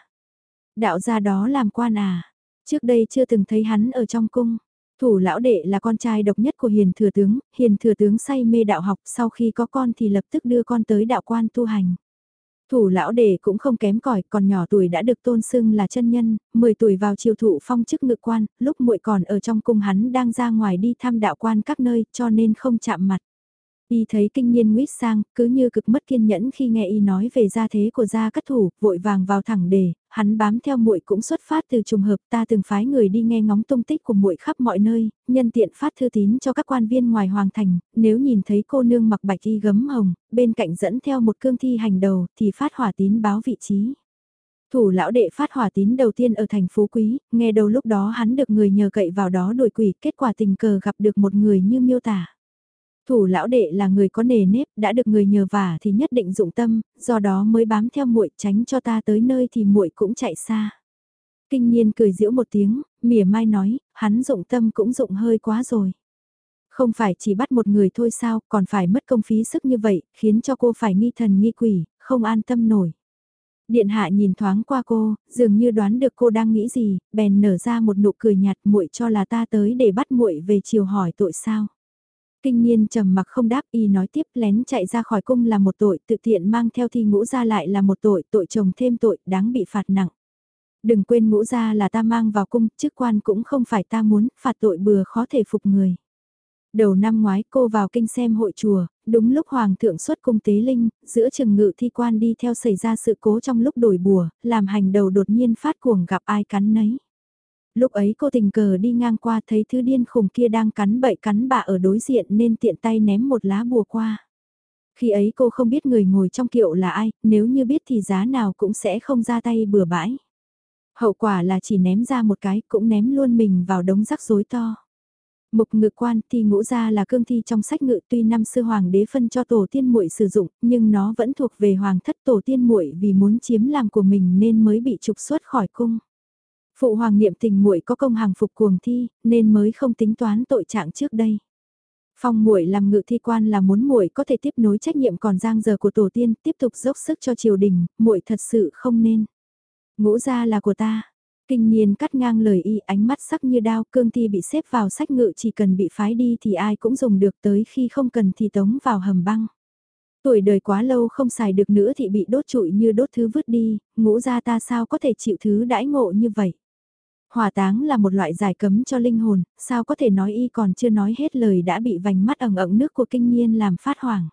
Đạo gia đó làm quan à? Trước đây chưa từng thấy hắn ở trong cung. Thủ lão đệ là con trai độc nhất của hiền thừa tướng say mê đạo học, sau khi có con thì lập tức đưa con tới đạo quan tu hành. Thủ lão đệ cũng không kém cỏi, còn nhỏ tuổi đã được tôn xưng là chân nhân, 10 tuổi vào triều thụ phong chức ngự quan, lúc muội còn ở trong cung hắn đang ra ngoài đi thăm đạo quan các nơi, cho nên không chạm mặt. Y thấy kinh niên nguyết sang, cứ như cực mất kiên nhẫn khi nghe y nói về gia thế của gia cát thủ, vội vàng vào thẳng đề, hắn bám theo muội cũng xuất phát từ trùng hợp, ta từng phái người đi nghe ngóng tung tích của muội khắp mọi nơi, nhân tiện phát thư tín cho các quan viên ngoài hoàng thành, nếu nhìn thấy cô nương mặc bạch y gấm hồng, bên cạnh dẫn theo một cương thi hành đầu, thì phát hỏa tín báo vị trí. Thủ lão đệ phát hỏa tín đầu tiên ở thành Phú Quý, nghe đầu lúc đó hắn được người nhờ cậy vào đó đuổi quỷ, kết quả tình cờ gặp được một người như miêu tả. Thủ lão đệ là người có nề nếp, đã được người nhờ vả thì nhất định dụng tâm, do đó mới bám theo muội, tránh cho ta tới nơi thì muội cũng chạy xa. Kinh Niên cười giễu một tiếng, mỉa mai nói, hắn dụng tâm cũng dụng hơi quá rồi. Không phải chỉ bắt một người thôi sao, còn phải mất công phí sức như vậy, khiến cho cô phải nghi thần nghi quỷ, không an tâm nổi. Điện hạ nhìn thoáng qua cô, dường như đoán được cô đang nghĩ gì, bèn nở ra một nụ cười nhạt, muội cho là ta tới để bắt muội về chiều hỏi tội sao. Kinh niên trầm mặc không đáp, y nói tiếp, lén chạy ra khỏi cung là một tội, tự tiện mang theo thi ngũ gia lại là một tội, tội chồng thêm tội, đáng bị phạt nặng. Đừng quên ngũ gia là ta mang vào cung, chức quan cũng không phải ta muốn, phạt tội bừa khó thể phục người. Đầu năm ngoái cô vào kinh xem hội chùa, đúng lúc hoàng thượng xuất cung tế linh, giữa chừng ngự thi quan đi theo xảy ra sự cố trong lúc đổi bùa, làm hành đầu đột nhiên phát cuồng gặp ai cắn nấy. Lúc ấy cô tình cờ đi ngang qua thấy thứ điên khùng kia đang cắn bậy cắn bạ ở đối diện nên tiện tay ném một lá bùa qua. Khi ấy cô không biết người ngồi trong kiệu là ai, nếu như biết thì giá nào cũng sẽ không ra tay bừa bãi. Hậu quả là chỉ ném ra một cái cũng ném luôn mình vào đống rắc rối to. Mục ngự quan thi ngũ gia là cương thi trong sách ngự, tuy năm xưa hoàng đế phân cho tổ tiên muội sử dụng, nhưng nó vẫn thuộc về hoàng thất, tổ tiên muội vì muốn chiếm làm của mình nên mới bị trục xuất khỏi cung. Phụ hoàng niệm tình muội có công hàng phục cuồng thi, nên mới không tính toán tội trạng trước đây. Phong muội làm ngự thi quan là muốn muội có thể tiếp nối trách nhiệm còn dang dở của tổ tiên, tiếp tục dốc sức cho triều đình, muội thật sự không nên. Ngũ gia là của ta. Kinh niên cắt ngang lời y, ánh mắt sắc như đao, cương thi bị xếp vào sách ngự, chỉ cần bị phái đi thì ai cũng dùng được, tới khi không cần thì tống vào hầm băng. Tuổi đời quá lâu không xài được nữa thì bị đốt trụi như đốt thứ vứt đi, ngũ gia ta sao có thể chịu thứ đãi ngộ như vậy. Hỏa táng là một loại giải cấm cho linh hồn, sao có thể nói y còn chưa nói hết lời đã bị vành mắt ẩn ẩn nước của kinh niên làm phát hoảng.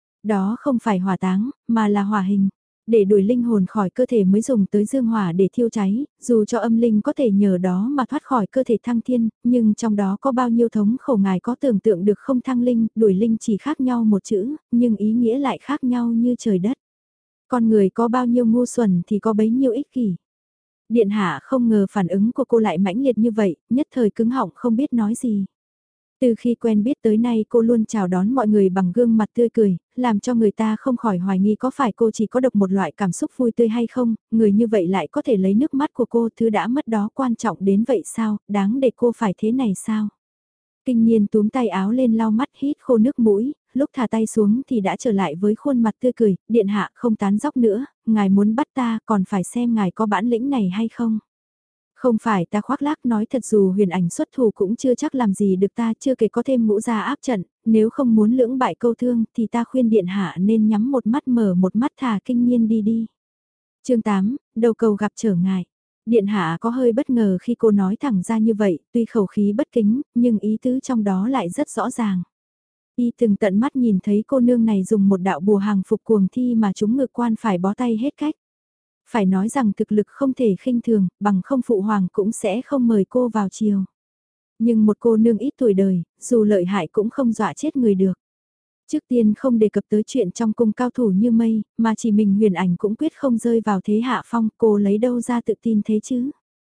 Đó không phải hỏa táng, mà là hỏa hình. Để đuổi linh hồn khỏi cơ thể mới dùng tới dương hỏa để thiêu cháy, dù cho âm linh có thể nhờ đó mà thoát khỏi cơ thể thăng thiên, nhưng trong đó có bao nhiêu thống khổ ngài có tưởng tượng được không. Thăng linh, đuổi linh chỉ khác nhau một chữ, nhưng ý nghĩa lại khác nhau như trời đất. Con người có bao nhiêu ngu xuẩn thì có bấy nhiêu ích kỷ. Điện hạ không ngờ phản ứng của cô lại mãnh liệt như vậy, nhất thời cứng họng không biết nói gì. Từ khi quen biết tới nay cô luôn chào đón mọi người bằng gương mặt tươi cười, làm cho người ta không khỏi hoài nghi có phải cô chỉ có độc một loại cảm xúc vui tươi hay không, người như vậy lại có thể lấy nước mắt của cô, thứ đã mất đó quan trọng đến vậy sao, đáng để cô phải thế này sao. Kinh niên túm tay áo lên lau mắt hít khô nước mũi, lúc thả tay xuống thì đã trở lại với khuôn mặt tươi cười, điện hạ không tán dóc nữa, ngài muốn bắt ta còn phải xem ngài có bản lĩnh này hay không. Không phải ta khoác lác, nói thật, dù huyền ảnh xuất thủ cũng chưa chắc làm gì được ta, chưa kể có thêm ngũ gia áp trận, nếu không muốn lưỡng bại câu thương thì ta khuyên điện hạ nên nhắm một mắt mở một mắt thả kinh niên đi đi. Chương 8, đầu cầu gặp trở ngại. Điện hạ có hơi bất ngờ khi cô nói thẳng ra như vậy, tuy khẩu khí bất kính, nhưng ý tứ trong đó lại rất rõ ràng. Y từng tận mắt nhìn thấy cô nương này dùng một đạo bùa hàng phục cuồng thi mà chúng ngự quan phải bó tay hết cách. Phải nói rằng thực lực không thể khinh thường, bằng không phụ hoàng cũng sẽ không mời cô vào chiều. Nhưng một cô nương ít tuổi đời, dù lợi hại cũng không dọa chết người được. Trước tiên không đề cập tới chuyện trong cung cao thủ như mây, mà chỉ mình Huyền Ảnh cũng quyết không rơi vào thế hạ phong, cô lấy đâu ra tự tin thế chứ?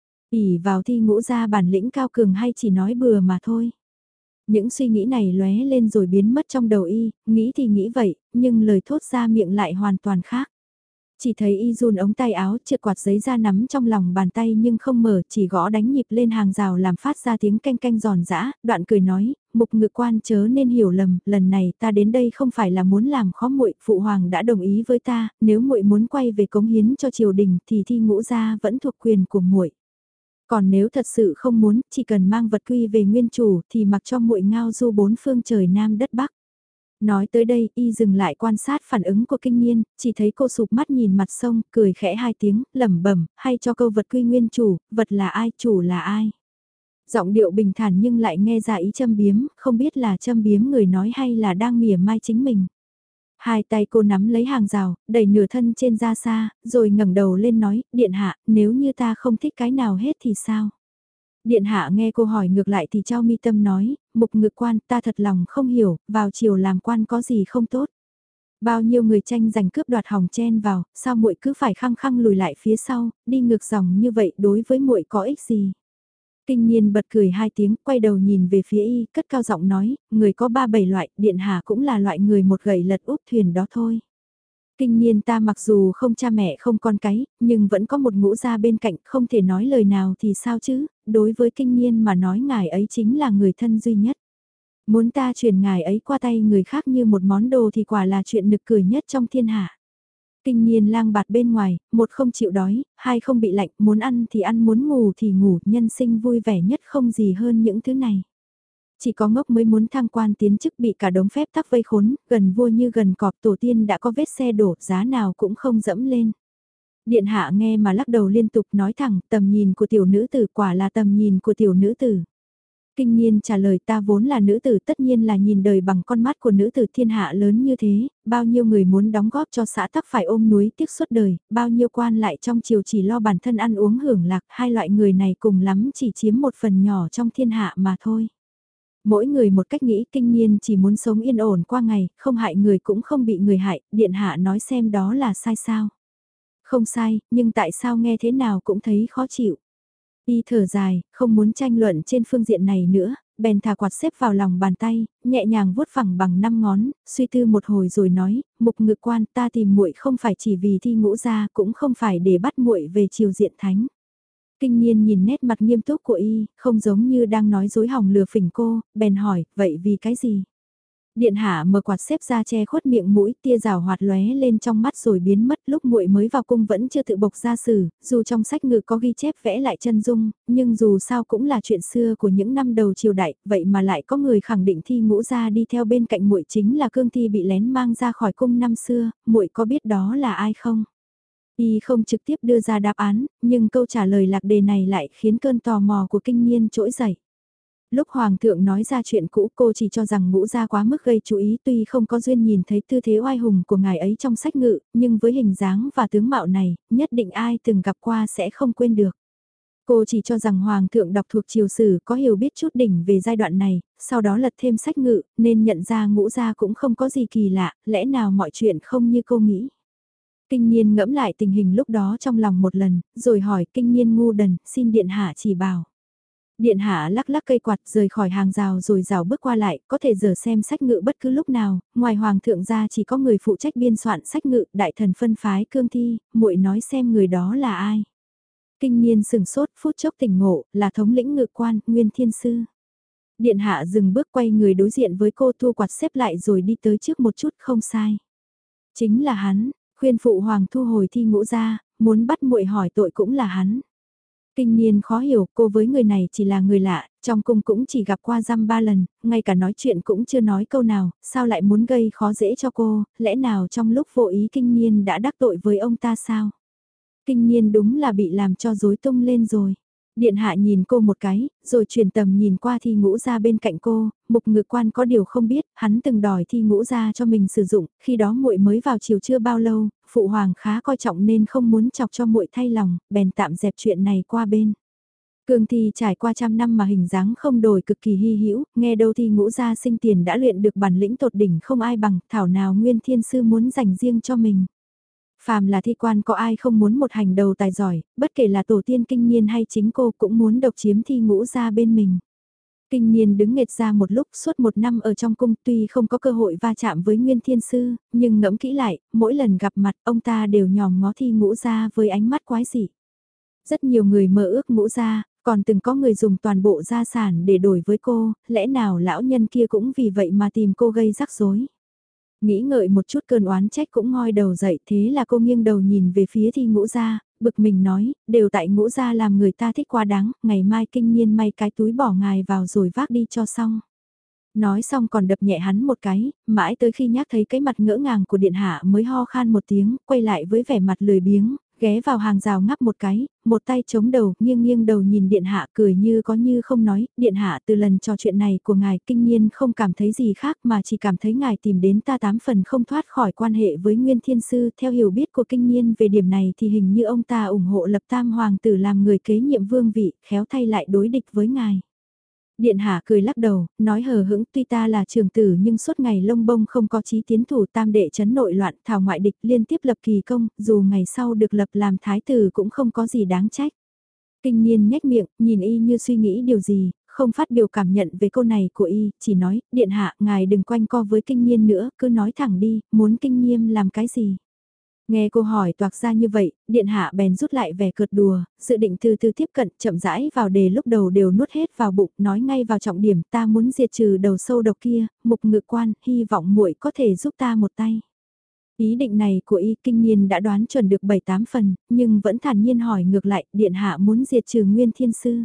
ỷ vào thi ngũ ra bản lĩnh cao cường hay chỉ nói bừa mà thôi. Những suy nghĩ này lóe lên rồi biến mất trong đầu y, nghĩ thì nghĩ vậy, nhưng lời thốt ra miệng lại hoàn toàn khác. Chỉ thấy y run ống tay áo trượt quạt giấy ra nắm trong lòng bàn tay nhưng không mở, chỉ gõ đánh nhịp lên hàng rào làm phát ra tiếng canh canh giòn giã, đoạn cười nói, Mục Ngự Quan chớ nên hiểu lầm, lần này ta đến đây không phải là muốn làm khó muội, phụ hoàng đã đồng ý với ta, nếu muội muốn quay về cống hiến cho triều đình thì thi ngũ gia vẫn thuộc quyền của muội. Còn nếu thật sự không muốn, chỉ cần mang vật quy về nguyên chủ thì mặc cho muội ngao du bốn phương trời nam đất bắc. Nói tới đây, y dừng lại quan sát phản ứng của Kinh Niên, chỉ thấy cô sụp mắt nhìn mặt sông, cười khẽ hai tiếng, lẩm bẩm, hay cho câu vật quy nguyên chủ, vật là ai, chủ là ai. Giọng điệu bình thản nhưng lại nghe ra ý châm biếm, không biết là châm biếm người nói hay là đang mỉa mai chính mình. Hai tay cô nắm lấy hàng rào, đẩy nửa thân trên ra xa, rồi ngẩng đầu lên nói, điện hạ, nếu như ta không thích cái nào hết thì sao? Điện hạ nghe cô hỏi ngược lại thì trao mi tâm nói, Mục Ngự Quan ta thật lòng không hiểu, vào chiều làm quan có gì không tốt. Bao nhiêu người tranh giành cướp đoạt hòng chen vào, sao muội cứ phải khăng khăng lùi lại phía sau, đi ngược dòng như vậy đối với muội có ích gì. Kinh Nhiên bật cười hai tiếng, quay đầu nhìn về phía y, cất cao giọng nói, người có ba bảy loại, điện hạ cũng là loại người một gậy lật úp thuyền đó thôi. Kinh Nhiên ta mặc dù không cha mẹ không con cái, nhưng vẫn có một ngũ gia bên cạnh, không thể nói lời nào thì sao chứ, đối với Kinh Nhiên mà nói ngài ấy chính là người thân duy nhất. Muốn ta truyền ngài ấy qua tay người khác như một món đồ thì quả là chuyện nực cười nhất trong thiên hạ. Kinh Nhiên lang bạt bên ngoài, một không chịu đói, hai không bị lạnh, muốn ăn thì ăn, muốn ngủ thì ngủ, nhân sinh vui vẻ nhất không gì hơn những thứ này. Chỉ có ngốc mới muốn thăng quan tiến chức bị cả đống phép tắc vây khốn, gần vua như gần cọp, tổ tiên đã có vết xe đổ, giá nào cũng không dẫm lên. Điện hạ nghe mà lắc đầu liên tục nói thẳng, tầm nhìn của tiểu nữ tử quả là tầm nhìn của tiểu nữ tử. Kinh Nhiên trả lời ta vốn là nữ tử, tất nhiên là nhìn đời bằng con mắt của nữ tử, thiên hạ lớn như thế, bao nhiêu người muốn đóng góp cho xã tắc phải ôm núi tiếc suốt đời, bao nhiêu quan lại trong triều chỉ lo bản thân ăn uống hưởng lạc, hai loại người này cùng lắm chỉ chiếm một phần nhỏ trong thiên hạ mà thôi. Mỗi người một cách nghĩ, Kinh Nhiên chỉ muốn sống yên ổn qua ngày, không hại người cũng không bị người hại, điện hạ nói xem đó là sai sao. Không sai, nhưng tại sao nghe thế nào cũng thấy khó chịu. Y thở dài, không muốn tranh luận trên phương diện này nữa, bèn thả quạt xếp vào lòng bàn tay, nhẹ nhàng vuốt phẳng bằng 5 ngón, suy tư một hồi rồi nói, Mục Ngự Quan ta tìm muội không phải chỉ vì thi ngũ gia, cũng không phải để bắt muội về triều diện thánh. Kinh Nhiên nhìn nét mặt nghiêm túc của y, không giống như đang nói dối hỏng lừa phỉnh cô, bèn hỏi, vậy vì cái gì? Điện hạ mở quạt xếp ra che khuất miệng mũi, tia rào hoạt lóe lên trong mắt rồi biến mất, lúc muội mới vào cung vẫn chưa tự bộc ra sử, dù trong sách ngự có ghi chép vẽ lại chân dung, nhưng dù sao cũng là chuyện xưa của những năm đầu triều đại, vậy mà lại có người khẳng định thi ngũ gia đi theo bên cạnh muội chính là cương thi bị lén mang ra khỏi cung năm xưa, muội có biết đó là ai không? Y không trực tiếp đưa ra đáp án, nhưng câu trả lời lạc đề này lại khiến cơn tò mò của Kinh Nhiên trỗi dậy. Lúc Hoàng thượng nói ra chuyện cũ cô chỉ cho rằng ngũ gia quá mức gây chú ý, tuy không có duyên nhìn thấy tư thế oai hùng của ngài ấy trong sách ngự, nhưng với hình dáng và tướng mạo này, nhất định ai từng gặp qua sẽ không quên được. Cô chỉ cho rằng Hoàng thượng đọc thuộc triều sử có hiểu biết chút đỉnh về giai đoạn này, sau đó lật thêm sách ngự, nên nhận ra ngũ gia cũng không có gì kỳ lạ, lẽ nào mọi chuyện không như cô nghĩ. Kinh Nhiên ngẫm lại tình hình lúc đó trong lòng một lần, rồi hỏi Kinh Nhiên ngu đần, xin điện hạ chỉ bảo. Điện hạ lắc lắc cây quạt rời khỏi hàng rào rồi rào bước qua lại, có thể giờ xem sách ngự bất cứ lúc nào, ngoài hoàng thượng ra chỉ có người phụ trách biên soạn sách ngự, đại thần phân phái cương thi, muội nói xem người đó là ai. Kinh Nhiên sừng sốt, phút chốc tỉnh ngộ, là thống lĩnh ngự quan, Nguyên Thiên Sư. Điện hạ dừng bước quay người đối diện với cô, thu quạt xếp lại rồi đi tới trước một chút, không sai. Chính là hắn, khuyên phụ hoàng thu hồi thi ngũ ra, muốn bắt muội hỏi tội cũng là hắn. Kinh Niên khó hiểu, cô với người này chỉ là người lạ, trong cung cũng chỉ gặp qua dăm ba lần, ngay cả nói chuyện cũng chưa nói câu nào, sao lại muốn gây khó dễ cho cô, lẽ nào trong lúc vô ý Kinh Niên đã đắc tội với ông ta sao? Kinh Niên đúng là bị làm cho rối tung lên rồi. Điện hạ nhìn cô một cái, rồi chuyển tầm nhìn qua Thi Ngũ Gia bên cạnh cô, Mục Ngự Quan có điều không biết, hắn từng đòi Thi Ngũ Gia cho mình sử dụng, khi đó muội mới vào chiều chưa bao lâu, phụ hoàng khá coi trọng nên không muốn chọc cho muội thay lòng, bèn tạm dẹp chuyện này qua bên. Cương Thi trải qua trăm năm mà hình dáng không đổi cực kỳ hy hữu, nghe đâu Thi Ngũ Gia sinh tiền đã luyện được bản lĩnh tột đỉnh không ai bằng, thảo nào Nguyên Thiên Sư muốn dành riêng cho mình. Phàm là thi quan có ai không muốn một hành đầu tài giỏi, bất kể là tổ tiên Kinh Niên hay chính cô cũng muốn độc chiếm Thi Ngũ Gia bên mình. Kinh Niên đứng nghệt ra một lúc suốt một năm ở trong cung tuy không có cơ hội va chạm với Nguyên Thiên Sư, nhưng ngẫm kỹ lại, mỗi lần gặp mặt ông ta đều nhòm ngó Thi Ngũ Gia với ánh mắt quái dị. Rất nhiều người mơ ước Ngũ Gia, còn từng có người dùng toàn bộ gia sản để đổi với cô, lẽ nào lão nhân kia cũng vì vậy mà tìm cô gây rắc rối. Nghĩ ngợi một chút cơn oán trách cũng ngoi đầu dậy, thế là cô nghiêng đầu nhìn về phía Thi Ngũ Gia, bực mình nói, đều tại Ngũ Gia làm người ta thích quá đáng, ngày mai Kinh Niên may cái túi bỏ ngài vào rồi vác đi cho xong. Nói xong còn đập nhẹ hắn một cái, mãi tới khi nhắc thấy cái mặt ngỡ ngàng của điện hạ mới ho khan một tiếng, quay lại với vẻ mặt lười biếng, ghé vào hàng rào ngắp một cái, một tay chống đầu, nghiêng nghiêng đầu nhìn điện hạ cười như có như không nói, điện hạ từ lần trò chuyện này của ngài Kinh Niên không cảm thấy gì khác mà chỉ cảm thấy ngài tìm đến ta 8 phần không thoát khỏi quan hệ với Nguyên Thiên Sư, theo hiểu biết của Kinh Niên về điểm này thì hình như ông ta ủng hộ lập Tam Hoàng tử làm người kế nhiệm vương vị, khéo thay lại đối địch với ngài. Điện hạ cười lắc đầu, nói hờ hững tuy ta là trường tử nhưng suốt ngày lông bông không có chí tiến thủ tam đệ chấn nội loạn thảo ngoại địch liên tiếp lập kỳ công, dù ngày sau được lập làm thái tử cũng không có gì đáng trách. Kinh Niên nhếch miệng, nhìn y như suy nghĩ điều gì, không phát biểu cảm nhận về câu này của y, chỉ nói, điện hạ, ngài đừng quanh co với Kinh Niên nữa, cứ nói thẳng đi, muốn Kinh Niên làm cái gì. Nghe cô hỏi toạc ra như vậy, điện hạ bèn rút lại vẻ cợt đùa, dự định từ từ tiếp cận chậm rãi vào đề lúc đầu đều nuốt hết vào bụng, nói ngay vào trọng điểm ta muốn diệt trừ đầu sâu độc kia, Mục Ngự Quan, hy vọng muội có thể giúp ta một tay. Ý định này của y Kinh Niên đã đoán chuẩn được 7-8 phần, nhưng vẫn thản nhiên hỏi ngược lại, điện hạ muốn diệt trừ Nguyên Thiên Sư.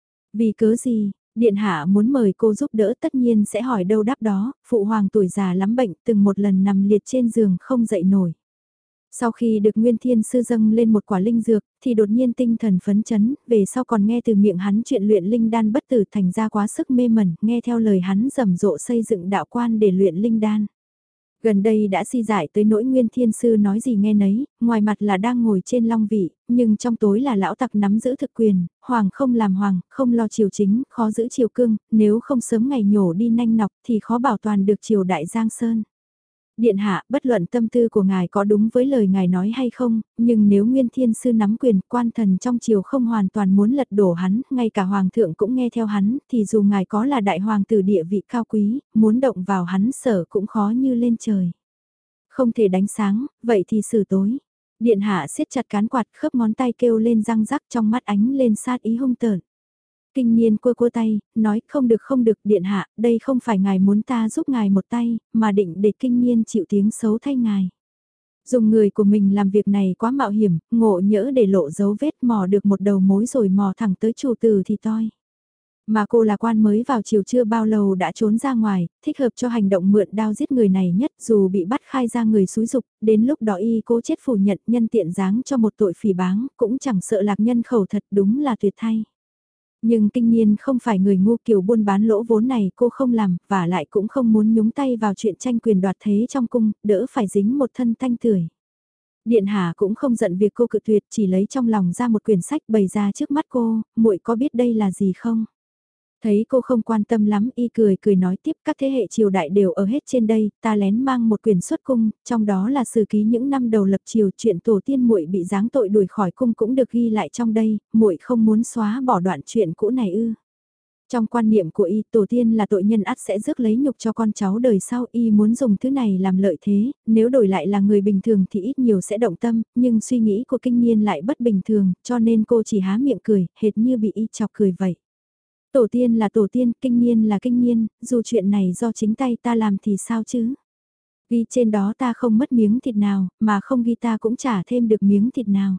Vì cớ gì, điện hạ muốn mời cô giúp đỡ tất nhiên sẽ hỏi đâu đáp đó, phụ hoàng tuổi già lắm bệnh từng một lần nằm liệt trên giường không dậy nổi. Sau khi được Nguyên Thiên Sư dâng lên một quả linh dược, thì đột nhiên tinh thần phấn chấn, về sau còn nghe từ miệng hắn chuyện luyện linh đan bất tử thành ra quá sức mê mẩn, nghe theo lời hắn rầm rộ xây dựng đạo quan để luyện linh đan. Gần đây đã si giải tới nỗi Nguyên Thiên Sư nói gì nghe nấy, ngoài mặt là đang ngồi trên long vị, nhưng trong tối là lão tặc nắm giữ thực quyền, hoàng không làm hoàng, không lo triều chính, khó giữ triều cương, nếu không sớm ngày nhổ đi nanh nọc thì khó bảo toàn được triều đại Giang Sơn. Điện hạ, bất luận tâm tư của ngài có đúng với lời ngài nói hay không, nhưng nếu Nguyên Thiên Sư nắm quyền quan thần trong triều không hoàn toàn muốn lật đổ hắn, ngay cả hoàng thượng cũng nghe theo hắn, thì dù ngài có là đại hoàng tử địa vị cao quý, muốn động vào hắn sở cũng khó như lên trời. Không thể đánh sáng, vậy thì xử tối. Điện hạ siết chặt cán quạt khớp ngón tay kêu lên răng rắc trong mắt ánh lên sát ý hung tợn. Kinh Niên cua tay, nói không được điện hạ, đây không phải ngài muốn ta giúp ngài một tay, mà định để Kinh Niên chịu tiếng xấu thay ngài. Dùng người của mình làm việc này quá mạo hiểm, ngộ nhỡ để lộ dấu vết mò được một đầu mối rồi mò thẳng tới chủ tử thì toi. Mà cô là quan mới vào chiều chưa bao lâu đã trốn ra ngoài, thích hợp cho hành động mượn đao giết người này nhất dù bị bắt khai ra người xúi dục, đến lúc đó y cố chết phủ nhận nhân tiện giáng cho một tội phỉ báng, cũng chẳng sợ lạc nhân khẩu thật đúng là tuyệt thay. Nhưng Kinh Niên không phải người ngu kiểu buôn bán lỗ vốn này cô không làm, và lại cũng không muốn nhúng tay vào chuyện tranh quyền đoạt thế trong cung, đỡ phải dính một thân tanh tưởi. Điện hạ cũng không giận việc cô cự tuyệt, chỉ lấy trong lòng ra một quyển sách bày ra trước mắt cô, muội có biết đây là gì không? Thấy cô không quan tâm lắm, y cười nói tiếp các thế hệ triều đại đều ở hết trên đây, ta lén mang một quyển xuất cung, trong đó là sử ký những năm đầu lập triều chuyện tổ tiên muội bị giáng tội đuổi khỏi cung cũng được ghi lại trong đây, muội không muốn xóa bỏ đoạn chuyện cũ này ư. Trong quan niệm của y, tổ tiên là tội nhân ắt sẽ rước lấy nhục cho con cháu đời sau, y muốn dùng thứ này làm lợi thế, nếu đổi lại là người bình thường thì ít nhiều sẽ động tâm, nhưng suy nghĩ của Kinh Niên lại bất bình thường, cho nên cô chỉ há miệng cười, hệt như bị y chọc cười vậy. Tổ tiên là tổ tiên, Kinh Niên là Kinh Niên, dù chuyện này do chính tay ta làm thì sao chứ? Ghi trên đó ta không mất miếng thịt nào, mà không ghi ta cũng chả thêm được miếng thịt nào.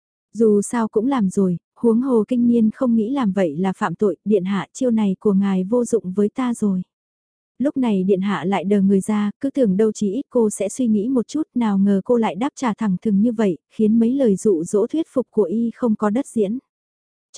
Dù sao cũng làm rồi, huống hồ Kinh Niên không nghĩ làm vậy là phạm tội, điện hạ chiêu này của ngài vô dụng với ta rồi. Lúc này điện hạ lại đờ người ra, cứ tưởng đâu chỉ ít cô sẽ suy nghĩ một chút, nào ngờ cô lại đáp trả thẳng thừng như vậy, khiến mấy lời dụ dỗ thuyết phục của y không có đất diễn.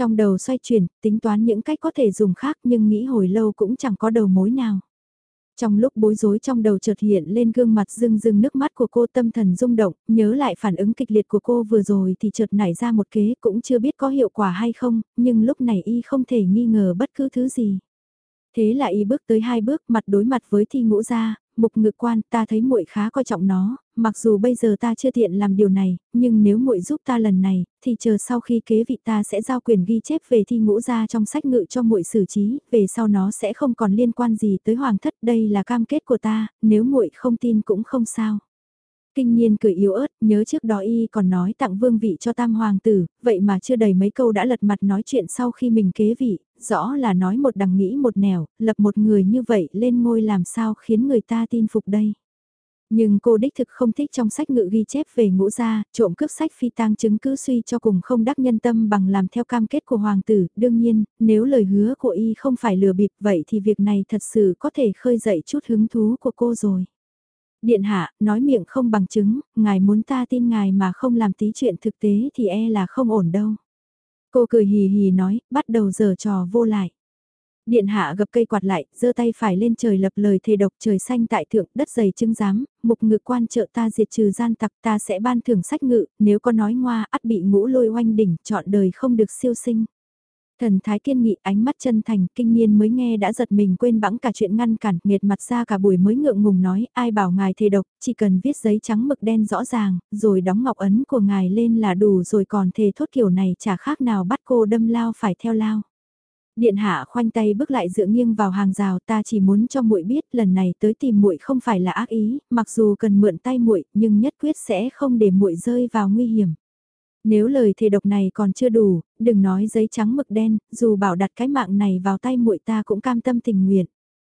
Trong đầu xoay chuyển, tính toán những cách có thể dùng khác nhưng nghĩ hồi lâu cũng chẳng có đầu mối nào. Trong lúc bối rối trong đầu chợt hiện lên gương mặt rưng rưng nước mắt của cô, tâm thần rung động, nhớ lại phản ứng kịch liệt của cô vừa rồi thì chợt nảy ra một kế, cũng chưa biết có hiệu quả hay không, nhưng lúc này y không thể nghi ngờ bất cứ thứ gì. Thế là y bước tới 2 bước, mặt đối mặt với Thi Ngũ Gia, Mục Ngự Quan, ta thấy muội khá coi trọng nó, mặc dù bây giờ ta chưa tiện làm điều này, nhưng nếu muội giúp ta lần này, thì chờ sau khi kế vị ta sẽ giao quyền ghi chép về Thi Ngũ Gia trong sách ngự cho muội xử trí, về sau nó sẽ không còn liên quan gì tới hoàng thất, đây là cam kết của ta, nếu muội không tin cũng không sao. Kinh Nhiên cười yếu ớt, nhớ trước đó y còn nói tặng vương vị cho tam hoàng tử, vậy mà chưa đầy mấy câu đã lật mặt nói chuyện sau khi mình kế vị, rõ là nói một đằng nghĩ một nẻo, lập một người như vậy lên ngôi làm sao khiến người ta tin phục đây. Nhưng cô đích thực không thích trong sách ngự ghi chép về Ngũ gia, trộm cướp sách phi tang chứng cứ suy cho cùng không đắc nhân tâm bằng làm theo cam kết của hoàng tử, đương nhiên, nếu lời hứa của y không phải lừa bịp vậy thì việc này thật sự có thể khơi dậy chút hứng thú của cô rồi. Điện hạ, nói miệng không bằng chứng, ngài muốn ta tin ngài mà không làm tí chuyện thực tế thì e là không ổn đâu. Cô cười hì hì nói, bắt đầu giở trò vô lại. Điện hạ gập cây quạt lại, giơ tay phải lên trời lập lời thề độc, trời xanh tại thượng, đất dày chứng giám, Mục Ngự Quan trợ ta diệt trừ gian tặc, ta sẽ ban thưởng sách ngự, nếu có nói ngoa ắt bị ngũ lôi oanh đỉnh, chọn đời không được siêu sinh. Thần thái kiên nghị, ánh mắt chân thành, Kinh Nhiên mới nghe đã giật mình quên bẵng cả chuyện ngăn cản, nghiệt mặt ra cả buổi mới ngượng ngùng nói, ai bảo ngài thề độc, chỉ cần viết giấy trắng mực đen rõ ràng, rồi đóng ngọc ấn của ngài lên là đủ rồi, còn thề thốt kiểu này chả khác nào bắt cô đâm lao phải theo lao. Điện hạ khoanh tay bước lại dựa nghiêng vào hàng rào, ta chỉ muốn cho muội biết lần này tới tìm muội không phải là ác ý, mặc dù cần mượn tay muội, nhưng nhất quyết sẽ không để muội rơi vào nguy hiểm. Nếu lời thề độc này còn chưa đủ, đừng nói giấy trắng mực đen, dù bảo đặt cái mạng này vào tay muội ta cũng cam tâm tình nguyện.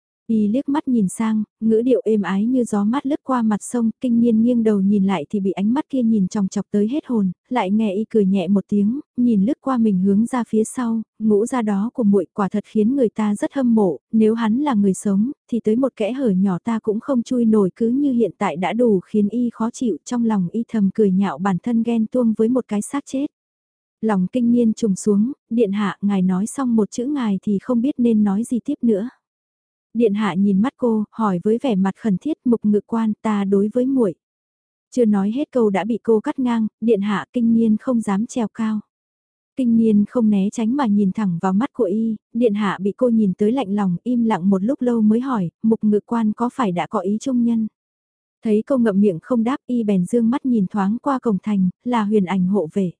Y liếc mắt nhìn sang, ngữ điệu êm ái như gió mát lướt qua mặt sông, Kinh Nhiên nghiêng đầu nhìn lại thì bị ánh mắt kia nhìn chòng chọc tới hết hồn, lại nghe y cười nhẹ một tiếng, nhìn lướt qua mình hướng ra phía sau, ngũ ra đó của muội quả thật khiến người ta rất hâm mộ, nếu hắn là người sống, thì tới một kẽ hở nhỏ ta cũng không chui nổi, cứ như hiện tại đã đủ khiến y khó chịu, trong lòng y thầm cười nhạo bản thân ghen tuông với một cái xác chết. Lòng Kinh Nhiên trùng xuống, điện hạ ngài nói xong một chữ ngài thì không biết nên nói gì tiếp nữa. Điện hạ nhìn mắt cô, hỏi với vẻ mặt khẩn thiết, Mục Ngự Quan, ta đối với muội. Chưa nói hết câu đã bị cô cắt ngang, điện hạ Kinh Nhiên không dám trèo cao. Kinh Nhiên không né tránh mà nhìn thẳng vào mắt của y, điện hạ bị cô nhìn tới lạnh lòng, im lặng một lúc lâu mới hỏi, Mục Ngự Quan có phải đã có ý trung nhân? Thấy cô ngậm miệng không đáp, y bèn dương mắt nhìn thoáng qua cổng thành, là Huyền Ảnh hộ vệ.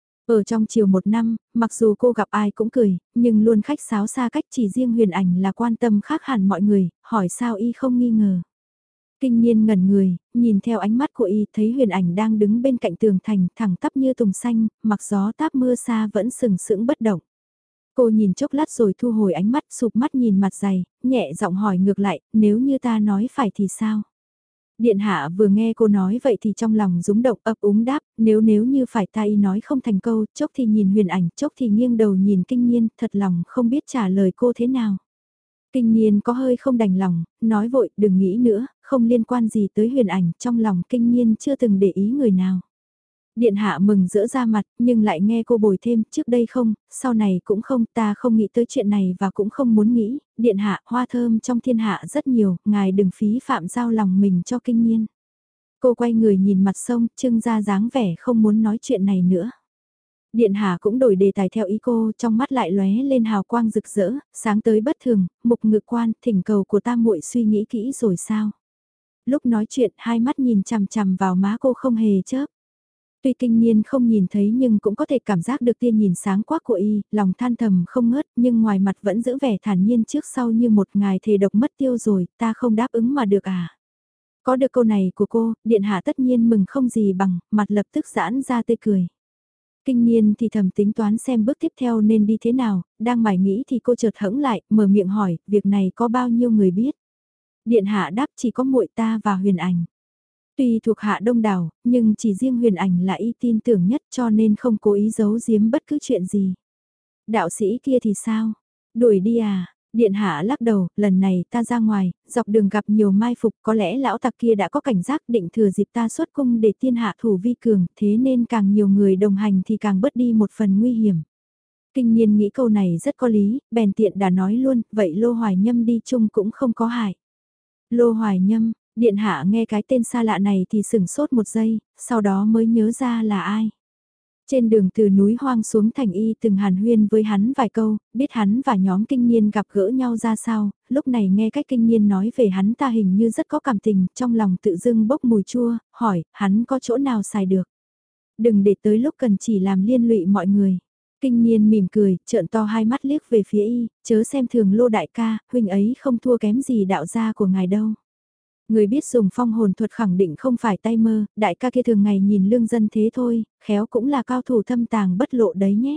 Ở trong chiều 1 năm, mặc dù cô gặp ai cũng cười, nhưng luôn khách sáo xa cách, chỉ riêng Huyền Ảnh là quan tâm khác hẳn mọi người, hỏi sao y không nghi ngờ. Kinh Nhiên ngẩn người, nhìn theo ánh mắt của y thấy Huyền Ảnh đang đứng bên cạnh tường thành thẳng tắp như tùng xanh, mặc gió táp mưa xa vẫn sừng sững bất động. Cô nhìn chốc lát rồi thu hồi ánh mắt, sụp mắt nhìn mặt dày, nhẹ giọng hỏi ngược lại, nếu như ta nói phải thì sao? Điện hạ vừa nghe cô nói vậy thì trong lòng rúng động, ấp úng đáp, nếu như phải ta y nói không thành câu, chốc thì nhìn Huyền Ảnh, chốc thì nghiêng đầu nhìn Kinh Nhiên, thật lòng không biết trả lời cô thế nào. Kinh Nhiên có hơi không đành lòng, nói vội, đừng nghĩ nữa, không liên quan gì tới Huyền Ảnh, trong lòng Kinh Nhiên chưa từng để ý người nào. Điện hạ mừng rỡ ra mặt, nhưng lại nghe cô bồi thêm, trước đây không, sau này cũng không, ta không nghĩ tới chuyện này và cũng không muốn nghĩ, điện hạ, hoa thơm trong thiên hạ rất nhiều, ngài đừng phí phạm giao lòng mình cho Kinh Nhiên. Cô quay người nhìn mặt sông, trưng ra dáng vẻ không muốn nói chuyện này nữa. Điện hạ cũng đổi đề tài theo ý cô, trong mắt lại lóe lên hào quang rực rỡ, sáng tới bất thường, Mục Ngự Quan, thỉnh cầu của ta muội suy nghĩ kỹ rồi sao? Lúc nói chuyện, hai mắt nhìn chằm chằm vào má cô không hề chớp. Tuy Kinh Nhiên không nhìn thấy nhưng cũng có thể cảm giác được tia nhìn sáng quắc của y, lòng than thầm không ngớt, nhưng ngoài mặt vẫn giữ vẻ thản nhiên trước sau như một ngài thề độc mất tiêu rồi, ta không đáp ứng mà được à. Có được câu này của cô, điện hạ tất nhiên mừng không gì bằng, mặt lập tức giãn ra tươi cười. Kinh Nhiên thì thầm tính toán xem bước tiếp theo nên đi thế nào, đang mải nghĩ thì cô chợt hững lại, mở miệng hỏi, việc này có bao nhiêu người biết. Điện hạ đáp chỉ có muội ta và Huyền Ảnh. Tuy thuộc hạ đông đảo, nhưng chỉ riêng Huyền Ảnh là y tin tưởng nhất cho nên không cố ý giấu giếm bất cứ chuyện gì. Đạo sĩ kia thì sao? Đuổi đi à? Điện hạ lắc đầu, lần này ta ra ngoài, dọc đường gặp nhiều mai phục, có lẽ lão tặc kia đã có cảnh giác định thừa dịp ta xuất cung để tiên hạ thủ vi cường, thế nên càng nhiều người đồng hành thì càng bớt đi một phần nguy hiểm. Kinh Nhiên nghĩ câu này rất có lý, bèn tiện đã nói luôn, vậy Lô Hoài Nhâm đi chung cũng không có hại. Lô Hoài Nhâm, điện hạ nghe cái tên xa lạ này thì sửng sốt một giây, sau đó mới nhớ ra là ai. Trên đường từ núi hoang xuống thành y từng hàn huyên với hắn vài câu, biết hắn và nhóm Kinh Nhiên gặp gỡ nhau ra sao, lúc này nghe cách Kinh Nhiên nói về hắn ta hình như rất có cảm tình, trong lòng tự dưng bốc mùi chua, hỏi, hắn có chỗ nào xài được. Đừng để tới lúc cần chỉ làm liên lụy mọi người. Kinh Nhiên mỉm cười, trợn to hai mắt liếc về phía y, chớ xem thường Lô đại ca, huynh ấy không thua kém gì đạo gia của ngài đâu. Người biết dùng phong hồn thuật khẳng định không phải tay mơ, đại ca kia thường ngày nhìn lương dân thế thôi, khéo cũng là cao thủ thâm tàng bất lộ đấy nhé.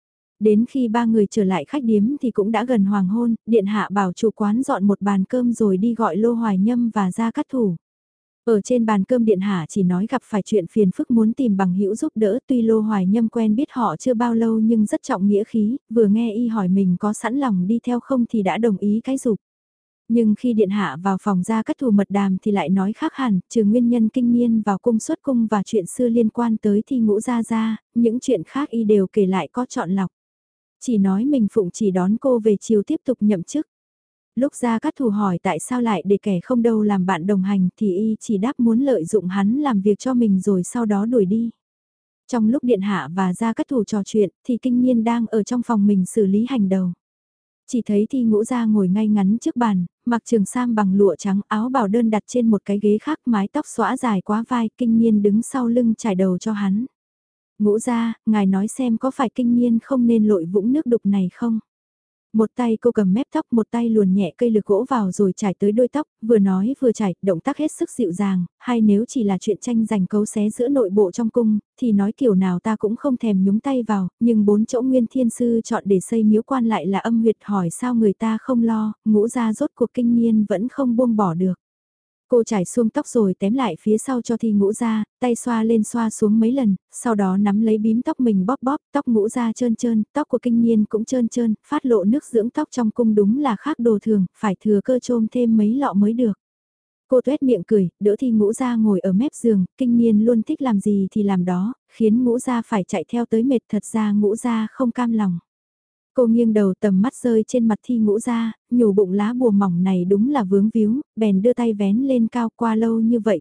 Đến khi ba người trở lại khách điếm thì cũng đã gần hoàng hôn, điện hạ bảo chủ quán dọn một bàn cơm rồi đi gọi Lô Hoài Nhâm và Gia Cát Thủ. Ở trên bàn cơm điện hạ chỉ nói gặp phải chuyện phiền phức muốn tìm bằng hữu giúp đỡ, tuy Lô Hoài Nhâm quen biết họ chưa bao lâu nhưng rất trọng nghĩa khí, vừa nghe y hỏi mình có sẵn lòng đi theo không thì đã đồng ý cái dục. Nhưng khi điện hạ vào phòng Gia Cát Thủ mật đàm thì lại nói khác hẳn, trừ nguyên nhân Kinh Nhiên vào cung xuất cung và chuyện xưa liên quan tới Thi Ngũ Gia Gia, những chuyện khác y đều kể lại có chọn lọc. Chỉ nói mình phụng chỉ đón cô về chiều tiếp tục nhậm chức. Lúc Gia Cát Thủ hỏi tại sao lại để kẻ không đâu làm bạn đồng hành thì y chỉ đáp muốn lợi dụng hắn làm việc cho mình rồi sau đó đuổi đi. Trong lúc điện hạ và Gia Cát Thủ trò chuyện thì Kinh Nhiên đang ở trong phòng mình xử lý hành đầu. Chỉ thấy Thi Ngũ Gia ngồi ngay ngắn trước bàn, mặc trường sam bằng lụa trắng, áo bào đơn đặt trên một cái ghế khác, mái tóc xõa dài quá vai, Kinh Nhiên đứng sau lưng trải đầu cho hắn. Ngũ Gia, ngài nói xem có phải Kinh Nhiên không nên lội vũng nước đục này không? Một tay cô cầm mép tóc, một tay luồn nhẹ cây lược gỗ vào rồi trải tới đuôi tóc, vừa nói vừa trải, động tác hết sức dịu dàng, hay nếu chỉ là chuyện tranh giành cấu xé giữa nội bộ trong cung, thì nói kiểu nào ta cũng không thèm nhúng tay vào, nhưng bốn chỗ Nguyên Thiên Sư chọn để xây miếu quan lại là âm huyệt, hỏi sao người ta không lo, Ngũ Gia rốt cuộc Kinh Nhiên vẫn không buông bỏ được. Cô trải xuông tóc rồi tém lại phía sau cho Thi Ngũ Gia, tay xoa lên xoa xuống mấy lần, sau đó nắm lấy bím tóc mình bóp bóp, tóc Ngũ Gia trơn trơn, tóc của Kinh Nhiên cũng trơn trơn, phát lộ nước dưỡng tóc trong cung đúng là khác đồ thường, phải thừa cơ trôm thêm mấy lọ mới được. Cô tuét miệng cười, đỡ Thi Ngũ Gia ngồi ở mép giường, Kinh Nhiên luôn thích làm gì thì làm đó, khiến Ngũ Gia phải chạy theo tới mệt, thật ra Ngũ Gia không cam lòng. Cô nghiêng đầu tầm mắt rơi trên mặt Thi Ngũ Gia, nhủ bụng lá bùa mỏng này đúng là vướng víu, bèn đưa tay vén lên cao, qua lâu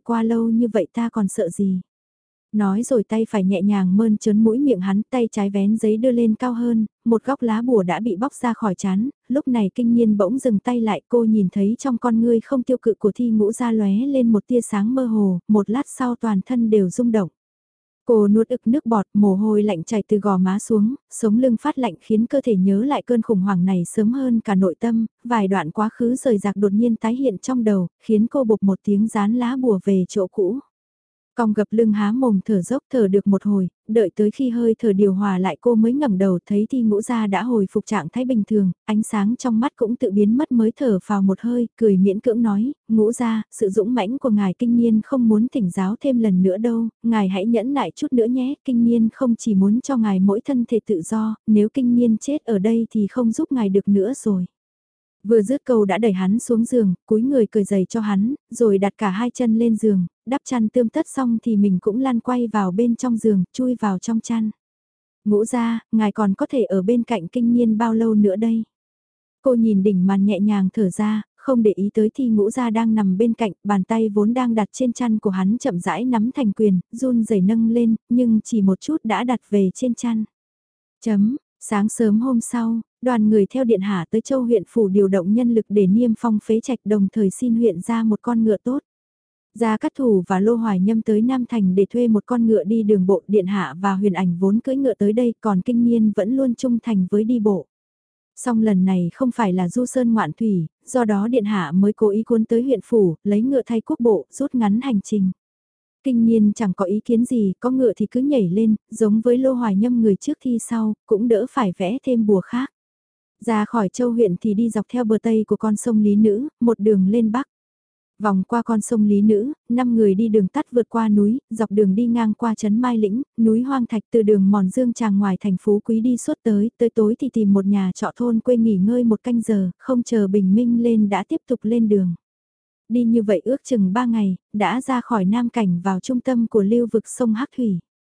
như vậy ta còn sợ gì. Nói rồi tay phải nhẹ nhàng mơn trớn mũi miệng hắn, tay trái vén giấy đưa lên cao hơn, một góc lá bùa đã bị bóc ra khỏi trán, lúc này Kinh Nhiên bỗng dừng tay lại, cô nhìn thấy trong con ngươi không tiêu cự của Thi Ngũ Gia lóe lên một tia sáng mơ hồ, một lát sau toàn thân đều rung động. Cô nuốt ực nước bọt, mồ hôi lạnh chảy từ gò má xuống, sống lưng phát lạnh khiến cơ thể nhớ lại cơn khủng hoảng này sớm hơn cả nội tâm, vài đoạn quá khứ rời rạc đột nhiên tái hiện trong đầu, khiến cô bục một tiếng dán lá bùa về chỗ cũ. Cong gập lưng há mồm thở dốc thở được một hồi, đợi tới khi hơi thở điều hòa lại cô mới ngẩng đầu thấy Thi Ngũ Gia đã hồi phục trạng thái bình thường, ánh sáng trong mắt cũng tự biến mất mới thở vào một hơi, cười miễn cưỡng nói, Ngũ Gia, sự dũng mãnh của ngài Kinh Nhiên không muốn thỉnh giáo thêm lần nữa đâu, ngài hãy nhẫn nại chút nữa nhé, Kinh Nhiên không chỉ muốn cho ngài mỗi thân thể tự do, nếu Kinh Nhiên chết ở đây thì không giúp ngài được nữa rồi. Vừa dứt câu đã đẩy hắn xuống giường, cúi người cởi giày cho hắn, rồi đặt cả hai chân lên giường, đắp chăn tươm tất xong thì mình cũng lăn quay vào bên trong giường, chui vào trong chăn. Ngũ Gia, ngài còn có thể ở bên cạnh Kinh Nhiên bao lâu nữa đây? Cô nhìn đỉnh màn nhẹ nhàng thở ra, không để ý tới Thi Ngũ Gia đang nằm bên cạnh, bàn tay vốn đang đặt trên chăn của hắn chậm rãi nắm thành quyền, run rẩy nâng lên, nhưng chỉ một chút đã đặt về trên chăn. Sáng sớm hôm sau, đoàn người theo điện hạ tới Châu huyện phủ điều động nhân lực để niêm phong phế trạch, đồng thời xin huyện ra một con ngựa tốt. Gia Cát Thủ và Lô Hoài Nhâm tới Nam Thành để thuê một con ngựa đi đường bộ, điện hạ và Huyền Ảnh vốn cưỡi ngựa tới đây, còn Kinh Nhiên vẫn luôn trung thành với đi bộ. Song lần này không phải là du sơn ngoạn thủy, do đó điện hạ mới cố ý cuốn tới huyện phủ, lấy ngựa thay quốc bộ, rút ngắn hành trình. Kinh Nhiên chẳng có ý kiến gì, có ngựa thì cứ nhảy lên, giống với Lô Hoài Nhâm người trước thi sau, cũng đỡ phải vẽ thêm bùa khác. Ra khỏi Châu huyện thì đi dọc theo bờ tây của con sông Lý Nữ, một đường lên bắc. Vòng qua con sông Lý Nữ, 5 người đi đường tắt vượt qua núi, dọc đường đi ngang qua trấn Mai Lĩnh, núi Hoang Thạch, từ đường Mòn Dương Tràng ngoài thành phố Quý đi suốt tới tối thì tìm một nhà trọ thôn quê nghỉ ngơi một canh giờ, không chờ bình minh lên đã tiếp tục lên đường. Đi như vậy ước chừng 3 ngày, đã ra khỏi Nam Cảnh vào trung tâm của lưu vực sông Hắc Thủy.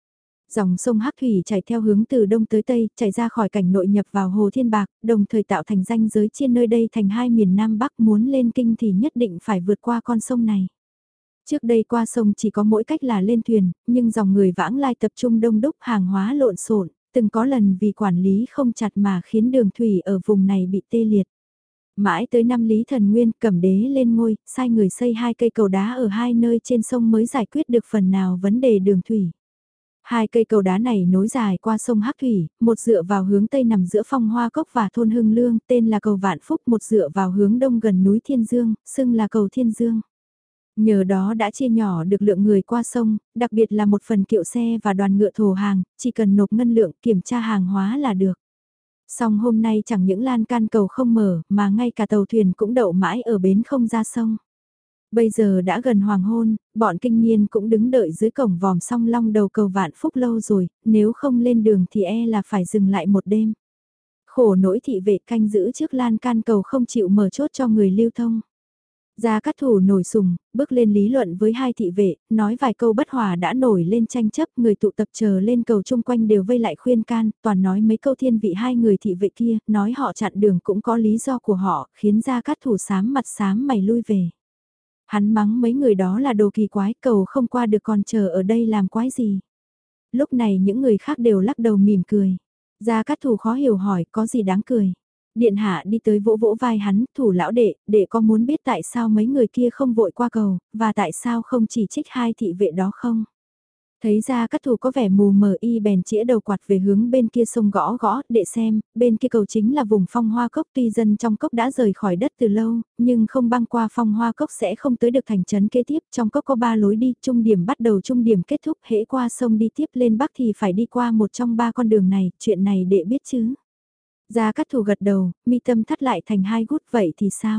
Dòng sông Hắc Thủy chảy theo hướng từ đông tới tây, chảy ra khỏi cảnh nội nhập vào Hồ Thiên Bạc, đồng thời tạo thành ranh giới chia nơi đây thành hai miền Nam Bắc, muốn lên kinh thì nhất định phải vượt qua con sông này. Trước đây qua sông chỉ có mỗi cách là lên thuyền, nhưng dòng người vãng lai tập trung đông đúc, hàng hóa lộn xộn, từng có lần vì quản lý không chặt mà khiến đường thủy ở vùng này bị tê liệt. Mãi tới năm Lý Thần Nguyên Cẩm Đế lên ngôi, sai người xây hai cây cầu đá ở hai nơi trên sông mới giải quyết được phần nào vấn đề đường thủy. Hai cây cầu đá này nối dài qua sông Hắc Thủy, một dựa vào hướng tây nằm giữa Phong Hoa Cốc và thôn Hưng Lương, tên là cầu Vạn Phúc, một dựa vào hướng đông gần núi Thiên Dương, xưng là cầu Thiên Dương. Nhờ đó đã chia nhỏ được lượng người qua sông, đặc biệt là một phần kiệu xe và đoàn ngựa thổ hàng, chỉ cần nộp ngân lượng kiểm tra hàng hóa là được. Song hôm nay chẳng những lan can cầu không mở mà ngay cả tàu thuyền cũng đậu mãi ở bến không ra sông. Bây giờ đã gần hoàng hôn, bọn kinh niên cũng đứng đợi dưới cổng vòm song long đầu cầu Vạn Phúc lâu rồi, nếu không lên đường thì e là phải dừng lại một đêm. Khổ nỗi thị vệ canh giữ trước lan can cầu không chịu mở chốt cho người lưu thông. Gia Cát Thủ nổi sùng, bước lên lý luận với hai thị vệ, nói vài câu bất hòa đã nổi lên tranh chấp, người tụ tập chờ lên cầu chung quanh đều vây lại khuyên can, toàn nói mấy câu thiên vị hai người thị vệ kia, nói họ chặn đường cũng có lý do của họ, khiến Gia Cát Thủ sám mặt sám mày lui về. Hắn mắng mấy người đó là đồ kỳ quái, cầu không qua được còn chờ ở đây làm quái gì. Lúc này những người khác đều lắc đầu mỉm cười. Gia Cát Thủ khó hiểu hỏi có gì đáng cười. Điện hạ đi tới vỗ vỗ vai hắn, Thủ lão đệ có muốn biết tại sao mấy người kia không vội qua cầu, và tại sao không chỉ trích hai thị vệ đó không? Thấy Gia Cát Thủ có vẻ mù mờ y bèn chĩa đầu quạt về hướng bên kia sông gõ gõ, để xem, bên kia cầu chính là vùng Phong Hoa Cốc, tuy dân trong cốc đã rời khỏi đất từ lâu, nhưng không băng qua Phong Hoa Cốc sẽ không tới được thành trấn kế tiếp, trong cốc có 3 lối đi, trung điểm bắt đầu trung điểm kết thúc, hễ qua sông đi tiếp lên bắc thì phải đi qua một trong 3 con đường này, chuyện này đệ biết chứ? Gia Cát Thủ gật đầu, mi tâm thắt lại thành hai gút vậy thì sao?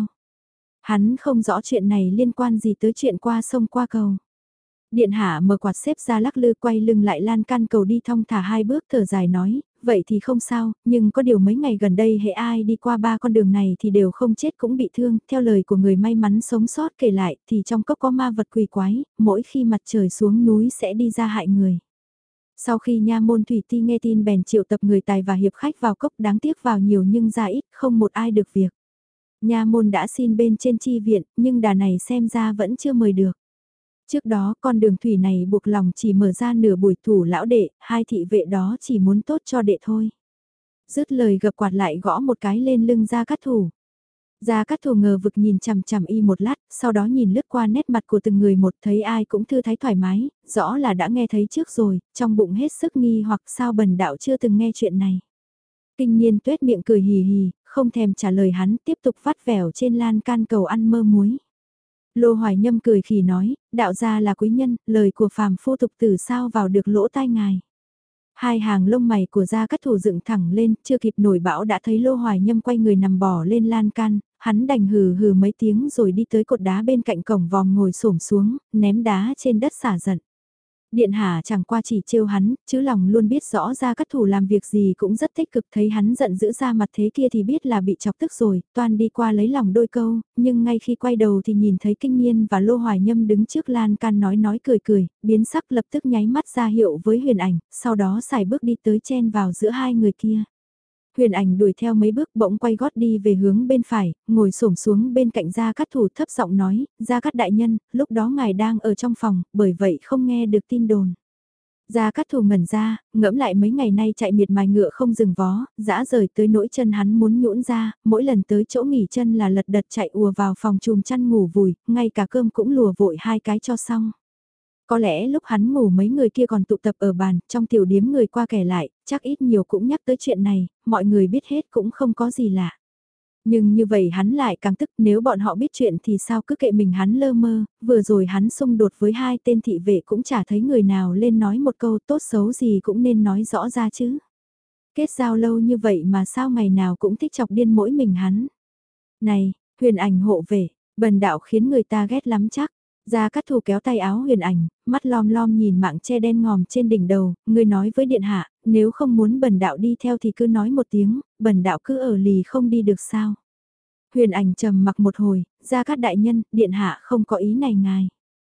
Hắn không rõ chuyện này liên quan gì tới chuyện qua sông qua cầu. Điện hạ mở quạt xếp ra lắc lư quay lưng lại lan can cầu đi thong thả hai bước thở dài nói, vậy thì không sao, nhưng có điều mấy ngày gần đây hệ ai đi qua 3 con đường này thì đều không chết cũng bị thương, theo lời của người may mắn sống sót kể lại thì trong cốc có ma vật quỷ quái, mỗi khi mặt trời xuống núi sẽ đi ra hại người. Sau khi nha môn thủy ti nghe tin bèn triệu tập người tài và hiệp khách vào cốc đáng tiếc vào nhiều nhưng ra ít, không một ai được việc. Nha môn đã xin bên trên chi viện, nhưng đà này xem ra vẫn chưa mời được. Trước đó con đường thủy này buộc lòng chỉ mở ra nửa buổi Thủ lão đệ, hai thị vệ đó chỉ muốn tốt cho đệ thôi. Dứt lời gập quạt lại gõ một cái lên lưng Gia Cát Thủ. Gia Cát Thủ ngờ vực nhìn chằm chằm y một lát, sau đó nhìn lướt qua nét mặt của từng người một thấy ai cũng thư thái thoải mái, rõ là đã nghe thấy trước rồi, trong bụng hết sức nghi hoặc sao bần đạo chưa từng nghe chuyện này. Kinh Niên tuét miệng cười hì hì, không thèm trả lời hắn, tiếp tục vắt vẻo trên lan can cầu ăn mơ muối. Lô Hoài Nhâm cười khì nói, đạo gia là quý nhân, lời của phàm phu tục tử sao vào được lỗ tai ngài. Hai hàng lông mày của Gia Cát Thủ dựng thẳng lên, chưa kịp nổi bão đã thấy Lô Hoài Nhâm quay người nằm bò lên lan can, hắn đành hừ hừ mấy tiếng rồi đi tới cột đá bên cạnh cổng vòm ngồi xổm xuống, ném đá trên đất xả giận. Điện hạ chẳng qua chỉ trêu hắn, chứ lòng luôn biết rõ Gia Cát Thủ làm việc gì cũng rất tích cực, thấy hắn giận dữ ra mặt thế kia thì biết là bị chọc tức rồi, toan đi qua lấy lòng đôi câu, nhưng ngay khi quay đầu thì nhìn thấy Kinh Niên và Lô Hoài Nhâm đứng trước lan can nói cười cười, biến sắc lập tức nháy mắt ra hiệu với Huyền Ảnh, sau đó xài bước đi tới chen vào giữa hai người kia. Huyền Ảnh đuổi theo mấy bước bỗng quay gót đi về hướng bên phải, ngồi xổm xuống bên cạnh Gia Cát Thủ thấp giọng nói, Gia Cát đại nhân, lúc đó ngài đang ở trong phòng, bởi vậy không nghe được tin đồn. Gia Cát Thủ ngẩn ra, ngẫm lại mấy ngày nay chạy miệt mài ngựa không dừng vó, dã rời tới nỗi chân hắn muốn nhũn ra, mỗi lần tới chỗ nghỉ chân là lật đật chạy ùa vào phòng chùm chăn ngủ vùi, ngay cả cơm cũng lùa vội hai cái cho xong. Có lẽ lúc hắn ngủ mấy người kia còn tụ tập ở bàn, trong tiểu điếm người qua kể lại, chắc ít nhiều cũng nhắc tới chuyện này, mọi người biết hết cũng không có gì lạ. Nhưng như vậy hắn lại càng tức nếu bọn họ biết chuyện thì sao cứ kệ mình hắn lơ mơ, vừa rồi hắn xung đột với hai tên thị vệ cũng chả thấy người nào lên nói một câu tốt xấu gì cũng nên nói rõ ra chứ. Kết giao lâu như vậy mà sao ngày nào cũng thích chọc điên mỗi mình hắn. Này, Huyền Ảnh hộ vệ, bần đạo khiến người ta ghét lắm chắc. Gia Cát Thủ kéo tay áo Huyền Ảnh, mắt lom lom nhìn mạng che đen ngòm trên đỉnh đầu, người nói với điện hạ, nếu không muốn bần đạo đi theo thì cứ nói một tiếng, bần đạo cứ ở lì không đi được sao. Huyền Ảnh trầm mặc một hồi, Gia Cát đại nhân, điện hạ không có ý này ngài.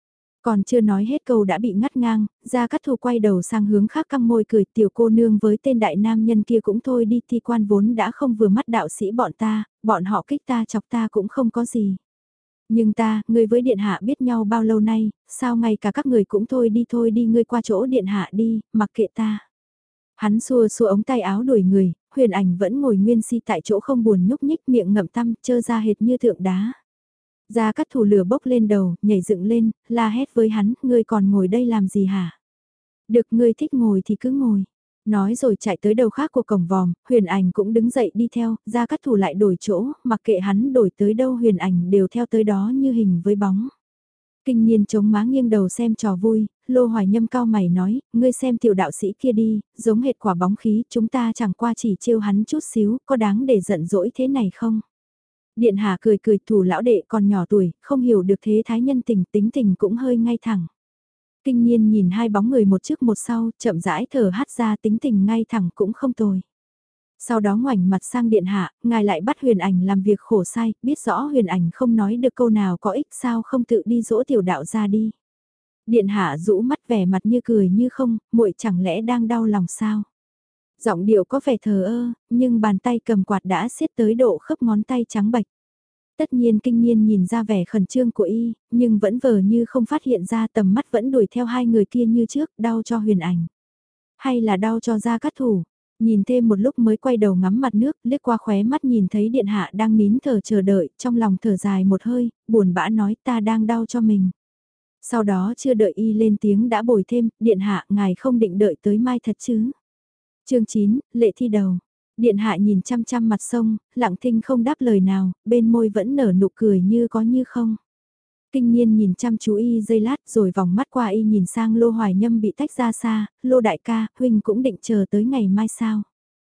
Còn chưa nói hết câu đã bị ngắt ngang, Gia Cát Thù quay đầu sang hướng khác căng môi cười, tiểu cô nương với tên đại nam nhân kia cũng thôi đi, Thi Quan vốn đã không vừa mắt đạo sĩ bọn ta, bọn họ kích ta chọc ta cũng không có gì. Nhưng ta, ngươi với điện hạ biết nhau bao lâu nay, sao ngay cả các người cũng thôi đi ngươi qua chỗ điện hạ đi, mặc kệ ta. Hắn xua xua ống tay áo đuổi người, Huyền Ảnh vẫn ngồi nguyên si tại chỗ không buồn nhúc nhích, miệng ngậm tăm, trơ ra hệt như tượng đá. Gia Cát Thù lửa bốc lên đầu, nhảy dựng lên, la hét với hắn, ngươi còn ngồi đây làm gì hả? Được, ngươi thích ngồi thì cứ ngồi. Nói rồi chạy tới đầu khác của cổng vòm, Huyền Ảnh cũng đứng dậy đi theo, Gia Cát Thù lại đổi chỗ, mặc kệ hắn đổi tới đâu Huyền Ảnh đều theo tới đó như hình với bóng. Kinh Niên chống má nghiêng đầu xem trò vui, Lô Hoài Nhâm cao mày nói, ngươi xem tiểu đạo sĩ kia đi, giống hệt quả bóng khí, chúng ta chẳng qua chỉ trêu hắn chút xíu, có đáng để giận dỗi thế này không? Điện hạ cười cười, thủ lão đệ còn nhỏ tuổi, không hiểu được thế thái nhân tình, tính tình cũng hơi ngay thẳng. Kinh Niên nhìn hai bóng người một trước một sau, chậm rãi thở hắt ra, tính tình ngay thẳng cũng không tồi. Sau đó ngoảnh mặt sang điện hạ, ngài lại bắt Huyền Ảnh làm việc khổ sai, biết rõ Huyền Ảnh không nói được câu nào có ích, sao không tự đi dỗ tiểu đạo ra đi. Điện hạ rũ mắt vẻ mặt như cười như không, muội chẳng lẽ đang đau lòng sao? Giọng điệu có vẻ thờ ơ, nhưng bàn tay cầm quạt đã siết tới độ khớp ngón tay trắng bệch. Tất nhiên Kinh Niên nhìn ra vẻ khẩn trương của y, nhưng vẫn vờ như không phát hiện ra, tầm mắt vẫn đuổi theo hai người kia như trước, đau cho Huyền Ảnh. Hay là đau cho Gia Cát Thủ? Nhìn thêm một lúc mới quay đầu ngắm mặt nước, liếc qua khóe mắt nhìn thấy điện hạ đang nín thở chờ đợi, trong lòng thở dài một hơi, buồn bã nói ta đang đau cho mình. Sau đó chưa đợi y lên tiếng đã bồi thêm, điện hạ ngài không định đợi tới mai thật chứ. Chương 9, lệ thi đầu. Điện hạ nhìn chăm chăm mặt sông, lặng thinh không đáp lời nào, bên môi vẫn nở nụ cười như có như không. Kinh Niên nhìn chăm chú y giây lát rồi vòng mắt qua y nhìn sang Lô Hoài Nhâm bị tách ra xa, Lô đại ca, huynh cũng định chờ tới ngày mai sao.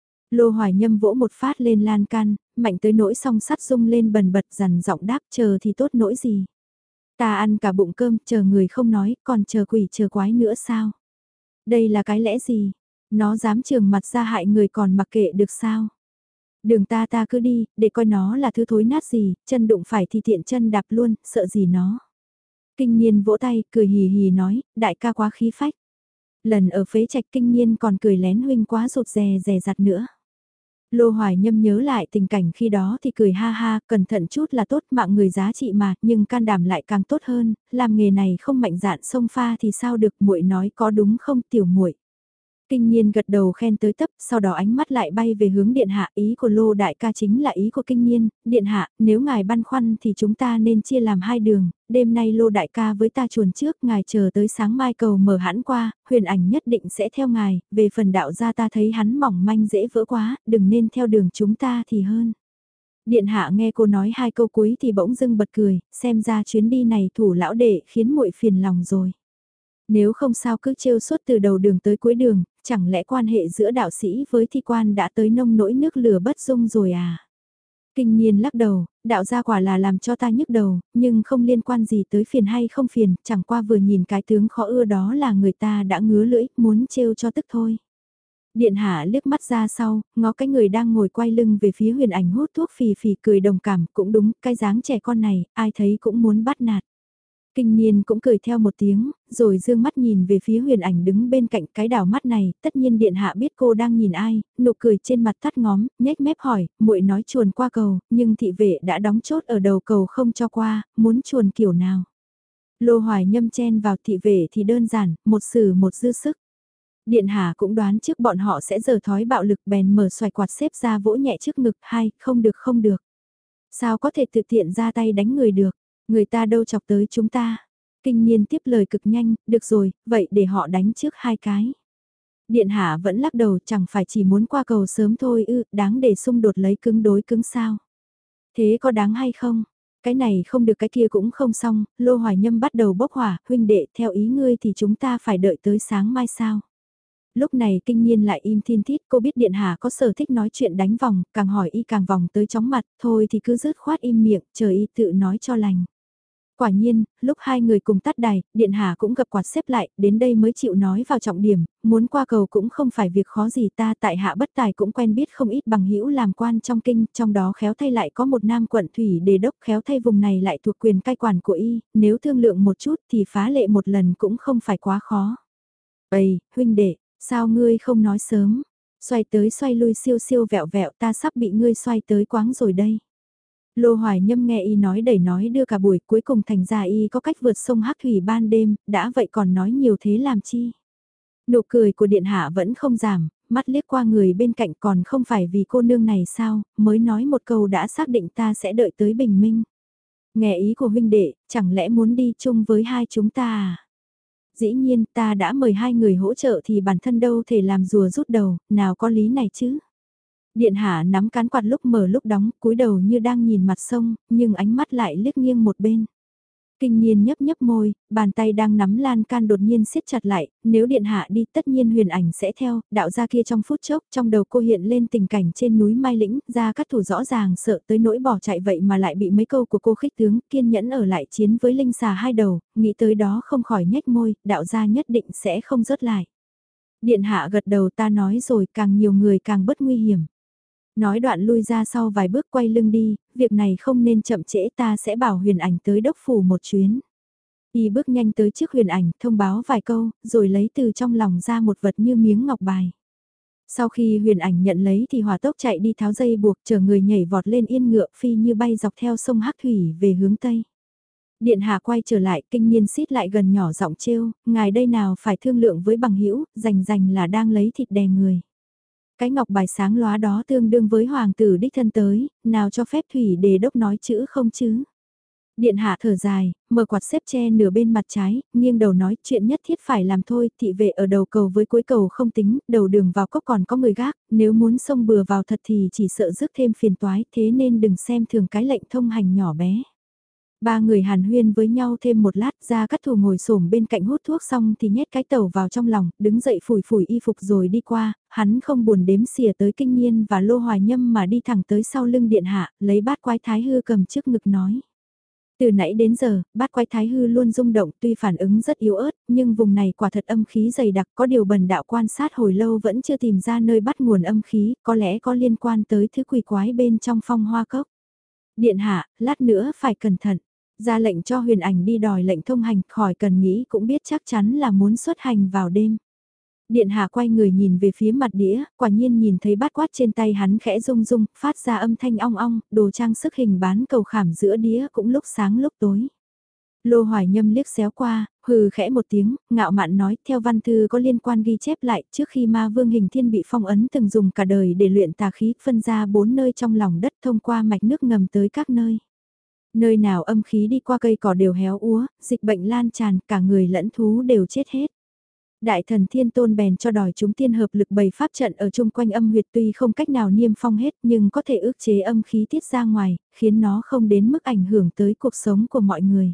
Lô Hoài Nhâm vỗ một phát lên lan can, mạnh tới nỗi song sắt rung lên bần bật dằn giọng đáp chờ thì tốt nỗi gì. Ta ăn cả bụng cơm, chờ người không nói, còn chờ quỷ chờ quái nữa sao? Đây là cái lẽ gì? Nó dám trường mặt ra hại người còn mặc kệ được sao? Đường ta cứ đi, để coi nó là thứ thối nát gì, chân đụng phải thì tiện chân đạp luôn, sợ gì nó. Kinh Niên vỗ tay, cười hì hì nói, đại ca quá khí phách. Lần ở phế trạch Kinh Niên còn cười lén huynh quá rụt rè rè rặt nữa. Lô Hoài Nhâm nhớ lại tình cảnh khi đó thì cười ha ha, cẩn thận chút là tốt, mạng người giá trị mà, nhưng can đảm lại càng tốt hơn, làm nghề này không mạnh dạn xông pha thì sao được, muội nói có đúng không tiểu muội. Kinh Niên gật đầu khen tới tấp, sau đó ánh mắt lại bay về hướng điện hạ, ý của Lô đại ca chính là ý của Kinh Niên, điện hạ, nếu ngài băn khoăn thì chúng ta nên chia làm hai đường, đêm nay Lô đại ca với ta chuồn trước, ngài chờ tới sáng mai cầu mở hãn qua, Huyền Ảnh nhất định sẽ theo ngài, về phần đạo gia ta thấy hắn mỏng manh dễ vỡ quá, đừng nên theo đường chúng ta thì hơn. Điện hạ nghe cô nói hai câu cuối thì bỗng dưng bật cười, xem ra chuyến đi này thủ lão đệ khiến muội phiền lòng rồi. Nếu không sao cứ trêu suốt từ đầu đường tới cuối đường, chẳng lẽ quan hệ giữa đạo sĩ với thi quan đã tới nông nỗi nước lửa bất dung rồi à? Kinh Niên lắc đầu, đạo gia quả là làm cho ta nhức đầu, nhưng không liên quan gì tới phiền hay không phiền, chẳng qua vừa nhìn cái tướng khó ưa đó là người ta đã ngứa lưỡi, muốn trêu cho tức thôi. Điện hạ liếc mắt ra sau, ngó cái người đang ngồi quay lưng về phía Huyền Ảnh hút thuốc phì phì cười đồng cảm, cũng đúng, cái dáng trẻ con này, ai thấy cũng muốn bắt nạt. Kinh Niên cũng cười theo một tiếng, rồi dương mắt nhìn về phía Huyền Ảnh đứng bên cạnh cái đảo mắt này, tất nhiên điện hạ biết cô đang nhìn ai, nụ cười trên mặt tắt ngóm, nhếch mép hỏi, muội nói chuồn qua cầu, nhưng thị vệ đã đóng chốt ở đầu cầu không cho qua, muốn chuồn kiểu nào. Lô Hoài Nhâm chen vào, thị vệ thì đơn giản, một xử một dư sức. Điện hạ cũng đoán trước bọn họ sẽ giở thói bạo lực, bèn mở xoài quạt xếp ra vỗ nhẹ trước ngực, hai, không được không được. Sao có thể tự tiện ra tay đánh người được, người ta đâu chọc tới chúng ta. Kinh Niên tiếp lời cực nhanh, được rồi, vậy để họ đánh trước hai cái. Điện hạ vẫn lắc đầu, chẳng phải chỉ muốn qua cầu sớm thôi ư, đáng để xung đột lấy cứng đối cứng sao. Thế có đáng hay không? Cái này không được cái kia cũng không xong, Lô Hoài Nhâm bắt đầu bốc hỏa, huynh đệ, theo ý ngươi thì chúng ta phải đợi tới sáng mai sao. Lúc này Kinh Niên lại im thiên thít, cô biết điện hạ có sở thích nói chuyện đánh vòng, càng hỏi y càng vòng tới chóng mặt, thôi thì cứ dứt khoát im miệng, chờ y tự nói cho lành. Quả nhiên, lúc hai người cùng tắt đài, Điện Hạ cũng gập quạt xếp lại, đến đây mới chịu nói vào trọng điểm, muốn qua cầu cũng không phải việc khó gì ta, tại hạ bất tài cũng quen biết không ít bằng hữu làm quan trong kinh, trong đó khéo thay lại có một nam quận thủy đề đốc, khéo thay vùng này lại thuộc quyền cai quản của y, nếu thương lượng một chút thì phá lệ một lần cũng không phải quá khó. Ây, huynh đệ, sao ngươi không nói sớm, xoay tới xoay lui siêu siêu vẹo vẹo, ta sắp bị ngươi xoay tới quáng rồi đây. Lô Hoài Nhâm nghe y nói đưa cả buổi, cuối cùng thành ra y có cách vượt sông Hắc Thủy ban đêm, đã vậy còn nói nhiều thế làm chi. Nụ cười của điện hạ vẫn không giảm, mắt liếc qua người bên cạnh, còn không phải vì cô nương này sao, mới nói một câu đã xác định ta sẽ đợi tới bình minh. Nghe ý của huynh đệ, chẳng lẽ muốn đi chung với hai chúng ta à? Dĩ nhiên ta đã mời hai người hỗ trợ thì bản thân đâu thể làm rùa rút đầu, nào có lý này chứ. Điện hạ nắm cán quạt lúc mở lúc đóng, cúi đầu như đang nhìn mặt sông, nhưng ánh mắt lại liếc nghiêng một bên. Kinh Nhiên nhấp nhấp môi, bàn tay đang nắm lan can đột nhiên siết chặt lại, nếu điện hạ đi tất nhiên Huyền Ảnh sẽ theo, đạo gia kia trong phút chốc, trong đầu cô hiện lên tình cảnh trên núi Mai Lĩnh, ra các thủ rõ ràng sợ tới nỗi bỏ chạy vậy mà lại bị mấy câu của cô khích tướng, kiên nhẫn ở lại chiến với linh xà hai đầu, nghĩ tới đó không khỏi nhếch môi, đạo gia nhất định sẽ không rớt lại. Điện hạ gật đầu, ta nói rồi, càng nhiều người càng bất nguy hiểm. Nói đoạn lui ra sau vài bước quay lưng đi, việc này không nên chậm trễ, ta sẽ bảo Huyền Ảnh tới đốc phủ một chuyến. Y bước nhanh tới trước Huyền Ảnh, thông báo vài câu, rồi lấy từ trong lòng ra một vật như miếng ngọc bài. Sau khi Huyền Ảnh nhận lấy thì hỏa tốc chạy đi tháo dây buộc, chờ người nhảy vọt lên yên ngựa phi như bay dọc theo sông Hắc Thủy về hướng Tây. Điện hạ quay trở lại, Kinh Nhiên xít lại gần nhỏ giọng trêu, ngài đây nào phải thương lượng với bằng hữu, rành là đang lấy thịt đè người. Cái ngọc bài sáng lóa đó tương đương với hoàng tử đích thân tới, nào cho phép thủy đề đốc nói chữ không chứ. Điện hạ thở dài, mở quạt xếp che nửa bên mặt trái, nghiêng đầu nói chuyện nhất thiết phải làm thôi, thị vệ ở đầu cầu với cuối cầu không tính, đầu đường vào cốc còn có người gác, nếu muốn xông bừa vào thật thì chỉ sợ rước thêm phiền toái, thế nên đừng xem thường cái lệnh thông hành nhỏ bé. Ba người hàn huyên với nhau thêm một lát, Gia Cát Thù ngồi xổm bên cạnh hút thuốc xong thì nhét cái tẩu vào trong lòng, đứng dậy phủi phủi y phục rồi đi qua, hắn không buồn đếm xỉa tới Kinh Nhiên và Lô Hoài Nhâm mà đi thẳng tới sau lưng điện hạ, lấy bát quái thái hư cầm trước ngực nói. Từ nãy đến giờ, bát quái thái hư luôn rung động, tuy phản ứng rất yếu ớt, nhưng vùng này quả thật âm khí dày đặc, có điều bần đạo quan sát hồi lâu vẫn chưa tìm ra nơi bắt nguồn âm khí, có lẽ có liên quan tới thứ quỷ quái bên trong phong hoa cốc. Điện hạ, lát nữa phải cẩn thận. Ra lệnh cho Huyền Ảnh đi đòi lệnh thông hành, khỏi cần nghĩ cũng biết chắc chắn là muốn xuất hành vào đêm. Điện hạ quay người nhìn về phía mặt đĩa, quả nhiên nhìn thấy bát quát trên tay hắn khẽ rung rung, phát ra âm thanh ong ong, đồ trang sức hình bán cầu khảm giữa đĩa cũng lúc sáng lúc tối. Lô Hoài Nhâm liếc xéo qua, hừ khẽ một tiếng, ngạo mạn nói, theo văn thư có liên quan ghi chép lại, trước khi ma vương Hình Thiên bị phong ấn từng dùng cả đời để luyện tà khí, phân ra 4 nơi trong lòng đất thông qua mạch nước ngầm tới các nơi. Nơi nào âm khí đi qua cây cỏ đều héo úa, dịch bệnh lan tràn, cả người lẫn thú đều chết hết. Đại thần Thiên Tôn bèn cho đòi chúng tiên hợp lực bày pháp trận ở chung quanh âm huyệt, tuy không cách nào niêm phong hết nhưng có thể ức chế âm khí tiết ra ngoài, khiến nó không đến mức ảnh hưởng tới cuộc sống của mọi người.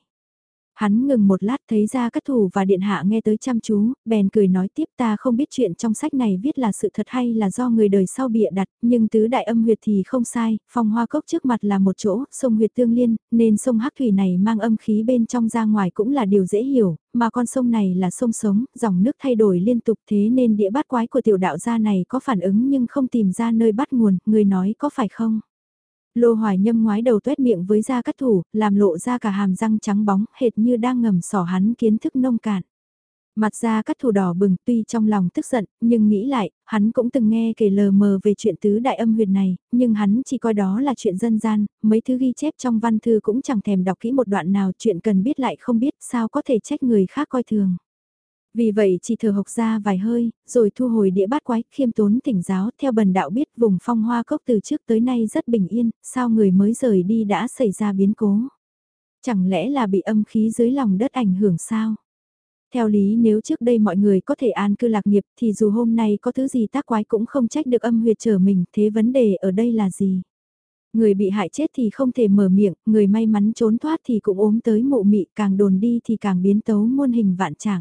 Hắn ngừng một lát thấy Gia Cát Thù và điện hạ nghe tới chăm chú, bèn cười nói tiếp, ta không biết chuyện trong sách này viết là sự thật hay là do người đời sau bịa đặt, nhưng tứ đại âm huyệt thì không sai, phong hoa cốc trước mặt là một chỗ, sông huyệt tương liên, nên sông Hắc Thủy này mang âm khí bên trong ra ngoài cũng là điều dễ hiểu, mà con sông này là sông sống, dòng nước thay đổi liên tục, thế nên đĩa bát quái của tiểu đạo gia này có phản ứng nhưng không tìm ra nơi bắt nguồn, người nói có phải không? Lô Hoài Nhâm ngoái đầu tuét miệng với Gia Cát Thủ, làm lộ ra cả hàm răng trắng bóng, hệt như đang ngầm sỏ hắn kiến thức nông cạn. Mặt Gia Cát Thủ đỏ bừng, tuy trong lòng tức giận, nhưng nghĩ lại, hắn cũng từng nghe kể lờ mờ về chuyện tứ đại âm huyệt này, nhưng hắn chỉ coi đó là chuyện dân gian, mấy thứ ghi chép trong văn thư cũng chẳng thèm đọc kỹ một đoạn nào, chuyện cần biết lại không biết, sao có thể trách người khác coi thường. Vì vậy chỉ thở hộc ra vài hơi, rồi thu hồi đĩa bát quái, khiêm tốn thỉnh giáo, theo bần đạo biết vùng phong hoa cốc từ trước tới nay rất bình yên, sao người mới rời đi đã xảy ra biến cố. Chẳng lẽ là bị âm khí dưới lòng đất ảnh hưởng sao? Theo lý nếu trước đây mọi người có thể an cư lạc nghiệp thì dù hôm nay có thứ gì tác quái cũng không trách được âm huyệt trở mình, thế vấn đề ở đây là gì? Người bị hại chết thì không thể mở miệng, người may mắn trốn thoát thì cũng ốm tới mụ mị, càng đồn đi thì càng biến tấu muôn hình vạn trạng.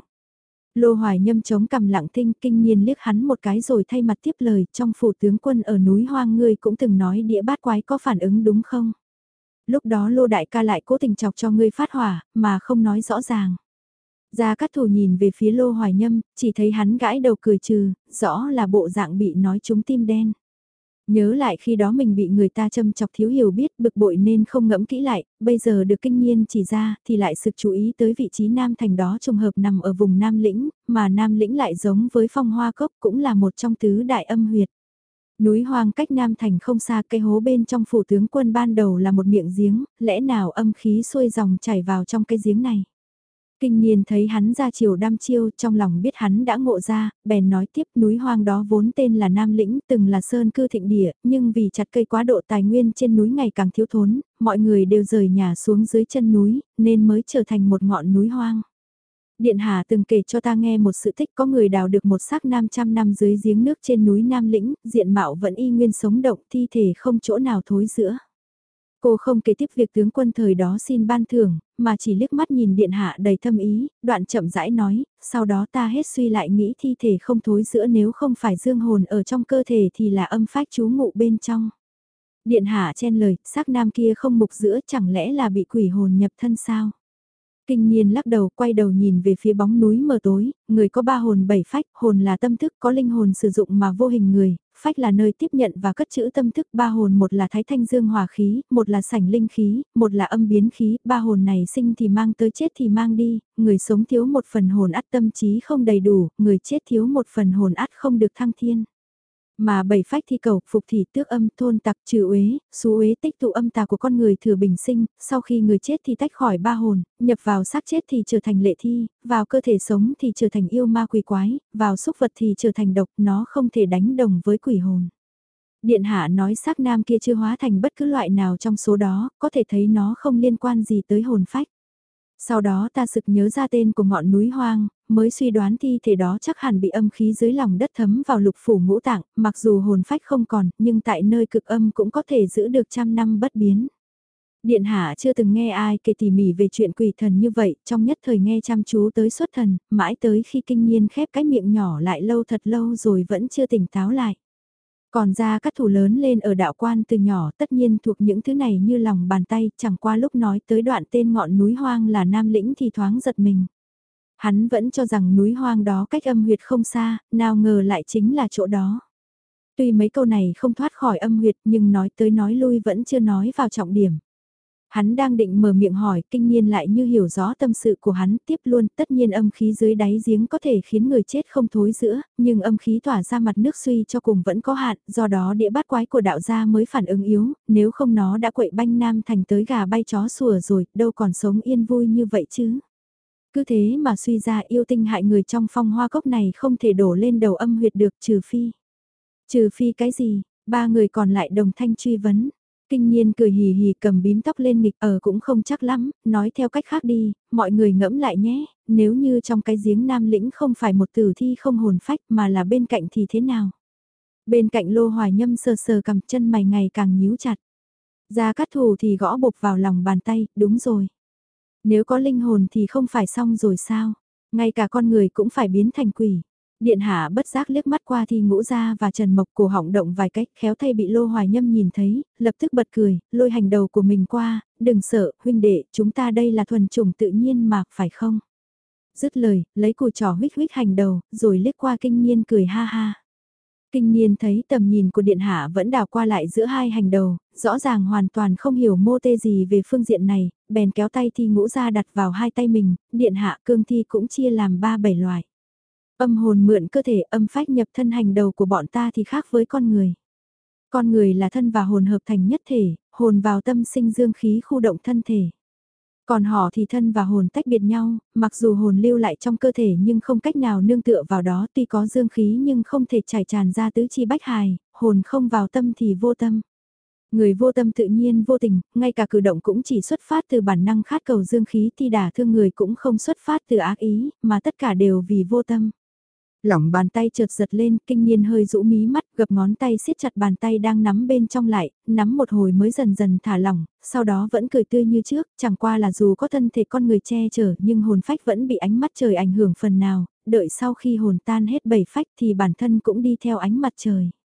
Lô Hoài Nhâm chống cằm lặng thinh, Kinh Nhiên liếc hắn một cái rồi thay mặt tiếp lời, trong phủ tướng quân ở núi Hoang ngươi cũng từng nói đĩa bát quái có phản ứng đúng không? Lúc đó Lô đại ca lại cố tình chọc cho ngươi phát hỏa, mà không nói rõ ràng. Gia Cát Thủ nhìn về phía Lô Hoài Nhâm, chỉ thấy hắn gãi đầu cười trừ, rõ là bộ dạng bị nói trúng tim đen. Nhớ lại khi đó mình bị người ta châm chọc thiếu hiểu biết bực bội nên không ngẫm kỹ lại, bây giờ được kinh niên chỉ ra thì lại sực chú ý tới vị trí Nam Thành đó trùng hợp nằm ở vùng Nam Lĩnh, mà Nam Lĩnh lại giống với Phong Hoa Cốc cũng là một trong tứ đại âm huyệt. Núi hoang cách Nam Thành không xa, cây hố bên trong phủ tướng quân ban đầu là một miệng giếng, lẽ nào âm khí xuôi dòng chảy vào trong cái giếng này. Kinh niên thấy hắn ra chiều đăm chiêu, trong lòng biết hắn đã ngộ ra, bèn nói tiếp núi hoang đó vốn tên là Nam Lĩnh, từng là sơn cư thịnh địa, nhưng vì chặt cây quá độ tài nguyên trên núi ngày càng thiếu thốn, mọi người đều rời nhà xuống dưới chân núi, nên mới trở thành một ngọn núi hoang. Điện Hạ từng kể cho ta nghe một sự tích có người đào được một xác 500 năm dưới giếng nước trên núi Nam Lĩnh, diện mạo vẫn y nguyên sống động, thi thể không chỗ nào thối rữa. Cô không kế tiếp việc tướng quân thời đó xin ban thưởng, mà chỉ liếc mắt nhìn điện hạ đầy thâm ý, đoạn chậm rãi nói, sau đó ta hết suy lại nghĩ thi thể không thối giữa nếu không phải dương hồn ở trong cơ thể thì là âm phách trú ngụ bên trong. Điện hạ chen lời, xác nam kia không mục giữa chẳng lẽ là bị quỷ hồn nhập thân sao? Kinh niên lắc đầu quay đầu nhìn về phía bóng núi mờ tối, người có ba hồn bảy phách, hồn là tâm thức có linh hồn sử dụng mà vô hình người, phách là nơi tiếp nhận và cất trữ tâm thức, ba hồn một là thái thanh dương hòa khí, một là sảnh linh khí, một là âm biến khí, ba hồn này sinh thì mang tới chết thì mang đi, người sống thiếu một phần hồn ắt tâm trí không đầy đủ, người chết thiếu một phần hồn ắt không được thăng thiên. Mà bảy phách thi cầu, phục thì tước âm, thôn tặc, trừ uế, xú uế tích tụ âm tà của con người thừa bình sinh, sau khi người chết thì tách khỏi ba hồn, nhập vào xác chết thì trở thành lệ thi, vào cơ thể sống thì trở thành yêu ma quỷ quái, vào xúc vật thì trở thành độc, nó không thể đánh đồng với quỷ hồn. Điện hạ nói xác nam kia chưa hóa thành bất cứ loại nào trong số đó, có thể thấy nó không liên quan gì tới hồn phách. Sau đó ta sực nhớ ra tên của ngọn núi hoang, mới suy đoán thi thể đó chắc hẳn bị âm khí dưới lòng đất thấm vào lục phủ ngũ tạng, mặc dù hồn phách không còn, nhưng tại nơi cực âm cũng có thể giữ được trăm năm bất biến. Điện hạ chưa từng nghe ai kể tỉ mỉ về chuyện quỷ thần như vậy, trong nhất thời nghe chăm chú tới xuất thần, mãi tới khi kinh niên khép cái miệng nhỏ lại lâu thật lâu rồi vẫn chưa tỉnh táo lại. Còn ra các thủ lớn lên ở đạo quan từ nhỏ tất nhiên thuộc những thứ này như lòng bàn tay, chẳng qua lúc nói tới đoạn tên ngọn núi hoang là Nam Lĩnh thì thoáng giật mình. Hắn vẫn cho rằng núi hoang đó cách âm huyệt không xa, nào ngờ lại chính là chỗ đó. Tuy mấy câu này không thoát khỏi âm huyệt nhưng nói tới nói lui vẫn chưa nói vào trọng điểm. Hắn đang định mở miệng hỏi, kinh niên lại như hiểu rõ tâm sự của hắn, tiếp luôn, tất nhiên âm khí dưới đáy giếng có thể khiến người chết không thối rữa, nhưng âm khí tỏa ra mặt nước suy cho cùng vẫn có hạn, do đó đĩa bát quái của đạo gia mới phản ứng yếu, nếu không nó đã quậy banh Nam Thành tới gà bay chó sủa rồi, đâu còn sống yên vui như vậy chứ. Cứ thế mà suy ra yêu tinh hại người trong Phong Hoa Cốc này không thể đổ lên đầu âm huyệt được trừ phi. Trừ phi cái gì? Ba người còn lại đồng thanh truy vấn. Kinh niên cười hì hì cầm bím tóc lên nghịch cũng không chắc lắm, nói theo cách khác đi, mọi người ngẫm lại nhé, nếu như trong cái giếng Nam Lĩnh không phải một tử thi không hồn phách mà là bên cạnh thì thế nào? Bên cạnh Lô Hoài Nhâm sờ sờ cầm chân mày ngày càng nhíu chặt. Gia Cát Thủ thì gõ bộp vào lòng bàn tay, đúng rồi. Nếu có linh hồn thì không phải xong rồi sao? Ngay cả con người cũng phải biến thành quỷ. Điện hạ bất giác liếc mắt qua thì Ngũ Gia và Trần Mộc cổ họng động vài cách khéo thay bị Lô Hoài Nhâm nhìn thấy, lập tức bật cười, lôi hành đầu của mình qua, đừng sợ, huynh đệ, chúng ta đây là thuần chủng tự nhiên mà, phải không? Dứt lời, lấy cùi trò huých huých hành đầu, rồi liếc qua kinh niên cười ha ha. Kinh niên thấy tầm nhìn của điện hạ vẫn đảo qua lại giữa hai hành đầu, rõ ràng hoàn toàn không hiểu mô tê gì về phương diện này, bèn kéo tay thi Ngũ Gia đặt vào hai tay mình, điện hạ cương thi cũng chia làm 3-7 loại. Âm hồn mượn cơ thể, âm phách nhập thân hành đầu của bọn ta thì khác với con người. Con người là thân và hồn hợp thành nhất thể, hồn vào tâm sinh dương khí khu động thân thể. Còn họ thì thân và hồn tách biệt nhau, mặc dù hồn lưu lại trong cơ thể nhưng không cách nào nương tựa vào đó, tuy có dương khí nhưng không thể trải tràn ra tứ chi bách hài, hồn không vào tâm thì vô tâm. Người vô tâm tự nhiên vô tình, ngay cả cử động cũng chỉ xuất phát từ bản năng khát cầu dương khí, thì đả thương người cũng không xuất phát từ ác ý, mà tất cả đều vì vô tâm. Lỏng bàn tay chợt giật lên, kinh niên hơi rũ mí mắt, gập ngón tay siết chặt bàn tay đang nắm bên trong lại, nắm một hồi mới dần dần thả lỏng, sau đó vẫn cười tươi như trước, chẳng qua là dù có thân thể con người che chở nhưng hồn phách vẫn bị ánh mắt trời ảnh hưởng phần nào, đợi sau khi hồn tan hết 7 phách thì bản thân cũng đi theo ánh mặt trời.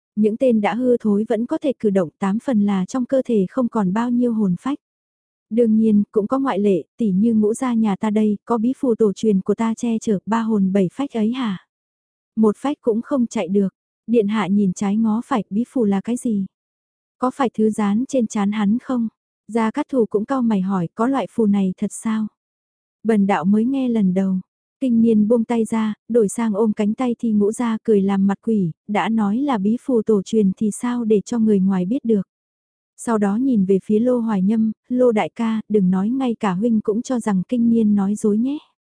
Những tên đã hư thối vẫn có thể cử động, 8 phần là trong cơ thể không còn bao nhiêu hồn phách. Đương nhiên, cũng có ngoại lệ, tỉ như ngũ gia nhà ta đây, có bí phù tổ truyền của ta che chở 3 hồn 7 phách ấy hả? Một phách cũng không chạy được. Điện hạ nhìn trái ngó phải, bí phù là cái gì? Có phải thứ dán trên trán hắn không? Gia Cát Thù cũng cau mày hỏi, có loại phù này thật sao? Bần đạo mới nghe lần đầu. Kinh Niên buông tay ra, đổi sang ôm cánh tay Thi Ngũ gia cười làm mặt quỷ, đã nói là bí phù tổ truyền thì sao để cho người ngoài biết được. Sau đó nhìn về phía Lô Hoài Nhâm, Lô đại ca, đừng nói ngay cả huynh cũng cho rằng Kinh Niên nói dối nhé.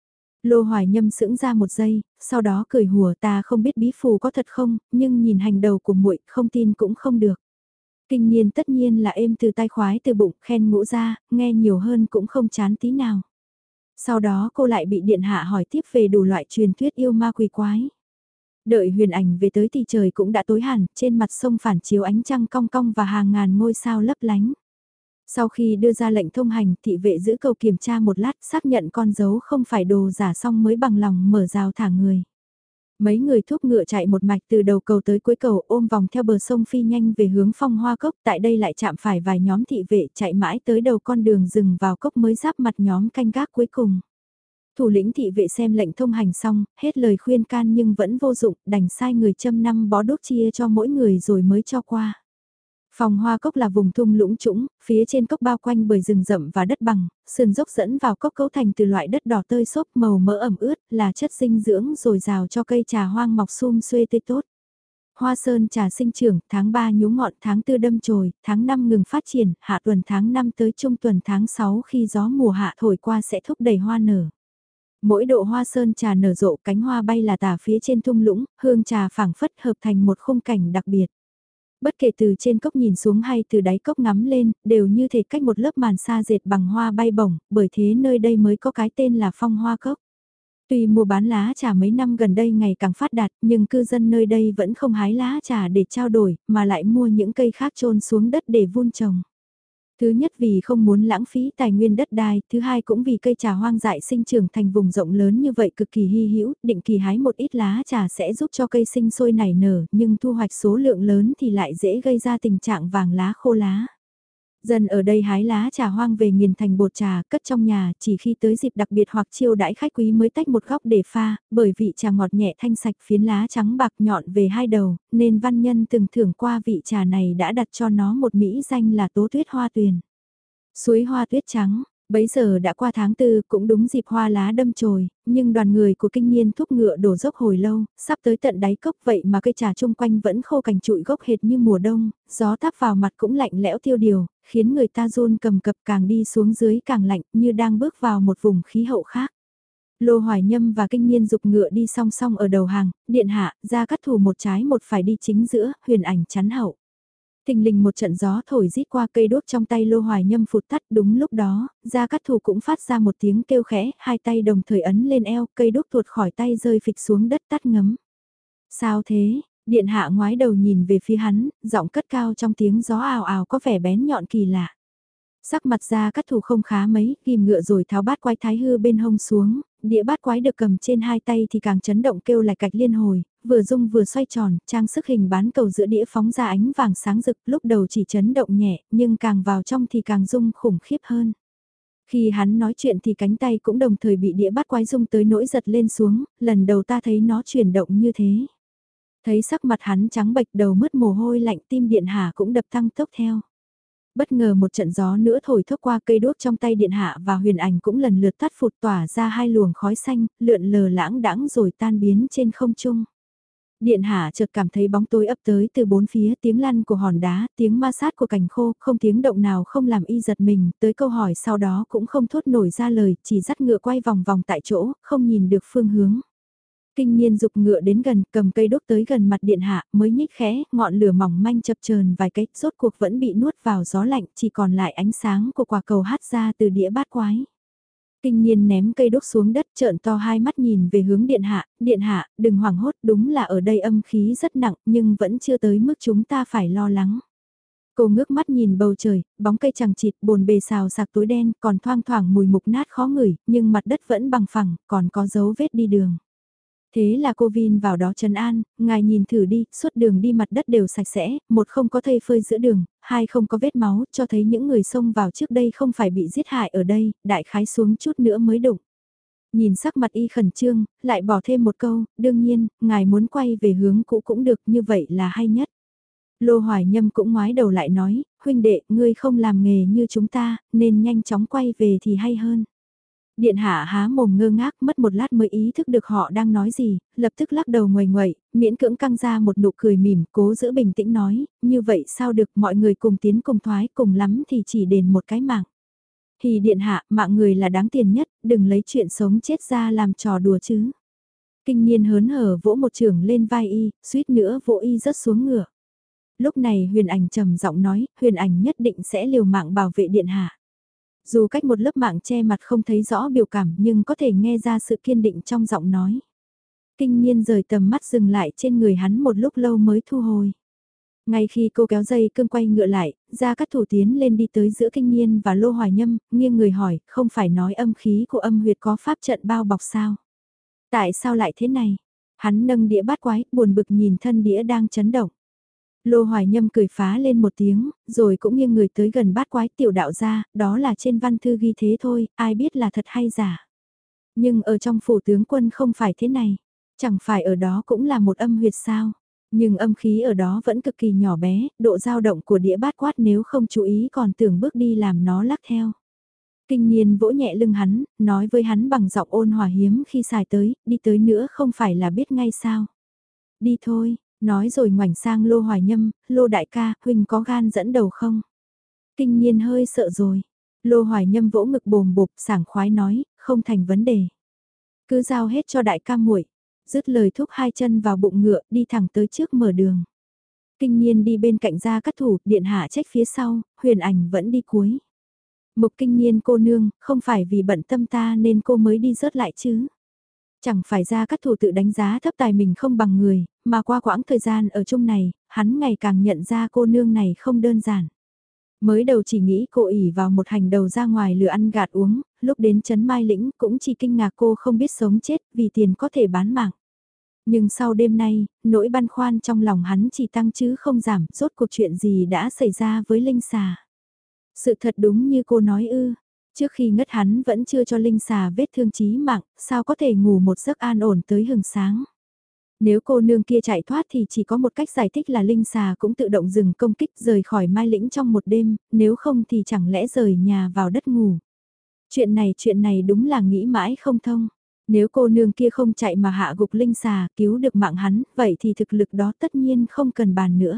Lô Hoài Nhâm sững ra một giây, sau đó cười hùa, ta không biết bí phù có thật không, nhưng nhìn hành đầu của muội, không tin cũng không được. Kinh Niên tất nhiên là êm từ tai khoái từ bụng, khen Ngũ gia, nghe nhiều hơn cũng không chán tí nào. Sau đó cô lại bị điện hạ hỏi tiếp về đủ loại truyền thuyết yêu ma quỷ quái. Đợi Huyền Ảnh về tới thì trời cũng đã tối hẳn, trên mặt sông phản chiếu ánh trăng cong cong và hàng ngàn ngôi sao lấp lánh. Sau khi đưa ra lệnh thông hành, thị vệ giữ cầu kiểm tra một lát, xác nhận con dấu không phải đồ giả xong mới bằng lòng mở rào thả người. Mấy người thúc ngựa chạy một mạch từ đầu cầu tới cuối cầu, ôm vòng theo bờ sông phi nhanh về hướng Phong Hoa Cốc, tại đây lại chạm phải vài nhóm thị vệ chạy mãi tới đầu con đường dừng vào cốc mới giáp mặt nhóm canh gác cuối cùng. Thủ lĩnh thị vệ xem lệnh thông hành xong, hết lời khuyên can nhưng vẫn vô dụng, đành sai người châm 5 bó đốt chia cho mỗi người rồi mới cho qua. Phong Hoa Cốc là vùng thung lũng trũng, phía trên cốc bao quanh bởi rừng rậm và đất bằng, sườn dốc dẫn vào cốc cấu thành từ loại đất đỏ tơi xốp màu mỡ ẩm ướt, là chất dinh dưỡng dồi dào cho cây trà hoang mọc sum xuê tươi tốt. Hoa sơn trà sinh trưởng, tháng 3 nhú ngọn, tháng 4 đâm chồi, tháng 5 ngừng phát triển, hạ tuần tháng 5 tới trung tuần tháng 6 khi gió mùa hạ thổi qua sẽ thúc đẩy hoa nở. Mỗi độ hoa sơn trà nở rộ, cánh hoa bay là tả phía trên thung lũng, hương trà phảng phất hợp thành một khung cảnh đặc biệt. Bất kể từ trên cốc nhìn xuống hay từ đáy cốc ngắm lên, đều như thể cách một lớp màn sa dệt bằng hoa bay bổng, bởi thế nơi đây mới có cái tên là Phong Hoa Cốc. Tuy mua bán lá trà mấy năm gần đây ngày càng phát đạt, nhưng cư dân nơi đây vẫn không hái lá trà để trao đổi, mà lại mua những cây khác chôn xuống đất để vun trồng. Thứ nhất vì không muốn lãng phí tài nguyên đất đai, thứ hai cũng vì cây trà hoang dại sinh trưởng thành vùng rộng lớn như vậy cực kỳ hy hữu, định kỳ hái một ít lá trà sẽ giúp cho cây sinh sôi nảy nở, nhưng thu hoạch số lượng lớn thì lại dễ gây ra tình trạng vàng lá khô lá. Dân ở đây hái lá trà hoang về nghiền thành bột trà, cất trong nhà, chỉ khi tới dịp đặc biệt hoặc chiêu đãi khách quý mới tách một góc để pha, bởi vị trà ngọt nhẹ thanh sạch phiến lá trắng bạc nhọn về hai đầu, nên văn nhân từng thưởng qua vị trà này đã đặt cho nó một mỹ danh là Tố Tuyết Hoa Tuyền. Suối hoa tuyết trắng, bấy giờ đã qua tháng 4 cũng đúng dịp hoa lá đâm chồi, nhưng đoàn người của Kinh Niên thúc ngựa đổ dốc hồi lâu, sắp tới tận đáy cốc vậy mà cây trà chung quanh vẫn khô cành trụi gốc hệt như mùa đông, gió táp vào mặt cũng lạnh lẽo tiêu điều, khiến người ta run cầm cập, càng đi xuống dưới càng lạnh như đang bước vào một vùng khí hậu khác. Lô Hoài Nhâm và Kinh Niên dục ngựa đi song song ở đầu hàng, điện hạ, Gia Cát Thù một trái một phải đi chính giữa, Huyền Ảnh chắn hậu. Thình lình một trận gió thổi rít qua, cây đuốc trong tay Lô Hoài Nhâm phụt tắt, đúng lúc đó, Gia Cát Thù cũng phát ra một tiếng kêu khẽ, hai tay đồng thời ấn lên eo, cây đuốc tuột khỏi tay rơi phịch xuống đất tắt ngấm. Sao thế? Điện hạ ngoái đầu nhìn về phía hắn, giọng cất cao trong tiếng gió ào ào có vẻ bén nhọn kỳ lạ. Sắc mặt Gia Cát Thù không khá mấy, ghim ngựa rồi tháo bát quái thái hư bên hông xuống, đĩa bát quái được cầm trên hai tay thì càng chấn động kêu lại cạch liên hồi, vừa rung vừa xoay tròn, trang sức hình bán cầu giữa đĩa phóng ra ánh vàng sáng rực, lúc đầu chỉ chấn động nhẹ, nhưng càng vào trong thì càng rung khủng khiếp hơn. Khi hắn nói chuyện thì cánh tay cũng đồng thời bị đĩa bát quái rung tới nỗi giật lên xuống, lần đầu ta thấy nó chuyển động như thế. Thấy sắc mặt hắn trắng bệch, đầu mứt mồ hôi lạnh, tim điện hạ cũng đập tăng tốc theo. Bất ngờ một trận gió nữa thổi thốc qua, cây đuốc trong tay điện hạ và Huyền Ảnh cũng lần lượt tắt phụt, tỏa ra hai luồng khói xanh, lượn lờ lãng đãng rồi tan biến trên không trung. Điện hạ chợt cảm thấy bóng tối ập tới từ bốn phía, tiếng lăn của hòn đá, tiếng ma sát của cành khô, không tiếng động nào không làm y giật mình, tới câu hỏi sau đó cũng không thốt nổi ra lời, chỉ dắt ngựa quay vòng vòng tại chỗ, không nhìn được phương hướng. Kinh Niên dục ngựa đến gần, cầm cây đốt tới gần mặt điện hạ, mới nhích khẽ, ngọn lửa mỏng manh chập chờn vài cái, rốt cuộc vẫn bị nuốt vào gió lạnh, chỉ còn lại ánh sáng của quả cầu hắt ra từ đĩa bát quái. Kinh Niên ném cây đốt xuống đất, trợn to hai mắt nhìn về hướng điện hạ, đừng hoảng hốt, đúng là ở đây âm khí rất nặng, nhưng vẫn chưa tới mức chúng ta phải lo lắng. Cô ngước mắt nhìn bầu trời, bóng cây chằng chịt, bồn bề xào sạc tối đen, còn thoang thoảng mùi mục nát khó ngửi, nhưng mặt đất vẫn bằng phẳng, còn có dấu vết đi đường. Thế là cô Vin vào đó trấn an, ngài nhìn thử đi, suốt đường đi mặt đất đều sạch sẽ, một không có thây phơi giữa đường, hai không có vết máu, cho thấy những người xông vào trước đây không phải bị giết hại ở đây, đại khái xuống chút nữa mới đụng. Nhìn sắc mặt y khẩn trương, lại bỏ thêm một câu, đương nhiên, ngài muốn quay về hướng cũ cũng được, như vậy là hay nhất. Lô Hoài Nhâm cũng ngoái đầu lại nói, huynh đệ, ngươi không làm nghề như chúng ta, nên nhanh chóng quay về thì hay hơn. Điện hạ há mồm ngơ ngác, mất một lát mới ý thức được họ đang nói gì, lập tức lắc đầu nguầy nguậy, miễn cưỡng căng ra một nụ cười mỉm, cố giữ bình tĩnh nói, như vậy sao được, mọi người cùng tiến cùng thoái, cùng lắm thì chỉ đền một cái mạng. Thì điện hạ, mạng người là đáng tiền nhất, đừng lấy chuyện sống chết ra làm trò đùa chứ. Kinh niên hớn hở vỗ một trường lên vai y, suýt nữa vỗ y rớt xuống ngựa. Lúc này huyền ảnh trầm giọng nói, huyền ảnh nhất định sẽ liều mạng bảo vệ điện hạ. Dù cách một lớp mạng che mặt không thấy rõ biểu cảm nhưng có thể nghe ra sự kiên định trong giọng nói. Kinh niên rời tầm mắt dừng lại trên người hắn một lúc lâu mới thu hồi. Ngay khi cô kéo dây cương quay ngựa lại, Gia Cát Thủ tiến lên đi tới giữa Kinh niên và Lô Hoài Nhâm, nghiêng người hỏi, không phải nói âm khí của âm huyệt có pháp trận bao bọc sao? Tại sao lại thế này? Hắn nâng đĩa bát quái, buồn bực nhìn thân đĩa đang chấn động. Lô Hoài Nhâm cười phá lên một tiếng, rồi cũng nghiêng người tới gần bát quái tiểu đạo ra, đó là trên văn thư ghi thế thôi, ai biết là thật hay giả. Nhưng ở trong phủ tướng quân không phải thế này, chẳng phải ở đó cũng là một âm huyệt sao. Nhưng âm khí ở đó vẫn cực kỳ nhỏ bé, độ dao động của đĩa bát quát nếu không chú ý còn tưởng bước đi làm nó lắc theo. Kinh niên vỗ nhẹ lưng hắn, nói với hắn bằng giọng ôn hòa hiếm khi xài tới, đi tới nữa không phải là biết ngay sao. Đi thôi, nói rồi ngoảnh sang Lô Hoài Nhâm, Lô đại ca, huynh có gan dẫn đầu không? Kinh niên hơi sợ rồi. Lô Hoài Nhâm vỗ ngực bồm bộp, sảng khoái nói, không thành vấn đề. Cứ giao hết cho đại ca muội. Dứt lời thúc hai chân vào bụng ngựa, đi thẳng tới trước mở đường. Kinh niên đi bên cạnh Gia Cát Thủ, điện hạ trách phía sau, huyền ảnh vẫn đi cuối. Mục kinh niên cô nương, không phải vì bận tâm ta nên cô mới đi rớt lại chứ. Chẳng phải Gia Cát Thủ tự đánh giá thấp tài mình không bằng người, mà qua quãng thời gian ở chung này, hắn ngày càng nhận ra cô nương này không đơn giản. Mới đầu chỉ nghĩ cô ỉ vào một hành đầu ra ngoài lừa ăn gạt uống, lúc đến Trấn Mai Lĩnh cũng chỉ kinh ngạc cô không biết sống chết vì tiền có thể bán mạng. Nhưng sau đêm nay, nỗi băn khoăn trong lòng hắn chỉ tăng chứ không giảm, rốt cuộc chuyện gì đã xảy ra với Linh Xà. Sự thật đúng như cô nói ư, trước khi ngất hắn vẫn chưa cho Linh Xà vết thương chí mạng, sao có thể ngủ một giấc an ổn tới hừng sáng. Nếu cô nương kia chạy thoát thì chỉ có một cách giải thích là Linh Xà cũng tự động dừng công kích rời khỏi Mai Lĩnh trong một đêm, nếu không thì chẳng lẽ rời nhà vào đất ngủ. Chuyện này đúng là nghĩ mãi không thông. Nếu cô nương kia không chạy mà hạ gục Linh Xà cứu được mạng hắn, vậy thì thực lực đó tất nhiên không cần bàn nữa.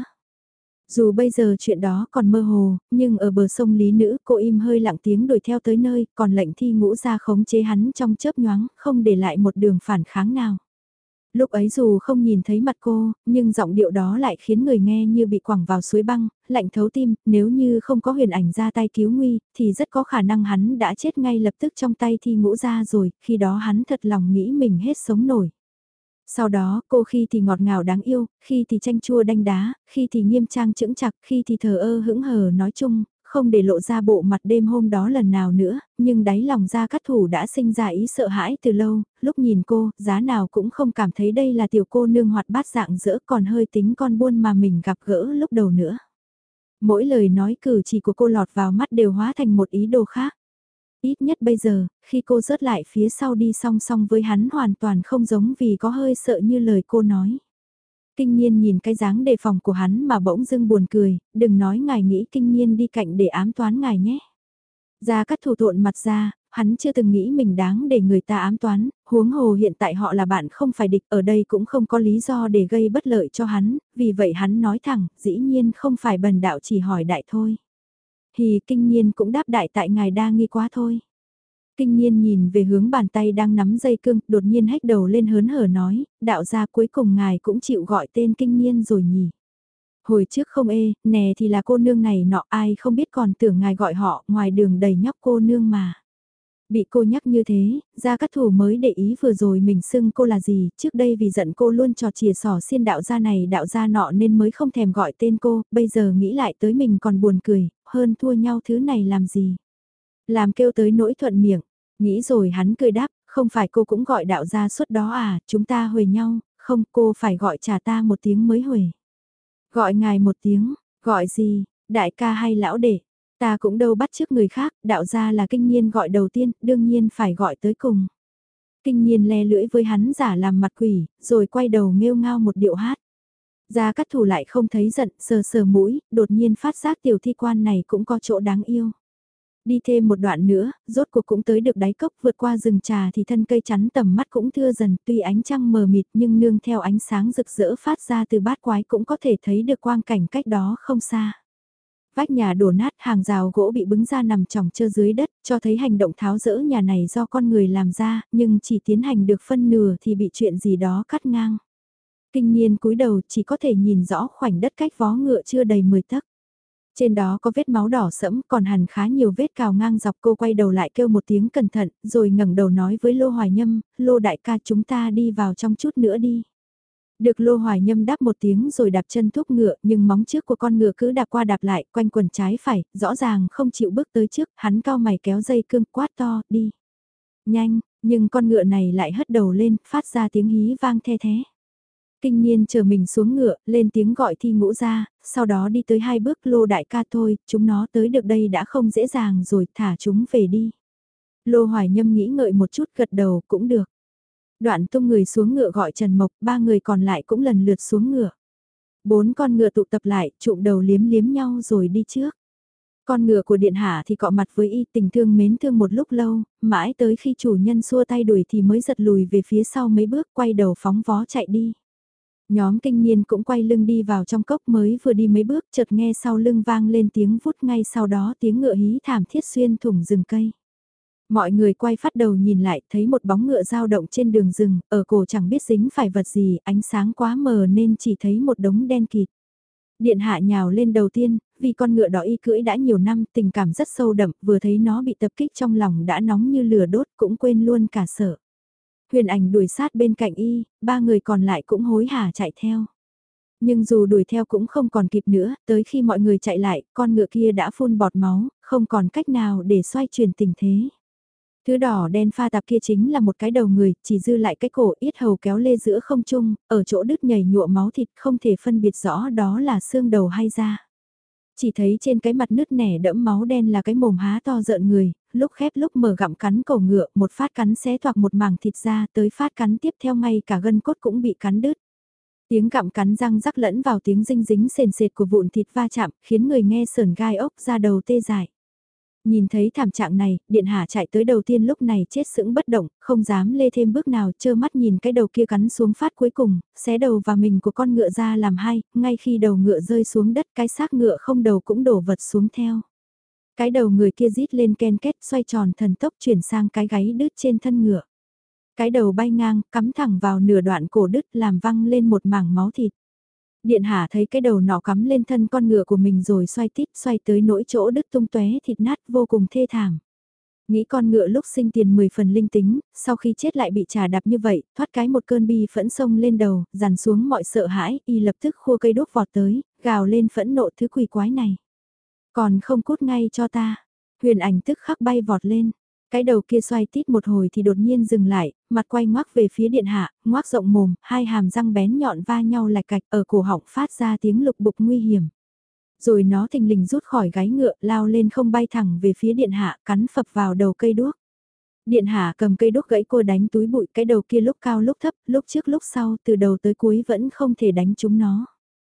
Dù bây giờ chuyện đó còn mơ hồ, nhưng ở bờ sông Lý Nữ cô im hơi lặng tiếng đuổi theo tới nơi, còn lệnh Thi Ngũ ra khống chế hắn trong chớp nhoáng, không để lại một đường phản kháng nào. Lúc ấy dù không nhìn thấy mặt cô, nhưng giọng điệu đó lại khiến người nghe như bị quẳng vào suối băng, lạnh thấu tim, nếu như không có huyền ảnh ra tay cứu nguy, thì rất có khả năng hắn đã chết ngay lập tức trong tay Thi Ngũ ra rồi, khi đó hắn thật lòng nghĩ mình hết sống nổi. Sau đó, cô khi thì ngọt ngào đáng yêu, khi thì chanh chua đanh đá, khi thì nghiêm trang chững chặt, khi thì thờ ơ hững hờ nói chung, không để lộ ra bộ mặt đêm hôm đó lần nào nữa, nhưng đáy lòng Gia Cát Thủ đã sinh ra ý sợ hãi từ lâu, lúc nhìn cô, giá nào cũng không cảm thấy đây là tiểu cô nương hoạt bát dạng dỡ còn hơi tính con buôn mà mình gặp gỡ lúc đầu nữa. Mỗi lời nói cử chỉ của cô lọt vào mắt đều hóa thành một ý đồ khác. Ít nhất bây giờ, khi cô rớt lại phía sau đi song song với hắn hoàn toàn không giống vì có hơi sợ như lời cô nói. Kinh Nhiên nhìn cái dáng đề phòng của hắn mà bỗng dưng buồn cười, đừng nói ngài nghĩ Kinh Nhiên đi cạnh để ám toán ngài nhé. Gia Cát Thủ thộn mặt ra, hắn chưa từng nghĩ mình đáng để người ta ám toán, huống hồ hiện tại họ là bạn không phải địch, ở đây cũng không có lý do để gây bất lợi cho hắn, vì vậy hắn nói thẳng, dĩ nhiên không phải bần đạo chỉ hỏi đại thôi. Thì Kinh Nhiên cũng đáp đại tại ngài đa nghi quá thôi. Kinh Nhiên nhìn về hướng bàn tay đang nắm dây cương, đột nhiên hét đầu lên hớn hở nói, đạo gia cuối cùng ngài cũng chịu gọi tên Kinh Nhiên rồi nhỉ. Hồi trước không nè thì là cô nương này nọ ai không biết còn tưởng ngài gọi họ ngoài đường đầy nhóc cô nương mà. Bị cô nhắc như thế, Gia Cát Thủ mới để ý vừa rồi mình xưng cô là gì, trước đây vì giận cô luôn trò chìa sỏ xiên đạo gia này đạo gia nọ nên mới không thèm gọi tên cô, bây giờ nghĩ lại tới mình còn buồn cười, hơn thua nhau thứ này làm gì. Làm kêu tới nỗi thuận miệng, nghĩ rồi hắn cười đáp, Không phải cô cũng gọi đạo gia suốt đó à, chúng ta huề nhau, không cô phải gọi trả ta một tiếng mới huề. Gọi ngài một tiếng, gọi gì, đại ca hay lão đệ, ta cũng đâu bắt chước người khác, đạo gia là kinh niên gọi đầu tiên, đương nhiên phải gọi tới cùng. Kinh niên le lưỡi với hắn giả làm mặt quỷ, rồi quay đầu nghêu ngao một điệu hát. Gia Cát Thủ lại không thấy giận, sờ sờ mũi, đột nhiên phát giác tiểu thi quan này cũng có chỗ đáng yêu. Đi thêm một đoạn nữa, rốt cuộc cũng tới được đáy cốc, vượt qua rừng trà thì thân cây chắn tầm mắt cũng thưa dần, tuy ánh trăng mờ mịt nhưng nương theo ánh sáng rực rỡ phát ra từ bát quái cũng có thể thấy được quang cảnh cách đó không xa. Vách nhà đổ nát, hàng rào gỗ bị bứng ra nằm chỏng chơ dưới đất, cho thấy hành động tháo rỡ nhà này do con người làm ra, nhưng chỉ tiến hành được phân nửa thì bị chuyện gì đó cắt ngang. Kinh niên cúi đầu chỉ có thể nhìn rõ khoảnh đất cách vó ngựa chưa đầy 10 tấc. Trên đó có vết máu đỏ sẫm, còn hẳn khá nhiều vết cào ngang dọc. Cô quay đầu lại kêu một tiếng cẩn thận, rồi ngẩng đầu nói với Lô Hoài Nhâm, Lô đại ca chúng ta đi vào trong chút nữa đi. Được Lô Hoài Nhâm đáp một tiếng rồi đạp chân thúc ngựa, nhưng móng trước của con ngựa cứ đạp qua đạp lại, quanh quần trái phải, rõ ràng không chịu bước tới trước, hắn cao mày kéo dây cương quát to, đi. Nhanh, nhưng con ngựa này lại hất đầu lên, phát ra tiếng hí vang the thế. Kinh niên chờ mình xuống ngựa, lên tiếng gọi Thi Ngũ ra, sau đó đi tới 2 bước. Lô đại ca thôi, chúng nó tới được đây đã không dễ dàng rồi, thả chúng về đi. Lô Hoài Nhâm nghĩ ngợi một chút gật đầu cũng được. Đoạn tung người xuống ngựa gọi Trần Mộc, 3 người còn lại cũng lần lượt xuống ngựa. 4 con ngựa tụ tập lại, trụm đầu liếm liếm nhau rồi đi trước. Con ngựa của điện hạ thì cọ mặt với y, tình thương mến thương một lúc lâu, mãi tới khi chủ nhân xua tay đuổi thì mới giật lùi về phía sau mấy bước, quay đầu phóng vó chạy đi. Nhóm kinh niên cũng quay lưng đi vào trong cốc, mới vừa đi mấy bước chợt nghe sau lưng vang lên tiếng vút, ngay sau đó tiếng ngựa hí thảm thiết xuyên thủng rừng cây. Mọi người quay phát đầu nhìn lại, thấy một bóng ngựa dao động trên đường rừng, ở cổ chẳng biết dính phải vật gì, ánh sáng quá mờ nên chỉ thấy một đống đen kịt. Điện hạ nhào lên đầu tiên, vì con ngựa đó y cưỡi đã nhiều năm, tình cảm rất sâu đậm, vừa thấy nó bị tập kích trong lòng đã nóng như lửa đốt, cũng quên luôn cả sợ. Huyền Ảnh đuổi sát bên cạnh y, 3 người còn lại cũng hối hả chạy theo. Nhưng dù đuổi theo cũng không còn kịp nữa, tới khi mọi người chạy lại, con ngựa kia đã phun bọt máu, không còn cách nào để xoay chuyển tình thế. Thứ đỏ đen pha tạp kia chính là một cái đầu người, chỉ dư lại cái cổ, yết hầu kéo lê giữa không trung, ở chỗ đứt nhảy nhụa máu thịt, không thể phân biệt rõ đó là xương đầu hay da. Chỉ thấy trên cái mặt nứt nẻ đẫm máu đen là cái mồm há to rợn người, lúc khép lúc mở gặm cắn cổ ngựa, một phát cắn xé toạc một mảng thịt ra, tới phát cắn tiếp theo ngay cả gân cốt cũng bị cắn đứt. Tiếng gặm cắn răng rắc lẫn vào tiếng dinh dính sền sệt của vụn thịt va chạm, khiến người nghe sởn gai ốc ra đầu tê dại. Nhìn thấy thảm trạng này, điện hạ chạy tới đầu tiên lúc này chết sững bất động, không dám lê thêm bước nào, trơ mắt nhìn cái đầu kia cắn xuống phát cuối cùng, xé đầu và mình của con ngựa ra làm hai, ngay khi đầu ngựa rơi xuống đất cái xác ngựa không đầu cũng đổ vật xuống theo. Cái đầu người kia rít lên ken két xoay tròn thần tốc chuyển sang cái gáy đứt trên thân ngựa. Cái đầu bay ngang, cắm thẳng vào nửa đoạn cổ đứt làm văng lên một mảng máu thịt. Điện hạ thấy cái đầu nọ cắm lên thân con ngựa của mình rồi xoay tít xoay tới nỗi chỗ đứt tung tóe thịt nát vô cùng thê thảm. Nghĩ con ngựa lúc sinh tiền 10 phần linh tính, sau khi chết lại bị trà đạp như vậy, thoát cái một cơn bi phẫn sông lên đầu, dằn xuống mọi sợ hãi, y lập tức khua cây đốt vọt tới, gào lên phẫn nộ thứ quỷ quái này. Còn không cút ngay cho ta, Huyền Ảnh tức khắc bay vọt lên. Cái đầu kia xoay tít một hồi thì đột nhiên dừng lại, mặt quay ngoác về phía điện hạ, ngoác rộng mồm, hai hàm răng bén nhọn va nhau lạch cạch ở cổ họng phát ra tiếng lục bục nguy hiểm. Rồi nó thình lình rút khỏi gáy ngựa, lao lên không bay thẳng về phía điện hạ, cắn phập vào đầu cây đuốc. Điện hạ cầm cây đuốc gãy cô đánh túi bụi, cái đầu kia lúc cao lúc thấp, lúc trước lúc sau, từ đầu tới cuối vẫn không thể đánh trúng nó.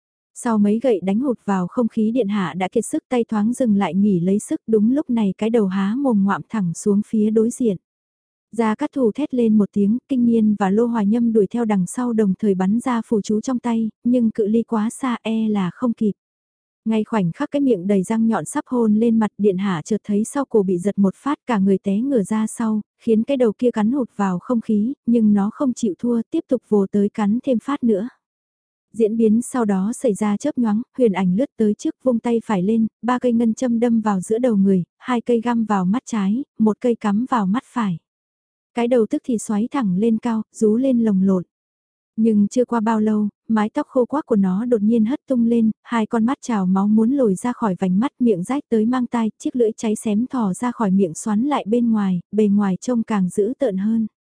Sau mấy gậy đánh hụt vào không khí, điện hạ đã kiệt sức, tay thoáng dừng lại nghỉ lấy sức, đúng lúc này cái đầu há mồm ngoạm thẳng xuống phía đối diện. Gia Cát Thủ thét lên một tiếng, Kinh Niên và Lô Hoài Nhâm đuổi theo đằng sau đồng thời bắn ra phù chú trong tay, nhưng cự ly quá xa là không kịp. Ngay khoảnh khắc cái miệng đầy răng nhọn sắp hôn lên mặt, điện hạ chợt thấy sau cổ bị giật một phát, cả người té ngửa ra sau, khiến cái đầu kia cắn hụt vào không khí, nhưng nó không chịu thua, tiếp tục vồ tới cắn thêm phát nữa. Diễn biến sau đó xảy ra chớp nhoáng, Huyền Ảnh lướt tới trước vung tay phải lên, 3 cây ngân châm đâm vào giữa đầu người, 2 cây găm vào mắt trái, 1 cây cắm vào mắt phải. Cái đầu tức thì xoáy thẳng lên cao, rú lên lồng lộn. Nhưng chưa qua bao lâu, mái tóc khô quắc của nó đột nhiên hất tung lên, 2 con mắt trào máu muốn lồi ra khỏi vành mắt, miệng rách tới mang tai, chiếc lưỡi cháy xém thò ra khỏi miệng xoắn lại bên ngoài, bề ngoài trông càng dữ tợn hơn.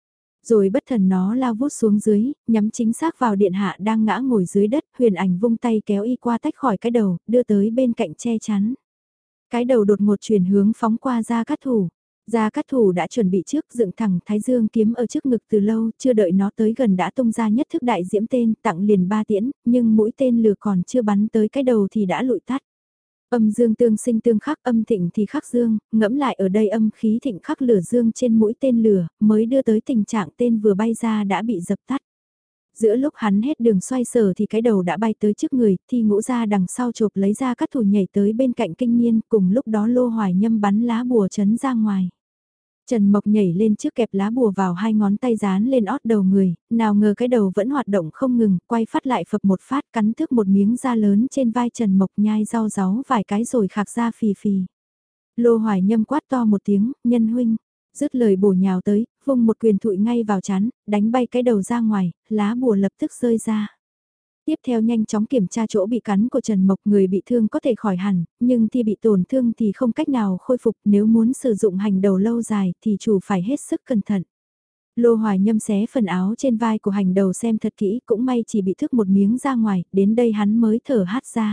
Rồi bất thần nó lao vút xuống dưới, nhắm chính xác vào điện hạ đang ngã ngồi dưới đất, huyền ảnh vung tay kéo y qua tách khỏi cái đầu, đưa tới bên cạnh che chắn. Cái đầu đột ngột chuyển hướng phóng qua Gia Cát Thủ. Gia Cát Thủ đã chuẩn bị trước dựng thẳng thái dương kiếm ở trước ngực từ lâu, chưa đợi nó tới gần đã tung ra nhất thức đại diễm tên tặng liền 3 tiễn, nhưng mũi tên lửa còn chưa bắn tới cái đầu thì đã lụi tắt. Âm dương tương sinh tương khắc, âm thịnh thì khắc dương, ngẫm lại ở đây âm khí thịnh khắc lửa dương trên mũi tên lửa, mới đưa tới tình trạng tên vừa bay ra đã bị dập tắt. Giữa lúc hắn hết đường xoay sở thì cái đầu đã bay tới trước người, Thi Ngũ ra đằng sau chộp lấy ra Cát Thủ nhảy tới bên cạnh Kinh Niên, cùng lúc đó Lô Hoài Nhâm bắn lá bùa chấn ra ngoài. Trần Mộc nhảy lên trước kẹp lá bùa vào 2 ngón tay dán lên ót đầu người, nào ngờ cái đầu vẫn hoạt động không ngừng, quay phát lại phập một phát cắn thước một miếng da lớn trên vai Trần Mộc nhai rau ráu vài cái rồi khạc ra phì phì. Lô Hoài Nhâm quát to một tiếng, nhân huynh, dứt lời bổ nhào tới, vung một quyền thụi ngay vào chán, đánh bay cái đầu ra ngoài, lá bùa lập tức rơi ra. Tiếp theo nhanh chóng kiểm tra chỗ bị cắn của Trần Mộc, người bị thương có thể khỏi hẳn, nhưng khi bị tổn thương thì không cách nào khôi phục, nếu muốn sử dụng hành đầu lâu dài thì chủ phải hết sức cẩn thận. Lô Hoài Nhâm xé phần áo trên vai của hành đầu xem thật kỹ, cũng may chỉ bị thước một miếng ra ngoài, đến đây hắn mới thở hắt ra.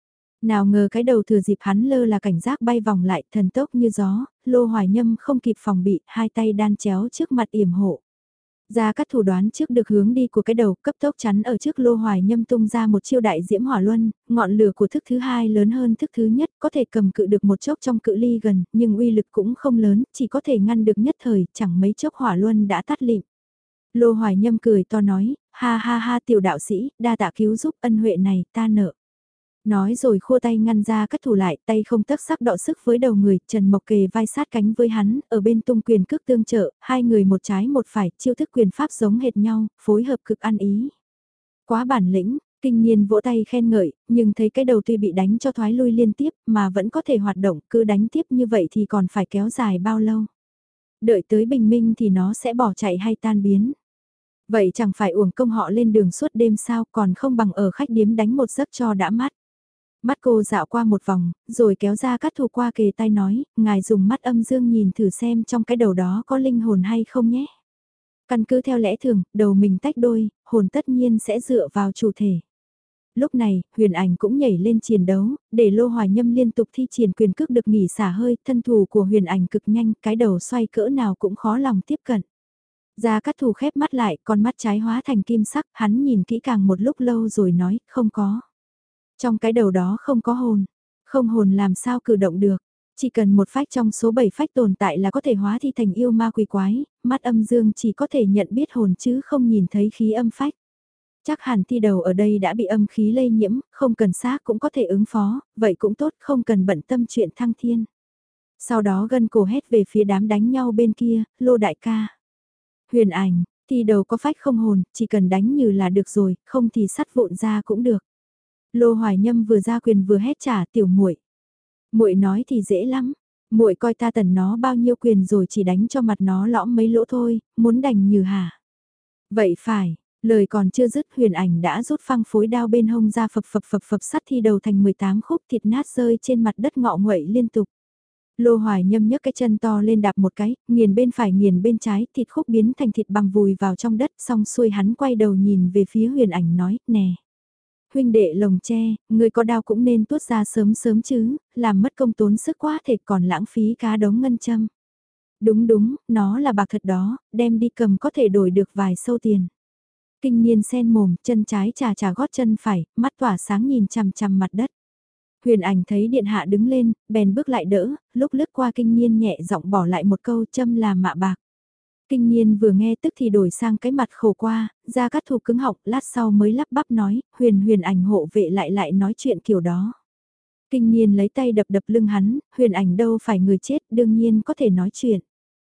Nào ngờ cái đầu thừa dịp hắn lơ là cảnh giác bay vòng lại, thần tốc như gió, Lô Hoài Nhâm không kịp phòng bị, hai tay đan chéo trước mặt yểm hộ. Gia Cát Thủ đoán trước được hướng đi của cái đầu, cấp tốc chắn ở trước Lô Hoài Nhâm tung ra một chiêu đại diễm hỏa luân, ngọn lửa của thức thứ hai lớn hơn thức thứ nhất, có thể cầm cự được một chốc trong cự ly gần, nhưng uy lực cũng không lớn, chỉ có thể ngăn được nhất thời, chẳng mấy chốc hỏa luân đã tắt lịm. Lô Hoài Nhâm cười to nói, ha ha ha tiểu đạo sĩ, đa tạ cứu giúp, ân huệ này ta nợ. Nói rồi khua tay ngăn Ra Cát Thủ lại, tay không tấc sắc đọ sức với đầu người, Trần Mộc kề vai sát cánh với hắn, ở bên tung quyền cước tương trợ, hai người một trái một phải, chiêu thức quyền pháp giống hệt nhau, phối hợp cực ăn ý. Quá bản lĩnh, Kinh Niên vỗ tay khen ngợi, nhưng thấy cái đầu tuy bị đánh cho thoái lui liên tiếp mà vẫn có thể hoạt động, cứ đánh tiếp như vậy thì còn phải kéo dài bao lâu. Đợi tới bình minh thì nó sẽ bỏ chạy hay tan biến. Vậy chẳng phải uổng công họ lên đường suốt đêm sao, còn không bằng ở khách điếm đánh một giấc cho đã mắt. Mắt cô dạo qua một vòng, rồi kéo Ra Cát Thủ qua kề tai nói, ngài dùng mắt âm dương nhìn thử xem trong cái đầu đó có linh hồn hay không nhé. Căn cứ theo lẽ thường, đầu mình tách đôi, hồn tất nhiên sẽ dựa vào chủ thể. Lúc này, huyền ảnh cũng nhảy lên chiến đấu, để Lô Hoài Nhâm liên tục thi triển quyền cước được nghỉ xả hơi, thân thủ của huyền ảnh cực nhanh, cái đầu xoay cỡ nào cũng khó lòng tiếp cận. Ra Cát Thủ khép mắt lại, con mắt trái hóa thành kim sắc, hắn nhìn kỹ càng một lúc lâu rồi nói, không có. Trong cái đầu đó không có hồn, không hồn làm sao cử động được, chỉ cần một phách trong số 7 phách tồn tại là có thể hóa thi thành yêu ma quỷ quái, mắt âm dương chỉ có thể nhận biết hồn chứ không nhìn thấy khí âm phách. Chắc hẳn thi đầu ở đây đã bị âm khí lây nhiễm, không cần xác cũng có thể ứng phó, vậy cũng tốt không cần bận tâm chuyện thăng thiên. Sau đó gân cổ hét về phía đám đánh nhau bên kia, Lô đại ca. Huyền ảnh, thi đầu có phách không hồn, chỉ cần đánh như là được rồi, không thì sắt vụn ra cũng được. Lô Hoài Nhâm vừa ra quyền vừa hét trả tiểu muội. Muội nói thì dễ lắm, muội coi ta tần nó bao nhiêu quyền rồi chỉ đánh cho mặt nó lõm mấy lỗ thôi, muốn đành như hả? Vậy phải, lời còn chưa dứt huyền ảnh đã rút phăng phối đao bên hông ra phập sắt thi đầu thành 18 khúc thịt nát rơi trên mặt đất ngọ nguậy liên tục. Lô Hoài Nhâm nhấc cái chân to lên đạp một cái, nghiền bên phải nghiền bên trái, thịt khúc biến thành thịt bằm vùi vào trong đất, xong xuôi hắn quay đầu nhìn về phía huyền ảnh nói, nè. Huynh đệ lồng tre, người có đao cũng nên tuốt ra sớm sớm chứ, làm mất công tốn sức quá thể còn lãng phí cá đống ngân châm. Đúng đúng, nó là bạc thật đó, đem đi cầm có thể đổi được vài sâu tiền. Kinh Niên sen mồm, chân trái chà gót chân phải, mắt tỏa sáng nhìn chằm chằm mặt đất. Huyền ảnh thấy điện hạ đứng lên, bèn bước lại đỡ, lúc lướt qua Kinh Niên nhẹ giọng bỏ lại một câu châm là mạ bạc. Kinh Niên vừa nghe tức thì đổi sang cái mặt khổ qua, Ra Cát Thủ cứng họng, lát sau mới lắp bắp nói, huyền ảnh hộ vệ lại nói chuyện kiểu đó. Kinh Niên lấy tay đập lưng hắn, huyền ảnh đâu phải người chết, đương nhiên có thể nói chuyện.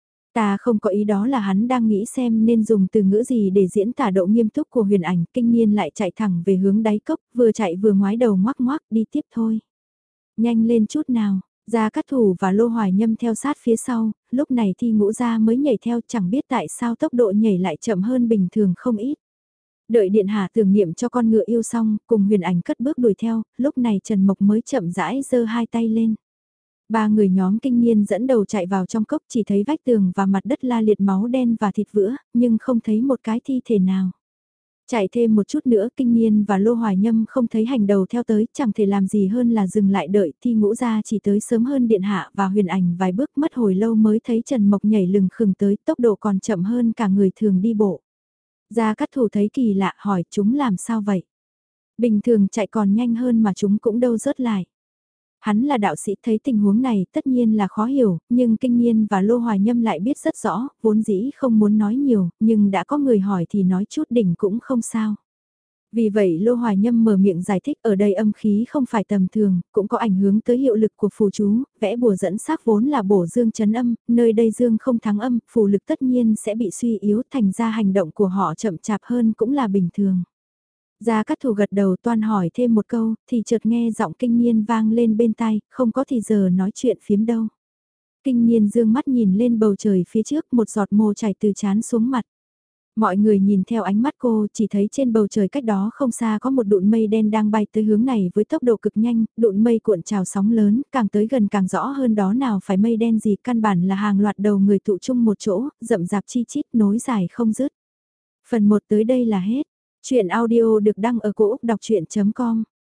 Ta không có ý đó là hắn đang nghĩ xem nên dùng từ ngữ gì để diễn tả độ nghiêm túc của huyền ảnh, Kinh Niên lại chạy thẳng về hướng đáy cốc, vừa chạy vừa ngoái đầu ngoác ngoác đi tiếp thôi. Nhanh lên chút nào. Gia Cát Thủ và Lô Hoài Nhâm theo sát phía sau, lúc này Thi Ngũ Gia mới nhảy theo, chẳng biết tại sao tốc độ nhảy lại chậm hơn bình thường không ít. Đợi điện hạ tưởng niệm cho con ngựa yêu xong, cùng huyền ảnh cất bước đuổi theo, lúc này Trần Mộc mới chậm rãi giơ hai tay lên. Ba người nhóm kinh niên dẫn đầu chạy vào trong cốc chỉ thấy vách tường và mặt đất la liệt máu đen và thịt vữa, nhưng không thấy một cái thi thể nào. Chạy thêm một chút nữa kinh niên và Lô Hoài Nhâm không thấy hành đầu theo tới, chẳng thể làm gì hơn là dừng lại đợi Thi Ngũ Gia chỉ tới sớm hơn Điện Hạ và Huyền Ảnh vài bước, mất hồi lâu mới thấy Trần Mộc nhảy lừng khừng tới, tốc độ còn chậm hơn cả người thường đi bộ. Gia Cát Thủ thấy kỳ lạ hỏi chúng làm sao vậy? Bình thường chạy còn nhanh hơn mà chúng cũng đâu rớt lại. Hắn là đạo sĩ thấy tình huống này tất nhiên là khó hiểu, nhưng kinh niên và Lô Hoài Nhâm lại biết rất rõ, vốn dĩ không muốn nói nhiều, nhưng đã có người hỏi thì nói chút đỉnh cũng không sao. Vì vậy Lô Hoài Nhâm mở miệng giải thích ở đây âm khí không phải tầm thường, cũng có ảnh hưởng tới hiệu lực của phù chú, vẽ bùa dẫn sắc vốn là bổ dương chấn âm, nơi đây dương không thắng âm, phù lực tất nhiên sẽ bị suy yếu, thành ra hành động của họ chậm chạp hơn cũng là bình thường. Gia Cát Thủ gật đầu toan hỏi thêm một câu, thì chợt nghe giọng kinh niên vang lên bên tai, không có thì giờ nói chuyện phiếm đâu. Kinh niên dương mắt nhìn lên bầu trời phía trước, một giọt mồ chảy từ trán xuống mặt. Mọi người nhìn theo ánh mắt cô chỉ thấy trên bầu trời cách đó không xa có một đụn mây đen đang bay tới hướng này với tốc độ cực nhanh, đụn mây cuộn trào sóng lớn, càng tới gần càng rõ hơn đó nào phải mây đen gì, căn bản là hàng loạt đầu người tụ chung một chỗ, rậm rạp chi chít nối dài không dứt. Phần 1 tới đây là hết. Chuyện audio được đăng ở cổ Úc đọc chuyện.com